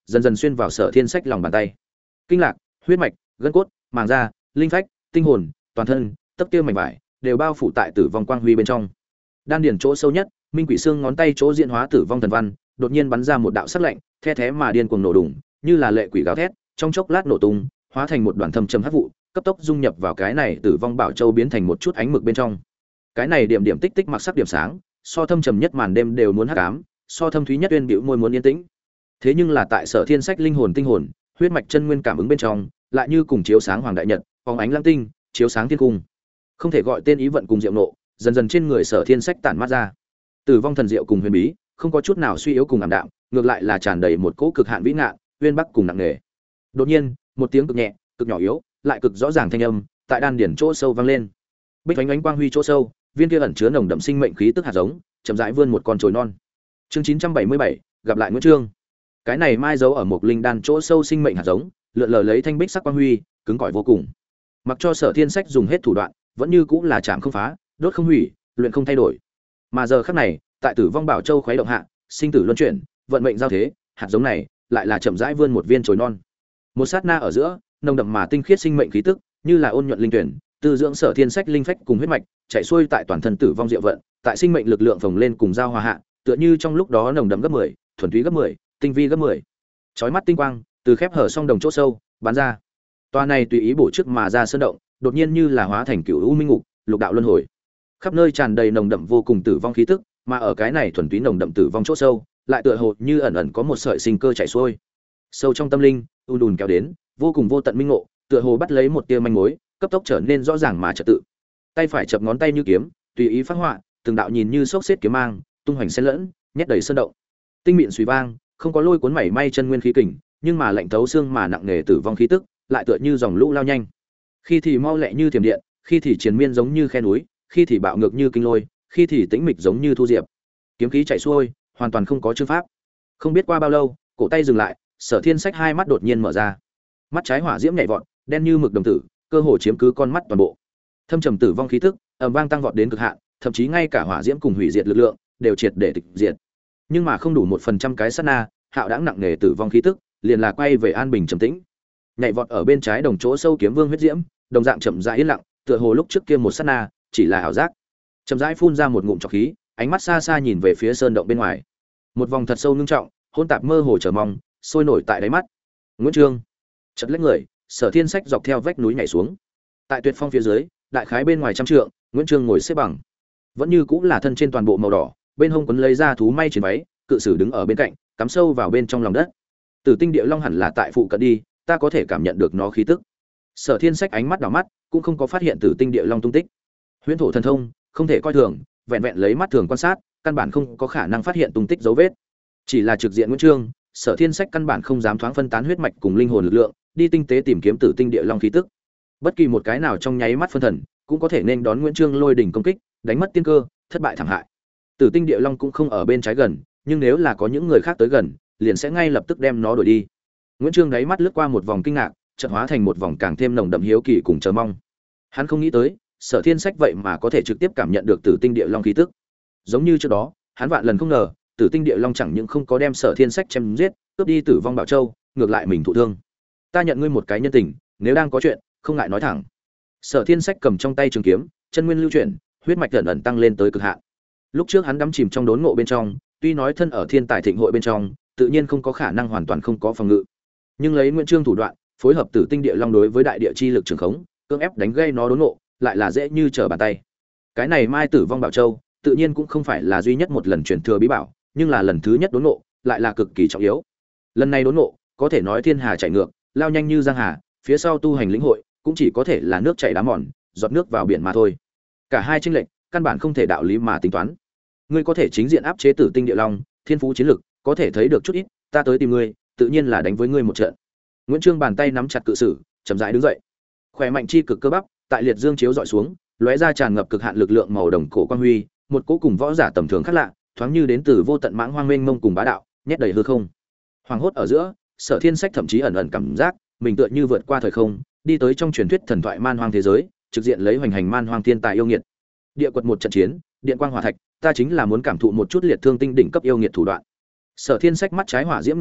Speaker 1: dần dần xuyên vào Sở Thiên Sách lòng bàn tay. Kinh lạc, huyết mạch, gân cốt, màng da, linh phách, tinh hồn, toàn thân, tấc tiêu mảnh vải đều bao phủ tại tử vong quang huy bên trong. Đan điền chỗ sâu nhất, Minh Quỷ Xương ngón tay chỗ diễn hóa tử vong thần văn, đột nhiên bắn ra một đạo sắc lạnh, the thé mà điên cuồng nổ đùng, như là lệ quỷ gào thét, trong chốc lát nổ tung, hóa thành một đoàn thâm trầm hắc vụ, cấp tốc dung nhập vào cái này tử vong bảo châu biến thành một chút ánh mực bên trong. Cái này điểm điểm tích tích mặc sắc điểm sáng, so thâm trầm nhất màn đêm đều muốn hắc ám, so thâm thúy nhất uyên bĩu môi muốn yên tĩnh. Thế nhưng là tại Sở Thiên Sách linh hồn tinh hồn, huyết mạch chân nguyên cảm ứng bên trong, lại như cùng chiếu sáng hoàng đại nhật, phóng ánh lam tinh, chiếu sáng thiên cung. Không thể gọi tên ý vận cùng diệu nộ, dần dần trên người Sở Thiên Sách tản mát ra. Tử vong thần diệu cùng huyền bí, không có chút nào suy yếu cùng ảm đạm, ngược lại là tràn đầy một cỗ cực hạn vĩ ngạn, uyên bắc cùng nặng nề. Đột nhiên, một tiếng cực nhẹ, cực nhỏ yếu, lại cực rõ ràng thanh âm, tại đan điển chỗ sâu vang lên. Bích ánh ánh quang huy chỗ sâu, viên kia ẩn chứa nồng đậm sinh mệnh khí tức hạt giống, chậm rãi vươn một con chồi non. Chương 977, gặp lại Nguyễn Trương. Cái này mai dấu ở một linh đan chỗ sâu sinh mệnh hạt giống, lượn lờ lấy thanh bích sắc quang huy, cứng cỏi vô cùng. Mặc cho Sở Thiên Sách dùng hết thủ đoạn, vẫn như cũng là chạm không phá, đốt không hủy, luyện không thay đổi. Mà giờ khắc này, tại Tử Vong Bảo Châu khuấy động hạ, sinh tử luân chuyển, vận mệnh giao thế, hạt giống này lại là chậm rãi vươn một viên chồi non. Một sát na ở giữa, nồng đậm mà tinh khiết sinh mệnh khí tức, như là ôn nhuận linh tuyển, từ dưỡng Sở Thiên Sách linh phách cùng huyết mạch, chạy xuôi tại toàn thân tử vong diệu vận, tại sinh mệnh lực lượng phồng lên cùng giao hòa hạ, tựa như trong lúc đó nồng đậm gấp 10, thuần túy gấp 10, tinh vi gấp 10. Chói mắt tinh quang, từ khép hở song đồng chỗ sâu, bắn ra. Toa này tùy ý bổ trước mà ra sơn động, đột nhiên như là hóa thành cửu u minh ngục, lục đạo luân hồi. Khắp nơi tràn đầy nồng đậm vô cùng tử vong khí tức, mà ở cái này thuần túy nồng đậm tử vong chỗ sâu, lại tựa hồ như ẩn ẩn có một sợi sinh cơ chảy xuôi. Sâu trong tâm linh, ùn kéo đến, vô cùng vô tận minh ngộ, tựa hồ bắt lấy một tia manh mối, cấp tốc trở nên rõ ràng mà trật tự. Tay phải chập ngón tay như kiếm, tùy ý phát họa, từng đạo nhìn như xốc xếp kiếm mang, tung hoành xen lẫn, nhét đầy sơn động. Tinh mịn suy vang, không có lôi cuốn mảy may chân nguyên khí kình, nhưng mà lạnh thấu xương mà nặng nề tử vong khí tức, lại tựa như dòng lũ lao nhanh. Khi thì mau lẹ như thiểm điện, khi thì triền miên giống như khe núi, khi thì bạo ngược như kinh lôi, khi thì tĩnh mịch giống như thu diệp. Kiếm khí chạy xuôi, hoàn toàn không có chương pháp. Không biết qua bao lâu, cổ tay dừng lại, Sở Thiên Sách hai mắt đột nhiên mở ra. Mắt trái hỏa diễm nhảy vọt, đen như mực đồng tử, cơ hồ chiếm cứ con mắt toàn bộ. Thâm trầm tử vong khí tức, ầm vang tăng vọt đến cực hạn, thậm chí ngay cả hỏa diễm cùng hủy diệt lực lượng đều triệt để tịch diệt. Nhưng mà không đủ 1% cái sát na, hạo đãng nặng nề tử vong khí tức, liền là quay về an bình trầm tĩnh. Nhảy vọt ở bên trái đồng chỗ sâu kiếm vương huyết diễm, đồng dạng chậm rãi yên lặng, tựa hồ lúc trước kia một sát na chỉ là ảo giác. Chậm rãi phun ra một ngụm trọc khí, ánh mắt xa xa nhìn về phía sơn động bên ngoài. Một vòng thật sâu ngưng trọng, hỗn tạp mơ hồ chờ mong, sôi nổi tại đáy mắt. Nguyễn Trương chợt lách người, Sở Thiên Sách dọc theo vách núi nhảy xuống. Tại tuyệt phong phía dưới, đại khái bên ngoài trăm trượng, Nguyễn Trương ngồi xếp bằng, vẫn như cũng là thân trên toàn bộ màu đỏ, bên hông quấn lấy ra thú may chiến váy, cự sử đứng ở bên cạnh, cắm sâu vào bên trong lòng đất. Tử Tinh Địa Long hẳn là tại phụ cận đi, ta có thể cảm nhận được nó khí tức. Sở Thiên Sách ánh mắt đảo mắt, cũng không có phát hiện Tử Tinh Địa Long tung tích. Huyễn thổ thần thông, không thể coi thường, vẹn vẹn lấy mắt thường quan sát, căn bản không có khả năng phát hiện tung tích dấu vết. Chỉ là trực diện Nguyễn Trương, Sở Thiên Sách căn bản không dám thoáng phân tán huyết mạch cùng linh hồn lực lượng, đi tinh tế tìm kiếm Tử Tinh Địa Long khí tức. Bất kỳ một cái nào trong nháy mắt phân thần, cũng có thể nên đón Nguyễn Trương lôi đỉnh công kích, đánh mất tiên cơ, thất bại thảm hại. Tử Tinh Địa Long cũng không ở bên trái gần, nhưng nếu là có những người khác tới gần, liền sẽ ngay lập tức đem nó đuổi đi. Nguyễn Trương đáy mắt lướt qua một vòng kinh ngạc, chợt hóa thành một vòng càng thêm nồng đậm hiếu kỳ cùng chờ mong. Hắn không nghĩ tới, Sở Thiên Sách vậy mà có thể trực tiếp cảm nhận được Tử Tinh Địa Long khí tức. Giống như trước đó, hắn vạn lần không ngờ, Tử Tinh Địa Long chẳng những không có đem Sở Thiên Sách chém giết, cướp đi Tử Vong Bảo Châu, ngược lại mình thụ thương. Ta nhận ngươi một cái nhân tình, nếu đang có chuyện, không ngại nói thẳng. Sở Thiên Sách cầm trong tay trường kiếm, chân nguyên lưu chuyển, huyết mạch ẩn ẩn tăng lên tới cực hạn. Lúc trước hắn đắm chìm trong đốn ngộ bên trong, tuy nói thân ở thiên tài thịnh hội bên trong, tự nhiên không có khả năng hoàn toàn không có phòng ngự. Nhưng lấy Nguyễn Trương thủ đoạn, phối hợp Tử Tinh Địa Long đối với đại địa chi lực trường khống, cưỡng ép đánh gây nó đốn ngộ, lại là dễ như trở bàn tay. Cái này Mai Tử Vong Bảo Châu, tự nhiên cũng không phải là duy nhất một lần truyền thừa bí bảo, nhưng là lần thứ nhất đốn ngộ, lại là cực kỳ trọng yếu. Lần này đốn ngộ, có thể nói thiên hà chảy ngược, lao nhanh như giang hà, phía sau tu hành lĩnh hội, cũng chỉ có thể là nước chảy đá mòn, giọt nước vào biển mà thôi. Cả hai chênh lệch, căn bản không thể đạo lý mà tính toán. Ngươi có thể chính diện áp chế Tử Tinh Địa Long, thiên phú chiến lực, có thể thấy được chút ít, ta tới tìm ngươi, tự nhiên là đánh với ngươi một trận. Nguyễn Trương bàn tay nắm chặt cự sử, chậm rãi đứng dậy. Khỏe mạnh chi cực cơ bắp, tại liệt dương chiếu dọi xuống, lóe ra tràn ngập cực hạn lực lượng màu đồng cổ quang huy, một cỗ cùng võ giả tầm thường khác lạ, thoáng như đến từ vô tận mãng hoang mênh mông cùng bá đạo, nhét đầy hư không. Hoàng hốt ở giữa, Sở Thiên Sách thậm chí ẩn ẩn cảm giác, mình tựa như vượt qua thời không, đi tới trong truyền thuyết thần thoại man hoang thế giới, trực diện lấy hoành hành man hoang thiên tài yêu nghiệt. Địa quật một trận chiến, điện quang hỏa thạch, ta chính là muốn cảm thụ một chút liệt thương tinh đỉnh cấp yêu nghiệt thủ đoạn. Sở Thiên Sách mắt trái hỏa diễm nhảy vọt,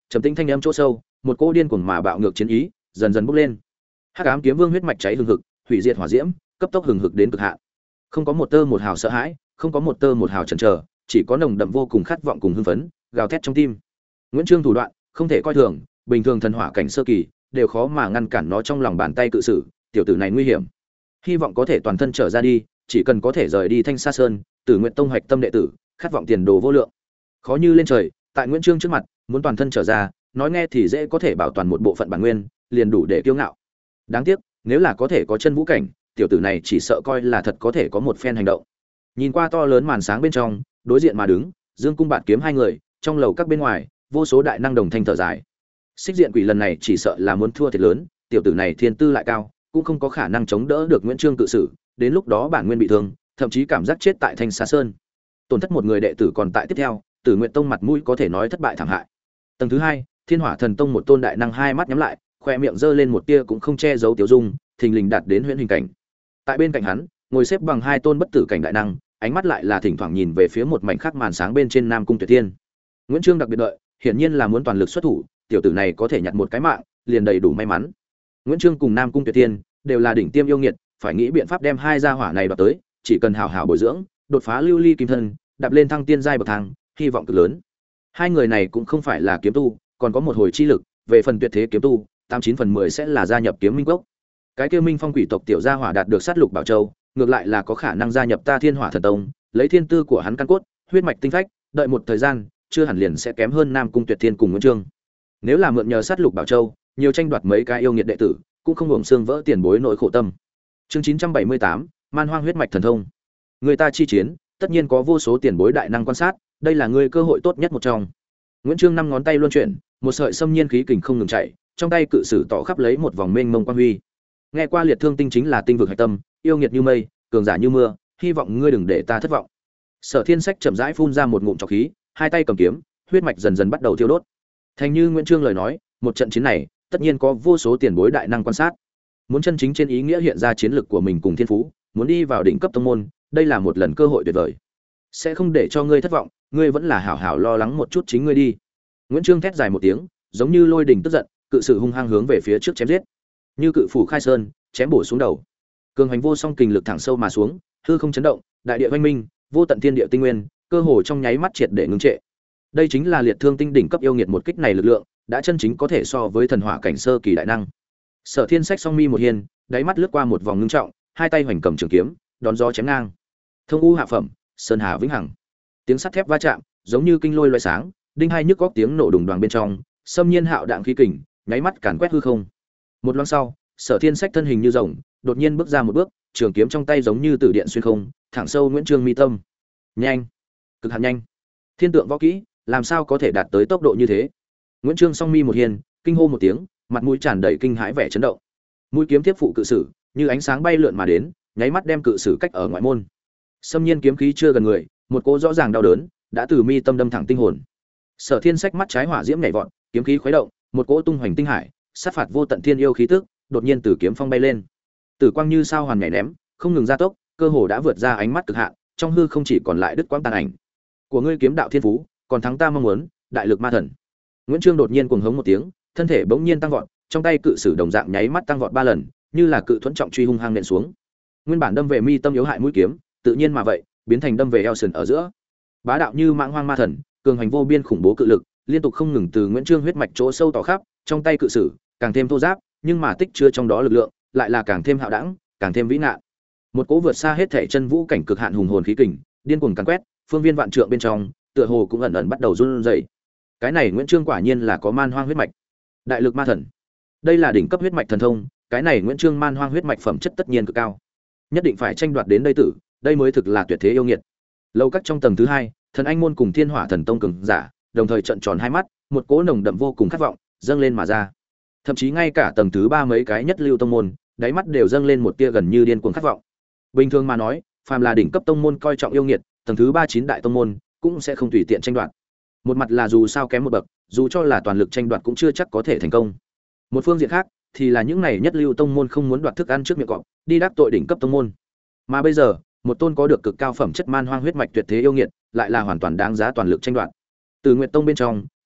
Speaker 1: Trầm tĩnh thanh âm chỗ sâu, một cỗ điên cuồng mà bạo ngược chiến ý dần dần bốc lên. Hắc ám kiếm vương huyết mạch cháy hừng hực, hủy diệt hỏa diễm, cấp tốc hừng hực đến cực hạn. Không có một tơ một hào sợ hãi, không có một tơ một hào chần chờ, chỉ có nồng đậm vô cùng khát vọng cùng hưng phấn, gào thét trong tim. Nguyễn Trương thủ đoạn, không thể coi thường, bình thường thần hỏa cảnh sơ kỳ đều khó mà ngăn cản nó trong lòng bàn tay cự sử, tiểu tử này nguy hiểm. Hy vọng có thể toàn thân trở ra đi, chỉ cần có thể rời đi Thanh Sa Sơn, Tử Nguyệt Tông hoạch tâm đệ tử, khát vọng tiền đồ vô lượng. Khó như lên trời, tại Nguyễn Trương trước mặt, muốn toàn thân trở ra, nói nghe thì dễ, có thể bảo toàn một bộ phận bản nguyên, liền đủ để kiêu ngạo. Đáng tiếc, nếu là có thể có chân vũ cảnh, tiểu tử này chỉ sợ coi là thật có thể có một phen hành động. Nhìn qua to lớn màn sáng bên trong, đối diện mà đứng, Dương Cung Bạt Kiếm hai người, trong lầu các bên ngoài, vô số đại năng đồng thanh thở dài. Xích Diện Quỷ lần này chỉ sợ là muốn thua thiệt lớn, tiểu tử này thiên tư lại cao, cũng không có khả năng chống đỡ được Nguyễn Trương cự sử, đến lúc đó bản nguyên bị thương, thậm chí cảm giác chết tại Thanh Sa Sơn. Tổn thất một người đệ tử còn tại tiếp theo, Tử Nguyệt Tông mặt mũi có thể nói thất bại thảm hại. Tầng thứ hai, Thiên Hỏa Thần Tông một tôn đại năng hai mắt nhắm lại, khoe miệng giơ lên một tia cũng không che giấu tiêu dung, thình lình đạt đến huyễn hình cảnh. Tại bên cạnh hắn, ngồi xếp bằng hai tôn bất tử cảnh đại năng, ánh mắt lại là thỉnh thoảng nhìn về phía một mảnh khác màn sáng bên trên Nam Cung Tuyệt Tiên. Nguyễn Trương đặc biệt đợi, hiển nhiên là muốn toàn lực xuất thủ, tiểu tử này có thể nhặt một cái mạng, liền đầy đủ may mắn. Nguyễn Trương cùng Nam Cung Tuyệt Tiên đều là đỉnh tiêm yêu nghiệt, phải nghĩ biện pháp đem hai gia hỏa này đoạt tới, chỉ cần hảo hảo bồi dưỡng, đột phá lưu ly kim thân, đạp lên thăng tiên giai bậc thang, hy vọng cực lớn. Hai người này cũng không phải là kiếm tu, còn có một hồi chi lực, về phần tuyệt thế kiếm tu, 89/10 sẽ là gia nhập Kiếm Minh Cốc. Cái kia Minh Phong quỷ tộc tiểu gia hỏa đạt được sát lục bảo châu, ngược lại là có khả năng gia nhập ta Thiên Hỏa Thần Tông, lấy thiên tư của hắn căn cốt, huyết mạch tinh phách, đợi một thời gian, chưa hẳn liền sẽ kém hơn Nam Cung Tuyệt Thiên cùng Nguyễn Trương. Nếu là mượn nhờ sát lục bảo châu, nhiều tranh đoạt mấy cái yêu nghiệt đệ tử, cũng không hưởng xương vỡ tiền bối nỗi khổ tâm. Chương 978, Man Hoang huyết mạch thần thông. Người ta chi chiến, tất nhiên có vô số tiền bối đại năng quan sát, đây là ngươi cơ hội tốt nhất một trong. Nguyễn Trương năm ngón tay luân chuyển, một sợi xâm nhiên khí kình không ngừng chạy, trong tay cự sử tỏ khắp lấy một vòng mênh mông quang huy. Nghe qua liệt thương tinh chính là tinh vực hải tâm, yêu nghiệt như mây, cường giả như mưa, hy vọng ngươi đừng để ta thất vọng. Sở Thiên Sách chậm rãi phun ra một ngụm trọc khí, hai tay cầm kiếm, huyết mạch dần dần bắt đầu thiêu đốt. Thành như Nguyễn Trương lời nói, một trận chiến này, tất nhiên có vô số tiền bối đại năng quan sát. Muốn chân chính trên ý nghĩa hiện ra chiến lực của mình cùng thiên phú, muốn đi vào đỉnh cấp tông môn, đây là một lần cơ hội tuyệt vời. Sẽ không để cho ngươi thất vọng, ngươi vẫn là hảo hảo lo lắng một chút chính ngươi đi. Nguyễn Trương thét dài một tiếng, giống như lôi đình tức giận, cự sử hung hăng hướng về phía trước chém giết. Như cự phủ khai sơn, chém bổ xuống đầu. Cường hành vô song kình lực thẳng sâu mà xuống, hư không chấn động, đại địa vang minh, vô tận thiên địa tinh nguyên, cơ hồ trong nháy mắt triệt để ngưng trệ. Đây chính là liệt thương tinh đỉnh cấp yêu nghiệt một kích này lực lượng, đã chân chính có thể so với thần hỏa cảnh sơ kỳ đại năng. Sở Thiên Sách song mi một hiên, đáy mắt lướt qua một vòng ngưng trọng, hai tay hoành cầm trường kiếm, đón gió chém ngang. Thông u hạ phẩm, sơn hà vĩnh hằng. Tiếng sắt thép va chạm, giống như kinh lôi loé sáng, đinh hai nhức góc tiếng nổ đùng đoàng bên trong, xâm nhiên hạo đạn khí kình, nháy mắt càn quét hư không. Một loáng sau, Sở Thiên Sách thân hình như rồng, đột nhiên bước ra một bước, trường kiếm trong tay giống như tử điện xuyên không, thẳng sâu Nguyễn Trương mi tâm. Nhanh, cực hạn nhanh. Thiên tượng võ kỹ, làm sao có thể đạt tới tốc độ như thế? Nguyễn Trương song mi một hiên, kinh hô một tiếng, mặt mũi tràn đầy kinh hãi vẻ chấn động. Mũi kiếm tiếp phụ cự sử, như ánh sáng bay lượn mà đến, nháy mắt đem cự sử cách ở ngoại môn. Xâm nhiên kiếm khí chưa gần người, một cỗ rõ ràng đau đớn đã từ mi tâm đâm thẳng tinh hồn. Sở Thiên Sách mắt trái hỏa diễm nhảy vọt, kiếm khí khuấy động, một cỗ tung hoành tinh hải, sát phạt vô tận thiên yêu khí tức, đột nhiên từ kiếm phong bay lên. Tử quang như sao hoàn nhảy ném, không ngừng gia tốc, cơ hồ đã vượt ra ánh mắt cực hạn, trong hư không chỉ còn lại đứt quãng tàn ảnh. Của ngươi kiếm đạo thiên phú, còn thắng ta mong muốn, đại lực ma thần. Nguyễn Trương đột nhiên cuồng hống một tiếng, thân thể bỗng nhiên tăng vọt, trong tay cự sử đồng dạng nháy mắt tăng vọt 3 lần, như là cự thuẫn trọng truy hung hăng nện xuống. Nguyên bản đâm về mi tâm yếu hại mũi kiếm, tự nhiên mà vậy, biến thành đâm về eo sườn ở giữa. Bá đạo như mãng hoang ma thần, cường hành vô biên khủng bố cự lực, liên tục không ngừng từ Nguyễn Trương huyết mạch chỗ sâu tỏ khắp, trong tay cự sử, càng thêm thô ráp, nhưng mà tích chứa trong đó lực lượng, lại là càng thêm hạo đẳng, càng thêm vĩ ngạn. Một cỗ vượt xa hết thể chân vũ cảnh cực hạn hùng hồn khí kình, điên cuồng càn quét, phương viên vạn trượng bên trong, tựa hồ cũng ẩn ẩn bắt đầu run rẩy. Cái này Nguyễn Trương quả nhiên là có man hoang huyết mạch. Đại lực ma thần. Đây là đỉnh cấp huyết mạch thần thông, cái này Nguyễn Trương man hoang huyết mạch phẩm chất tất nhiên cực cao. Nhất định phải tranh đoạt đến đây tử, đây mới thực là tuyệt thế yêu nghiệt. Lâu các trong tầng thứ hai, Thần Anh môn cùng Thiên Hỏa Thần Tông cường giả, đồng thời trợn tròn hai mắt, một cỗ nồng đậm vô cùng khát vọng dâng lên mà ra. Thậm chí ngay cả tầng thứ ba mấy cái nhất lưu tông môn, đáy mắt đều dâng lên một tia gần như điên cuồng khát vọng. Bình thường mà nói, phàm là đỉnh cấp tông môn coi trọng yêu nghiệt, tầng thứ ba 9 đại tông môn cũng sẽ không tùy tiện tranh đoạt. Một mặt là dù sao kém một bậc, dù cho là toàn lực tranh đoạt cũng chưa chắc có thể thành công. Một phương diện khác thì là những này nhất lưu tông môn không muốn đoạt thức ăn trước miệng cọp, đi đắc tội đỉnh cấp tông môn. Mà bây giờ, một tôn có được cực cao phẩm chất man hoang huyết mạch tuyệt thế yêu nghiệt, lại là hoàn toàn đáng giá toàn lực tranh đoạt. Từ Nguyệt Tông bên trong,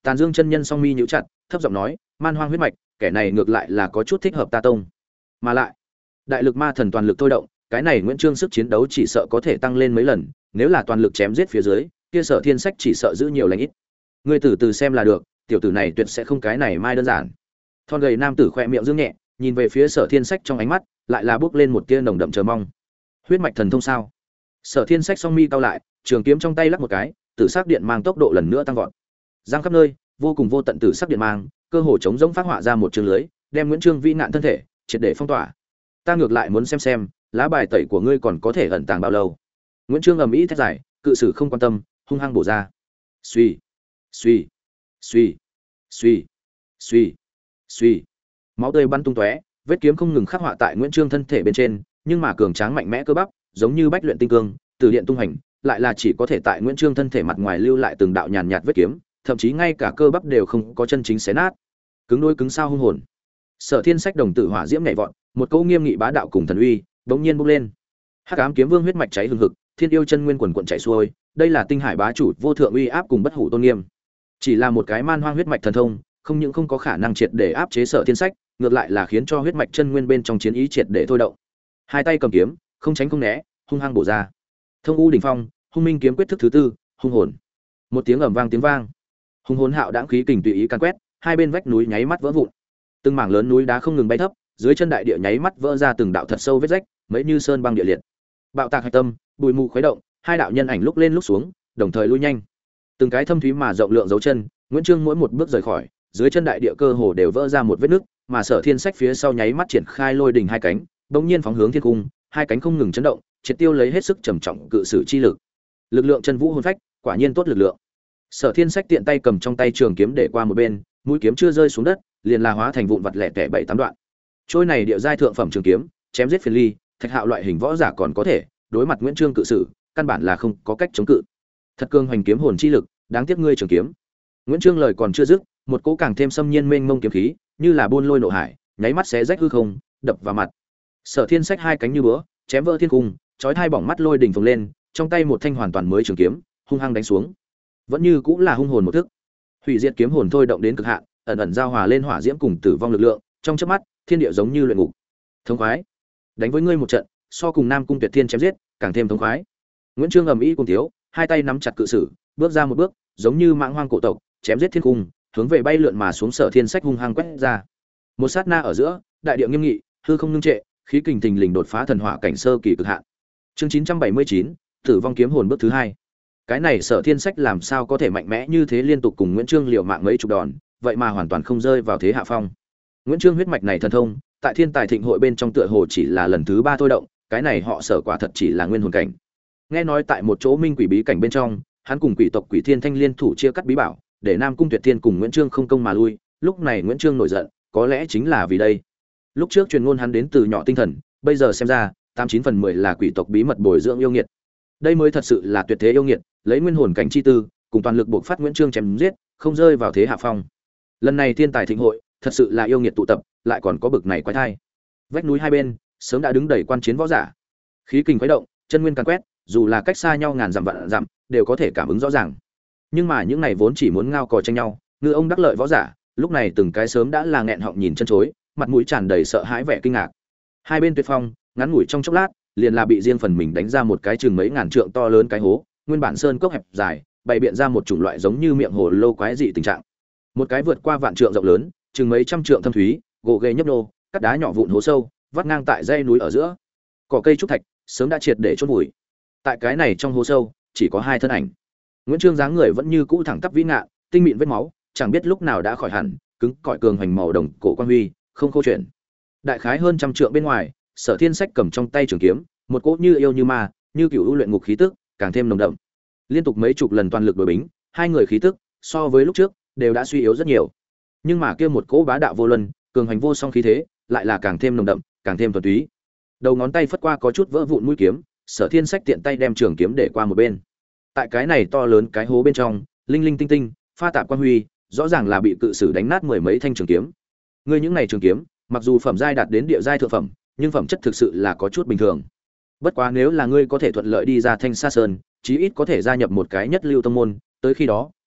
Speaker 1: Tàn Dương chân nhân song mi nhíu chặt, thấp giọng nói, "Man Hoang huyết mạch, kẻ này ngược lại là có chút thích hợp ta tông. Mà lại, đại lực ma thần toàn lực thôi động, cái này Nguyễn Trương sức chiến đấu chỉ sợ có thể tăng lên mấy lần, nếu là toàn lực chém giết phía dưới, kia Sở Thiên Sách chỉ sợ giữ nhiều lành ít. Ngươi từ từ xem là được, tiểu tử này tuyệt sẽ không cái này mai đơn giản." Thon gầy nam tử khoe miệng dương nhẹ, nhìn về phía Sở Thiên Sách trong ánh mắt lại là bước lên một tia nồng đậm chờ mong. Huyết mạch thần thông sao? Sở Thiên Sách song mi cau lại, trường kiếm trong tay lắc một cái, tử sắc điện mang tốc độ lần nữa tăng vọt. Giang khắp nơi, vô cùng vô tận tử sắc điện mang, cơ hồ chống rỗng phát họa ra một trường lưới, đem Nguyễn Trương vĩ nạn thân thể triệt để phong tỏa. Ta ngược lại muốn xem, lá bài tẩy của ngươi còn có thể ẩn tàng bao lâu. Nguyễn Trương ầm ĩ thét dài, cự sử không quan tâm, hung hăng bổ ra. Suy, suy, suy, suy, suy, suy. Máu tươi bắn tung tóe, vết kiếm không ngừng khắc họa tại Nguyễn Trương thân thể bên trên, nhưng mà cường tráng mạnh mẽ cơ bắp, giống như bách luyện tinh cương, từ điện tung hành, lại là chỉ có thể tại Nguyễn Trương thân thể mặt ngoài lưu lại từng đạo nhàn nhạt vết kiếm, thậm chí ngay cả cơ bắp đều không có chân chính xé nát. Cứng đôi cứng sao hung hồn. Sở Thiên Sách đồng tử hỏa diễm nhảy vọt, một câu nghiêm nghị bá đạo cùng thần uy, bỗng nhiên bốc lên. Hắc ám kiếm vương huyết mạch cháy hừng hực, thiên yêu chân nguyên quần quần chảy xuôi, đây là tinh hải bá chủ vô thượng uy áp cùng bất hủ tôn nghiêm. Chỉ là một cái man hoang huyết mạch thần thông, không những không có khả năng triệt để áp chế Sở Thiên Sách, ngược lại là khiến cho huyết mạch chân nguyên bên trong chiến ý triệt để thôi động. Hai tay cầm kiếm, không tránh không né, hung hăng bổ ra. Thông U đỉnh phong, Hung Minh kiếm quyết thức thứ tư, hung hồn. Một tiếng ầm vang tiếng vang. Hung hồn hạo đãng khí kình tùy ý can quét, hai bên vách núi nháy mắt vỡ vụn. Từng mảng lớn núi đá không ngừng bay thấp, dưới chân đại địa nháy mắt vỡ ra từng đạo thật sâu vết rách, mấy như sơn băng địa liệt. Bạo tạc hạch tâm, bụi mù khuấy động, hai đạo nhân ảnh lúc lên lúc xuống, đồng thời lui nhanh. Từng cái thâm thúy mà rộng lượng dấu chân, Nguyễn Trương mỗi một bước rời khỏi, dưới chân đại địa cơ hồ đều vỡ ra một vết nứt, mà Sở Thiên Sách phía sau nháy mắt triển khai lôi đỉnh hai cánh, bỗng nhiên phóng hướng thiên cung, hai cánh không ngừng chấn động, triệt tiêu lấy hết sức trầm trọng cự sử chi lực. Lực lượng chân vũ hồn phách, quả nhiên tốt lực lượng. Sở Thiên Sách tiện tay cầm trong tay trường kiếm để qua một bên, mũi kiếm chưa rơi xuống đất, liền là hóa thành vụn vặt lẻ tẻ bảy tám đoạn. Trôi này địa giai thượng phẩm trường kiếm, chém giết phiền ly, thạch hạo loại hình võ giả còn có thể, đối mặt Nguyễn Trương cự sử, căn bản là không có cách chống cự. Thật cương hoành kiếm hồn chi lực, đáng tiếc ngươi trường kiếm. Nguyễn Trương lời còn chưa dứt, một cỗ càng thêm xâm nhiên mênh mông kiếm khí, như là buôn lôi nộ hải, nháy mắt xé rách hư không, đập vào mặt. Sở Thiên Sách hai cánh như búa, chém vỡ thiên cung, chói hai bỏng mắt lôi đỉnh phồng lên, trong tay một thanh hoàn toàn mới trường kiếm, hung hăng đánh xuống. Vẫn như cũng là hung hồn một thức. Hủy diệt kiếm hồn thôi động đến cực hạn, ẩn ẩn giao hòa lên hỏa diễm cùng tử vong lực lượng, trong chớp mắt, thiên địa giống như luyện ngục. Thống khoái, đánh với ngươi một trận, so cùng Nam Cung Tuyệt Thiên chém giết, càng thêm thống khoái. Nguyễn Trương ầm ĩ cùng thiếu, hai tay nắm chặt cự sử, bước ra một bước, giống như mãng hoang cổ tộc, chém giết thiên cung, hướng về bay lượn mà xuống Sở Thiên Sách hung hăng quét ra. Một sát na ở giữa, đại địa nghiêm nghị, hư không ngưng trệ, khí kình thình lình đột phá thần hỏa cảnh sơ kỳ cực hạn. Chương 979, Tử vong kiếm hồn bước thứ hai. Cái này Sở Thiên Sách làm sao có thể mạnh mẽ như thế liên tục cùng Nguyễn Trương liều mạng mấy chục đòn, vậy mà hoàn toàn không rơi vào thế hạ phong. Nguyễn Trương huyết mạch này thần thông, tại Thiên Tài Thịnh hội bên trong tựa hồ chỉ là lần thứ 3 thôi động, cái này họ Sở quả thật chỉ là nguyên hồn cảnh. Nghe nói tại một chỗ minh quỷ bí cảnh bên trong, hắn cùng quỷ tộc Quỷ Thiên Thanh liên thủ chia cắt bí bảo, để Nam Cung Tuyệt Thiên cùng Nguyễn Trương không công mà lui, lúc này Nguyễn Trương nổi giận, có lẽ chính là vì đây. Lúc trước truyền ngôn hắn đến từ nhỏ tinh thần, bây giờ xem ra, 89 phần 10 là quỷ tộc bí mật bồi dưỡng yêu nghiệt. Đây mới thật sự là tuyệt thế yêu nghiệt, lấy nguyên hồn cảnh chi tư, cùng toàn lực buộc phát Nguyễn Trương chém giết, không rơi vào thế hạ phong. Lần này Thiên Tài Thịnh hội, thật sự là yêu nghiệt tụ tập, lại còn có bực này quái thai. Vách núi hai bên, sớm đã đứng đầy quan chiến võ giả. Khí kình khuấy động, chân nguyên càn quét, dù là cách xa nhau ngàn dặm vạn dặm, đều có thể cảm ứng rõ ràng. Nhưng mà những này vốn chỉ muốn ngao cò tranh nhau, ngư ông đắc lợi võ giả, lúc này từng cái sớm đã là nghẹn họng nhìn chân chối, mặt mũi tràn đầy sợ hãi vẻ kinh ngạc. Hai bên tuyệt phong, ngắn ngủi trong chốc lát, liền là bị riêng phần mình đánh ra một cái chừng mấy ngàn trượng to lớn cái hố, nguyên bản sơn cốc hẹp dài, bày biện ra một chủng loại giống như miệng hồ lô quái dị tình trạng. Một cái vượt qua vạn trượng rộng lớn, chừng mấy trăm trượng thâm thúy, gỗ ghề nhấp nô, cắt đá nhỏ vụn hố sâu, vắt ngang tại dãy núi ở giữa. Cỏ cây trúc thạch, sớm đã triệt để chôn vùi. Tại cái này trong hố sâu, chỉ có hai thân ảnh. Nguyễn Trương dáng người vẫn như cũ thẳng tắp vĩ ngạn, tinh mịn vết máu, chẳng biết lúc nào đã khỏi hẳn, cứng cỏi cường hành màu đồng cổ quan huy, không khô chuyển. Đại khái hơn trăm trượng bên ngoài, Sở Thiên Sách cầm trong tay trường kiếm, một cỗ như yêu như ma, như cựu u luyện ngục khí tức, càng thêm nồng đậm. Liên tục mấy chục lần toàn lực đối bính, hai người khí tức so với lúc trước đều đã suy yếu rất nhiều. Nhưng mà kia một cỗ bá đạo vô luân, cường hành vô song khí thế, lại là càng thêm nồng đậm, càng thêm thuần túy. Đầu ngón tay phất qua có chút vỡ vụn mũi kiếm, Sở Thiên Sách tiện tay đem trường kiếm để qua một bên. Tại cái này to lớn cái hố bên trong, linh linh tinh tinh, pha tạp quan huy, rõ ràng là bị cự sử đánh nát mười mấy thanh trường kiếm. Ngươi những này trường kiếm, mặc dù phẩm giai đạt đến địa giai thượng phẩm, nhưng phẩm chất thực sự là có chút bình thường. Bất quá nếu là ngươi có thể thuận lợi đi ra Thanh Sa Sơn, chí ít có thể gia nhập một cái nhất lưu tông môn, tới khi đó,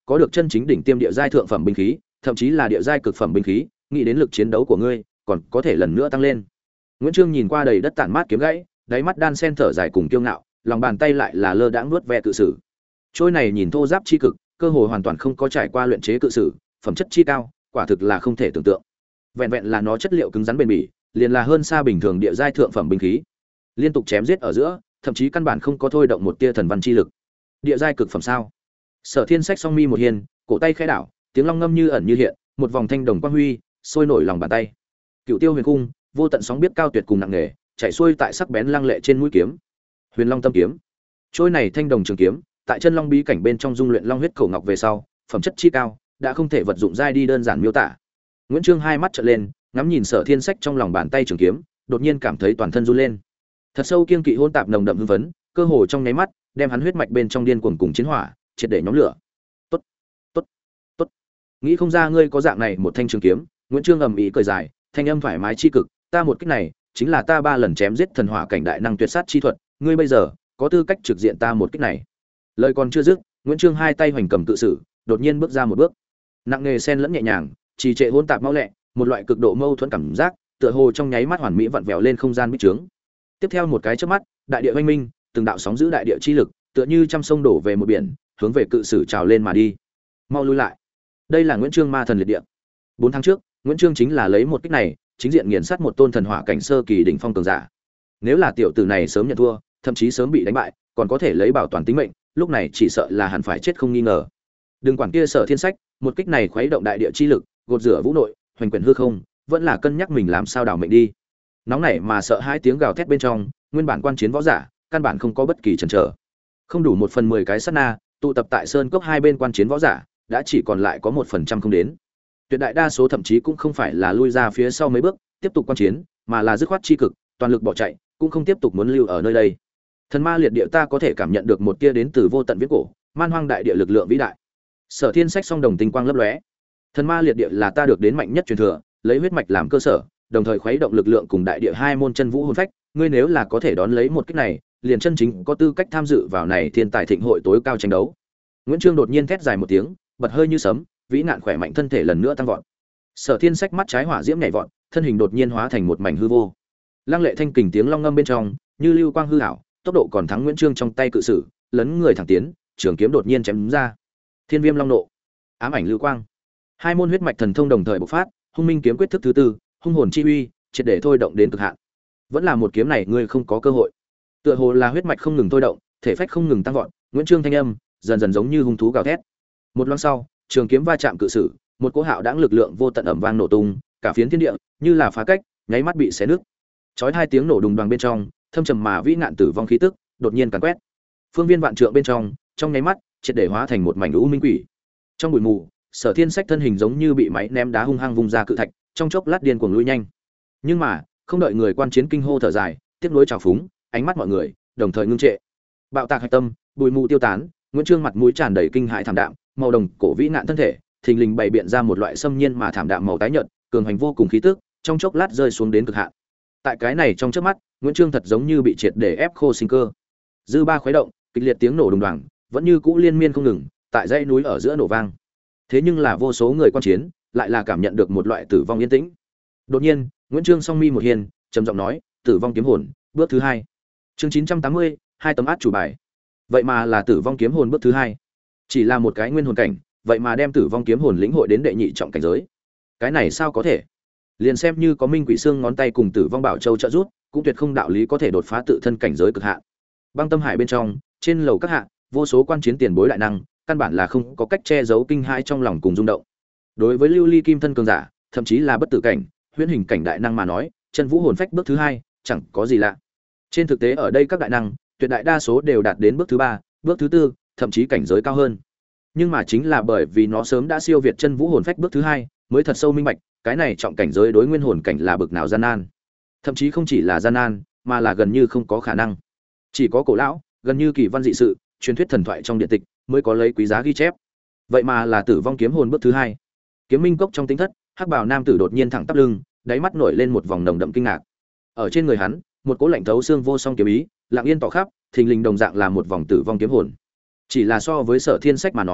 Speaker 1: có được chân chính đỉnh tiêm địa giai thượng phẩm binh khí, thậm chí là địa giai cực phẩm binh khí, nghĩ đến lực chiến đấu của ngươi còn có thể lần nữa tăng lên. Nguyễn Trương nhìn qua đầy đất tản mát kiếm gãy, đáy mắt đan sen thở dài cùng kiêu ngạo, lòng bàn tay lại là lơ đãng nuốt ve cự sử. Trôi này nhìn thô giáp chi cực, cơ hồ hoàn toàn không có trải qua luyện chế cự sử, phẩm chất chi cao, quả thực là không thể tưởng tượng. Vẹn vẹn là nó chất liệu cứng rắn bền bỉ, liền là hơn xa bình thường địa giai thượng phẩm binh khí. Liên tục chém giết ở giữa, thậm chí căn bản không có thôi động một tia thần văn chi lực. Địa giai cực phẩm sao? Sở Thiên Sách song mi một hiền, cổ tay khẽ đảo, tiếng long ngâm như ẩn như hiện, một vòng thanh đồng quang huy, sôi nổi lòng bàn tay. Cựu Tiêu Huyền Cung, vô tận sóng biết cao tuyệt cùng nặng nghề, chảy xuôi tại sắc bén lăng lệ trên mũi kiếm. Huyền Long Tâm kiếm. Trôi này thanh đồng trường kiếm, tại chân long bí cảnh bên trong dung luyện long huyết cổ ngọc về sau, phẩm chất chi cao, đã không thể vật dụng giai đi đơn giản miêu tả. Nguyễn Trương hai mắt trợn lên, ngắm nhìn Sở Thiên Sách trong lòng bàn tay trường kiếm, đột nhiên cảm thấy toàn thân run lên. Thật sâu kiêng kỵ hôn tạp nồng đậm hưng phấn, cơ hồ trong nháy mắt, đem hắn huyết mạch bên trong điên cuồng cùng chiến hỏa, triệt để nhóm lửa. Tốt, tốt, tốt. Nghĩ không ra ngươi có dạng này một thanh trường kiếm. Nguyễn Trương ầm ĩ cười dài, thanh âm thoải mái chi cực, ta một kích này, chính là ta 3 lần chém giết thần hỏa cảnh đại năng tuyệt sát chi thuật, ngươi bây giờ có tư cách trực diện ta một kích này. Lời còn chưa dứt, Nguyễn Trương hai tay hoành cầm cự sử, đột nhiên bước ra một bước. Nặng nghề xen lẫn nhẹ nhàng, trì trệ hỗn tạp mau lẹ, một loại cực độ mâu thuẫn cảm giác, tựa hồ trong nháy mắt hoàn mỹ vặn vẹo lên không gian bích trướng. Tiếp theo một cái chớp mắt, đại địa oanh minh, từng đạo sóng giữ đại địa chi lực, tựa như trăm sông đổ về một biển, hướng về cự sử trào lên mà đi. Mau lui lại. Đây là Nguyễn Trương ma thần liệt địa. 4 tháng trước, Nguyễn Trương chính là lấy một kích này, chính diện nghiền sát một tôn thần hỏa cảnh sơ kỳ đỉnh phong cường giả. Nếu là tiểu tử này sớm nhận thua, thậm chí sớm bị đánh bại, còn có thể lấy bảo toàn tính mệnh, lúc này chỉ sợ là hẳn phải chết không nghi ngờ. Đừng quản kia Sở Thiên Sách, một kích này khuấy động đại địa chi lực, gột rửa vũ nội, hoành quyền hư không, vẫn là cân nhắc mình làm sao đảo mệnh đi. Nóng nảy mà sợ hai tiếng gào thét bên trong, nguyên bản quan chiến võ giả, căn bản không có bất kỳ chần chờ. Không đủ 1/10 cái sát na, tụ tập tại sơn cốc hai bên quan chiến võ giả, đã chỉ còn lại có 1% không đến. Tuyệt đại đa số thậm chí cũng không phải là lui ra phía sau mấy bước, tiếp tục quan chiến, mà là dứt khoát chi cực, toàn lực bỏ chạy, cũng không tiếp tục muốn lưu ở nơi đây. Thần ma liệt địa ta có thể cảm nhận được một tia đến từ vô tận viễn cổ, man hoang đại địa lực lượng vĩ đại. Sở Thiên Sách song đồng tinh quang lấp lóe. Thần ma liệt địa là ta được đến mạnh nhất truyền thừa, lấy huyết mạch làm cơ sở, đồng thời khuấy động lực lượng cùng đại địa hai môn chân vũ hồn phách, ngươi nếu là có thể đón lấy một kích này, liền chân chính có tư cách tham dự vào này thiên tài thịnh hội tối cao tranh đấu. Nguyễn Trương đột nhiên thét dài một tiếng, bật hơi như sấm, vĩ nạn khỏe mạnh thân thể lần nữa tăng vọt. Sở Thiên Sách mắt trái hỏa diễm nhảy vọt, thân hình đột nhiên hóa thành một mảnh hư vô. Lăng lệ thanh kình tiếng long ngâm bên trong, như lưu quang hư ảo, tốc độ còn thắng Nguyễn Trương trong tay cự sử, lấn người thẳng tiến, trường kiếm đột nhiên chém đúng ra. Thiên Viêm Long Nộ, ám ảnh lưu quang. Hai môn huyết mạch thần thông đồng thời bộc phát, Hung Minh kiếm quyết thức thứ tư, hung hồn chi uy, triệt để thôi động đến cực hạn. Vẫn là một kiếm này ngươi không có cơ hội. Tựa hồ là huyết mạch không ngừng thôi động, thể phách không ngừng tăng vọt, Nguyễn Trương thanh âm dần dần giống như hung thú gào thét. Một loáng sau, trường kiếm va chạm cự sử, một cỗ hạo đãng lực lượng vô tận ầm vang nổ tung, cả phiến thiên địa như là phá cách, nháy mắt bị xé nứt. Chói hai tiếng nổ đùng đoàng bên trong, thâm trầm mà vĩ nạn tử vong khí tức, đột nhiên càn quét. Phương viên vạn trượng bên trong nháy mắt, triệt để hóa thành một mảnh u minh quỷ. Trong bụi mù, Sở Thiên Sách thân hình giống như bị máy ném đá hung hăng vung ra cự thạch, trong chốc lát điên cuồng lui nhanh. Nhưng mà, không đợi người quan chiến kinh hô thở dài, tiếp nối trào phúng, ánh mắt mọi người đồng thời ngưng trệ. Bạo tạc hạch tâm, bụi mù tiêu tán, Nguyễn Trương mặt mũi tràn đầy kinh hãi thảm đạm, màu đồng cổ vĩ nạn thân thể, thình lình bày biện ra một loại xâm nhiên mà thảm đạm màu tái nhợt, cường hành vô cùng khí tức, trong chốc lát rơi xuống đến cực hạn. Tại cái này trong chớp mắt, Nguyễn Trương thật giống như bị triệt để ép khô sinh cơ. Dư ba khuấy động, kịch liệt tiếng nổ đùng đoàng, vẫn như cũ liên miên không ngừng, tại dãy núi ở giữa nổ vang. Thế nhưng là vô số người quan chiến, lại là cảm nhận được một loại tử vong yên tĩnh. Đột nhiên, Nguyễn Trương song mi một hiền, trầm giọng nói, "Tử vong kiếm hồn, bước thứ 2." Chương 980, hai tấm át chủ bài. Vậy mà là tử vong kiếm hồn bước thứ 2. Chỉ là một cái nguyên hồn cảnh, vậy mà đem tử vong kiếm hồn lĩnh hội đến đệ nhị trọng cảnh giới. Cái này sao có thể? Liền xem như có Minh Quỷ Xương ngón tay cùng Tử Vong Bảo Châu trợ giúp, cũng tuyệt không đạo lý có thể đột phá tự thân cảnh giới cực hạn. Băng Tâm Hải bên trong, trên lầu các hạ, vô số quan chiến tiền bối đại năng, căn bản là không có cách che giấu kinh hãi trong lòng cùng rung động. Đối với Lưu Ly Kim thân cường giả, thậm chí là bất tử cảnh, huyễn hình cảnh đại năng mà nói, chân vũ hồn phách bước thứ 2, chẳng có gì lạ. Trên thực tế ở đây các đại năng, tuyệt đại đa số đều đạt đến bước thứ 3, bước thứ 4, thậm chí cảnh giới cao hơn. Nhưng mà chính là bởi vì nó sớm đã siêu việt chân vũ hồn phách bước thứ 2, mới thật sâu minh bạch, cái này trọng cảnh giới đối nguyên hồn cảnh là bực nào gian nan. Thậm chí không chỉ là gian nan, mà là gần như không có khả năng. Chỉ có cổ lão, gần như kỳ văn dị sự, truyền thuyết thần thoại trong điện tịch mới có lấy quý giá ghi chép. Vậy mà là tử vong kiếm hồn bước thứ 2. Kiếm Minh cốc trong tính thất, hắc bào nam tử đột nhiên thẳng tắp lưng, đáy mắt nổi lên một vòng nồng đậm kinh ngạc. Ở trên người hắn, một cỗ lạnh thấu xương vô song kiếm ý, lặng yên tỏ khắp, thình lình đồng dạng là một vòng tử vong kiếm hồn. Chỉ là so với Sở Thiên Sách mà nói,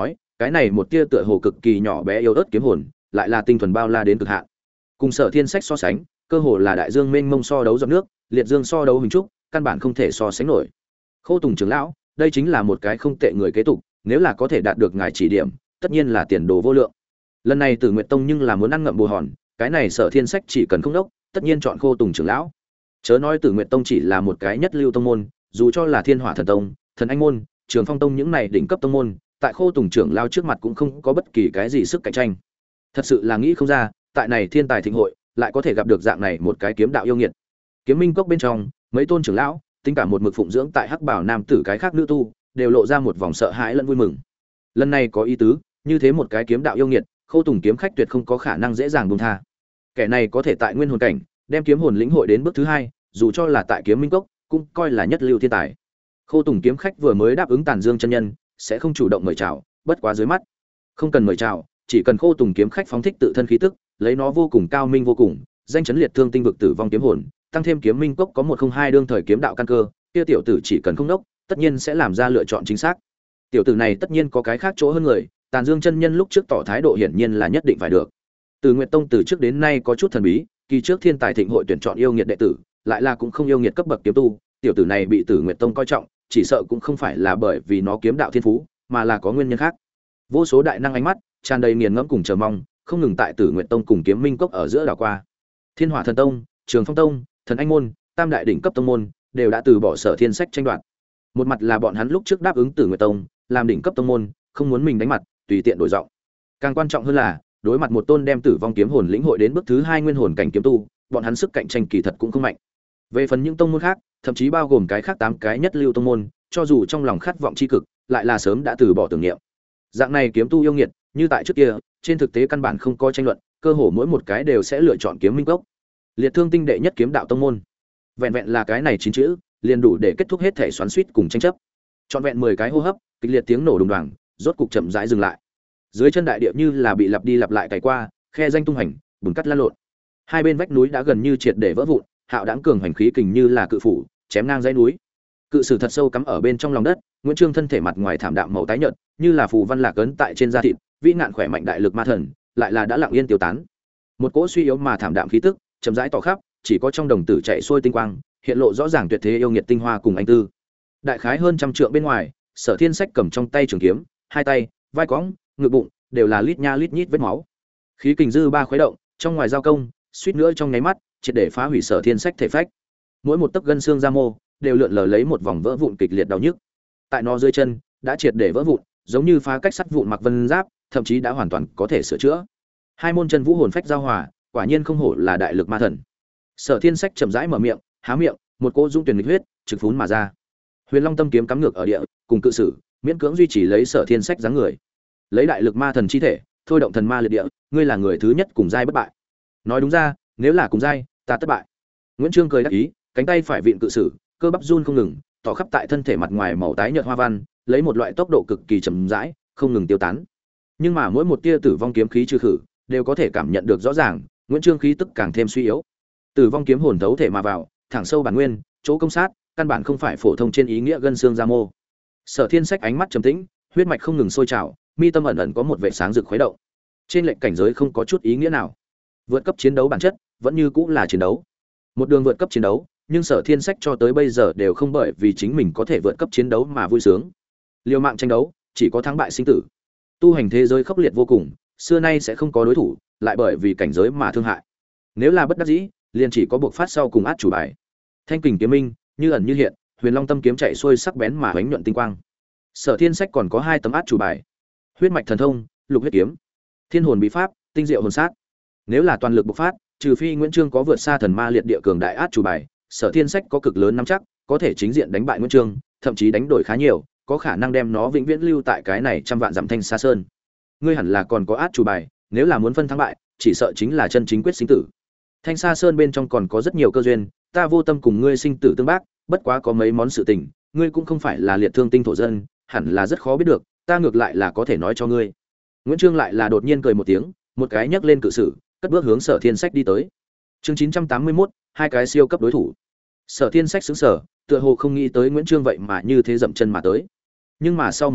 Speaker 1: cái này một tia tựa hồ cực kỳ nhỏ bé yếu ớt kiếm hồn lại là tinh thuần bao la đến cực hạn. Cùng Sở Thiên Sách so sánh, cơ hồ là đại dương mênh mông so đấu giọt nước, liệt dương so đấu hình trúc, căn bản không thể so sánh nổi. Khâu Tùng trưởng lão, đây chính là một cái không tệ người kế tục, nếu là có thể đạt được ngài chỉ điểm, tất nhiên là tiền đồ vô lượng. Lần này Tử Nguyệt Tông nhưng là muốn ăn ngậm bồ hòn, cái này Sở Thiên Sách chỉ cần không đốc, tất nhiên chọn Khâu Tùng trưởng lão. Chớ nói Tử Nguyệt Tông chỉ là một cái nhất lưu tông môn, dù cho là Thiên Hỏa Thần Tông, Thần Anh môn, Trường Phong Tông những này đỉnh cấp tông môn, tại Khâu Tùng trưởng lão trước mặt cũng không có bất kỳ cái gì sức cạnh tranh. Thật sự là nghĩ không ra, tại này thiên tài thịnh hội, lại có thể gặp được dạng này một cái kiếm đạo yêu nghiệt. Kiếm Minh Cốc bên trong, mấy tôn trưởng lão, tính cả một mực phụng dưỡng tại Hắc Bảo nam tử cái khác nữ tu, đều lộ ra một vòng sợ hãi lẫn vui mừng. Lần này có ý tứ, như thế một cái kiếm đạo yêu nghiệt, Khâu Tùng kiếm khách tuyệt không có khả năng dễ dàng buông tha. Kẻ này có thể tại nguyên hồn cảnh, đem kiếm hồn lĩnh hội đến bước thứ hai, dù cho là tại Kiếm Minh Cốc, cũng coi là nhất lưu thiên tài. Khâu Tùng kiếm khách vừa mới đáp ứng Tàn Dương chân nhân, sẽ không chủ động mời chào, bất quá dưới mắt, không cần mời chào, chỉ cần Khâu Tùng kiếm khách phóng thích tự thân khí tức, lấy nó vô cùng cao minh vô cùng, danh chấn liệt thương tinh vực tử vong kiếm hồn, tăng thêm Kiếm Minh Cốc có 102 đương thời kiếm đạo căn cơ, kia tiểu tử chỉ cần không đốc, tất nhiên sẽ làm ra lựa chọn chính xác. Tiểu tử này tất nhiên có cái khác chỗ hơn người, Tàn Dương chân nhân lúc trước tỏ thái độ hiển nhiên là nhất định phải được. Từ Nguyệt Tông từ trước đến nay có chút thần bí, kỳ trước thiên tài thịnh hội tuyển chọn yêu nghiệt đệ tử, lại là cũng không yêu nghiệt cấp bậc kiếm tu, tiểu tử này bị Tử Nguyệt Tông coi trọng, chỉ sợ cũng không phải là bởi vì nó kiếm đạo thiên phú, mà là có nguyên nhân khác. Vô số đại năng ánh mắt tràn đầy nghiền ngẫm cùng chờ mong, không ngừng tại Tử Nguyệt Tông cùng Kiếm Minh Cốc ở giữa đảo qua. Thiên Hỏa Thần Tông, Trường Phong Tông, Thần Anh môn, tam đại đỉnh cấp tông môn đều đã từ bỏ Sở Thiên Sách tranh đoạt. Một mặt là bọn hắn lúc trước đáp ứng Tử Nguyệt Tông, làm đỉnh cấp tông môn, không muốn mình đánh mặt, tùy tiện đổi giọng. Càng quan trọng hơn là, đối mặt một tôn đem Tử Vong kiếm hồn lĩnh hội đến bước thứ hai nguyên hồn cảnh kiếm tu, bọn hắn sức cạnh tranh kỳ thật cũng không mạnh. Về phần những tông môn khác, thậm chí bao gồm cái khác 8 cái nhất lưu tông môn, cho dù trong lòng khát vọng chi cực, lại là sớm đã từ bỏ tưởng niệm. Dạng này kiếm tu yêu nghiệt, như tại trước kia, trên thực tế căn bản không có tranh luận, cơ hồ mỗi một cái đều sẽ lựa chọn Kiếm Minh Cốc. Liệt Thương Tinh đệ nhất kiếm đạo tông môn. Vẹn vẹn là cái này 9 chữ, liền đủ để kết thúc hết thể xoắn xuýt cùng tranh chấp. Trọn vẹn 10 cái hô hấp, kịch liệt tiếng nổ đùng đoàng, rốt cục chậm rãi dừng lại. Dưới chân đại địa như là bị lặp đi lặp lại cày qua, khe danh tung hành, bùn cắt lan lộn. Hai bên vách núi đã gần như triệt để vỡ vụn, hạo đãng cường hành khí kình như là cự phủ, chém ngang dãy núi. Cự sử thật sâu cắm ở bên trong lòng đất, Nguyễn Trương thân thể mặt ngoài thảm đạm màu tái nhợt, như là phù văn lạc ấn tại trên da thịt, vĩ nạn khỏe mạnh đại lực ma thần, lại là đã lặng yên tiêu tán. Một cỗ suy yếu mà thảm đạm khí tức, chậm rãi tỏ khắp, chỉ có trong đồng tử chạy xuôi tinh quang, hiện lộ rõ ràng tuyệt thế yêu nghiệt tinh hoa cùng anh tư. Đại khái hơn trăm trượng bên ngoài, Sở Thiên Sách cầm trong tay trường kiếm, hai tay, vai cõng, ngực bụng, đều là lít nha lít nhít vết máu. Khí kình dư ba khuấy động, trong ngoài giao công, suýt nữa trong nháy mắt, triệt để phá hủy Sở Thiên Sách thể phách. Mỗi một tấc gân xương da mô đều lượn lờ lấy một vòng vỡ vụn kịch liệt đau nhức. Tại nó dưới chân đã triệt để vỡ vụn, giống như phá cách sắt vụn mặc vân giáp, thậm chí đã hoàn toàn có thể sửa chữa. Hai môn chân vũ hồn phách giao hòa, quả nhiên không hổ là đại lực ma thần. Sở Thiên Sách chậm rãi mở miệng, há miệng, một cỗ dung tuyển nghịch huyết trực phún mà ra. Huyền Long tâm kiếm cắm ngược ở địa, cùng cự sử, miễn cưỡng duy trì lấy Sở Thiên Sách dáng người. Lấy đại lực ma thần chi thể, thôi động thần ma liệt địa, ngươi là người thứ nhất cùng giai bất bại. Nói đúng ra, nếu là cùng giai, ta thất bại. Nguyễn Trương cười đắc ý, cánh tay phải vịn cự sử, cơ bắp run không ngừng, tỏ khắp tại thân thể mặt ngoài màu tái nhợt hoa văn, lấy một loại tốc độ cực kỳ chậm rãi, không ngừng tiêu tán. Nhưng mà mỗi một tia tử vong kiếm khí trừ khử, đều có thể cảm nhận được rõ ràng, Nguyễn Trương khí tức càng thêm suy yếu. Tử vong kiếm hồn thấu thể mà vào, thẳng sâu bản nguyên, chỗ công sát, căn bản không phải phổ thông trên ý nghĩa gân xương da mô. Sở Thiên Sách ánh mắt trầm tĩnh, huyết mạch không ngừng sôi trào, mi tâm ẩn ẩn có một vệt sáng rực khuấy động. Trên lệnh cảnh giới không có chút ý nghĩa nào. Vượt cấp chiến đấu bản chất, vẫn như cũng là chiến đấu. Một đường vượt cấp chiến đấu, nhưng Sở Thiên Sách cho tới bây giờ đều không bởi vì chính mình có thể vượt cấp chiến đấu mà vui sướng. Liều mạng tranh đấu, chỉ có thắng bại sinh tử. Tu hành thế giới khốc liệt vô cùng, xưa nay sẽ không có đối thủ, lại bởi vì cảnh giới mà thương hại. Nếu là bất đắc dĩ, liền chỉ có buộc phát sau cùng át chủ bài. Thanh kình kiếm minh, như ẩn như hiện, Huyền Long tâm kiếm chạy xuôi sắc bén mà ánh nhuận tinh quang. Sở Thiên Sách còn có 2 tấm át chủ bài: Huyết mạch thần thông, Lục huyết kiếm, Thiên hồn bí pháp, Tinh diệu hồn sát. Nếu là toàn lực bộc phát, trừ phi Nguyễn Trương có vượt xa thần ma liệt địa cường đại át chủ bài, Sở Thiên Sách có cực lớn nắm chắc, có thể chính diện đánh bại Nguyễn Trương, thậm chí đánh đổi khá nhiều, có khả năng đem nó vĩnh viễn lưu tại cái này trăm vạn dặm Thanh Sa Sơn. Ngươi hẳn là còn có át chủ bài, nếu là muốn phân thắng bại, chỉ sợ chính là chân chính quyết sinh tử. Thanh Sa Sơn bên trong còn có rất nhiều cơ duyên, ta vô tâm cùng ngươi sinh tử tương bác, bất quá có mấy món sự tình, ngươi cũng không phải là liệt thương tinh thổ dân, hẳn là rất khó biết được, ta ngược lại là có thể nói cho ngươi. Nguyễn Trương lại là đột nhiên cười một tiếng, một cái nhấc lên cự sử, cất bước hướng Sở Thiên Sách đi tới. Chương 981, 2 cái siêu cấp đối thủ. Sở Thiên Sách sững sờ, tựa hồ không nghĩ tới Nguyễn Trương vậy mà như thế dậm chân mà tới. Nhưng mà sau một khắc,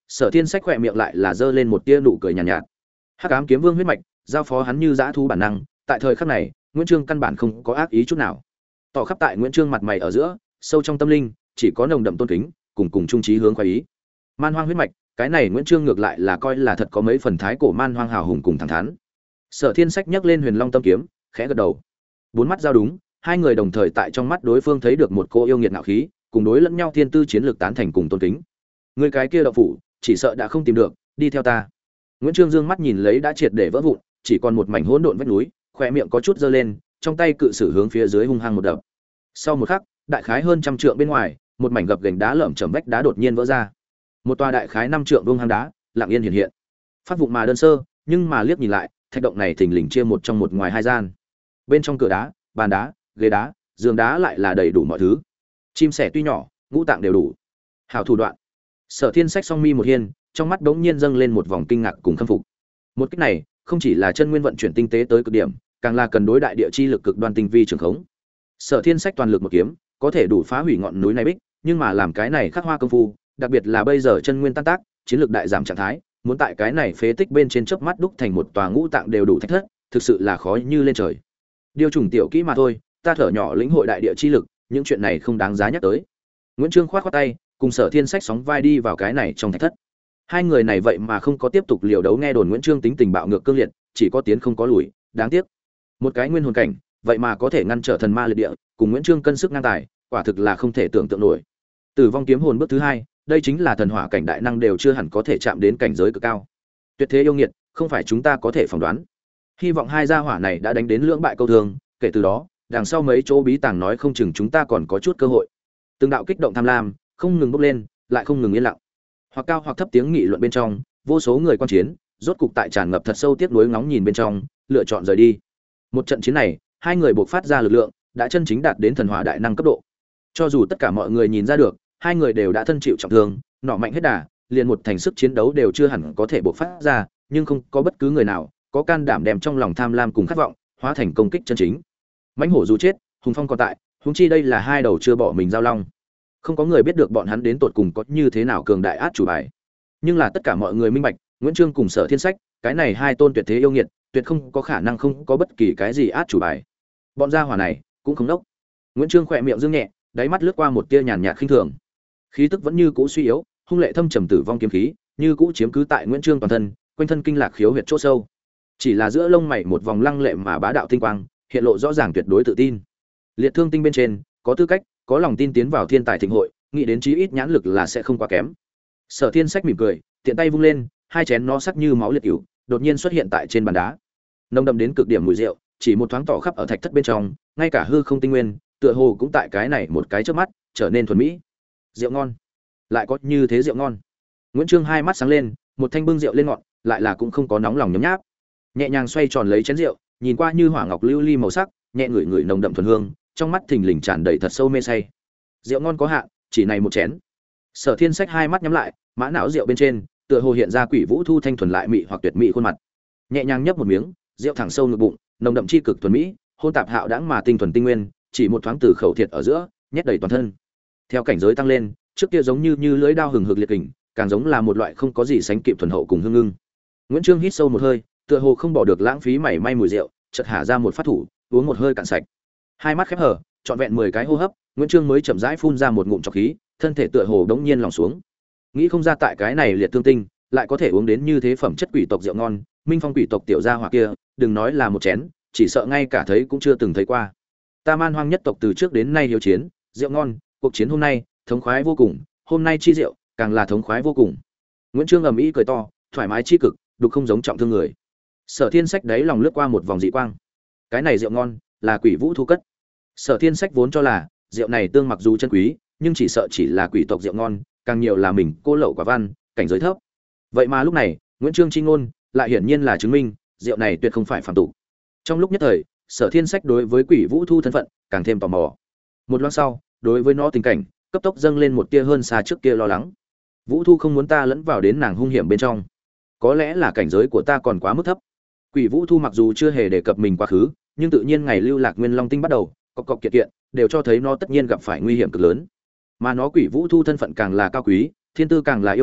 Speaker 1: Sở Thiên Sách khỏe miệng lại là giơ lên một tia nụ cười nhàn nhạt. Hắc ám kiếm vương huyết mạch, giao phó hắn như dã thú bản năng, tại thời khắc này, Nguyễn Trương căn bản không có ác ý chút nào. Tỏ khắp tại Nguyễn Trương mặt mày ở giữa, sâu trong tâm linh, chỉ có nồng đậm tôn kính, cùng chung chí hướng khoái ý. Man hoang huyết mạch, cái này Nguyễn Trương ngược lại là coi là thật có mấy phần thái cổ man hoang hào hùng cùng thẳng thắn. Sở Thiên Sách nhấc lên Huyền Long Tâm kiếm, khẽ gật đầu. Bốn mắt giao đúng, hai người đồng thời tại trong mắt đối phương thấy được một cô yêu nghiệt ngạo khí, cùng đối lẫn nhau thiên tư chiến lược tán thành cùng tôn kính. Người cái kia đậu phủ, chỉ sợ đã không tìm được, đi theo ta. Nguyễn Trương dương mắt nhìn lấy đã triệt để vỡ vụn, chỉ còn một mảnh hỗn độn vách núi, khóe miệng có chút giơ lên, trong tay cự sử hướng phía dưới hung hăng một đập. Sau một khắc, đại khái hơn trăm trượng bên ngoài, một mảnh gập ghềnh đá lởm chởm vách đá đột nhiên vỡ ra. Một tòa đại khái 5 trượng vuông hang đá, lặng yên hiện hiện. Phát vụn mà đơn sơ, nhưng mà liếc nhìn lại, thạch động này thình lình chia một trong một ngoài hai gian. Bên trong cửa đá, bàn đá, ghế đá, giường đá lại là đầy đủ mọi thứ. Chim sẻ tuy nhỏ, ngũ tạng đều đủ. Hảo thủ đoạn. Sở Thiên Sách song mi một hiên, trong mắt đống nhiên dâng lên một vòng kinh ngạc cùng khâm phục. Một cách này, không chỉ là chân nguyên vận chuyển tinh tế tới cực điểm, càng là cần đối đại địa chi lực cực đoan tinh vi trường khống. Sở Thiên Sách toàn lực một kiếm, có thể đủ phá hủy ngọn núi này bích, nhưng mà làm cái này khắc hoa công phu, đặc biệt là bây giờ chân nguyên tan tác, chiến lược đại giảm trạng thái, muốn tại cái này phế tích bên trên chớp mắt đúc thành một tòa ngũ tạng đều đủ thách thất, thực sự là khó như lên trời. Điều trùng tiểu kỹ mà thôi, ta thở nhỏ lĩnh hội đại địa chi lực, những chuyện này không đáng giá nhắc tới. Nguyễn Trương khoát khoát tay, cùng Sở Thiên Sách sóng vai đi vào cái này trong thạch thất. Hai người này vậy mà không có tiếp tục liều đấu, nghe đồn Nguyễn Trương tính tình bạo ngược cương liệt, chỉ có tiến không có lùi, đáng tiếc. Một cái nguyên hồn cảnh, vậy mà có thể ngăn trở thần ma liệt địa, cùng Nguyễn Trương cân sức ngang tài, quả thực là không thể tưởng tượng nổi. Tử vong kiếm hồn bước thứ hai, đây chính là thần hỏa cảnh đại năng đều chưa hẳn có thể chạm đến cảnh giới cực cao. Tuyệt thế yêu nghiệt, không phải chúng ta có thể phỏng đoán. Hy vọng hai gia hỏa này đã đánh đến lưỡng bại câu thương, kể từ đó, đằng sau mấy chỗ bí tàng nói không chừng chúng ta còn có chút cơ hội. Từng đạo kích động tham lam, không ngừng bốc lên, lại không ngừng yên lặng. Hoặc cao hoặc thấp tiếng nghị luận bên trong, vô số người quan chiến, rốt cục tại tràn ngập thật sâu tiếc nuối ngóng nhìn bên trong, lựa chọn rời đi. Một trận chiến này, hai người buộc phát ra lực lượng, đã chân chính đạt đến thần hỏa đại năng cấp độ. Cho dù tất cả mọi người nhìn ra được, hai người đều đã thân chịu trọng thương, nọ mạnh hết đà, liền một thành sức chiến đấu đều chưa hẳn có thể buộc phát ra, nhưng không có bất cứ người nào có can đảm đem trong lòng tham lam cùng khát vọng hóa thành công kích chân chính. Mãnh hổ dù chết, hùng phong còn tại, huống chi đây là hai đầu chưa bỏ mình giao long. Không có người biết được bọn hắn đến tột cùng có như thế nào cường đại át chủ bài. Nhưng là tất cả mọi người minh bạch, Nguyễn Trương cùng Sở Thiên Sách, cái này hai tôn tuyệt thế yêu nghiệt, tuyệt không có khả năng không có bất kỳ cái gì át chủ bài. Bọn gia hỏa này cũng không đốc. Nguyễn Trương khỏe miệng dương nhẹ, đáy mắt lướt qua một tia nhàn nhạt khinh thường. Khí tức vẫn như cũ suy yếu, hung lệ thâm trầm tử vong kiếm khí, như cũ chiếm cứ tại Nguyễn Trương toàn thân, quanh thân kinh lạc khiếu huyệt chỗ sâu. Chỉ là giữa lông mày một vòng lăng lệ mà bá đạo tinh quang, hiện lộ rõ ràng tuyệt đối tự tin. Liệt thương tinh bên trên, có tư cách, có lòng tin tiến vào thiên tài thịnh hội, nghĩ đến chí ít nhãn lực là sẽ không quá kém. Sở Thiên Sách mỉm cười, tiện tay vung lên, hai chén nó sắc như máu liệt cửu, đột nhiên xuất hiện tại trên bàn đá. Nồng đậm đến cực điểm mùi rượu, chỉ một thoáng tỏ khắp ở thạch thất bên trong, ngay cả hư không tinh nguyên, tựa hồ cũng tại cái này một cái chớp mắt trở nên thuần mỹ. Rượu ngon, lại có như thế rượu ngon. Nguyễn Trương hai mắt sáng lên, một thanh bưng rượu lên ngọn, lại là cũng không có nóng lòng nhấm nháp. Nhẹ nhàng xoay tròn lấy chén rượu, nhìn qua như hỏa ngọc lưu ly màu sắc, nhẹ ngửi ngửi nồng đậm thuần hương, trong mắt thình lình tràn đầy thật sâu mê say. Rượu ngon có hạn, chỉ này một chén. Sở Thiên Sách hai mắt nhắm lại, mã não rượu bên trên, tựa hồ hiện ra Quỷ Vũ Thu thanh thuần lại mị hoặc tuyệt mỹ khuôn mặt. Nhẹ nhàng nhấp một miếng, rượu thẳng sâu ngực bụng, nồng đậm chi cực thuần mỹ, hôn tạp hạo đãng mà tinh thuần tinh nguyên, chỉ một thoáng từ khẩu thiệt ở giữa, nhét đầy toàn thân. Theo cảnh giới tăng lên, trước kia giống như lưỡi dao hừng hực liệt kình, càng giống là một loại không có gì sánh kịp thuần hậu cùng hương ngưng. Nguyễn Trương hít sâu một hơi, tựa hồ không bỏ được lãng phí mảy may mùi rượu, chợt hạ ra một phát thủ, uống một hơi cạn sạch. Hai mắt khép hờ, trọn vẹn 10 cái hô hấp, Nguyễn Trương mới chậm rãi phun ra một ngụm trọc khí, thân thể tựa hồ đống nhiên lỏng xuống. Nghĩ không ra tại cái này liệt thương tinh, lại có thể uống đến như thế phẩm chất quỷ tộc rượu ngon, Minh Phong quỷ tộc tiểu gia hỏa kia, đừng nói là một chén, chỉ sợ ngay cả thấy cũng chưa từng thấy qua. Ta Man Hoang nhất tộc từ trước đến nay hiếu chiến, rượu ngon, cuộc chiến hôm nay, thống khoái vô cùng, hôm nay chi rượu, càng là thống khoái vô cùng. Nguyễn Trương ầm ĩ cười to, thoải mái chi cực, đục không giống trọng thương người. Sở Thiên Sách đấy lòng lướt qua một vòng dị quang. Cái này rượu ngon, là Quỷ Vũ thu cất. Sở Thiên Sách vốn cho là, rượu này tương mặc dù chân quý, nhưng chỉ sợ chỉ là quỷ tộc rượu ngon, càng nhiều là mình cô lậu quả văn, cảnh giới thấp. Vậy mà lúc này, Nguyễn Trương chi ngôn, lại hiển nhiên là chứng minh, rượu này tuyệt không phải phàm tục. Trong lúc nhất thời, Sở Thiên Sách đối với Quỷ Vũ Thu thân phận càng thêm tò mò. Một loang sau, đối với nó tình cảnh, cấp tốc dâng lên một tia hơn xa trước kia lo lắng. Vũ Thu không muốn ta lẫn vào đến nàng hung hiểm bên trong. Có lẽ là cảnh giới của ta còn quá mức thấp. Quỷ Vũ Thu mặc dù chưa hề đề cập mình quá khứ, nhưng tự nhiên ngày lưu lạc Nguyên Long Tinh bắt đầu, cọc cọc kiện kiện, đều cho thấy nó tất nhiên gặp phải nguy hiểm cực lớn. Mà nó Quỷ Vũ Thu thân phận càng là cao quý, thiên tư càng là yêu nghiệt,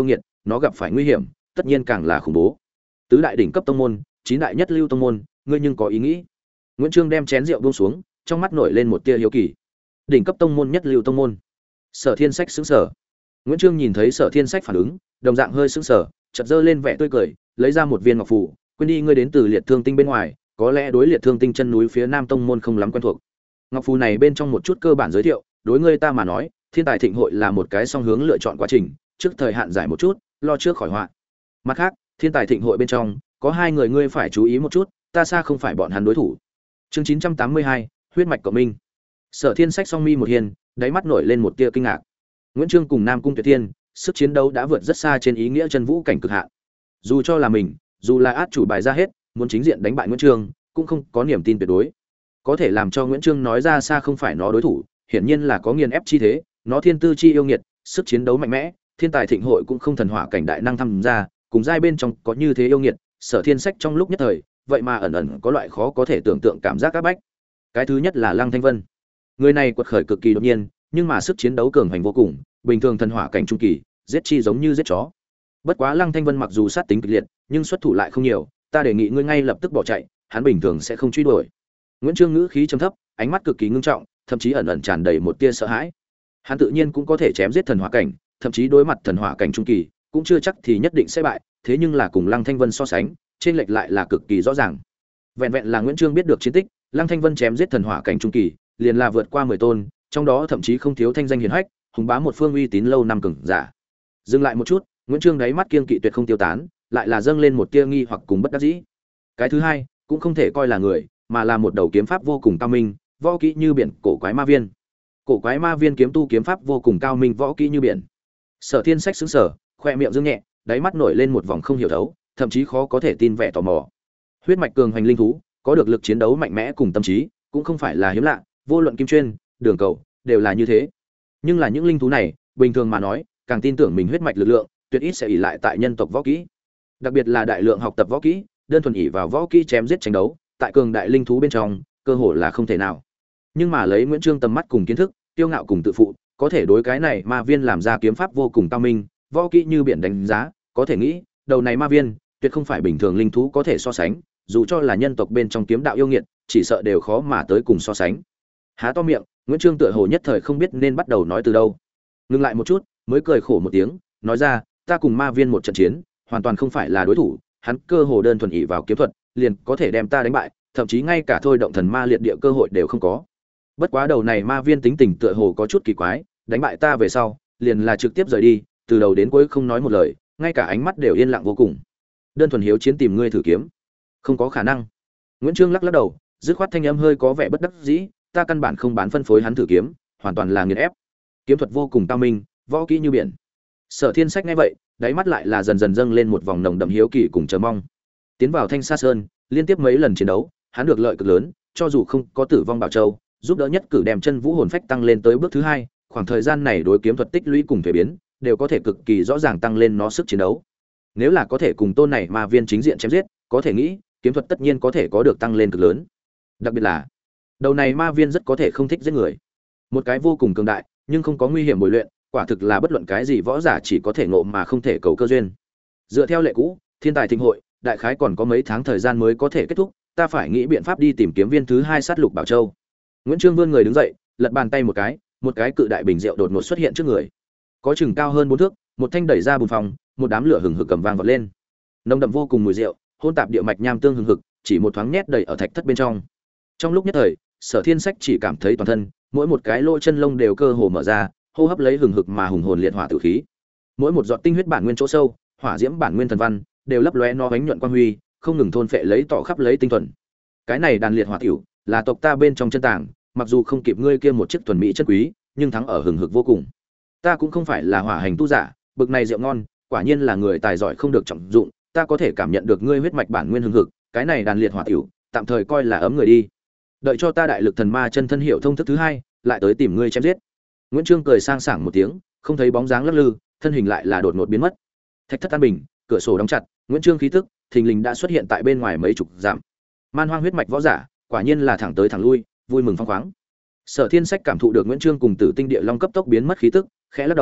Speaker 1: nó gặp phải nguy hiểm tất nhiên càng là khủng bố. Tứ đại đỉnh cấp tông môn, chín đại nhất lưu tông môn, ngươi nhưng có ý nghĩ? Nguyễn Trương đem chén rượu buông xuống, trong mắt nổi lên một tia hiếu kỳ. Đỉnh cấp tông môn, nhất lưu tông môn. Sở Thiên Sách sững sờ. Nguyễn Trương nhìn thấy Sở Thiên Sách phản ứng, đồng dạng hơi sững sờ, chợt giơ lên vẻ tươi cười, lấy ra một viên ngọc phù, quên đi ngươi đến từ Liệt Thương Tinh bên ngoài, có lẽ đối Liệt Thương Tinh chân núi phía Nam tông môn không lắm quen thuộc. Ngọc phù này bên trong một chút cơ bản giới thiệu, đối ngươi ta mà nói, Thiên Tài Thịnh Hội là một cái song hướng lựa chọn quá trình, trước thời hạn giải một chút, lo trước khỏi họa. Mặt khác, Thiên Tài Thịnh Hội bên trong có hai người ngươi phải chú ý một chút, ta xa không phải bọn hắn đối thủ. Chương 982, huyết mạch cộng minh. Sở Thiên Sách song mi một hiền, đáy mắt nổi lên một tia kinh ngạc. Nguyễn Trương cùng Nam Cung Tuyệt Thiên, sức chiến đấu đã vượt rất xa trên ý nghĩa chân vũ cảnh cực hạn. Dù cho là mình, dù là át chủ bài ra hết, muốn chính diện đánh bại Nguyễn Trương, cũng không có niềm tin tuyệt đối. Có thể làm cho Nguyễn Trương nói ra xa không phải nó đối thủ, hiển nhiên là có nghiền ép chi thế, nó thiên tư chi yêu nghiệt, sức chiến đấu mạnh mẽ, Thiên Tài Thịnh Hội cũng không thần hỏa cảnh đại năng tham gia, cùng giai bên trong có như thế yêu nghiệt, Sở Thiên Sách trong lúc nhất thời, vậy mà ẩn ẩn có loại khó có thể tưởng tượng cảm giác áp bách. Cái thứ nhất là Lăng Thanh Vân. Người này quật khởi cực kỳ đột nhiên, nhưng mà sức chiến đấu cường hành vô cùng, bình thường thần hỏa cảnh trung kỳ, giết chi giống như giết chó. Bất quá Lăng Thanh Vân mặc dù sát tính kịch liệt, nhưng xuất thủ lại không nhiều, ta đề nghị ngươi ngay lập tức bỏ chạy, hắn bình thường sẽ không truy đuổi. Nguyễn Trương ngữ khí trầm thấp, ánh mắt cực kỳ ngưng trọng, thậm chí ẩn ẩn tràn đầy một tia sợ hãi. Hắn tự nhiên cũng có thể chém giết thần hỏa cảnh, thậm chí đối mặt thần hỏa cảnh trung kỳ, cũng chưa chắc thì nhất định sẽ bại, thế nhưng là cùng Lăng Thanh Vân so sánh, trên lệch lại là cực kỳ rõ ràng. Vẹn vẹn là Nguyễn Trương biết được chiến tích, Lăng Thanh Vân chém giết thần hỏa cảnh trung kỳ, liền là vượt qua 10 tôn, trong đó thậm chí không thiếu thanh danh hiển hách, hùng bá một phương uy tín lâu năm cường giả. Dừng lại một chút, Nguyễn Trương đáy mắt kiên kỵ tuyệt không tiêu tán, lại là dâng lên một tia nghi hoặc cùng bất đắc dĩ. Cái thứ hai, cũng không thể coi là người, mà là một đầu kiếm pháp vô cùng cao minh, võ kỹ như biển, cổ quái ma viên. Cổ quái ma viên kiếm tu kiếm pháp vô cùng cao minh, võ kỹ như biển. Sở Thiên Sách sững sờ, khoe miệng dương nhẹ, đáy mắt nổi lên một vòng không hiểu thấu, thậm chí khó có thể tin vẻ tò mò. Huyết mạch cường hành linh thú, có được lực chiến đấu mạnh mẽ cùng tâm trí, cũng không phải là hiếm lạ, vô luận kim chuyên, đường cầu, đều là như thế. Nhưng là những linh thú này, bình thường mà nói, càng tin tưởng mình huyết mạch lực lượng, tuyệt ít sẽ ỷ lại tại nhân tộc võ kỹ. Đặc biệt là đại lượng học tập võ kỹ, đơn thuần ỷ vào võ kỹ chém giết tranh đấu, tại cường đại linh thú bên trong, cơ hội là không thể nào. Nhưng mà lấy Nguyễn Trương tầm mắt cùng kiến thức, tiêu ngạo cùng tự phụ, có thể đối cái này ma viên làm ra kiếm pháp vô cùng cao minh, võ kỹ như biển đánh giá, có thể nghĩ, đầu này ma viên, tuyệt không phải bình thường linh thú có thể so sánh, dù cho là nhân tộc bên trong kiếm đạo yêu nghiệt, chỉ sợ đều khó mà tới cùng so sánh. Há to miệng, Nguyễn Trương tựa hồ nhất thời không biết nên bắt đầu nói từ đâu. Ngừng lại một chút, mới cười khổ một tiếng, nói ra, ta cùng ma viên một trận chiến, hoàn toàn không phải là đối thủ, hắn cơ hồ đơn thuần ỷ vào kiếm thuật, liền có thể đem ta đánh bại, thậm chí ngay cả thôi động thần ma liệt địa cơ hội đều không có. Bất quá đầu này ma viên tính tình tựa hồ có chút kỳ quái, đánh bại ta về sau, liền là trực tiếp rời đi, từ đầu đến cuối không nói một lời, ngay cả ánh mắt đều yên lặng vô cùng. Đơn thuần hiếu chiến tìm ngươi thử kiếm, không có khả năng. Nguyễn Trương lắc lắc đầu, dứt khoát thanh âm hơi có vẻ bất đắc dĩ, ta căn bản không bán phân phối hắn thử kiếm, hoàn toàn là nghiền ép. Kiếm thuật vô cùng cao minh, võ kỹ như biển. Sở Thiên Sách nghe vậy, đáy mắt lại là dần dần dâng lên một vòng nồng đậm hiếu kỳ cùng chờ mong. Tiến vào Thanh Sa Sơn, liên tiếp mấy lần chiến đấu, hắn được lợi cực lớn, cho dù không có tử vong bảo châu, giúp đỡ nhất cử đem chân vũ hồn phách tăng lên tới bước thứ hai, khoảng thời gian này đối kiếm thuật tích lũy cùng thuế biến, đều có thể cực kỳ rõ ràng tăng lên nó sức chiến đấu. Nếu là có thể cùng tôn này ma viên chính diện chém giết, có thể nghĩ, kiếm thuật tất nhiên có thể có được tăng lên cực lớn. Đặc biệt là, đầu này ma viên rất có thể không thích giết người. Một cái vô cùng cường đại, nhưng không có nguy hiểm bồi luyện, quả thực là bất luận cái gì võ giả chỉ có thể ngộ mà không thể cầu cơ duyên. Dựa theo lệ cũ, Thiên Tài Thịnh Hội, đại khái còn có mấy tháng thời gian mới có thể kết thúc, ta phải nghĩ biện pháp đi tìm kiếm viên thứ hai sát lục bảo châu. Nguyễn Trương vươn người đứng dậy, lật bàn tay một cái cự đại bình rượu đột ngột xuất hiện trước người. Có chừng cao hơn 4 thước, một thanh đẩy ra bùn phòng, một đám lửa hừng hực cầm vang vọt lên. Nồng đậm vô cùng mùi rượu, hôn tạp địa mạch nham tương hừng hực, chỉ một thoáng nhét đầy ở thạch thất bên trong. Trong lúc nhất thời, Sở Thiên Sách chỉ cảm thấy toàn thân, mỗi một cái lỗ chân lông đều cơ hồ mở ra, hô hấp lấy hừng hực mà hùng hồn liệt hỏa tử khí. Mỗi một giọt tinh huyết bản nguyên chỗ sâu, hỏa diễm bản nguyên thần văn, đều lấp lóe nó ánh nhuận quang huy, không ngừng thôn phệ lấy tỏ khắp lấy tinh thuần. Cái này đàn liệt hỏa tiểu, là tộc ta bên trong chân tàng, mặc dù không kịp ngươi kia một chiếc thuần mỹ chất quý, nhưng thắng ở hừng hực vô cùng. Ta cũng không phải là hỏa hành tu giả, bực này rượu ngon, quả nhiên là người tài giỏi không được trọng dụng, ta có thể cảm nhận được ngươi huyết mạch bản nguyên hừng hực, cái này đàn liệt hỏa tiểu, tạm thời coi là ấm người đi. Đợi cho ta đại lực thần ma chân thân hiểu thông thức thứ hai, lại tới tìm ngươi chém giết. Nguyễn Trương cười sang sảng một tiếng, không thấy bóng dáng lắc lư, thân hình lại là đột ngột biến mất. Thạch thất tan bình, cửa sổ đóng chặt, Nguyễn Trương khí tức thình lình đã xuất hiện tại bên ngoài mấy chục dặm. Man hoang huyết mạch võ giả, quả nhiên là thẳng tới thẳng lui, vui mừng phăng khoáng. Sở Thiên Sách cảm thụ được Nguyễn Trương cùng Tử Tinh Địa Long cấp tốc biến mất khí tức, khẽ lắc đầu,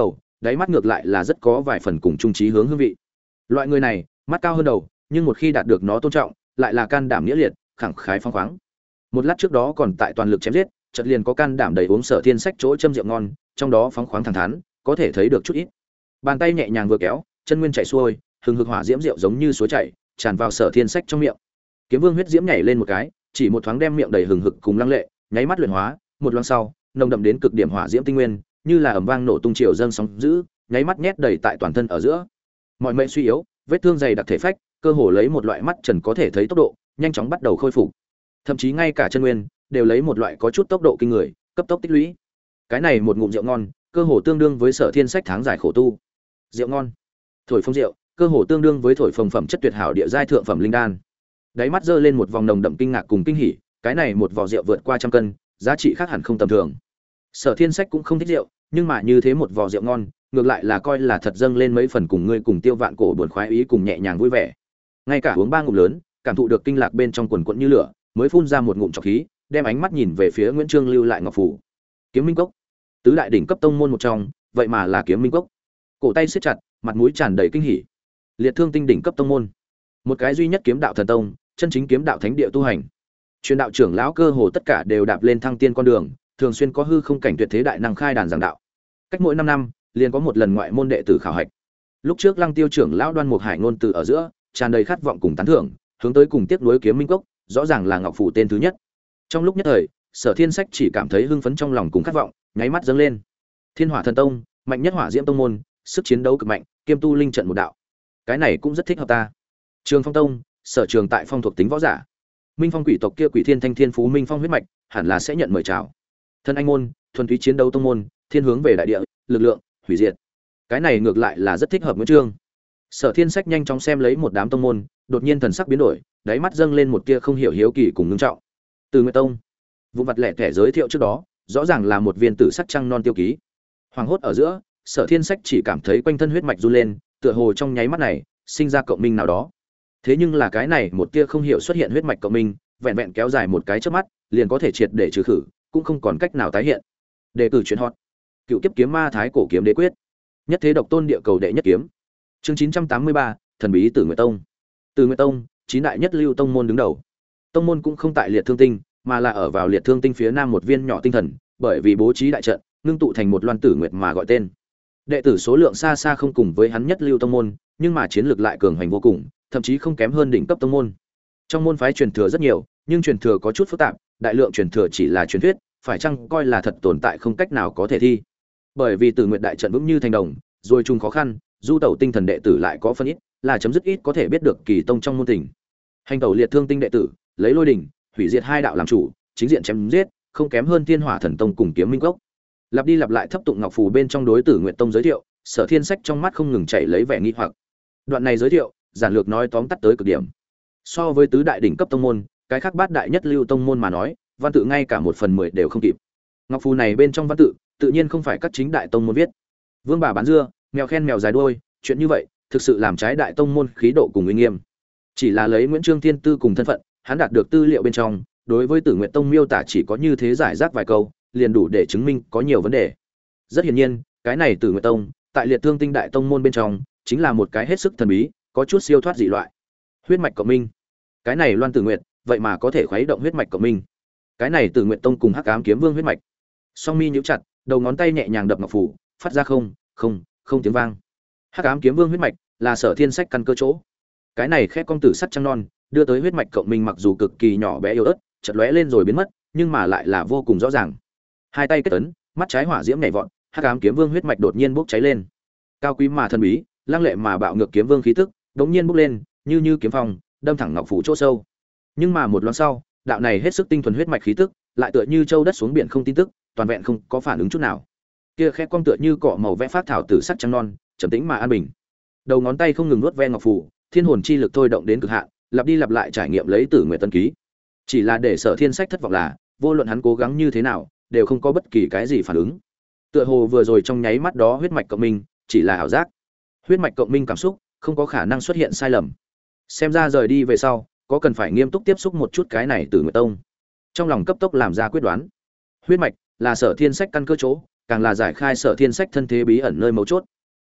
Speaker 1: đáy mắt ngược lại là rất có vài phần cùng trung trí hướng hương vị. Loại người này, mắt cao hơn đầu, nhưng một khi đạt được nó tôn trọng, lại là can đảm nghĩa liệt, khẳng khái phóng khoáng. Một lát trước đó còn tại toàn lực chém giết, chợt liền có can đảm đầy uống Sở Thiên Sách chỗ châm rượu ngon, trong đó phóng khoáng thẳng thắn, có thể thấy được chút ít. Bàn tay nhẹ nhàng vừa kéo, chân nguyên chảy xuôi, hừng hực hỏa diễm rượu giống như suối chảy, tràn vào Sở Thiên Sách trong miệng. Kiếm Vương huyết diễm nhảy lên một cái, chỉ một thoáng đem miệng đầy hừng hực cùng lăng lệ, nháy mắt luyện hóa, một loang sau, nồng đậm đến cực điểm hỏa diễm tinh nguyên, như là ầm vang nổ tung triều dâng sóng dữ, nháy mắt nhét đầy tại toàn thân ở giữa. Mọi mệnh suy yếu, vết thương dày đặc thể phách, cơ hồ lấy một loại mắt trần có thể thấy tốc độ, nhanh chóng bắt đầu khôi phục. Thậm chí ngay cả chân nguyên đều lấy một loại có chút tốc độ kinh người, cấp tốc tích lũy. Cái này một ngụm rượu ngon, cơ hồ tương đương với Sở Thiên Sách tháng dài khổ tu. Rượu ngon, thổi phồng rượu, cơ hồ tương đương với thổi phồng phẩm chất tuyệt hảo địa giai thượng phẩm linh đan. Đáy mắt giơ lên một vòng nồng đậm kinh ngạc cùng kinh hỉ, cái này một vò rượu vượt qua trăm cân, giá trị khác hẳn không tầm thường. Sở Thiên Sách cũng không thích rượu, nhưng mà như thế một vò rượu ngon, ngược lại là coi là thật dâng lên mấy phần cùng ngươi cùng Tiêu Vạn Cổ buồn khoái ý cùng nhẹ nhàng vui vẻ. Ngay cả uống ba ngụm lớn, cảm thụ được kinh lạc bên trong quần quẫn như lửa, mới phun ra một ngụm trọc khí, đem ánh mắt nhìn về phía Nguyễn Trương lưu lại ngọc phủ. Kiếm Minh Cốc, tứ đại đỉnh cấp tông môn một trong, vậy mà là Kiếm Minh Cốc. Cổ tay siết chặt, mặt mũi tràn đầy kinh hỉ. Liệt Thương Tinh đỉnh cấp tông môn, một cái duy nhất kiếm đạo thần tông, chân chính kiếm đạo thánh địa tu hành. Truyền đạo trưởng lão cơ hồ tất cả đều đạp lên thăng tiên con đường, thường xuyên có hư không cảnh tuyệt thế đại năng khai đàn giảng đạo. Cách mỗi 5 năm, liền có một lần ngoại môn đệ tử khảo hạch. Lúc trước Lăng Tiêu trưởng lão Đoan Mục Hải ngôn từ ở giữa, tràn đầy khát vọng cùng tán thưởng, hướng tới cùng tiếc nuối Kiếm Minh Cốc, rõ ràng là ngọc phủ tên thứ nhất. Trong lúc nhất thời, Sở Thiên Sách chỉ cảm thấy hưng phấn trong lòng cùng khát vọng, nháy mắt dâng lên. Thiên Hỏa Thần Tông, mạnh nhất hỏa diễm tông môn, sức chiến đấu cực mạnh, kiêm tu linh trận một đạo. Cái này cũng rất thích hợp ta. Trường Phong Tông, sở trường tại phong thuộc tính võ giả. Minh Phong quỷ tộc kia Quỷ Thiên Thanh Thiên Phú Minh Phong huyết mạch, hẳn là sẽ nhận mời chào. Thân Anh môn, thuần túy chiến đấu tông môn, thiên hướng về đại địa, lực lượng, hủy diệt. Cái này ngược lại là rất thích hợp Nguyễn Trương. Sở Thiên Sách nhanh chóng xem lấy một đám tông môn, đột nhiên thần sắc biến đổi, đáy mắt dâng lên một tia không hiểu hiếu kỳ cùng ngưng trọng. Từ Nguyệt Tông, vụ vật lẻ thẻ giới thiệu trước đó, rõ ràng là một viên tử sắc trăng non tiêu ký. Hoàng hốt ở giữa, Sở Thiên Sách chỉ cảm thấy quanh thân huyết mạch run lên, tựa hồ trong nháy mắt này, sinh ra cộng minh nào đó. Thế nhưng là cái này một tia không hiểu xuất hiện huyết mạch cộng minh, vẹn vẹn kéo dài một cái chớp mắt, liền có thể triệt để trừ khử, cũng không còn cách nào tái hiện. Đề cử chuyển hot. Cựu kiếp kiếm ma thái cổ kiếm đế quyết. Nhất thế độc tôn địa cầu đệ nhất kiếm. Chương 983, thần bí Tử Nguyệt Tông. Tử Nguyệt Tông, chín đại nhất lưu tông môn đứng đầu. Tông môn cũng không tại Liệt Thương Tinh, mà là ở vào Liệt Thương Tinh phía nam một viên nhỏ tinh thần, bởi vì bố trí đại trận, ngưng tụ thành một loan tử nguyệt mà gọi tên. Đệ tử số lượng xa xa không cùng với hắn nhất lưu tông môn, nhưng mà chiến lược lại cường hành vô cùng, thậm chí không kém hơn đỉnh cấp tông môn. Trong môn phái truyền thừa rất nhiều, nhưng truyền thừa có chút phức tạp, đại lượng truyền thừa chỉ là truyền thuyết, phải chăng coi là thật tồn tại không cách nào có thể thi. Bởi vì Tử Nguyệt đại trận vững như thành đồng, rồi trùng khó khăn, du tẩu tinh thần đệ tử lại có phân ít, là chấm dứt ít có thể biết được kỳ tông trong môn tình. Hành tẩu Liệt Thương Tinh đệ tử, lấy lôi đỉnh, hủy diệt hai đạo làm chủ, chính diện chém giết, không kém hơn Thiên Hỏa Thần Tông cùng Kiếm Minh Cốc. Lặp đi lặp lại thấp tụng ngọc phù bên trong đối Tử Nguyệt Tông giới thiệu, Sở Thiên Sách trong mắt không ngừng chảy lấy vẻ nghi hoặc. Đoạn này giới thiệu, giản lược nói tóm tắt tới cực điểm. So với tứ đại đỉnh cấp tông môn, cái khác bát đại nhất lưu tông môn mà nói, văn tự ngay cả 1/10 đều không kịp. Ngọc phù này bên trong văn tự, tự nhiên không phải các chính đại tông môn viết. Vương bà bán dưa, mèo khen mèo dài đuôi, chuyện như vậy, thực sự làm trái đại tông môn khí độ cùng uy nghiêm. Chỉ là lấy Nguyễn Trương Thiên Tư cùng thân phận, hắn đạt được tư liệu bên trong, đối với Tử Nguyệt Tông miêu tả chỉ có như thế giải rác vài câu, liền đủ để chứng minh có nhiều vấn đề. Rất hiển nhiên, cái này Tử Nguyệt Tông, tại Liệt Thương Tinh đại tông môn bên trong, chính là một cái hết sức thần bí, có chút siêu thoát dị loại. Huyết mạch cộng minh. Cái này Loan Tử Nguyệt, vậy mà có thể khuấy động huyết mạch cộng minh. Cái này Tử Nguyệt Tông cùng Hắc Ám Kiếm Vương huyết mạch. Song mi nhíu chặt, đầu ngón tay nhẹ nhàng đập ngọc phủ, phát ra không tiếng vang. Hắc Ám Kiếm Vương huyết mạch là Sở Thiên Sách căn cơ chỗ. Cái này khét công tử sắt trăng non, đưa tới huyết mạch cộng minh mặc dù cực kỳ nhỏ bé yếu ớt, chợt lóe lên rồi biến mất, nhưng mà lại là vô cùng rõ ràng. Hai tay kết ấn, mắt trái hỏa diễm nhảy vọt, Hắc Ám Kiếm Vương huyết mạch đột nhiên bốc cháy lên. Cao quý mà thần bí, lăng lệ mà bạo ngược kiếm vương khí tức, đột nhiên bốc lên, như kiếm phong, đâm thẳng ngọc phủ chỗ sâu. Nhưng mà một loáng sau, đạo này hết sức tinh thuần huyết mạch khí tức, lại tựa như châu đất xuống biển không tin tức, toàn vẹn không có phản ứng chút nào. Kia khẽ cong tựa như cọ màu vẽ phát thảo tử sắc trắng non, trầm tĩnh mà an bình. Đầu ngón tay không ngừng nuốt ve ngọc phủ, thiên hồn chi lực thôi động đến cực hạn, lặp đi lặp lại trải nghiệm lấy Tử Nguyệt tân ký. Chỉ là để Sở Thiên Sách thất vọng là, vô luận hắn cố gắng như thế nào, đều không có bất kỳ cái gì phản ứng. Tựa hồ vừa rồi trong nháy mắt đó huyết mạch cộng minh, chỉ là ảo giác. Huyết mạch cộng minh cảm xúc, không có khả năng xuất hiện sai lầm. Xem ra rời đi về sau, có cần phải nghiêm túc tiếp xúc một chút cái này Tử Nguyệt Tông. Trong lòng cấp tốc làm ra quyết đoán. Huyết mạch là Sở Thiên Sách căn cơ chỗ, càng là giải khai Sở Thiên Sách thân thế bí ẩn nơi mấu chốt.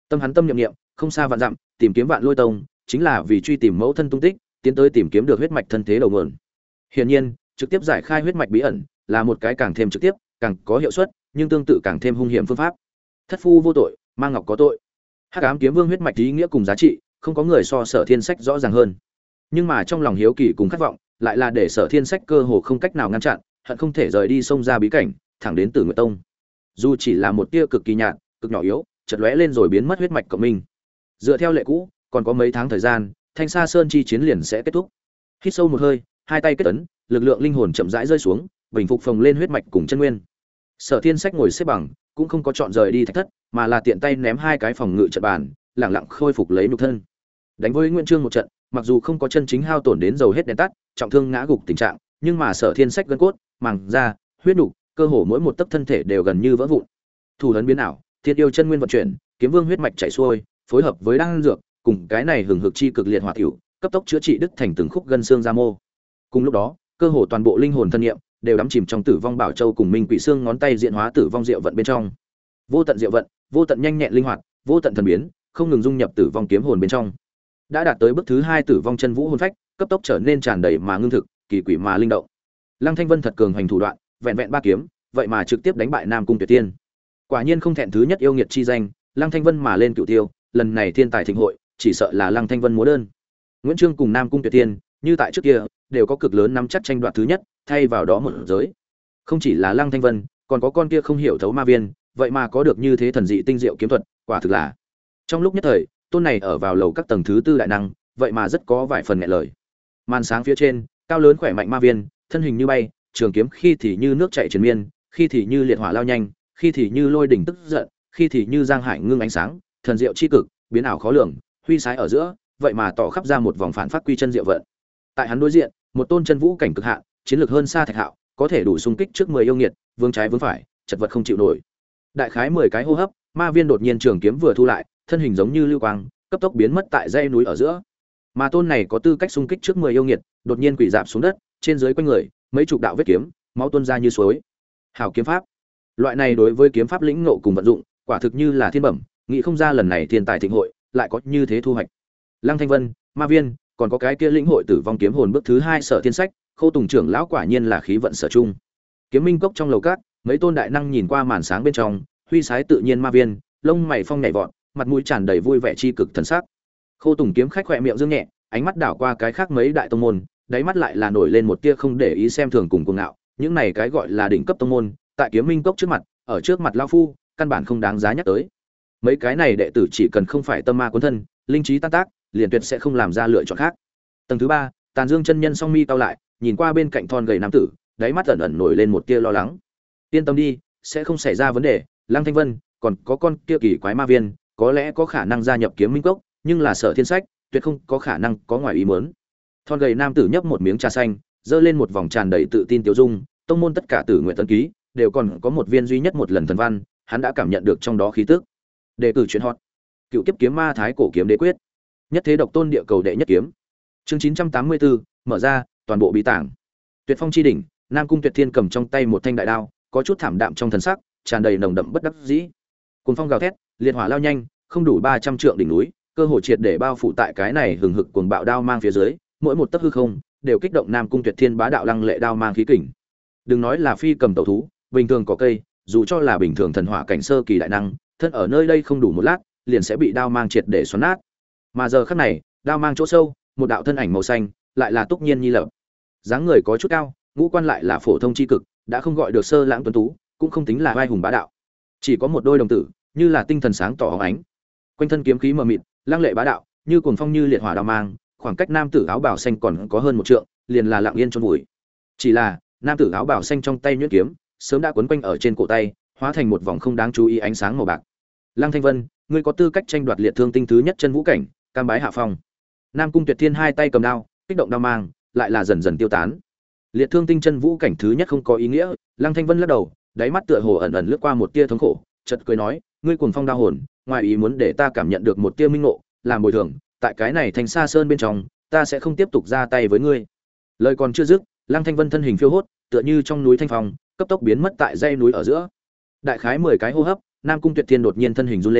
Speaker 1: Tâm hắn tâm niệm niệm, không xa vạn dặm, tìm kiếm Vạn Lôi Tông, chính là vì truy tìm mẫu thân tung tích, tiến tới tìm kiếm được huyết mạch thân thế đầu nguồn. Hiển nhiên, trực tiếp giải khai huyết mạch bí ẩn là một cái càng thêm trực tiếp, càng có hiệu suất, nhưng tương tự càng thêm hung hiểm phương pháp. Thất phu vô tội, mang ngọc có tội. Hắc ám kiếm vương huyết mạch ý nghĩa cùng giá trị, không có người so Sở Thiên Sách rõ ràng hơn. Nhưng mà trong lòng hiếu kỳ cùng khát vọng, lại là để Sở Thiên Sách cơ hồ không cách nào ngăn chặn, hận không thể rời đi sông ra bí cảnh, thẳng đến Tử Nguyệt Tông. Dù chỉ là một tia cực kỳ nhạt, cực nhỏ yếu, chợt lóe lên rồi biến mất huyết mạch cộng minh. Dựa theo lệ cũ, còn có mấy tháng thời gian, Thanh Sa Sơn chi chiến liền sẽ kết thúc. Hít sâu một hơi, hai tay kết ấn, lực lượng linh hồn chậm rãi rơi xuống, bình phục phồng lên huyết mạch cùng chân nguyên. Sở Thiên Sách ngồi xếp bằng, cũng không có chọn rời đi thạch thất, mà là tiện tay ném hai cái phòng ngự trận bàn, lặng lặng khôi phục lấy nhục thân. Đánh với Nguyễn Trương một trận, mặc dù không có chân chính hao tổn đến dầu hết đèn tắt, trọng thương ngã gục tình trạng, nhưng mà Sở Thiên Sách gân cốt, màng da, huyết nục, cơ hồ mỗi một tấc thân thể đều gần như vỡ vụn. Thủ ấn biến ảo, Thiên yêu chân nguyên vận chuyển, kiếm vương huyết mạch chảy xuôi, phối hợp với đan dược, cùng cái này hừng hực chi cực liệt hỏa tiểu, cấp tốc chữa trị đứt thành từng khúc gân xương da mô. Cùng lúc đó, cơ hồ toàn bộ linh hồn thân niệm đều đắm chìm trong Tử Vong Bảo Châu cùng Minh Quỷ Xương ngón tay diễn hóa Tử Vong Diệu vận bên trong. Vô tận diệu vận, vô tận nhanh nhẹn linh hoạt, vô tận thần biến, không ngừng dung nhập Tử Vong kiếm hồn bên trong. Đã đạt tới bước thứ 2 Tử Vong chân vũ hồn phách, cấp tốc trở nên tràn đầy mà ngưng thực, kỳ quỷ mà linh động. Lăng Thanh Vân thật cường hành thủ đoạn, vẹn vẹn 3 kiếm, vậy mà trực tiếp đánh bại Nam Cung Tuyệt Tiên. Quả nhiên không thẹn thứ nhất yêu nghiệt chi danh, Lăng Thanh Vân mà lên cửu tiêu, lần này thiên tài thịnh hội, chỉ sợ là Lăng Thanh Vân múa đơn. Nguyễn Trương cùng Nam Cung Tuyệt Tiên, như tại trước kia, đều có cực lớn nắm chắc tranh đoạt thứ nhất, thay vào đó một giới. Không chỉ là Lăng Thanh Vân, còn có con kia không hiểu thấu ma viên, vậy mà có được như thế thần dị tinh diệu kiếm thuật, quả thực là. Trong lúc nhất thời, tôn này ở vào lầu các tầng thứ 4 đại năng, vậy mà rất có vài phần nghẹn lời. Màn sáng phía trên, cao lớn khỏe mạnh ma viên, thân hình như bay, trường kiếm khi thì như nước chảy triền miên, khi thì như liệt hỏa lao nhanh, khi thì như lôi đỉnh tức giận, khi thì như giang hải ngưng ánh sáng, thần diệu chi cực, biến ảo khó lường, huy sái ở giữa, vậy mà tỏ khắp ra một vòng phản phát quy chân diệu vận. Tại hắn đối diện, một tôn chân vũ cảnh cực hạn, chiến lược hơn xa Thạch Hạo, có thể đủ xung kích trước 10 yêu nghiệt, vương trái vương phải, chật vật không chịu nổi. Đại khái 10 cái hô hấp, ma viên đột nhiên trường kiếm vừa thu lại, thân hình giống như lưu quang, cấp tốc biến mất tại dãy núi ở giữa. Mà tôn này có tư cách xung kích trước 10 yêu nghiệt, đột nhiên quỳ rạp xuống đất, trên dưới quanh người, mấy chục đạo vết kiếm, máu tuôn ra như suối. Hảo kiếm pháp. Loại này đối với kiếm pháp lĩnh ngộ cùng vận dụng, quả thực như là thiên bẩm, nghĩ không ra lần này thiên tài thịnh hội lại có như thế thu hoạch. Lăng Thanh Vân, ma viên, còn có cái kia lĩnh hội Tử Vong kiếm hồn bước thứ 2 Sở Thiên Sách, Khâu Tùng trưởng lão quả nhiên là khí vận sở chung. Kiếm Minh cốc trong lầu cát, mấy tôn đại năng nhìn qua màn sáng bên trong, huy sái tự nhiên ma viên, lông mày phong nhảy vọt, mặt mũi tràn đầy vui vẻ chi cực thần sắc. Khâu Tùng kiếm khách khỏe miệng dương nhẹ, ánh mắt đảo qua cái khác mấy đại tông môn, đáy mắt lại là nổi lên một tia không để ý xem thường cùng cuồng ngạo, những này cái gọi là đỉnh cấp tông môn, tại Kiếm Minh cốc trước mặt, ở trước mặt lão phu, căn bản không đáng giá nhắc tới. Mấy cái này đệ tử chỉ cần không phải tâm ma cuốn thân, linh trí tan tác, liền tuyệt sẽ không làm ra lựa chọn khác. Tầng thứ 3, Tàn Dương chân nhân song mi cau lại, nhìn qua bên cạnh thon gầy nam tử, đáy mắt ẩn ẩn nổi lên một tia lo lắng. Yên tâm đi, sẽ không xảy ra vấn đề, Lăng Thanh Vân, còn có con kia kỳ quái ma viên, có lẽ có khả năng gia nhập Kiếm Minh cốc, nhưng là Sở Thiên Sách, tuyệt không có khả năng có ngoài ý muốn. Thon gầy nam tử nhấp một miếng trà xanh, giơ lên một vòng tràn đầy tự tin tiêu dung, tông môn tất cả tử nguyện tân ký, đều còn có một viên duy nhất một lần thần văn, hắn đã cảm nhận được trong đó khí tức. Đề cử chuyện hot. Cựu kiếp kiếm ma thái cổ kiếm đế quyết. Nhất thế độc tôn địa cầu đệ nhất kiếm. Chương 984, mở ra, toàn bộ bí tàng. Tuyệt phong chi đỉnh, Nam Cung Tuyệt Thiên cầm trong tay một thanh đại đao, có chút thảm đạm trong thần sắc, tràn đầy nồng đậm bất đắc dĩ. Cuồng phong gào thét, liệt hỏa lao nhanh, không đủ 300 trượng đỉnh núi, cơ hồ triệt để bao phủ tại cái này hừng hực cuồng bạo đao mang phía dưới, mỗi một tấc hư không đều kích động Nam Cung Tuyệt Thiên bá đạo lăng lệ đao mang khí kình. Đừng nói là phi cầm tẩu thú, bình thường có cây, dù cho là bình thường thần hỏa cảnh sơ kỳ đại năng, thân ở nơi đây không đủ một lát, liền sẽ bị đao mang triệt để xoắn nát. Mà giờ khắc này, đao mang chỗ sâu, một đạo thân ảnh màu xanh, lại là Túc Nhiên Nhi Lập. Dáng người có chút cao, ngũ quan lại là phổ thông chi cực, đã không gọi được sơ lãng tuấn tú, cũng không tính là vai hùng bá đạo. Chỉ có một đôi đồng tử, như là tinh thần sáng tỏ óng ánh. Quanh thân kiếm khí mờ mịt, lăng lệ bá đạo, như cuồng phong như liệt hỏa đao mang, khoảng cách nam tử áo bào xanh còn có hơn một trượng, liền là lặng yên chôn vùi. Chỉ là, nam tử áo bào xanh trong tay nhuyễn kiếm, sớm đã quấn quanh ở trên cổ tay, hóa thành một vòng không đáng chú ý ánh sáng màu bạc. Lăng Thanh Vân, ngươi có tư cách tranh đoạt liệt thương tinh thứ nhất chân vũ cảnh, cam bái hạ phong. Nam Cung Tuyệt Thiên hai tay cầm đao, kích động đao mang, lại là dần dần tiêu tán. Liệt thương tinh chân vũ cảnh thứ nhất không có ý nghĩa, Lăng Thanh Vân lắc đầu, đáy mắt tựa hồ ẩn ẩn lướt qua một tia thống khổ, chợt cười nói, ngươi cuồng phong đao hồn, ngoài ý muốn để ta cảm nhận được một tia minh ngộ, làm bồi thường, tại cái này Thanh Sa Sơn bên trong, ta sẽ không tiếp tục ra tay với ngươi. Lời còn chưa dứt, Lăng Thanh Vân thân hình phiêu hốt, tựa như trong núi thanh phong, cấp tốc biến mất tại dãy núi ở giữa. Đại khái 10 cái hô hấp, Nam Cung Tuyệt Thiên đột nhiên thân hình run lên,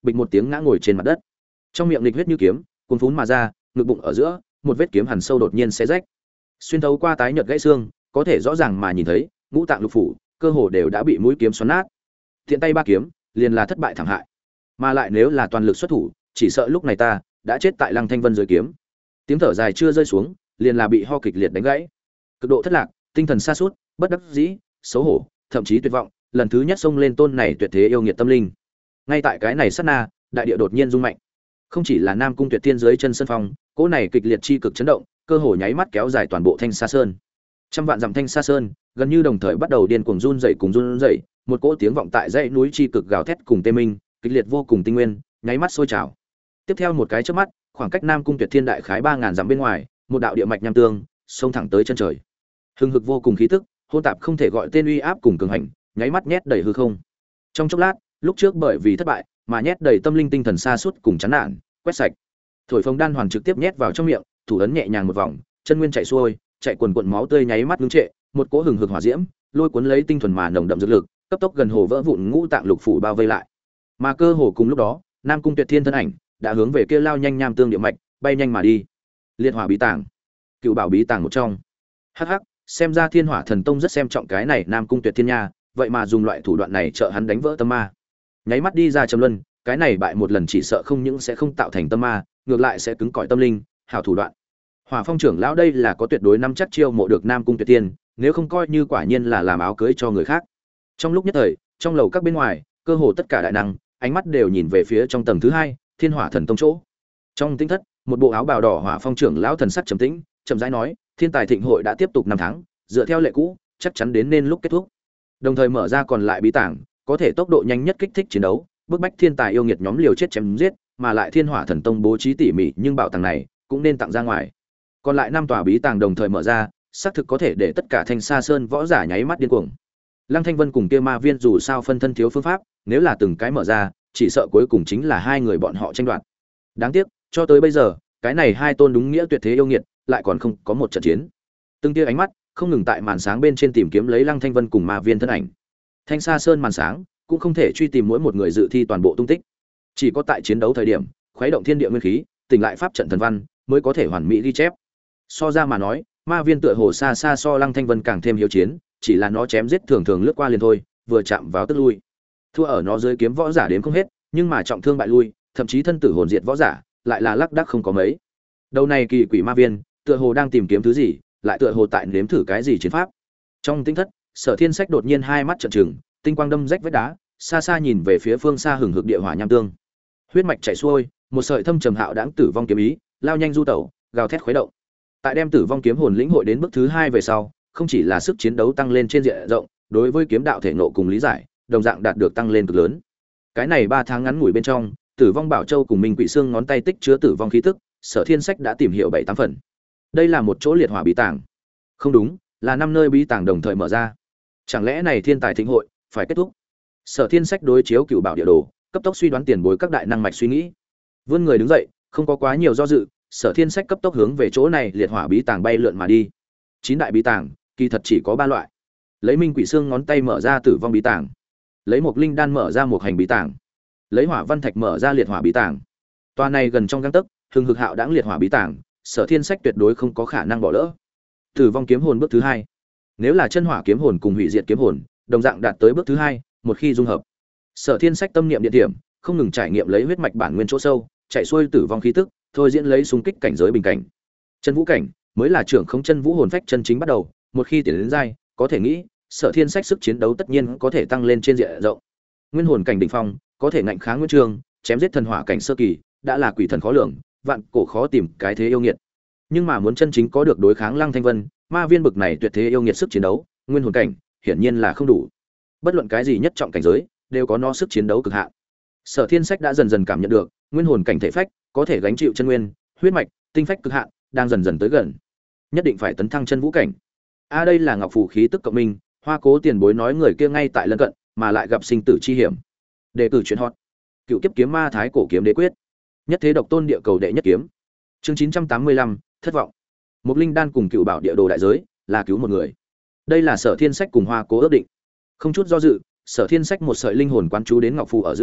Speaker 1: bịch một tiếng ngã ngồi trên mặt đất. Trong miệng nghịch huyết như kiếm, cuồn phún mà ra, ngực bụng ở giữa, một vết kiếm hằn sâu đột nhiên xé rách. Xuyên thấu qua tái nhợt gãy xương, có thể rõ ràng mà nhìn thấy, ngũ tạng lục phủ, cơ hồ đều đã bị mũi kiếm xoắn nát. Thiện tay ba kiếm, liền là thất bại thảm hại. Mà lại nếu là toàn lực xuất thủ, chỉ sợ lúc này ta đã chết tại Lăng Thanh Vân dưới kiếm. Tiếng thở dài chưa rơi xuống, liền là bị ho kịch liệt đánh gãy. Cực độ thất lạc, tinh thần sa sút, bất đắc dĩ, xấu hổ, thậm chí tuyệt vọng, lần thứ nhất xông lên tôn này tuyệt thế yêu nghiệt tâm linh. Ngay tại cái này sát na, đại địa đột nhiên rung mạnh. Không chỉ là Nam Cung Tuyệt Tiên dưới chân sân phong, cỗ này kịch liệt chi cực chấn động, cơ hồ nháy mắt kéo dài toàn bộ Thanh Sa Sơn. Trăm vạn dặm Thanh Sa Sơn, gần như đồng thời bắt đầu điên cuồng run rẩy, một cỗ tiếng vọng tại dãy núi chi cực gào thét cùng tê minh, kịch liệt vô cùng tinh nguyên, nháy mắt sôi trào. Tiếp theo một cái chớp mắt, khoảng cách Nam Cung Tuyệt Thiên đại khái 3000 dặm bên ngoài, một đạo địa mạch nham tương, xông thẳng tới chân trời. Hưng hực vô cùng khí tức, hỗn tạp không thể gọi tên uy áp cùng cường hành, nháy mắt nhét đầy hư không. Trong chốc lát, lúc trước bởi vì thất bại mà nhét đầy tâm linh tinh thần sa sút cùng chán nản, quét sạch. Thổi phồng đan hoàn trực tiếp nhét vào trong miệng, thủ ấn nhẹ nhàng một vòng, chân nguyên chạy xuôi, chạy quần quần máu tươi nháy mắt ngưng trệ, một cỗ hừng hực hỏa diễm, lôi cuốn lấy tinh thuần mà nồng đậm dược lực, cấp tốc gần hồ vỡ vụn ngũ tạng lục phủ bao vây lại. Mà cơ hồ cùng lúc đó, Nam Cung Tuyệt Thiên thân ảnh đã hướng về kia lao nhanh nham tương địa mạch, bay nhanh mà đi. Liệt Hỏa Bí Tàng, Cựu Bảo Bí Tàng một trong. Hắc hắc, xem ra Thiên Hỏa Thần Tông rất xem trọng cái này Nam Cung Tuyệt Thiên nha, vậy mà dùng loại thủ đoạn này trợ hắn đánh vỡ tâm ma. Nháy mắt đi ra trầm luân, cái này bại một lần chỉ sợ không những sẽ không tạo thành tâm ma, ngược lại sẽ cứng cỏi tâm linh, hảo thủ đoạn. Hỏa Phong trưởng lão đây là có tuyệt đối nắm chắc chiêu mộ được Nam Cung Tuyệt Tiên, nếu không coi như quả nhiên là làm áo cưới cho người khác. Trong lúc nhất thời, trong lầu các bên ngoài, cơ hồ tất cả đại năng, ánh mắt đều nhìn về phía trong tầng thứ hai, Thiên Hỏa Thần Tông chỗ. Trong tinh thất, một bộ áo bào đỏ Hỏa Phong trưởng lão thần sắc trầm tĩnh, chậm rãi nói, Thiên Tài Thịnh hội đã tiếp tục 5 tháng, dựa theo lệ cũ, chắc chắn đến nên lúc kết thúc. Đồng thời mở ra còn lại bí tàng, có thể tốc độ nhanh nhất kích thích chiến đấu, bức bách thiên tài yêu nghiệt nhóm liều chết chém giết, mà lại Thiên Hỏa Thần Tông bố trí tỉ mỉ, nhưng bảo tàng này cũng nên tặng ra ngoài. Còn lại 5 tòa bí tàng đồng thời mở ra, xác thực có thể để tất cả Thanh Sa Sơn võ giả nháy mắt điên cuồng. Lăng Thanh Vân cùng kia ma viên dù sao phân thân thiếu phương pháp, nếu là từng cái mở ra, chỉ sợ cuối cùng chính là hai người bọn họ tranh đoạt. Đáng tiếc, cho tới bây giờ, cái này hai tôn đúng nghĩa tuyệt thế yêu nghiệt, lại còn không có một trận chiến. Từng tia ánh mắt không ngừng tại màn sáng bên trên tìm kiếm lấy Lăng Thanh Vân cùng ma viên thân ảnh. Thanh Sa Sơn màn sáng cũng không thể truy tìm mỗi một người dự thi toàn bộ tung tích. Chỉ có tại chiến đấu thời điểm, khuấy động thiên địa nguyên khí, tỉnh lại pháp trận thần văn, mới có thể hoàn mỹ ghi chép. So ra mà nói, ma viên tựa hồ xa xa so Lăng Thanh Vân càng thêm hiếu chiến, chỉ là nó chém giết thường thường lướt qua liền thôi, vừa chạm vào tức lui. Thua ở nó dưới kiếm võ giả đến không hết, nhưng mà trọng thương bại lui, thậm chí thân tử hồn diệt võ giả, lại là lác đác không có mấy. Đầu này kỳ quỷ ma viên, tựa hồ đang tìm kiếm thứ gì, lại tựa hồ tại nếm thử cái gì chiến pháp. Trong tinh thất, Sở Thiên Sách đột nhiên hai mắt trợn trừng, tinh quang đâm rách vách đá, xa xa nhìn về phía phương xa hừng hực địa hỏa nham tương. Huyết mạch chảy xuôi, một sợi thâm trầm hạo đãng tử vong kiếm ý, lao nhanh du tẩu, gào thét khuấy động. Tại đem tử vong kiếm hồn lĩnh hội đến bước thứ 2 về sau, không chỉ là sức chiến đấu tăng lên trên diện rộng, đối với kiếm đạo thể nộ cùng lý giải, đồng dạng đạt được tăng lên cực lớn. Cái này 3 tháng ngắn ngủi bên trong, Tử Vong Bảo Châu cùng Minh Quỷ Xương ngón tay tích chứa tử vong khí tức, Sở Thiên Sách đã tìm hiểu 7-8 phần. Đây là một chỗ liệt hỏa bí tàng. Không đúng, là 5 nơi bí tàng đồng thời mở ra. Chẳng lẽ này thiên tài thịnh hội phải kết thúc? Sở Thiên Sách đối chiếu cựu bảo địa đồ, cấp tốc suy đoán tiền bối các đại năng mạch suy nghĩ. Vươn người đứng dậy, không có quá nhiều do dự, Sở Thiên Sách cấp tốc hướng về chỗ này liệt hỏa bí tàng bay lượn mà đi. 9 đại bí tàng, kỳ thật chỉ có 3 loại. Lấy Minh Quỷ Xương ngón tay mở ra tử vong bí tàng, lấy một linh đan mở ra một hành bí tàng, lấy hỏa văn thạch mở ra liệt hỏa bí tàng. Toa này gần trong gang tấc, hừng hực hạo đãng liệt hỏa bí tàng, Sở Thiên Sách tuyệt đối không có khả năng bỏ lỡ. Tử vong kiếm hồn bước thứ 2. Nếu là chân hỏa kiếm hồn cùng hủy diệt kiếm hồn, đồng dạng đạt tới bước thứ 2, một khi dung hợp. Sở Thiên Sách tâm niệm điện điểm, không ngừng trải nghiệm lấy huyết mạch bản nguyên chỗ sâu, chạy xuôi tử vong khí tức, thôi diễn lấy xung kích cảnh giới bình cảnh. Chân vũ cảnh mới là trưởng không chân vũ hồn phách chân chính bắt đầu, một khi tiến đến giai, có thể nghĩ, Sở Thiên Sách sức chiến đấu tất nhiên có thể tăng lên trên diện rộng. Nguyên hồn cảnh đỉnh phong, có thể ngạnh kháng nguyên trường, chém giết thần hỏa cảnh sơ kỳ, đã là quỷ thần khó lường, vạn cổ khó tìm cái thế yêu nghiệt. Nhưng mà muốn chân chính có được đối kháng Lăng Thanh Vân, ma viên bực này tuyệt thế yêu nghiệt sức chiến đấu, nguyên hồn cảnh hiển nhiên là không đủ. Bất luận cái gì nhất trọng cảnh giới, đều có nó sức chiến đấu cực hạn. Sở Thiên Sách đã dần dần cảm nhận được, nguyên hồn cảnh thể phách có thể gánh chịu chân nguyên, huyết mạch, tinh phách cực hạn, đang dần dần tới gần. Nhất định phải tấn thăng chân vũ cảnh. A đây là Ngọc Phù khí tức cộng minh, Hoa Cố tiền bối nói người kia ngay tại lân cận, mà lại gặp sinh tử chi hiểm. Đề cử chuyện hot. Cựu kiếp kiếm ma thái cổ kiếm đế quyết. Nhất thế độc tôn địa cầu đệ nhất kiếm. Chương 985, thất vọng. Một linh đan cùng cựu bảo địa đồ đại giới, là cứu một người. Đây là Sở Thiên Sách cùng Hoa Cố ước định. Không chút do dự, Sở Thiên Sách một sợi linh hồn quán chú đến Ngọc Phù ở giữa,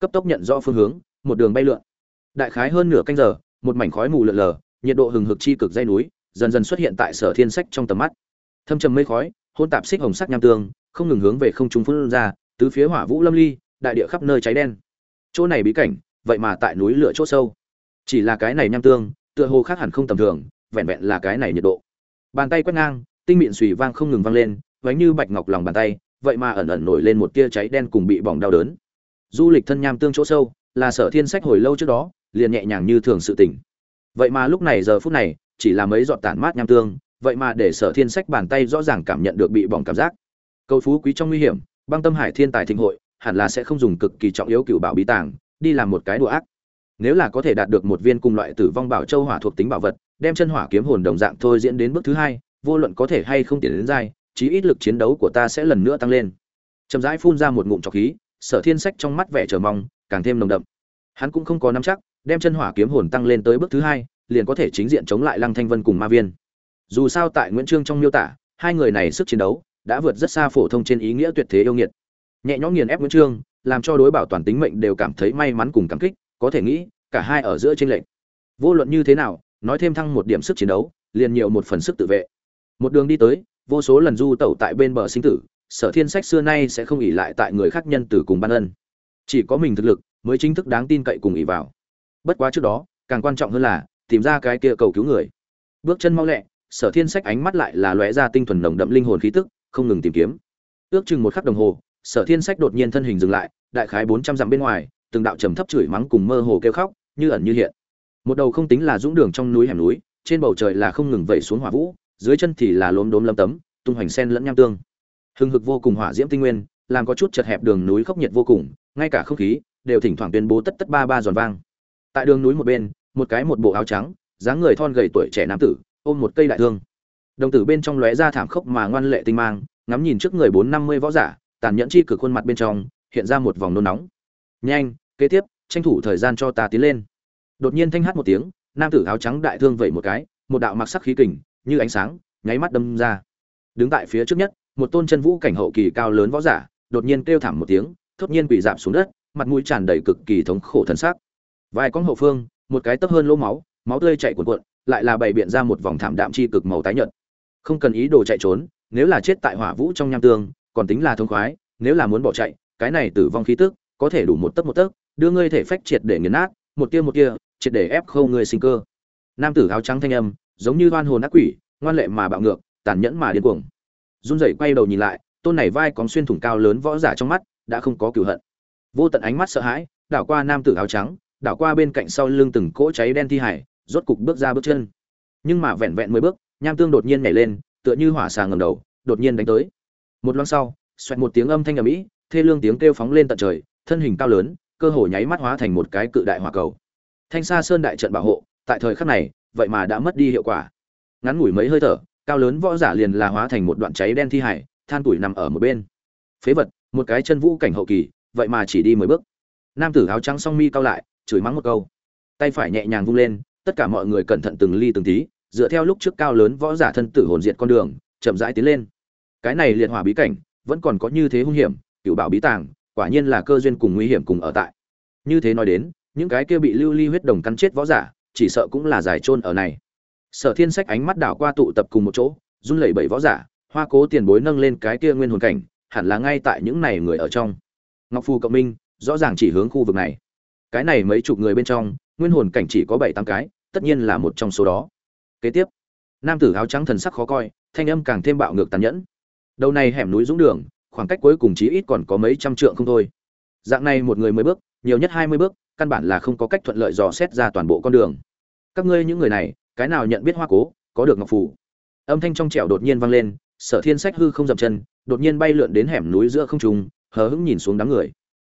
Speaker 1: cấp tốc nhận rõ phương hướng, một đường bay lượn. Đại khái hơn nửa canh giờ, một mảnh khói mù lượn lờ, nhiệt độ hừng hực chi cực dây núi, dần dần xuất hiện tại Sở Thiên Sách trong tầm mắt. Thâm trầm mây khói, hôn tạp xích hồng sắc nham tương, không ngừng hướng về không trung phun ra, tứ phía hỏa vũ lâm ly, đại địa khắp nơi cháy đen. Chỗ này bí cảnh, vậy mà tại núi lửa chỗ sâu. Chỉ là cái này nham tương, tựa hồ khác hẳn không tầm thường, vẹn vẹn là cái này nhiệt độ. Bàn tay quét ngang, tinh mịn xùy vang không ngừng vang lên, vánh như bạch ngọc lòng bàn tay, vậy mà ẩn ẩn nổi lên một tia cháy đen cùng bị bỏng đau đớn. Du lịch thân nham tương chỗ sâu, là Sở Thiên Sách hồi lâu trước đó, liền nhẹ nhàng như thường sự tỉnh. Vậy mà lúc này giờ phút này, chỉ là mấy giọt tản mát nham tương, vậy mà để Sở Thiên Sách bàn tay rõ ràng cảm nhận được bị bỏng cảm giác. Cầu phú quý trong nguy hiểm, Băng Tâm Hải Thiên Tài Thịnh hội, hẳn là sẽ không dùng cực kỳ trọng yếu cửu bảo bí tàng, đi làm một cái đùa ác. Nếu là có thể đạt được một viên cùng loại Tử Vong Bảo Châu hỏa thuộc tính bảo vật, đem chân hỏa kiếm hồn đồng dạng thôi diễn đến bước thứ hai, vô luận có thể hay không tiến đến giai, chí ít lực chiến đấu của ta sẽ lần nữa tăng lên. Chậm rãi phun ra một ngụm trọc khí, Sở Thiên Sách trong mắt vẻ chờ mong càng thêm nồng đậm. Hắn cũng không có nắm chắc, đem chân hỏa kiếm hồn tăng lên tới bước thứ hai, liền có thể chính diện chống lại Lăng Thanh Vân cùng Ma Viên. Dù sao tại Nguyễn Trương trong miêu tả, hai người này sức chiến đấu đã vượt rất xa phổ thông trên ý nghĩa tuyệt thế yêu nghiệt. Nhẹ nhõm nghiền ép Nguyễn Trương, làm cho đối bảo toàn tính mệnh đều cảm thấy may mắn cùng cảm kích, có thể nghĩ, cả hai ở giữa chênh lệch. Vô luận như thế nào, nói thêm thăng một điểm sức chiến đấu, liền nhiều một phần sức tự vệ. Một đường đi tới, vô số lần du tẩu tại bên bờ sinh tử, Sở Thiên Sách xưa nay sẽ không ỷ lại tại người khác nhân tử cùng ban ân. Chỉ có mình thực lực mới chính thức đáng tin cậy cùng ỷ vào. Bất quá trước đó, càng quan trọng hơn là tìm ra cái kia cầu cứu người. Bước chân mau lẹ, Sở Thiên Sách ánh mắt lại là lóe ra tinh thuần nồng đậm linh hồn khí tức, không ngừng tìm kiếm. Ước chừng một khắc đồng hồ, Sở Thiên Sách đột nhiên thân hình dừng lại, đại khái 400 dặm bên ngoài, từng đạo trầm thấp chửi mắng cùng mơ hồ kêu khóc, như ẩn như hiện. Một đầu không tính là dũng đường trong núi hẻm núi, trên bầu trời là không ngừng vẩy xuống hỏa vũ, dưới chân thì là lốm đốm lấm tấm, tung hoành sen lẫn nham tương. Hừng hực vô cùng hỏa diễm tinh nguyên, làm có chút chật hẹp đường núi khốc nhiệt vô cùng, ngay cả không khí đều thỉnh thoảng tuyên bố tất tất ba ba giòn vang. Tại đường núi một bên, một cái một bộ áo trắng, dáng người thon gầy tuổi trẻ nam tử, ôm một cây đại thương. Đồng tử bên trong lóe ra thảm khốc mà ngoan lệ tinh mang, ngắm nhìn trước người 450 võ giả, tàn nhẫn chi cực khuôn mặt bên trong hiện ra một vòng nôn nóng. Nhanh, kế tiếp, tranh thủ thời gian cho ta tiến lên. Đột nhiên thanh hát một tiếng, nam tử áo trắng đại thương vẩy một cái, một đạo mặc sắc khí kình như ánh sáng, nháy mắt đâm ra. Đứng tại phía trước nhất, một tôn chân vũ cảnh hậu kỳ cao lớn võ giả, đột nhiên kêu thảm một tiếng, thốt nhiên quỳ rạp xuống đất, mặt mũi tràn đầy cực kỳ thống khổ thân xác. Vài con hậu phương, một cái tấc hơn lỗ máu, máu tươi chảy cuồn cuộn, lại là bày biện ra một vòng thảm đạm chi cực màu tái nhợt. Không cần ý đồ chạy trốn, nếu là chết tại hỏa vũ trong nham tương, còn tính là thông khoái, nếu là muốn bỏ chạy, cái này tử vong khí tức, có thể đủ một tấc, đưa ngươi thể phách triệt để nghiền nát, một tia, triệt để ép khâu ngươi sinh cơ. Nam tử áo trắng thanh âm, giống như oan hồn ác quỷ, ngoan lệ mà bạo ngược, tàn nhẫn mà điên cuồng. Run rẩy quay đầu nhìn lại, tôn này vai cóng xuyên thủng cao lớn võ giả trong mắt đã không có cừu hận. Vô tận ánh mắt sợ hãi, đảo qua nam tử áo trắng, đảo qua bên cạnh sau lưng từng cỗ cháy đen thi hải, rốt cục bước ra bước chân. Nhưng mà vẹn vẹn 10 bước, nham tương đột nhiên nhảy lên, tựa như hỏa xà ngầm đầu, đột nhiên đánh tới. Một loáng sau, xoẹt một tiếng âm thanh ầm ĩ, thê lương tiếng kêu phóng lên tận trời, thân hình cao lớn, cơ hồ nháy mắt hóa thành một cái cự đại hỏa cầu. Thanh Sa Sơn đại trận bảo hộ, tại thời khắc này, vậy mà đã mất đi hiệu quả. Ngắn ngủi mấy hơi thở, cao lớn võ giả liền là hóa thành một đoạn cháy đen thi hải, than tuổi nằm ở một bên. Phế vật, một cái chân vũ cảnh hậu kỳ, vậy mà chỉ đi 10 bước. Nam tử áo trắng song mi cao lại, chửi mắng một câu. Tay phải nhẹ nhàng vung lên, tất cả mọi người cẩn thận từng ly từng tí, dựa theo lúc trước cao lớn võ giả thân tử hồn diệt con đường, chậm rãi tiến lên. Cái này liệt hỏa bí cảnh, vẫn còn có như thế hung hiểm, cửu bảo bí tàng, quả nhiên là cơ duyên cùng nguy hiểm cùng ở tại. Như thế nói đến, những cái kia bị lưu ly huyết đồng cắn chết võ giả, chỉ sợ cũng là giải chôn ở này. Sở Thiên Sách ánh mắt đảo qua tụ tập cùng một chỗ, run lẩy bẩy võ giả, Hoa Cố tiền bối nâng lên cái kia nguyên hồn cảnh, hẳn là ngay tại những này người ở trong. Ngọc Phù Cộng Minh, rõ ràng chỉ hướng khu vực này. Cái này mấy chục người bên trong, nguyên hồn cảnh chỉ có 7-8 cái, tất nhiên là một trong số đó. Kế tiếp, nam tử áo trắng thần sắc khó coi, thanh âm càng thêm bạo ngược tàn nhẫn. Đầu này hẻm núi dũng đường, khoảng cách cuối cùng chí ít còn có mấy trăm trượng không thôi. Dạng này một người 10 bước, nhiều nhất 20 bước, căn bản là không có cách thuận lợi dò xét ra toàn bộ con đường. Các ngươi những người này, cái nào nhận biết Hoa Cố, có được Ngọc Phù? Âm thanh trong trẻo đột nhiên vang lên, Sở Thiên Sách hư không dậm chân, đột nhiên bay lượn đến hẻm núi giữa không trung, hờ hững nhìn xuống đám người.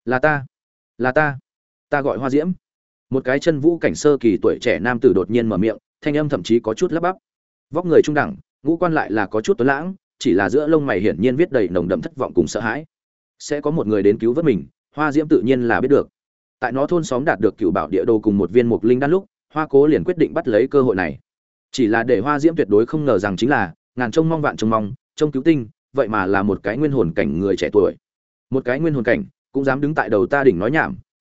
Speaker 1: Là ta gọi Hoa Diễm. Một cái chân vũ cảnh sơ kỳ tuổi trẻ nam tử đột nhiên mở miệng, thanh âm thậm chí có chút lắp bắp. Vóc người trung đẳng, ngũ quan lại là có chút tuấn lãng, chỉ là giữa lông mày hiển nhiên viết đầy nồng đậm thất vọng cùng sợ hãi. Sẽ có một người đến cứu vớt mình, Hoa Diễm tự nhiên là biết được. Tại nó thôn xóm đạt được cựu bảo địa đồ cùng một viên mục linh đan lúc, Hoa Cố liền quyết định bắt lấy cơ hội này. Chỉ là để Hoa Diễm tuyệt đối không ngờ rằng chính là, ngàn trông mong vạn trông mong, trông cứu tinh, vậy mà là một cái nguyên hồn cảnh người trẻ tuổi. Một cái nguyên hồn cảnh cũng dám đứng tại đầu ta đỉnh nói nhảm,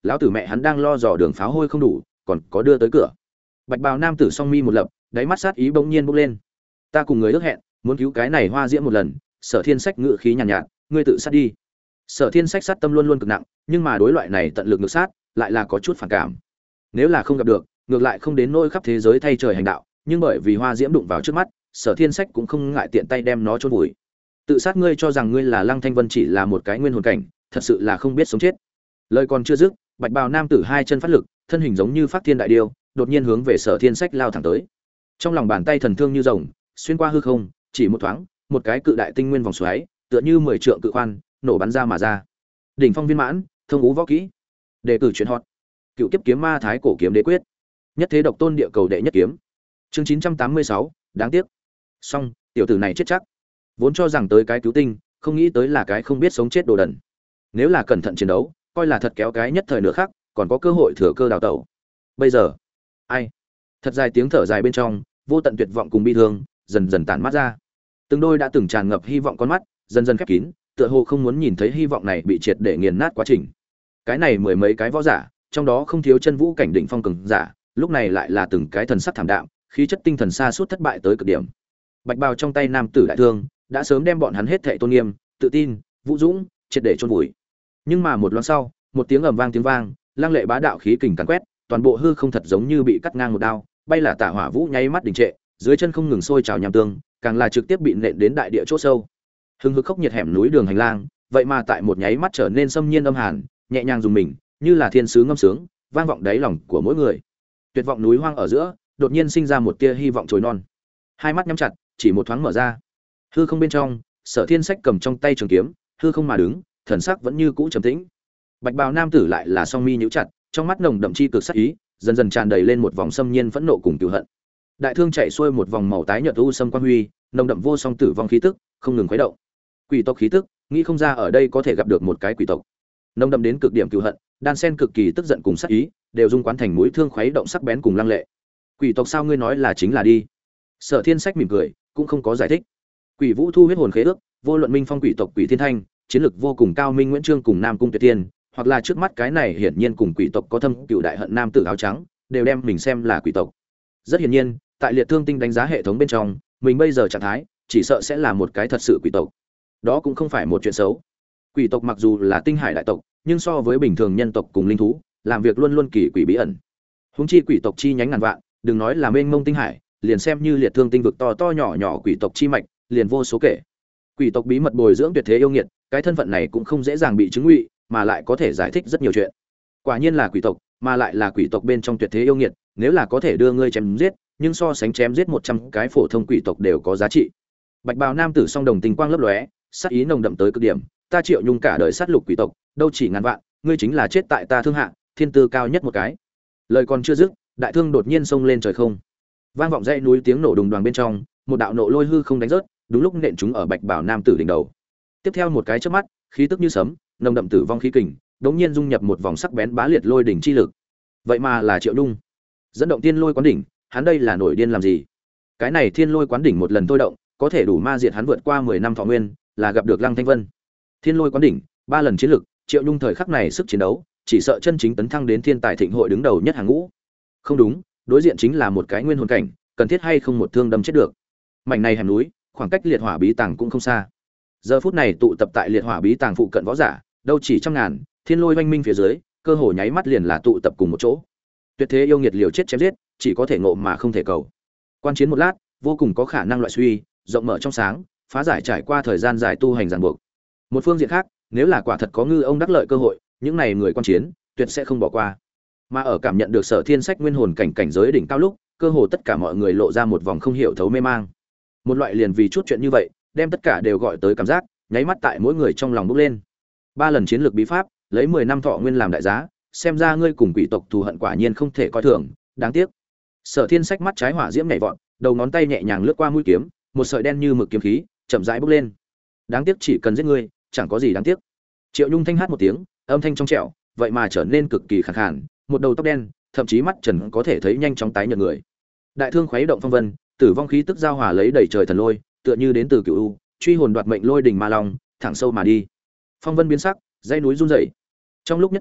Speaker 1: lão tử mẹ hắn đang lo dò đường pháo hôi không đủ còn có đưa tới cửa. Bạch bào nam tử song mi một lập, đáy mắt sát ý bỗng nhiên bốc lên. Ta cùng người ước hẹn muốn cứu cái này hoa diễm một lần. Sở Thiên Sách ngự khí nhàn nhạt, ngươi tự sát đi. Sở Thiên Sách sát tâm luôn luôn cực nặng, nhưng mà đối loại này tận lực ngược sát lại là có chút phản cảm. Nếu là không gặp được, ngược lại không đến nỗi khắp thế giới thay trời hành đạo, nhưng bởi vì hoa diễm đụng vào trước mắt, Sở Thiên Sách cũng không ngại tiện tay đem nó chôn vùi. Tự sát, ngươi cho rằng ngươi là Lăng Thanh Vân chỉ là một cái nguyên hồn cảnh, thật sự là không biết sống chết. Lời còn chưa dứt, bạch bào nam tử hai chân phát lực, thân hình giống như phát thiên đại điêu, đột nhiên hướng về Sở Thiên Sách lao thẳng tới. Trong lòng bàn tay thần thương như rồng, xuyên qua hư không, chỉ một thoáng, một cái cự đại tinh nguyên vòng xoáy, tựa như 10 trượng cự khoan, nổ bắn ra mà ra. Đỉnh phong viên mãn, thông ngũ võ kỹ. Đề cử truyền hot. Cựu kiếp kiếm ma thái cổ kiếm đế quyết. Nhất thế độc tôn địa cầu đệ nhất kiếm. Chương 986, đáng tiếc. Xong, tiểu tử này chết chắc. Vốn cho rằng tới cái cứu tinh, không nghĩ tới là cái không biết sống chết đồ đần. Nếu là cẩn thận chiến đấu, coi là thật kéo cái nhất thời nữa khác, còn có cơ hội thừa cơ đào tẩu. Bây giờ, ai? Thật dài tiếng thở dài bên trong, vô tận tuyệt vọng cùng bi thương dần dần tản mát ra. Từng đôi đã từng tràn ngập hy vọng con mắt, dần dần khép kín, tựa hồ không muốn nhìn thấy hy vọng này bị triệt để nghiền nát quá trình. Cái này mười mấy cái võ giả, trong đó không thiếu chân vũ cảnh đỉnh phong cường giả, lúc này lại là từng cái thần sắc thảm đạm, khí chất tinh thần sa sút thất bại tới cực điểm. Bạch bào trong tay nam tử đại thương, đã sớm đem bọn hắn hết thảy tôn nghiêm, tự tin, vũ dũng, triệt để chôn vùi. Nhưng mà một loáng sau, một tiếng ầm vang tiếng vang, lăng lệ bá đạo khí kình càn quét, toàn bộ hư không thật giống như bị cắt ngang một đao, bay là tả hỏa vũ nháy mắt đình trệ, dưới chân không ngừng sôi trào nham tương, càng là trực tiếp bị nện đến đại địa chỗ sâu. Hưng hực khốc nhiệt hẻm núi đường hành lang, vậy mà tại một nháy mắt trở nên xâm nhiên âm hàn, nhẹ nhàng dùng mình, như là thiên sứ ngâm sướng, vang vọng đáy lòng của mỗi người. Tuyệt vọng núi hoang ở giữa, đột nhiên sinh ra một tia hy vọng chồi non. Hai mắt nhắm chặt, chỉ một thoáng mở ra. Hư không bên trong, Sở Thiên Sách cầm trong tay trường kiếm, hư không mà đứng, thần sắc vẫn như cũ trầm tĩnh. Bạch bào nam tử lại là song mi nhíu chặt, trong mắt nồng đậm chi cực sát ý, dần dần tràn đầy lên một vòng xâm nhiên phẫn nộ cùng cừu hận. Đại thương chạy xuôi một vòng màu tái nhợt u sâm quang huy, nồng đậm vô song tử vong khí tức, không ngừng khuấy động. Quỷ tộc khí tức, nghĩ không ra ở đây có thể gặp được một cái quỷ tộc. Nồng đậm đến cực điểm cừu hận, đan sen cực kỳ tức giận cùng sát ý, đều dung quán thành mũi thương khuấy động sắc bén cùng lăng lệ. Quỷ tộc sao ngươi nói là chính là đi? Sở Thiên Sách mỉm cười, cũng không có giải thích. Quỷ Vũ thu huyết hồn khế ước, vô luận minh phong quỷ tộc Quỷ Thiên Thanh, chiến lực vô cùng cao Minh Nguyễn Trương cùng Nam Cung Tuyệt Tiên, hoặc là trước mắt cái này hiển nhiên cùng quỷ tộc có thâm cựu đại hận nam tử áo trắng, đều đem mình xem là quỷ tộc. Rất hiển nhiên, tại liệt thương tinh đánh giá hệ thống bên trong, mình bây giờ trạng thái, chỉ sợ sẽ là một cái thật sự quỷ tộc. Đó cũng không phải một chuyện xấu. Quỷ tộc mặc dù là tinh hải đại tộc, nhưng so với bình thường nhân tộc cùng linh thú, làm việc luôn luôn kỳ quỷ bí ẩn. Huống chi quỷ tộc chi nhánh ngàn vạn, đừng nói là mênh mông tinh hải, liền xem như liệt thương tinh vực to to nhỏ nhỏ quỷ tộc chi mạch, liền vô số kể. Quỷ tộc bí mật bồi dưỡng tuyệt thế yêu nghiệt, cái thân phận này cũng không dễ dàng bị chứng ngụy, mà lại có thể giải thích rất nhiều chuyện. Quả nhiên là quỷ tộc, mà lại là quỷ tộc bên trong tuyệt thế yêu nghiệt, nếu là có thể đưa ngươi chém giết, nhưng so sánh chém giết 100 cái phổ thông quỷ tộc đều có giá trị. Bạch bào nam tử song đồng tình quang lấp lóe, sát ý nồng đậm tới cực điểm, ta Triệu Nhung cả đời sát lục quỷ tộc, đâu chỉ ngàn vạn, ngươi chính là chết tại ta thương hạ, thiên tư cao nhất một cái. Lời còn chưa dứt, đại thương đột nhiên xông lên trời không. Vang vọng dãy núi tiếng nổ đùng đoàng bên trong, một đạo nộ lôi hư không đánh rớt, đúng lúc nện chúng ở Bạch bào nam tử đỉnh đầu. Tiếp theo một cái chớp mắt, khí tức như sấm, nồng đậm tử vong khí kình, đột nhiên dung nhập một vòng sắc bén bá liệt lôi đỉnh chi lực. Vậy mà là Triệu Nhung. Dẫn động tiên lôi quán đỉnh, hắn đây là nổi điên làm gì? Cái này thiên lôi quán đỉnh một lần thôi động, có thể đủ ma diệt hắn vượt qua 10 năm thọ nguyên, là gặp được Lăng Thanh Vân. Thiên lôi quán đỉnh, 3 lần chiến lực, Triệu Nhung thời khắc này sức chiến đấu, chỉ sợ chân chính tấn thăng đến thiên tài thịnh hội đứng đầu nhất hàng ngũ. Không đúng, đối diện chính là một cái nguyên hồn cảnh, cần thiết hay không một thương đâm chết được. Mảnh này hẻm núi, khoảng cách liệt hỏa bí tàng cũng không xa. Giờ phút này tụ tập tại liệt hỏa bí tàng phụ cận võ giả, đâu chỉ trăm ngàn, thiên lôi oanh minh phía dưới, cơ hồ nháy mắt liền là tụ tập cùng một chỗ. Tuyệt thế yêu nghiệt liều chết chém giết, chỉ có thể ngộ mà không thể cầu. Quan chiến một lát, vô cùng có khả năng loại suy, rộng mở trong sáng, phá giải trải qua thời gian dài tu hành ràng buộc. Một phương diện khác, nếu là quả thật có ngư ông đắc lợi cơ hội, những này người quan chiến, tuyệt sẽ không bỏ qua. Mà ở cảm nhận được Sở Thiên Sách nguyên hồn cảnh cảnh giới đỉnh cao lúc, cơ hồ tất cả mọi người lộ ra một vòng không hiểu thấu mê mang. Một loại liền vì chút chuyện như vậy, đem tất cả đều gọi tới cảm giác, nháy mắt tại mỗi người trong lòng bốc lên. 3 lần chiến lược bí pháp, lấy 10 năm thọ nguyên làm đại giá, xem ra ngươi cùng quỷ tộc thù hận quả nhiên không thể coi thường, đáng tiếc. Sở Thiên Sách mắt trái hỏa diễm nhảy vọt, đầu ngón tay nhẹ nhàng lướt qua mũi kiếm, một sợi đen như mực kiếm khí, chậm rãi bốc lên. Đáng tiếc chỉ cần giết ngươi, chẳng có gì đáng tiếc. Triệu Nhung thanh hát một tiếng, âm thanh trong trẻo, vậy mà trở nên cực kỳ khàn khàn, một đầu tóc đen, thậm chí mắt trần có thể thấy nhanh chóng tái nhợt người. Đại thương khuấy động phong vân, tử vong khí tức giao hòa lấy đầy trời thần lôi, tựa như đến từ cửu u, truy hồn đoạt mệnh lôi đỉnh ma long, thẳng sâu mà đi. Phong vân biến sắc, dãy núi run rẩy. Trong lúc nhất thời,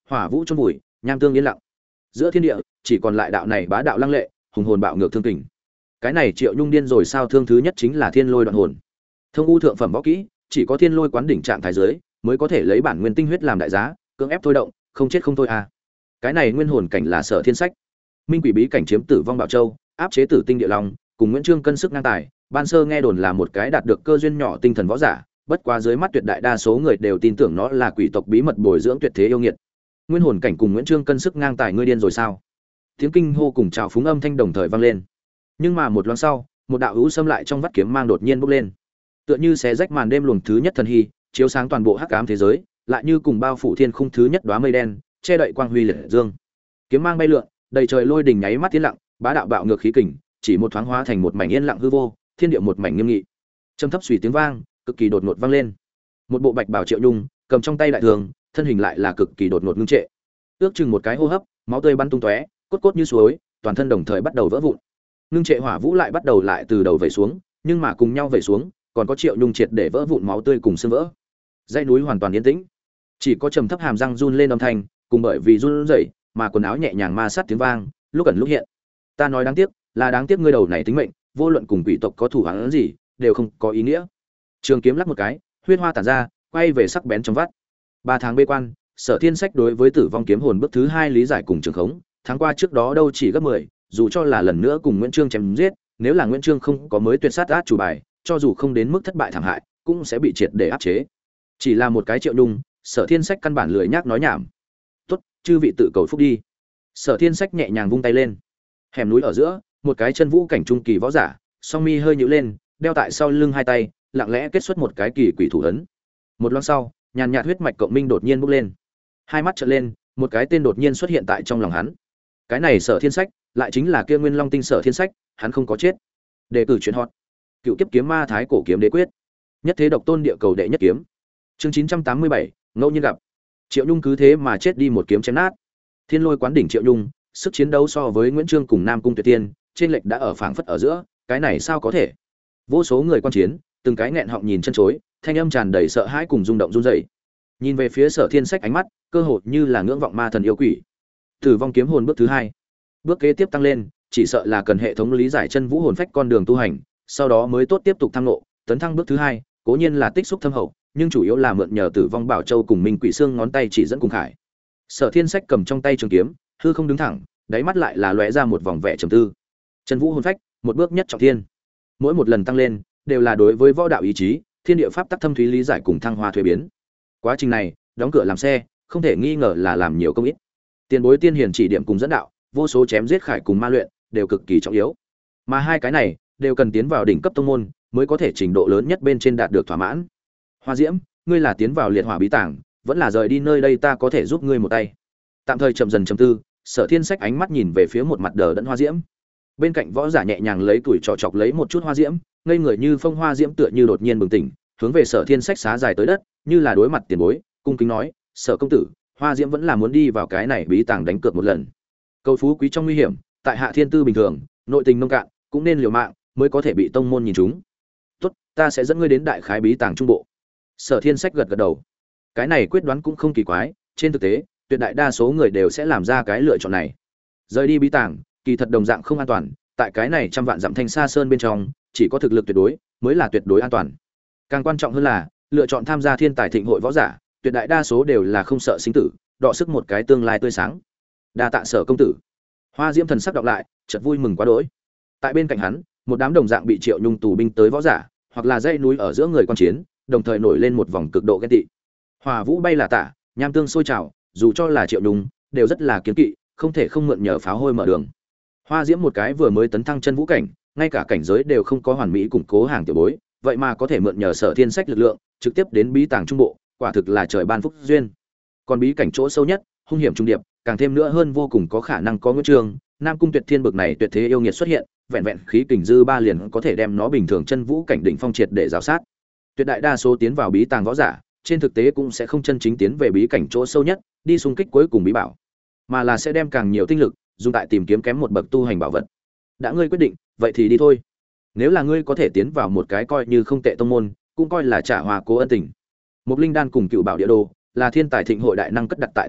Speaker 1: Hỏa vũ chôn vùi, nham tương yên lặng. Giữa thiên địa chỉ còn lại đạo này bá đạo lăng lệ, hùng hồn bạo ngược thương kình. Cái này Triệu Nhung điên rồi sao? Thương thứ nhất chính là Thiên Lôi Đoạn Hồn. Thông u thượng phẩm võ kỹ, chỉ có Thiên Lôi quán đỉnh trạng thái giới mới có thể lấy bản nguyên tinh huyết làm đại giá, cưỡng ép thôi động, không chết không thôi à. Cái này nguyên hồn cảnh là Sở Thiên Sách. Minh Quỷ bí cảnh chiếm Tử Vong Bảo Châu, áp chế Tử Tinh Địa Long, cùng Nguyễn Trương cân sức ngang tài, ban sơ nghe đồn là một cái đạt được cơ duyên nhỏ tinh thần võ giả, bất quá dưới mắt tuyệt đại đa số người đều tin tưởng nó là quỷ tộc bí mật bồi dưỡng tuyệt thế yêu nghiệt. Nguyên hồn cảnh cùng Nguyễn Trương cân sức ngang tài, ngươi điên rồi sao? Tiếng kinh hô cùng chào phúng âm thanh đồng thời vang lên. Nhưng mà một loáng sau, một đạo hữu xâm lại trong vắt kiếm mang đột nhiên bốc lên, tựa như xé rách màn đêm luồng thứ nhất thần hy, chiếu sáng toàn bộ hắc ám thế giới, lại như cùng bao phủ thiên khung thứ nhất đóa mây đen, che đậy quang huy liệt dương. Kiếm mang bay lượn, đầy trời lôi đình nháy mắt tiến lặng, bá đạo bạo ngược khí kình, chỉ một thoáng hóa thành một mảnh yên lặng hư vô, thiên địa một mảnh nghiêm nghị. Trầm thấp suy tiếng vang, cực kỳ đột ngột vang lên. Một bộ bạch bào Triệu Nhung, cầm trong tay đại thường, thân hình lại là cực kỳ đột ngột ngưng trệ. Ước chừng một cái hô hấp, máu tươi bắn tung tóe, cốt cốt như suối, toàn thân đồng thời bắt đầu vỡ vụn. Ngưng trệ hỏa vũ lại bắt đầu lại từ đầu vẩy xuống, nhưng mà cùng nhau vẩy xuống, còn có Triệu Nhung triệt để vỡ vụn máu tươi cùng xương vỡ. Dãy núi hoàn toàn yên tĩnh, chỉ có trầm thấp hàm răng run lên âm thanh, cùng bởi vì run rẩy mà quần áo nhẹ nhàng ma sát tiếng vang, lúc ẩn lúc hiện. Ta nói đáng tiếc, là đáng tiếc ngươi đầu này tính mệnh, vô luận cùng quỷ tộc có thủ án gì, đều không có ý nghĩa. Trường kiếm lắc một cái, huyết hoa tản ra, quay về sắc bén trong vắt. 3 tháng bế quan, Sở Thiên Sách đối với Tử Vong kiếm hồn bước thứ 2 lý giải cùng trường khống, tháng qua trước đó đâu chỉ gấp 10, dù cho là lần nữa cùng Nguyễn Trương chém giết, nếu là Nguyễn Trương không có mới tuyệt sát át chủ bài, cho dù không đến mức thất bại thảm hại, cũng sẽ bị triệt để áp chế. Chỉ là một cái Triệu Nhung, Sở Thiên Sách căn bản lười nhác nói nhảm. "Tốt, chư vị tự cầu phúc đi." Sở Thiên Sách nhẹ nhàng vung tay lên. Hẻm núi ở giữa, một cái chân vũ cảnh trung kỳ võ giả, song mi hơi nhíu lên, đeo tại sau lưng hai tay, lặng lẽ kết xuất một cái kỳ quỷ thủ ấn. Một lát sau, nhàn nhạt huyết mạch cộng minh đột nhiên bốc lên. Hai mắt trợn lên, một cái tên đột nhiên xuất hiện tại trong lòng hắn. Cái này Sở Thiên Sách, lại chính là kia Nguyên Long tinh Sở Thiên Sách, hắn không có chết. Đề cử chuyện hot. Cựu kiếp kiếm ma thái cổ kiếm đế quyết. Nhất thế độc tôn địa cầu đệ nhất kiếm. Chương 987, ngẫu nhiên gặp. Triệu Nhung cứ thế mà chết đi một kiếm chém nát. Thiên Lôi quán đỉnh Triệu Nhung, sức chiến đấu so với Nguyễn Trương cùng Nam Cung Tuyệt Tiên, trên lệch đã ở phảng phất ở giữa, cái này sao có thể? Vô số người quan chiến, từng cái nghẹn họng nhìn chân chối, thanh âm tràn đầy sợ hãi cùng rung động run rẩy. Nhìn về phía Sở Thiên Sách ánh mắt, cơ hồ như là ngưỡng vọng ma thần yêu quỷ. Tử Vong kiếm hồn bước thứ 2. Bước kế tiếp tăng lên, chỉ sợ là cần hệ thống lý giải chân vũ hồn phách con đường tu hành, sau đó mới tốt tiếp tục thăng ngộ, tấn thăng bước thứ 2, cố nhiên là tích xúc thâm hậu, nhưng chủ yếu là mượn nhờ Tử Vong Bảo Châu cùng Minh Quỷ Xương ngón tay chỉ dẫn cùng khải. Sở Thiên Sách cầm trong tay trường kiếm, hư không đứng thẳng, đáy mắt lại là lóe ra một vòng vẻ trầm tư. Chân vũ hồn phách, một bước nhất trọng thiên. Mỗi một lần tăng lên, đều là đối với võ đạo ý chí, thiên địa pháp tắc thâm thúy lý giải cùng thăng hoa thuế biến. Quá trình này, đóng cửa làm xe, không thể nghi ngờ là làm nhiều công ít. Tiền bối tiên hiền chỉ điểm cùng dẫn đạo, vô số chém giết khải cùng ma luyện, đều cực kỳ trọng yếu. Mà hai cái này, đều cần tiến vào đỉnh cấp tông môn, mới có thể trình độ lớn nhất bên trên đạt được thỏa mãn. Hoa Diễm, ngươi là tiến vào liệt hỏa bí tàng, vẫn là rời đi nơi đây ta có thể giúp ngươi một tay. Tạm thời chậm dần chậm tư, Sở Thiên Sách ánh mắt nhìn về phía một mặt đờ đẫn Hoa Diễm. Bên cạnh võ giả nhẹ nhàng lấy tuổi trò chọc lấy một chút Hoa Diễm, ngây người như phong Hoa Diễm tựa như đột nhiên bừng tỉnh, hướng về Sở Thiên Sách xá dài tới đất, như là đối mặt tiền bối, cung kính nói: "Sở công tử, Hoa Diễm vẫn là muốn đi vào cái này bí tàng đánh cược một lần. Cầu phú quý trong nguy hiểm, tại hạ thiên tư bình thường, nội tình nông cạn, cũng nên liều mạng mới có thể bị tông môn nhìn trúng. Tốt, ta sẽ dẫn ngươi đến đại khái bí tàng trung bộ." Sở Thiên Sách gật gật đầu. Cái này quyết đoán cũng không kỳ quái, trên thực tế, tuyệt đại đa số người đều sẽ làm ra cái lựa chọn này. Rời đi bí tàng, kỳ thật đồng dạng không an toàn, tại cái này trăm vạn dặm thanh sa sơn bên trong, chỉ có thực lực tuyệt đối mới là tuyệt đối an toàn. Càng quan trọng hơn là, lựa chọn tham gia thiên tài thịnh hội võ giả, tuyệt đại đa số đều là không sợ sinh tử, đọ sức một cái tương lai tươi sáng. Đa tạ Sở công tử. Hoa Diễm thần sắc đọc lại, chợt vui mừng quá đỗi. Tại bên cạnh hắn, một đám đồng dạng bị Triệu Nhung tù binh tới võ giả, hoặc là dãy núi ở giữa người quan chiến, đồng thời nổi lên một vòng cực độ ghen tị. Hỏa vũ bay là tả, nham tương sôi trào, dù cho là Triệu Nhung, đều rất là kiêng kỵ, không thể không mượn nhờ pháo hôi mở đường. Hoa Diễm một cái vừa mới tấn thăng chân vũ cảnh, ngay cả cảnh giới đều không có hoàn mỹ củng cố hàng tiểu bối, vậy mà có thể mượn nhờ Sở Thiên Sách lực lượng, trực tiếp đến bí tàng trung bộ, quả thực là trời ban phúc duyên. Còn bí cảnh chỗ sâu nhất, hung hiểm trung điệp, càng thêm nữa hơn vô cùng có khả năng có Nguyễn Trương, Nam Cung Tuyệt Thiên bực này tuyệt thế yêu nghiệt xuất hiện, vẹn vẹn khí kình dư ba liền có thể đem nó bình thường chân vũ cảnh đỉnh phong triệt để giáo sát. Tuyệt đại đa số tiến vào bí tàng võ giả, trên thực tế cũng sẽ không chân chính tiến về bí cảnh chỗ sâu nhất, đi xung kích cuối cùng bí bảo, mà là sẽ đem càng nhiều tinh lực dùng tại tìm kiếm kém một bậc tu hành bảo vật. Đã ngươi quyết định, vậy thì đi thôi. Nếu là ngươi có thể tiến vào một cái coi như không tệ tông môn, cũng coi là trả hòa cố ân tình. Mục Linh đan cùng Cựu Bảo Địa Đồ là thiên tài thịnh hội đại năng cất đặt tại thôn trại,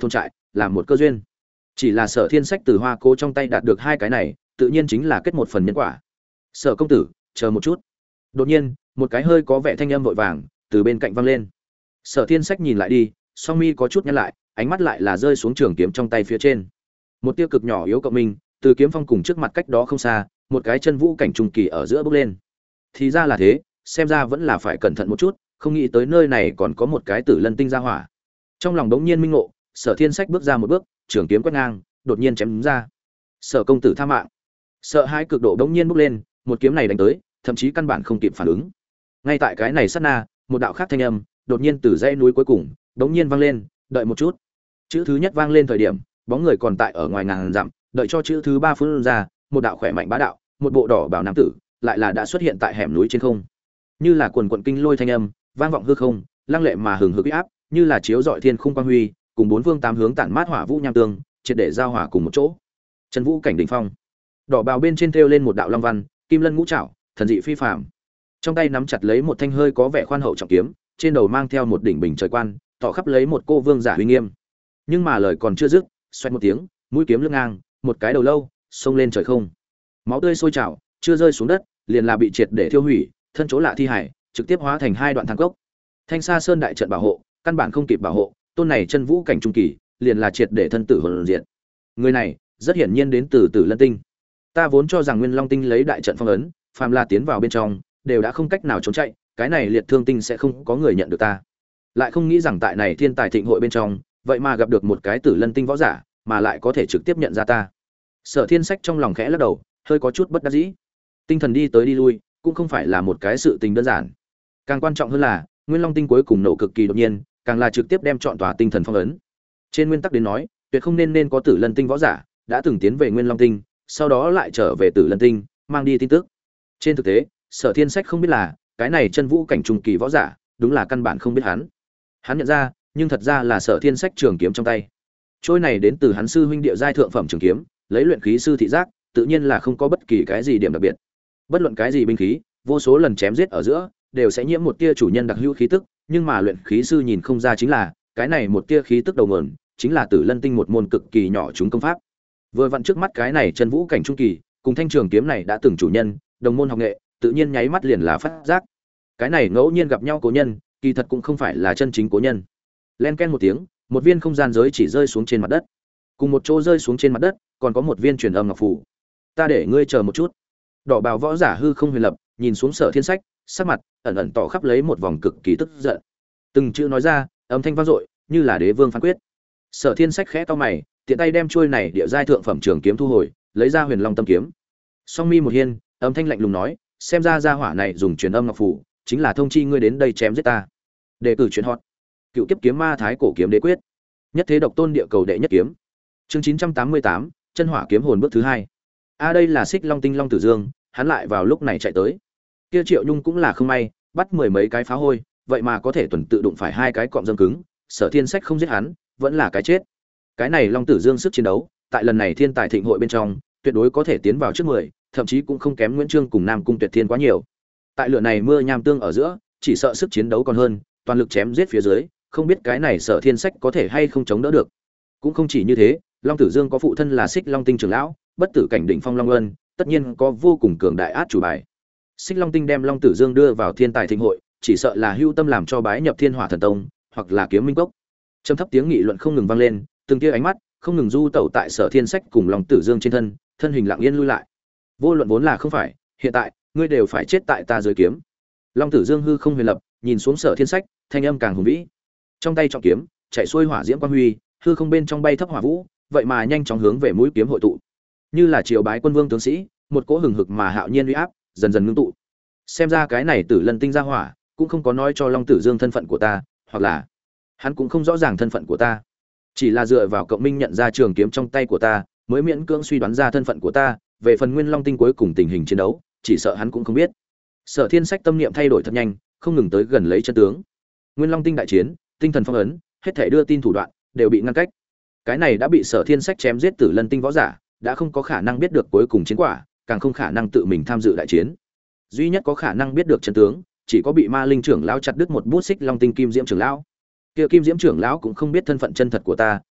Speaker 1: làm một cơ duyên. Chỉ là Sở Thiên Sách từ Hoa Cố trong tay đạt được hai cái này, tự nhiên chính là kết một phần nhân quả. Sở công tử, chờ một chút. Đột nhiên, một cái hơi có vẻ thanh âm vội vàng từ bên cạnh vang lên. Sở Thiên Sách nhìn lại đi, song mi có chút nhăn lại, ánh mắt lại là rơi xuống trường kiếm trong tay phía trên. Một tia cực nhỏ yếu cộng minh, từ kiếm phong cùng trước mặt cách đó không xa, một cái chân vũ cảnh trung kỳ ở giữa bước lên. Thì ra là thế, xem ra vẫn là phải cẩn thận một chút, không nghĩ tới nơi này còn có một cái Tử Lân tinh ra hỏa. Trong lòng đống nhiên minh ngộ, Sở Thiên Sách bước ra một bước, trường kiếm quét ngang, đột nhiên chém đúng ra. Sở công tử tha mạng. Sợ hãi cực độ đống nhiên bốc lên, một kiếm này đánh tới, thậm chí căn bản không kịp phản ứng. Ngay tại cái này sát na, một đạo khác thanh âm đột nhiên từ dãy núi cuối cùng đống nhiên vang lên, đợi một chút. Chữ thứ nhất vang lên thời điểm, bóng người còn tại ở ngoài ngàn dặm, đợi cho chữ thứ ba phun ra, một đạo khỏe mạnh bá đạo, một bộ đỏ bào nam tử, lại là đã xuất hiện tại hẻm núi trên không. Như là quần quần kinh lôi thanh âm, vang vọng hư không, lăng lệ mà hừng hực uy áp, như là chiếu rọi thiên khung quang huy, cùng bốn phương tám hướng tản mát hỏa vũ nham tương, triệt để giao hòa cùng một chỗ. Chân vũ cảnh đỉnh phong. Đỏ bào bên trên thêu lên một đạo long văn, kim lân ngũ trảo, thần dị phi phàm. Trong tay nắm chặt lấy một thanh hơi có vẻ khoan hậu trọng kiếm, trên đầu mang theo một đỉnh bình trời quan, tỏ khắp lấy một cô vương giả uy nghiêm. Nhưng mà lời còn chưa dứt, xoẹt một tiếng, mũi kiếm lưng ngang, một cái đầu lâu xông lên trời không. Máu tươi sôi trào, chưa rơi xuống đất, liền là bị triệt để thiêu hủy, thân chỗ lạ thi hải, trực tiếp hóa thành hai đoạn thang cốc. Thanh Sa Sơn đại trận bảo hộ, căn bản không kịp bảo hộ, tôn này chân vũ cảnh trung kỳ, liền là triệt để thân tử hồn diệt. Người này, rất hiển nhiên đến từ Tử Lân Tinh. Ta vốn cho rằng Nguyên Long Tinh lấy đại trận phong ấn, phàm là tiến vào bên trong, đều đã không cách nào trốn chạy, cái này Liệt Thương Tinh sẽ không có người nhận được ta. Lại không nghĩ rằng tại này thiên tài thịnh hội bên trong, vậy mà gặp được một cái Tử Lân Tinh võ giả, mà lại có thể trực tiếp nhận ra ta. Sở Thiên Sách trong lòng khẽ lắc đầu, hơi có chút bất đắc dĩ. Tinh thần đi tới đi lui, cũng không phải là một cái sự tình đơn giản. Càng quan trọng hơn là, Nguyên Long Tinh cuối cùng nổ cực kỳ đột nhiên, càng là trực tiếp đem trọn tòa tinh thần phong ấn. Trên nguyên tắc đến nói, tuyệt không nên có Tử Lân Tinh võ giả đã từng tiến về Nguyên Long Tinh, sau đó lại trở về Tử Lân Tinh, mang đi tin tức. Trên thực tế, Sở Thiên Sách không biết là, cái này chân vũ cảnh trung kỳ võ giả, đúng là căn bản không biết hắn. Hắn nhận ra, nhưng thật ra là Sở Thiên Sách trường kiếm trong tay. Trôi này đến từ hắn sư huynh địa giai thượng phẩm trường kiếm, lấy luyện khí sư thị giác, tự nhiên là không có bất kỳ cái gì điểm đặc biệt. Bất luận cái gì binh khí, vô số lần chém giết ở giữa, đều sẽ nhiễm một tia chủ nhân đặc hữu khí tức, nhưng mà luyện khí sư nhìn không ra chính là, cái này một tia khí tức đầu nguồn, chính là Tử Lân Tinh một môn cực kỳ nhỏ chúng công pháp. Vừa vặn trước mắt cái này chân vũ cảnh trung kỳ, cùng thanh trường kiếm này đã từng chủ nhân, đồng môn học nghệ, tự nhiên nháy mắt liền là phát giác. Cái này ngẫu nhiên gặp nhau cố nhân, kỳ thật cũng không phải là chân chính cố nhân. Len ken một tiếng, một viên không gian giới chỉ rơi xuống trên mặt đất. Cùng một chỗ rơi xuống trên mặt đất, còn có một viên truyền âm ngọc phù. Ta để ngươi chờ một chút. Đỏ bào võ giả hư không huyền lập, nhìn xuống Sở Thiên Sách, sắc mặt ẩn ẩn tỏ khắp lấy một vòng cực kỳ tức giận. Từng chữ nói ra, âm thanh vang dội, như là đế vương phán quyết. Sở Thiên Sách khẽ cau mày, tiện tay đem chuôi này địa giai thượng phẩm trường kiếm thu hồi, lấy ra Huyền Long Tâm kiếm. Song mi một hiên, âm thanh lạnh lùng nói, xem ra gia hỏa này dùng truyền âm ngọc phù, chính là thông chi ngươi đến đây chém giết ta. Đề cử chuyện hot. Cựu kiếp kiếm ma thái cổ kiếm đế quyết. Nhất thế độc tôn địa cầu đệ nhất kiếm. Chương 988, chân hỏa kiếm hồn bước thứ hai. Đây là Xích Long Tinh Long Tử Dương, hắn lại vào lúc này chạy tới. Kia Triệu Nhung cũng là không may, bắt mười mấy cái phá hôi, vậy mà có thể tuần tự đụng phải hai cái cọm dâm cứng, Sở Thiên Sách không giết hắn, vẫn là cái chết. Cái này Long Tử Dương sức chiến đấu, tại lần này thiên tài thịnh hội bên trong, tuyệt đối có thể tiến vào trước 10, thậm chí cũng không kém Nguyễn Trương cùng Nam Cung Tuyệt Thiên quá nhiều. Tại lửa này mưa nham tương ở giữa, chỉ sợ sức chiến đấu còn hơn, toàn lực chém giết phía dưới, không biết cái này Sở Thiên Sách có thể hay không chống đỡ được. Cũng không chỉ như thế, Long Tử Dương có phụ thân là Xích Long Tinh trưởng lão, bất tử cảnh đỉnh phong Long Ân, tất nhiên có vô cùng cường đại át chủ bài. Xích Long Tinh đem Long Tử Dương đưa vào thiên tài thịnh hội, chỉ sợ là hưu tâm làm cho bái nhập Thiên Hỏa Thần Tông, hoặc là Kiếm Minh Cốc. Trầm thấp tiếng nghị luận không ngừng vang lên, từng tia ánh mắt không ngừng du tẩu tại Sở Thiên Sách cùng Long Tử Dương trên thân, thân hình lặng yên lui lại. Vô luận vốn là không phải, hiện tại ngươi đều phải chết tại ta dưới kiếm. Long Tử Dương hư không huyền lập, nhìn xuống Sở Thiên Sách, thanh âm càng hùng vĩ. Trong tay trọng kiếm, chạy xuôi hỏa diễm quang huy, hư không bên trong bay thấp hỏa vũ, vậy mà nhanh chóng hướng về mũi kiếm hội tụ. Như là triều bái quân vương tướng sĩ, một cỗ hừng hực mà hạo nhiên uy áp, dần dần ngưng tụ. Xem ra cái này Tử Lân Tinh ra hỏa, cũng không có nói cho Long Tử Dương thân phận của ta, hoặc là hắn cũng không rõ ràng thân phận của ta. Chỉ là dựa vào cộng minh nhận ra trường kiếm trong tay của ta, mới miễn cưỡng suy đoán ra thân phận của ta, về phần Nguyên Long Tinh cuối cùng tình hình chiến đấu, chỉ sợ hắn cũng không biết. Sở Thiên Sách tâm niệm thay đổi thật nhanh, không ngừng tới gần lấy chân tướng. Nguyên Long Tinh đại chiến, tinh thần phong ấn, hết thảy đưa tin thủ đoạn đều bị ngăn cách. Cái này đã bị Sở Thiên Sách chém giết Tử Lân Tinh võ giả, đã không có khả năng biết được cuối cùng chiến quả, càng không khả năng tự mình tham dự đại chiến. Duy nhất có khả năng biết được chân tướng, chỉ có bị Ma Linh trưởng lão chặt đứt một bút Xích Long Tinh Kim Diễm trưởng lão. Kia Kim Diễm trưởng lão cũng không biết thân phận chân thật của ta,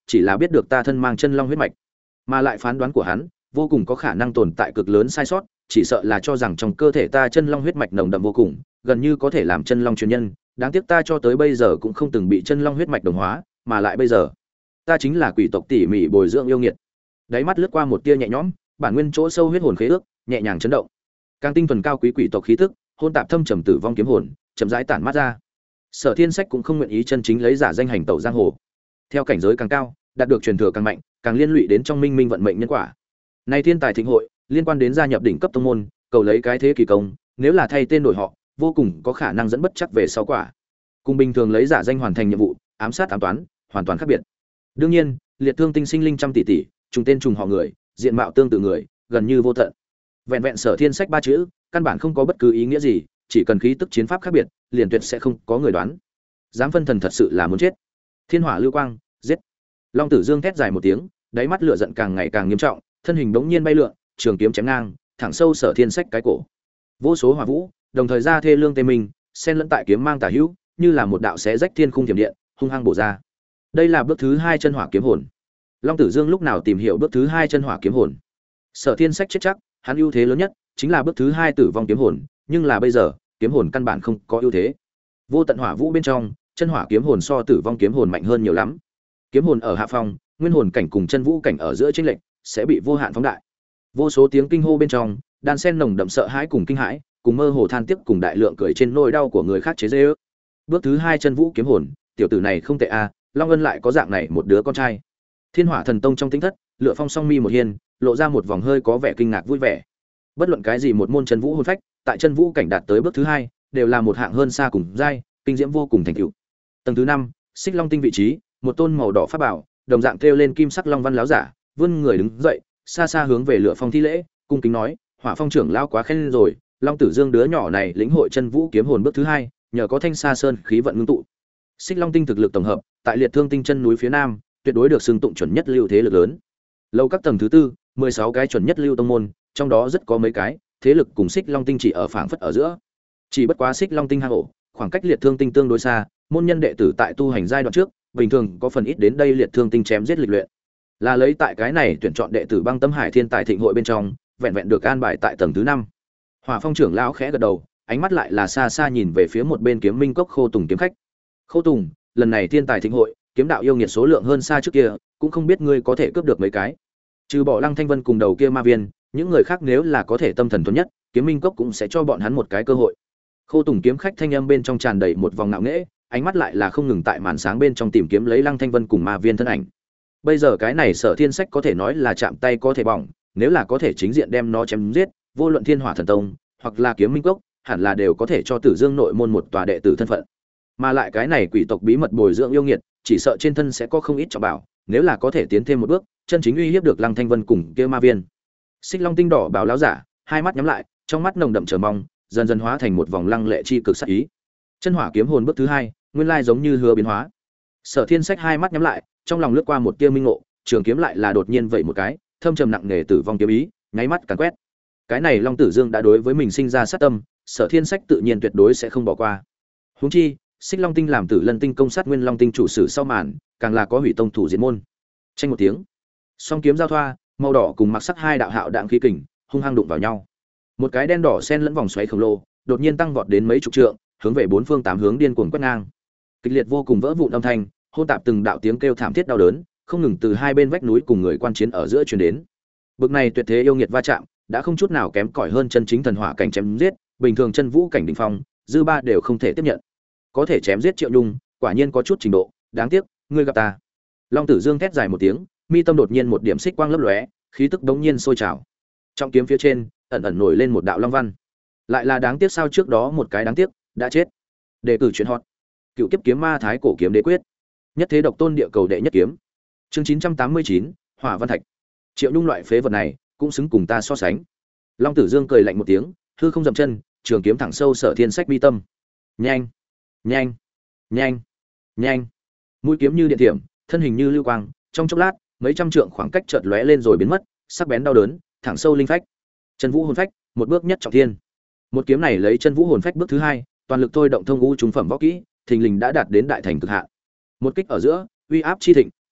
Speaker 1: chỉ là biết được ta thân mang chân long huyết mạch, mà lại phán đoán của hắn vô cùng có khả năng tồn tại cực lớn sai sót, chỉ sợ là cho rằng trong cơ thể ta chân long huyết mạch nồng đậm vô cùng, gần như có thể làm chân long truyền nhân, đáng tiếc ta cho tới bây giờ cũng không từng bị chân long huyết mạch đồng hóa, mà lại bây giờ, ta chính là quỷ tộc tỉ mỉ bồi dưỡng yêu nghiệt. Đáy mắt lướt qua một tia nhẹ nhõm, bản nguyên chỗ sâu huyết hồn khế ước, nhẹ nhàng chấn động. Càng tinh thuần cao quý quỷ tộc khí tức, hôn tạp thâm trầm tử vong kiếm hồn, chậm rãi tản mát ra. Sở Thiên Sách cũng không nguyện ý chân chính lấy giả danh hành tẩu giang hồ. Theo cảnh giới càng cao, đạt được truyền thừa càng mạnh, càng liên lụy đến trong minh minh vận mệnh nhân quả. Này thiên tài thịnh hội, liên quan đến gia nhập đỉnh cấp tông môn, cầu lấy cái thế kỳ công, nếu là thay tên đổi họ, vô cùng có khả năng dẫn bất chắc về sau quả. Cùng bình thường lấy giả danh hoàn thành nhiệm vụ, ám sát ám toán, hoàn toàn khác biệt. Đương nhiên, liệt thương tinh sinh linh trăm tỷ tỷ, trùng tên trùng họ người, diện mạo tương tự người, gần như vô tận. Vẹn vẹn Sở Thiên Sách ba chữ, căn bản không có bất cứ ý nghĩa gì, chỉ cần khí tức chiến pháp khác biệt, liền tuyệt sẽ không có người đoán. Dám phân thần thật sự là muốn chết. Thiên hỏa lưu quang, giết. Long Tử Dương thét dài một tiếng, đáy mắt lửa giận càng ngày càng nghiêm trọng, thân hình bỗng nhiên bay lượn, trường kiếm chém ngang, thẳng sâu Sở Thiên Sách cái cổ. Vô số hỏa vũ, đồng thời ra thê lương tê mình, xen lẫn tại kiếm mang tả hữu, như là một đạo xé rách thiên khung thiểm điện, hung hăng bổ ra. Đây là bước thứ 2 chân hỏa kiếm hồn. Long Tử Dương lúc nào tìm hiểu bước thứ 2 chân hỏa kiếm hồn? Sở Thiên Sách chết chắc, hắn ưu thế lớn nhất chính là bước thứ 2 tử vong kiếm hồn, nhưng là bây giờ, kiếm hồn căn bản không có ưu thế. Vô tận hỏa vũ bên trong, chân hỏa kiếm hồn so tử vong kiếm hồn mạnh hơn nhiều lắm. Kiếm hồn ở hạ phong, nguyên hồn cảnh cùng chân vũ cảnh ở giữa chênh lệch sẽ bị vô hạn phóng đại. Vô số tiếng kinh hô bên trong, đan sen nồng đậm sợ hãi cùng kinh hãi, cùng mơ hồ than tiếc cùng đại lượng cười trên nỗi đau của người khác chế giễu. Bước thứ 2 chân vũ kiếm hồn, tiểu tử này không tệ a, Long Ân lại có dạng này một đứa con trai. Thiên Hỏa Thần Tông trong tính thất, Lựa Phong song mi một hiên, lộ ra một vòng hơi có vẻ kinh ngạc vui vẻ. Bất luận cái gì một môn chân vũ hồn phách, tại chân vũ cảnh đạt tới bước thứ 2, đều là một hạng hơn xa cùng giai, kinh diễm vô cùng thành tựu. Tầng thứ 5, Xích Long tinh vị trí, một tôn màu đỏ pháp bảo, đồng dạng treo lên kim sắc long văn láo giả, vươn người đứng dậy, xa xa hướng về Lựa Phong thi lễ, cung kính nói: "Hỏa Phong trưởng lão quá khen rồi, Long Tử Dương đứa nhỏ này lĩnh hội chân vũ kiếm hồn bước thứ 2, nhờ có Thanh Sa Sơn khí vận ngưng tụ. Xích Long tinh thực lực tổng hợp, tại Liệt Thương tinh chân núi phía nam, tuyệt đối được xưng tụng chuẩn nhất lưu thế lực lớn. Lâu các tầng thứ 4, 16 cái chuẩn nhất lưu tông môn, trong đó rất có mấy cái thế lực cùng Xích Long tinh chỉ ở phảng phất ở giữa. Chỉ bất quá Xích Long tinh hang ổ, khoảng cách Liệt Thương tinh tương đối xa, môn nhân đệ tử tại tu hành giai đoạn trước, bình thường có phần ít đến đây Liệt Thương tinh chém giết lịch luyện. Là lấy tại cái này tuyển chọn đệ tử Băng Tâm Hải Thiên Tài thịnh hội bên trong, vẹn vẹn được an bài tại tầng thứ 5. Hỏa Phong trưởng lão khẽ gật đầu, ánh mắt lại là xa xa nhìn về phía một bên Kiếm Minh Cốc Khô Tùng kiếm khách. Khô Tùng, lần này Thiên Tài thịnh hội, kiếm đạo yêu nghiệt số lượng hơn xa trước kia, cũng không biết ngươi có thể cướp được mấy cái. Trừ bỏ Lăng Thanh Vân cùng đầu kia ma viên, những người khác nếu là có thể tâm thần thuần nhất, Kiếm Minh Cốc cũng sẽ cho bọn hắn một cái cơ hội. Khô Tùng kiếm khách thanh âm bên trong tràn đầy một vòng ngạo nghễ, ánh mắt lại là không ngừng tại màn sáng bên trong tìm kiếm lấy Lăng Thanh Vân cùng ma viên thân ảnh. Bây giờ cái này Sở Thiên Sách có thể nói là chạm tay có thể bỏng, nếu là có thể chính diện đem nó chém giết, vô luận Thiên Hỏa Thần Tông hoặc là Kiếm Minh Cốc, hẳn là đều có thể cho Tử Dương nội môn một tòa đệ tử thân phận. Mà lại cái này quỷ tộc bí mật bồi dưỡng yêu nghiệt, chỉ sợ trên thân sẽ có không ít trọng bảo, nếu là có thể tiến thêm một bước, chân chính uy hiếp được Lăng Thanh Vân cùng kia ma viên. Xích Long tinh đỏ bào lão giả, hai mắt nhắm lại, trong mắt nồng đậm chờ mong, dần dần hóa thành một vòng lăng lệ chi cực sát ý. Chân hỏa kiếm hồn bước thứ 2, nguyên lai giống như hứa biến hóa. Sở Thiên Sách hai mắt nhắm lại, trong lòng lướt qua một tia minh ngộ, trường kiếm lại là đột nhiên vậy một cái, thâm trầm nặng nề tử vong kiếm ý, nháy mắt càn quét. Cái này Long Tử Dương đã đối với mình sinh ra sát tâm, Sở Thiên Sách tự nhiên tuyệt đối sẽ không bỏ qua. Huống chi, Xích Long tinh làm Tử Lân tinh công sát Nguyên Long tinh chủ sử sau màn, càng là có hủy tông thủ diệt môn. Tranh một tiếng, song kiếm giao thoa, màu đỏ cùng mặc sắc hai đạo hạo đạn khí kình, hung hăng đụng vào nhau. Một cái đen đỏ xen lẫn vòng xoáy khổng lồ, đột nhiên tăng vọt đến mấy chục trượng, hướng về bốn phương tám hướng điên cuồng quét ngang. Kịch liệt vô cùng vỡ vụn âm thanh, hỗn tạp từng đạo tiếng kêu thảm thiết đau đớn, không ngừng từ hai bên vách núi cùng người quan chiến ở giữa truyền đến. Bực này tuyệt thế yêu nghiệt va chạm, đã không chút nào kém cỏi hơn chân chính thần hỏa cảnh chém giết, bình thường chân vũ cảnh đỉnh phong, dư ba đều không thể tiếp nhận. Có thể chém giết Triệu Nhung, quả nhiên có chút trình độ, đáng tiếc, ngươi gặp ta. Long Tử Dương thét dài một tiếng, mi tâm đột nhiên một điểm xích quang lấp lóe, khí tức bỗng nhiên sôi trào. Trong kiếm phía trên, ẩn ẩn nổi lên một đạo long văn. Lại là đáng tiếc sao trước đó một cái đáng tiếc, đã chết. Đề cử chuyện hot. Cựu kiếp kiếm ma thái cổ kiếm đế quyết. Nhất thế độc tôn địa cầu đệ nhất kiếm. Chương 989, Hỏa Văn Thạch. Triệu Nhung loại phế vật này, cũng xứng cùng ta so sánh. Long Tử Dương cười lạnh một tiếng, hư không dậm chân, trường kiếm thẳng sâu Sở Thiên Sách mi tâm. Nhanh, nhanh, nhanh, nhanh. Mũi kiếm như điện thiểm, thân hình như lưu quang, trong chốc lát, mấy trăm trượng khoảng cách chợt lóe lên rồi biến mất, sắc bén đau đớn, thẳng sâu linh phách. Chân vũ hồn phách, một bước nhất trọng thiên. Một kiếm này lấy chân vũ hồn phách bước thứ 2, toàn lực thôi động thông ngũ trùng phẩm võ kỹ, thình lình đã đạt đến đại thành cực hạn. Một kích ở giữa, uy áp chi thịnh,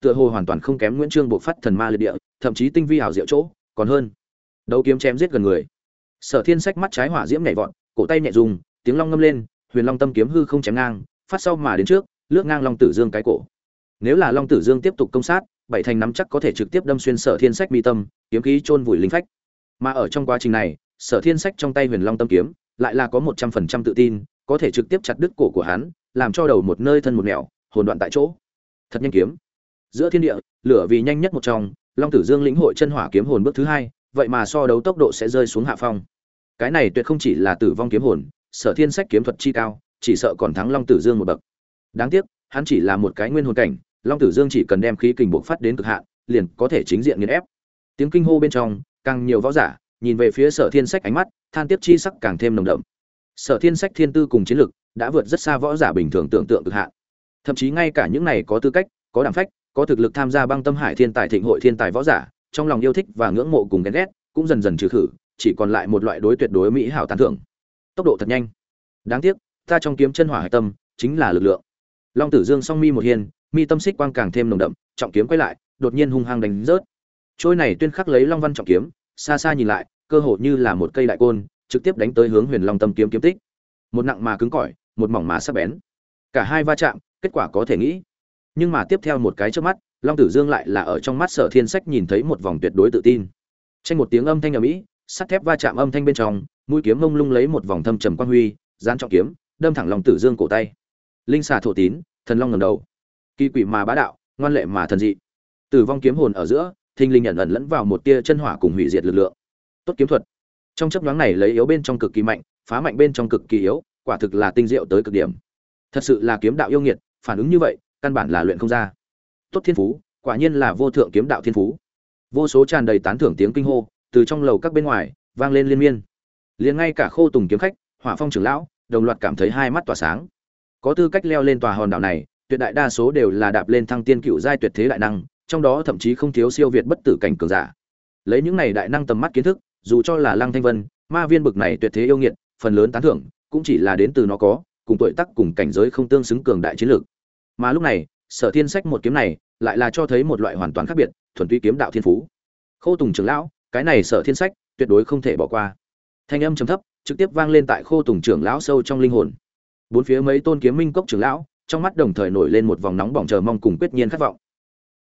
Speaker 1: tựa hồ hoàn toàn không kém Nguyễn Trương bộc phát thần ma liệt địa, thậm chí tinh vi ảo diệu chỗ, còn hơn. Đấu kiếm chém giết gần người. Sở Thiên Sách mắt trái hỏa diễm nhảy vọt, cổ tay nhẹ dùng, tiếng long ngâm lên, Huyền Long Tâm kiếm hư không chém ngang, phát sau mà đến trước, lướt ngang Long Tử Dương cái cổ. Nếu là Long Tử Dương tiếp tục công sát, bảy thành nắm chắc có thể trực tiếp đâm xuyên Sở Thiên Sách mi tâm, kiếm khí chôn vùi linh phách. Mà ở trong quá trình này, Sở Thiên Sách trong tay Huyền Long Tâm kiếm lại là có 100% tự tin, có thể trực tiếp chặt đứt cổ của hắn, làm cho đầu một nơi thân một nẻo, hồn đoạn tại chỗ. Thật nhanh kiếm. Giữa thiên địa, lửa vì nhanh nhất một trong, Long Tử Dương lĩnh hội chân hỏa kiếm hồn bước thứ hai, vậy mà so đấu tốc độ sẽ rơi xuống hạ phong. Cái này tuyệt không chỉ là tử vong kiếm hồn, Sở Thiên Sách kiếm thuật chi cao, chỉ sợ còn thắng Long Tử Dương một bậc. Đáng tiếc, hắn chỉ là một cái nguyên hồn cảnh, Long Tử Dương chỉ cần đem khí kình bộc phát đến cực hạn, liền có thể chính diện nghiền ép. Tiếng kinh hô bên trong, càng nhiều võ giả nhìn về phía Sở Thiên Sách, ánh mắt than tiếc chi sắc càng thêm nồng đậm. Sở Thiên Sách thiên tư cùng chiến lực đã vượt rất xa võ giả bình thường tưởng tượng cực hạn. Thậm chí ngay cả những này có tư cách, có đảm phách, có thực lực tham gia Băng Tâm Hải Thiên Tài Thịnh hội thiên tài võ giả, trong lòng yêu thích và ngưỡng mộ cùng ghen ghét, cũng dần dần trừ khử, chỉ còn lại một loại đối tuyệt đối mỹ hảo tán thưởng. Tốc độ thật nhanh. Đáng tiếc, ta trong kiếm chân hỏa hải tâm chính là lực lượng. Long Tử Dương song mi một hiền, mi tâm xích quang càng thêm nồng đậm, trọng kiếm quay lại, đột nhiên hung hăng đánh rớt. Trôi này tuyên khắc lấy long văn trọng kiếm, xa xa nhìn lại, cơ hồ như là một cây đại côn, trực tiếp đánh tới hướng Huyền Long Tâm kiếm kiếm tích. Một nặng mà cứng cỏi, một mỏng mà sắc bén. Cả hai va chạm, kết quả có thể nghĩ. Nhưng mà tiếp theo một cái chớp mắt, Long Tử Dương lại là ở trong mắt Sở Thiên Sách nhìn thấy một vòng tuyệt đối tự tin. Tranh một tiếng âm thanh ầm ĩ, sắt thép va chạm âm thanh bên trong, mũi kiếm mông lung lấy một vòng thâm trầm quang huy, giáng trọng kiếm, đâm thẳng Long Tử Dương cổ tay. Linh xà thổ tín, thần long ngẩng đầu. Kỳ quỷ mà bá đạo, ngoan lệ mà thần dị. Tử vong kiếm hồn ở giữa, thình lình ẩn ẩn lẫn vào một tia chân hỏa cùng hủy diệt lực lượng. Tốt kiếm thuật. Trong chớp nhoáng này lấy yếu bên trong cực kỳ mạnh, phá mạnh bên trong cực kỳ yếu, quả thực là tinh diệu tới cực điểm. Thật sự là kiếm đạo yêu nghiệt, phản ứng như vậy, căn bản là luyện không ra. Tốt thiên phú, quả nhiên là vô thượng kiếm đạo thiên phú. Vô số tràn đầy tán thưởng tiếng kinh hô từ trong lầu các bên ngoài vang lên liên miên. Liền ngay cả Khô Tùng kiếm khách, Hỏa Phong trưởng lão, đồng loạt cảm thấy hai mắt tỏa sáng. Có tư cách leo lên tòa hòn đảo này, tuyệt đại đa số đều là đạp lên thăng tiên cựu giai tuyệt thế đại năng, trong đó thậm chí không thiếu siêu việt bất tử cảnh cường giả. Lấy những này đại năng tầm mắt kiến thức, dù cho là Lăng Thanh Vân, Ma Viên bực này tuyệt thế yêu nghiệt, phần lớn tán thưởng cũng chỉ là đến từ nó có cùng tuổi tác cùng cảnh giới không tương xứng cường đại chiến lược. Mà lúc này, Sở Thiên Sách một kiếm này, lại là cho thấy một loại hoàn toàn khác biệt, thuần túy kiếm đạo thiên phú. Khô Tùng trưởng lão, cái này Sở Thiên Sách tuyệt đối không thể bỏ qua. Thanh âm trầm thấp, trực tiếp vang lên tại Khô Tùng trưởng lão sâu trong linh hồn. Bốn phía mấy tôn kiếm minh cốc trưởng lão, trong mắt đồng thời nổi lên một vòng nóng bỏng chờ mong cùng quyết nhiên khát vọng.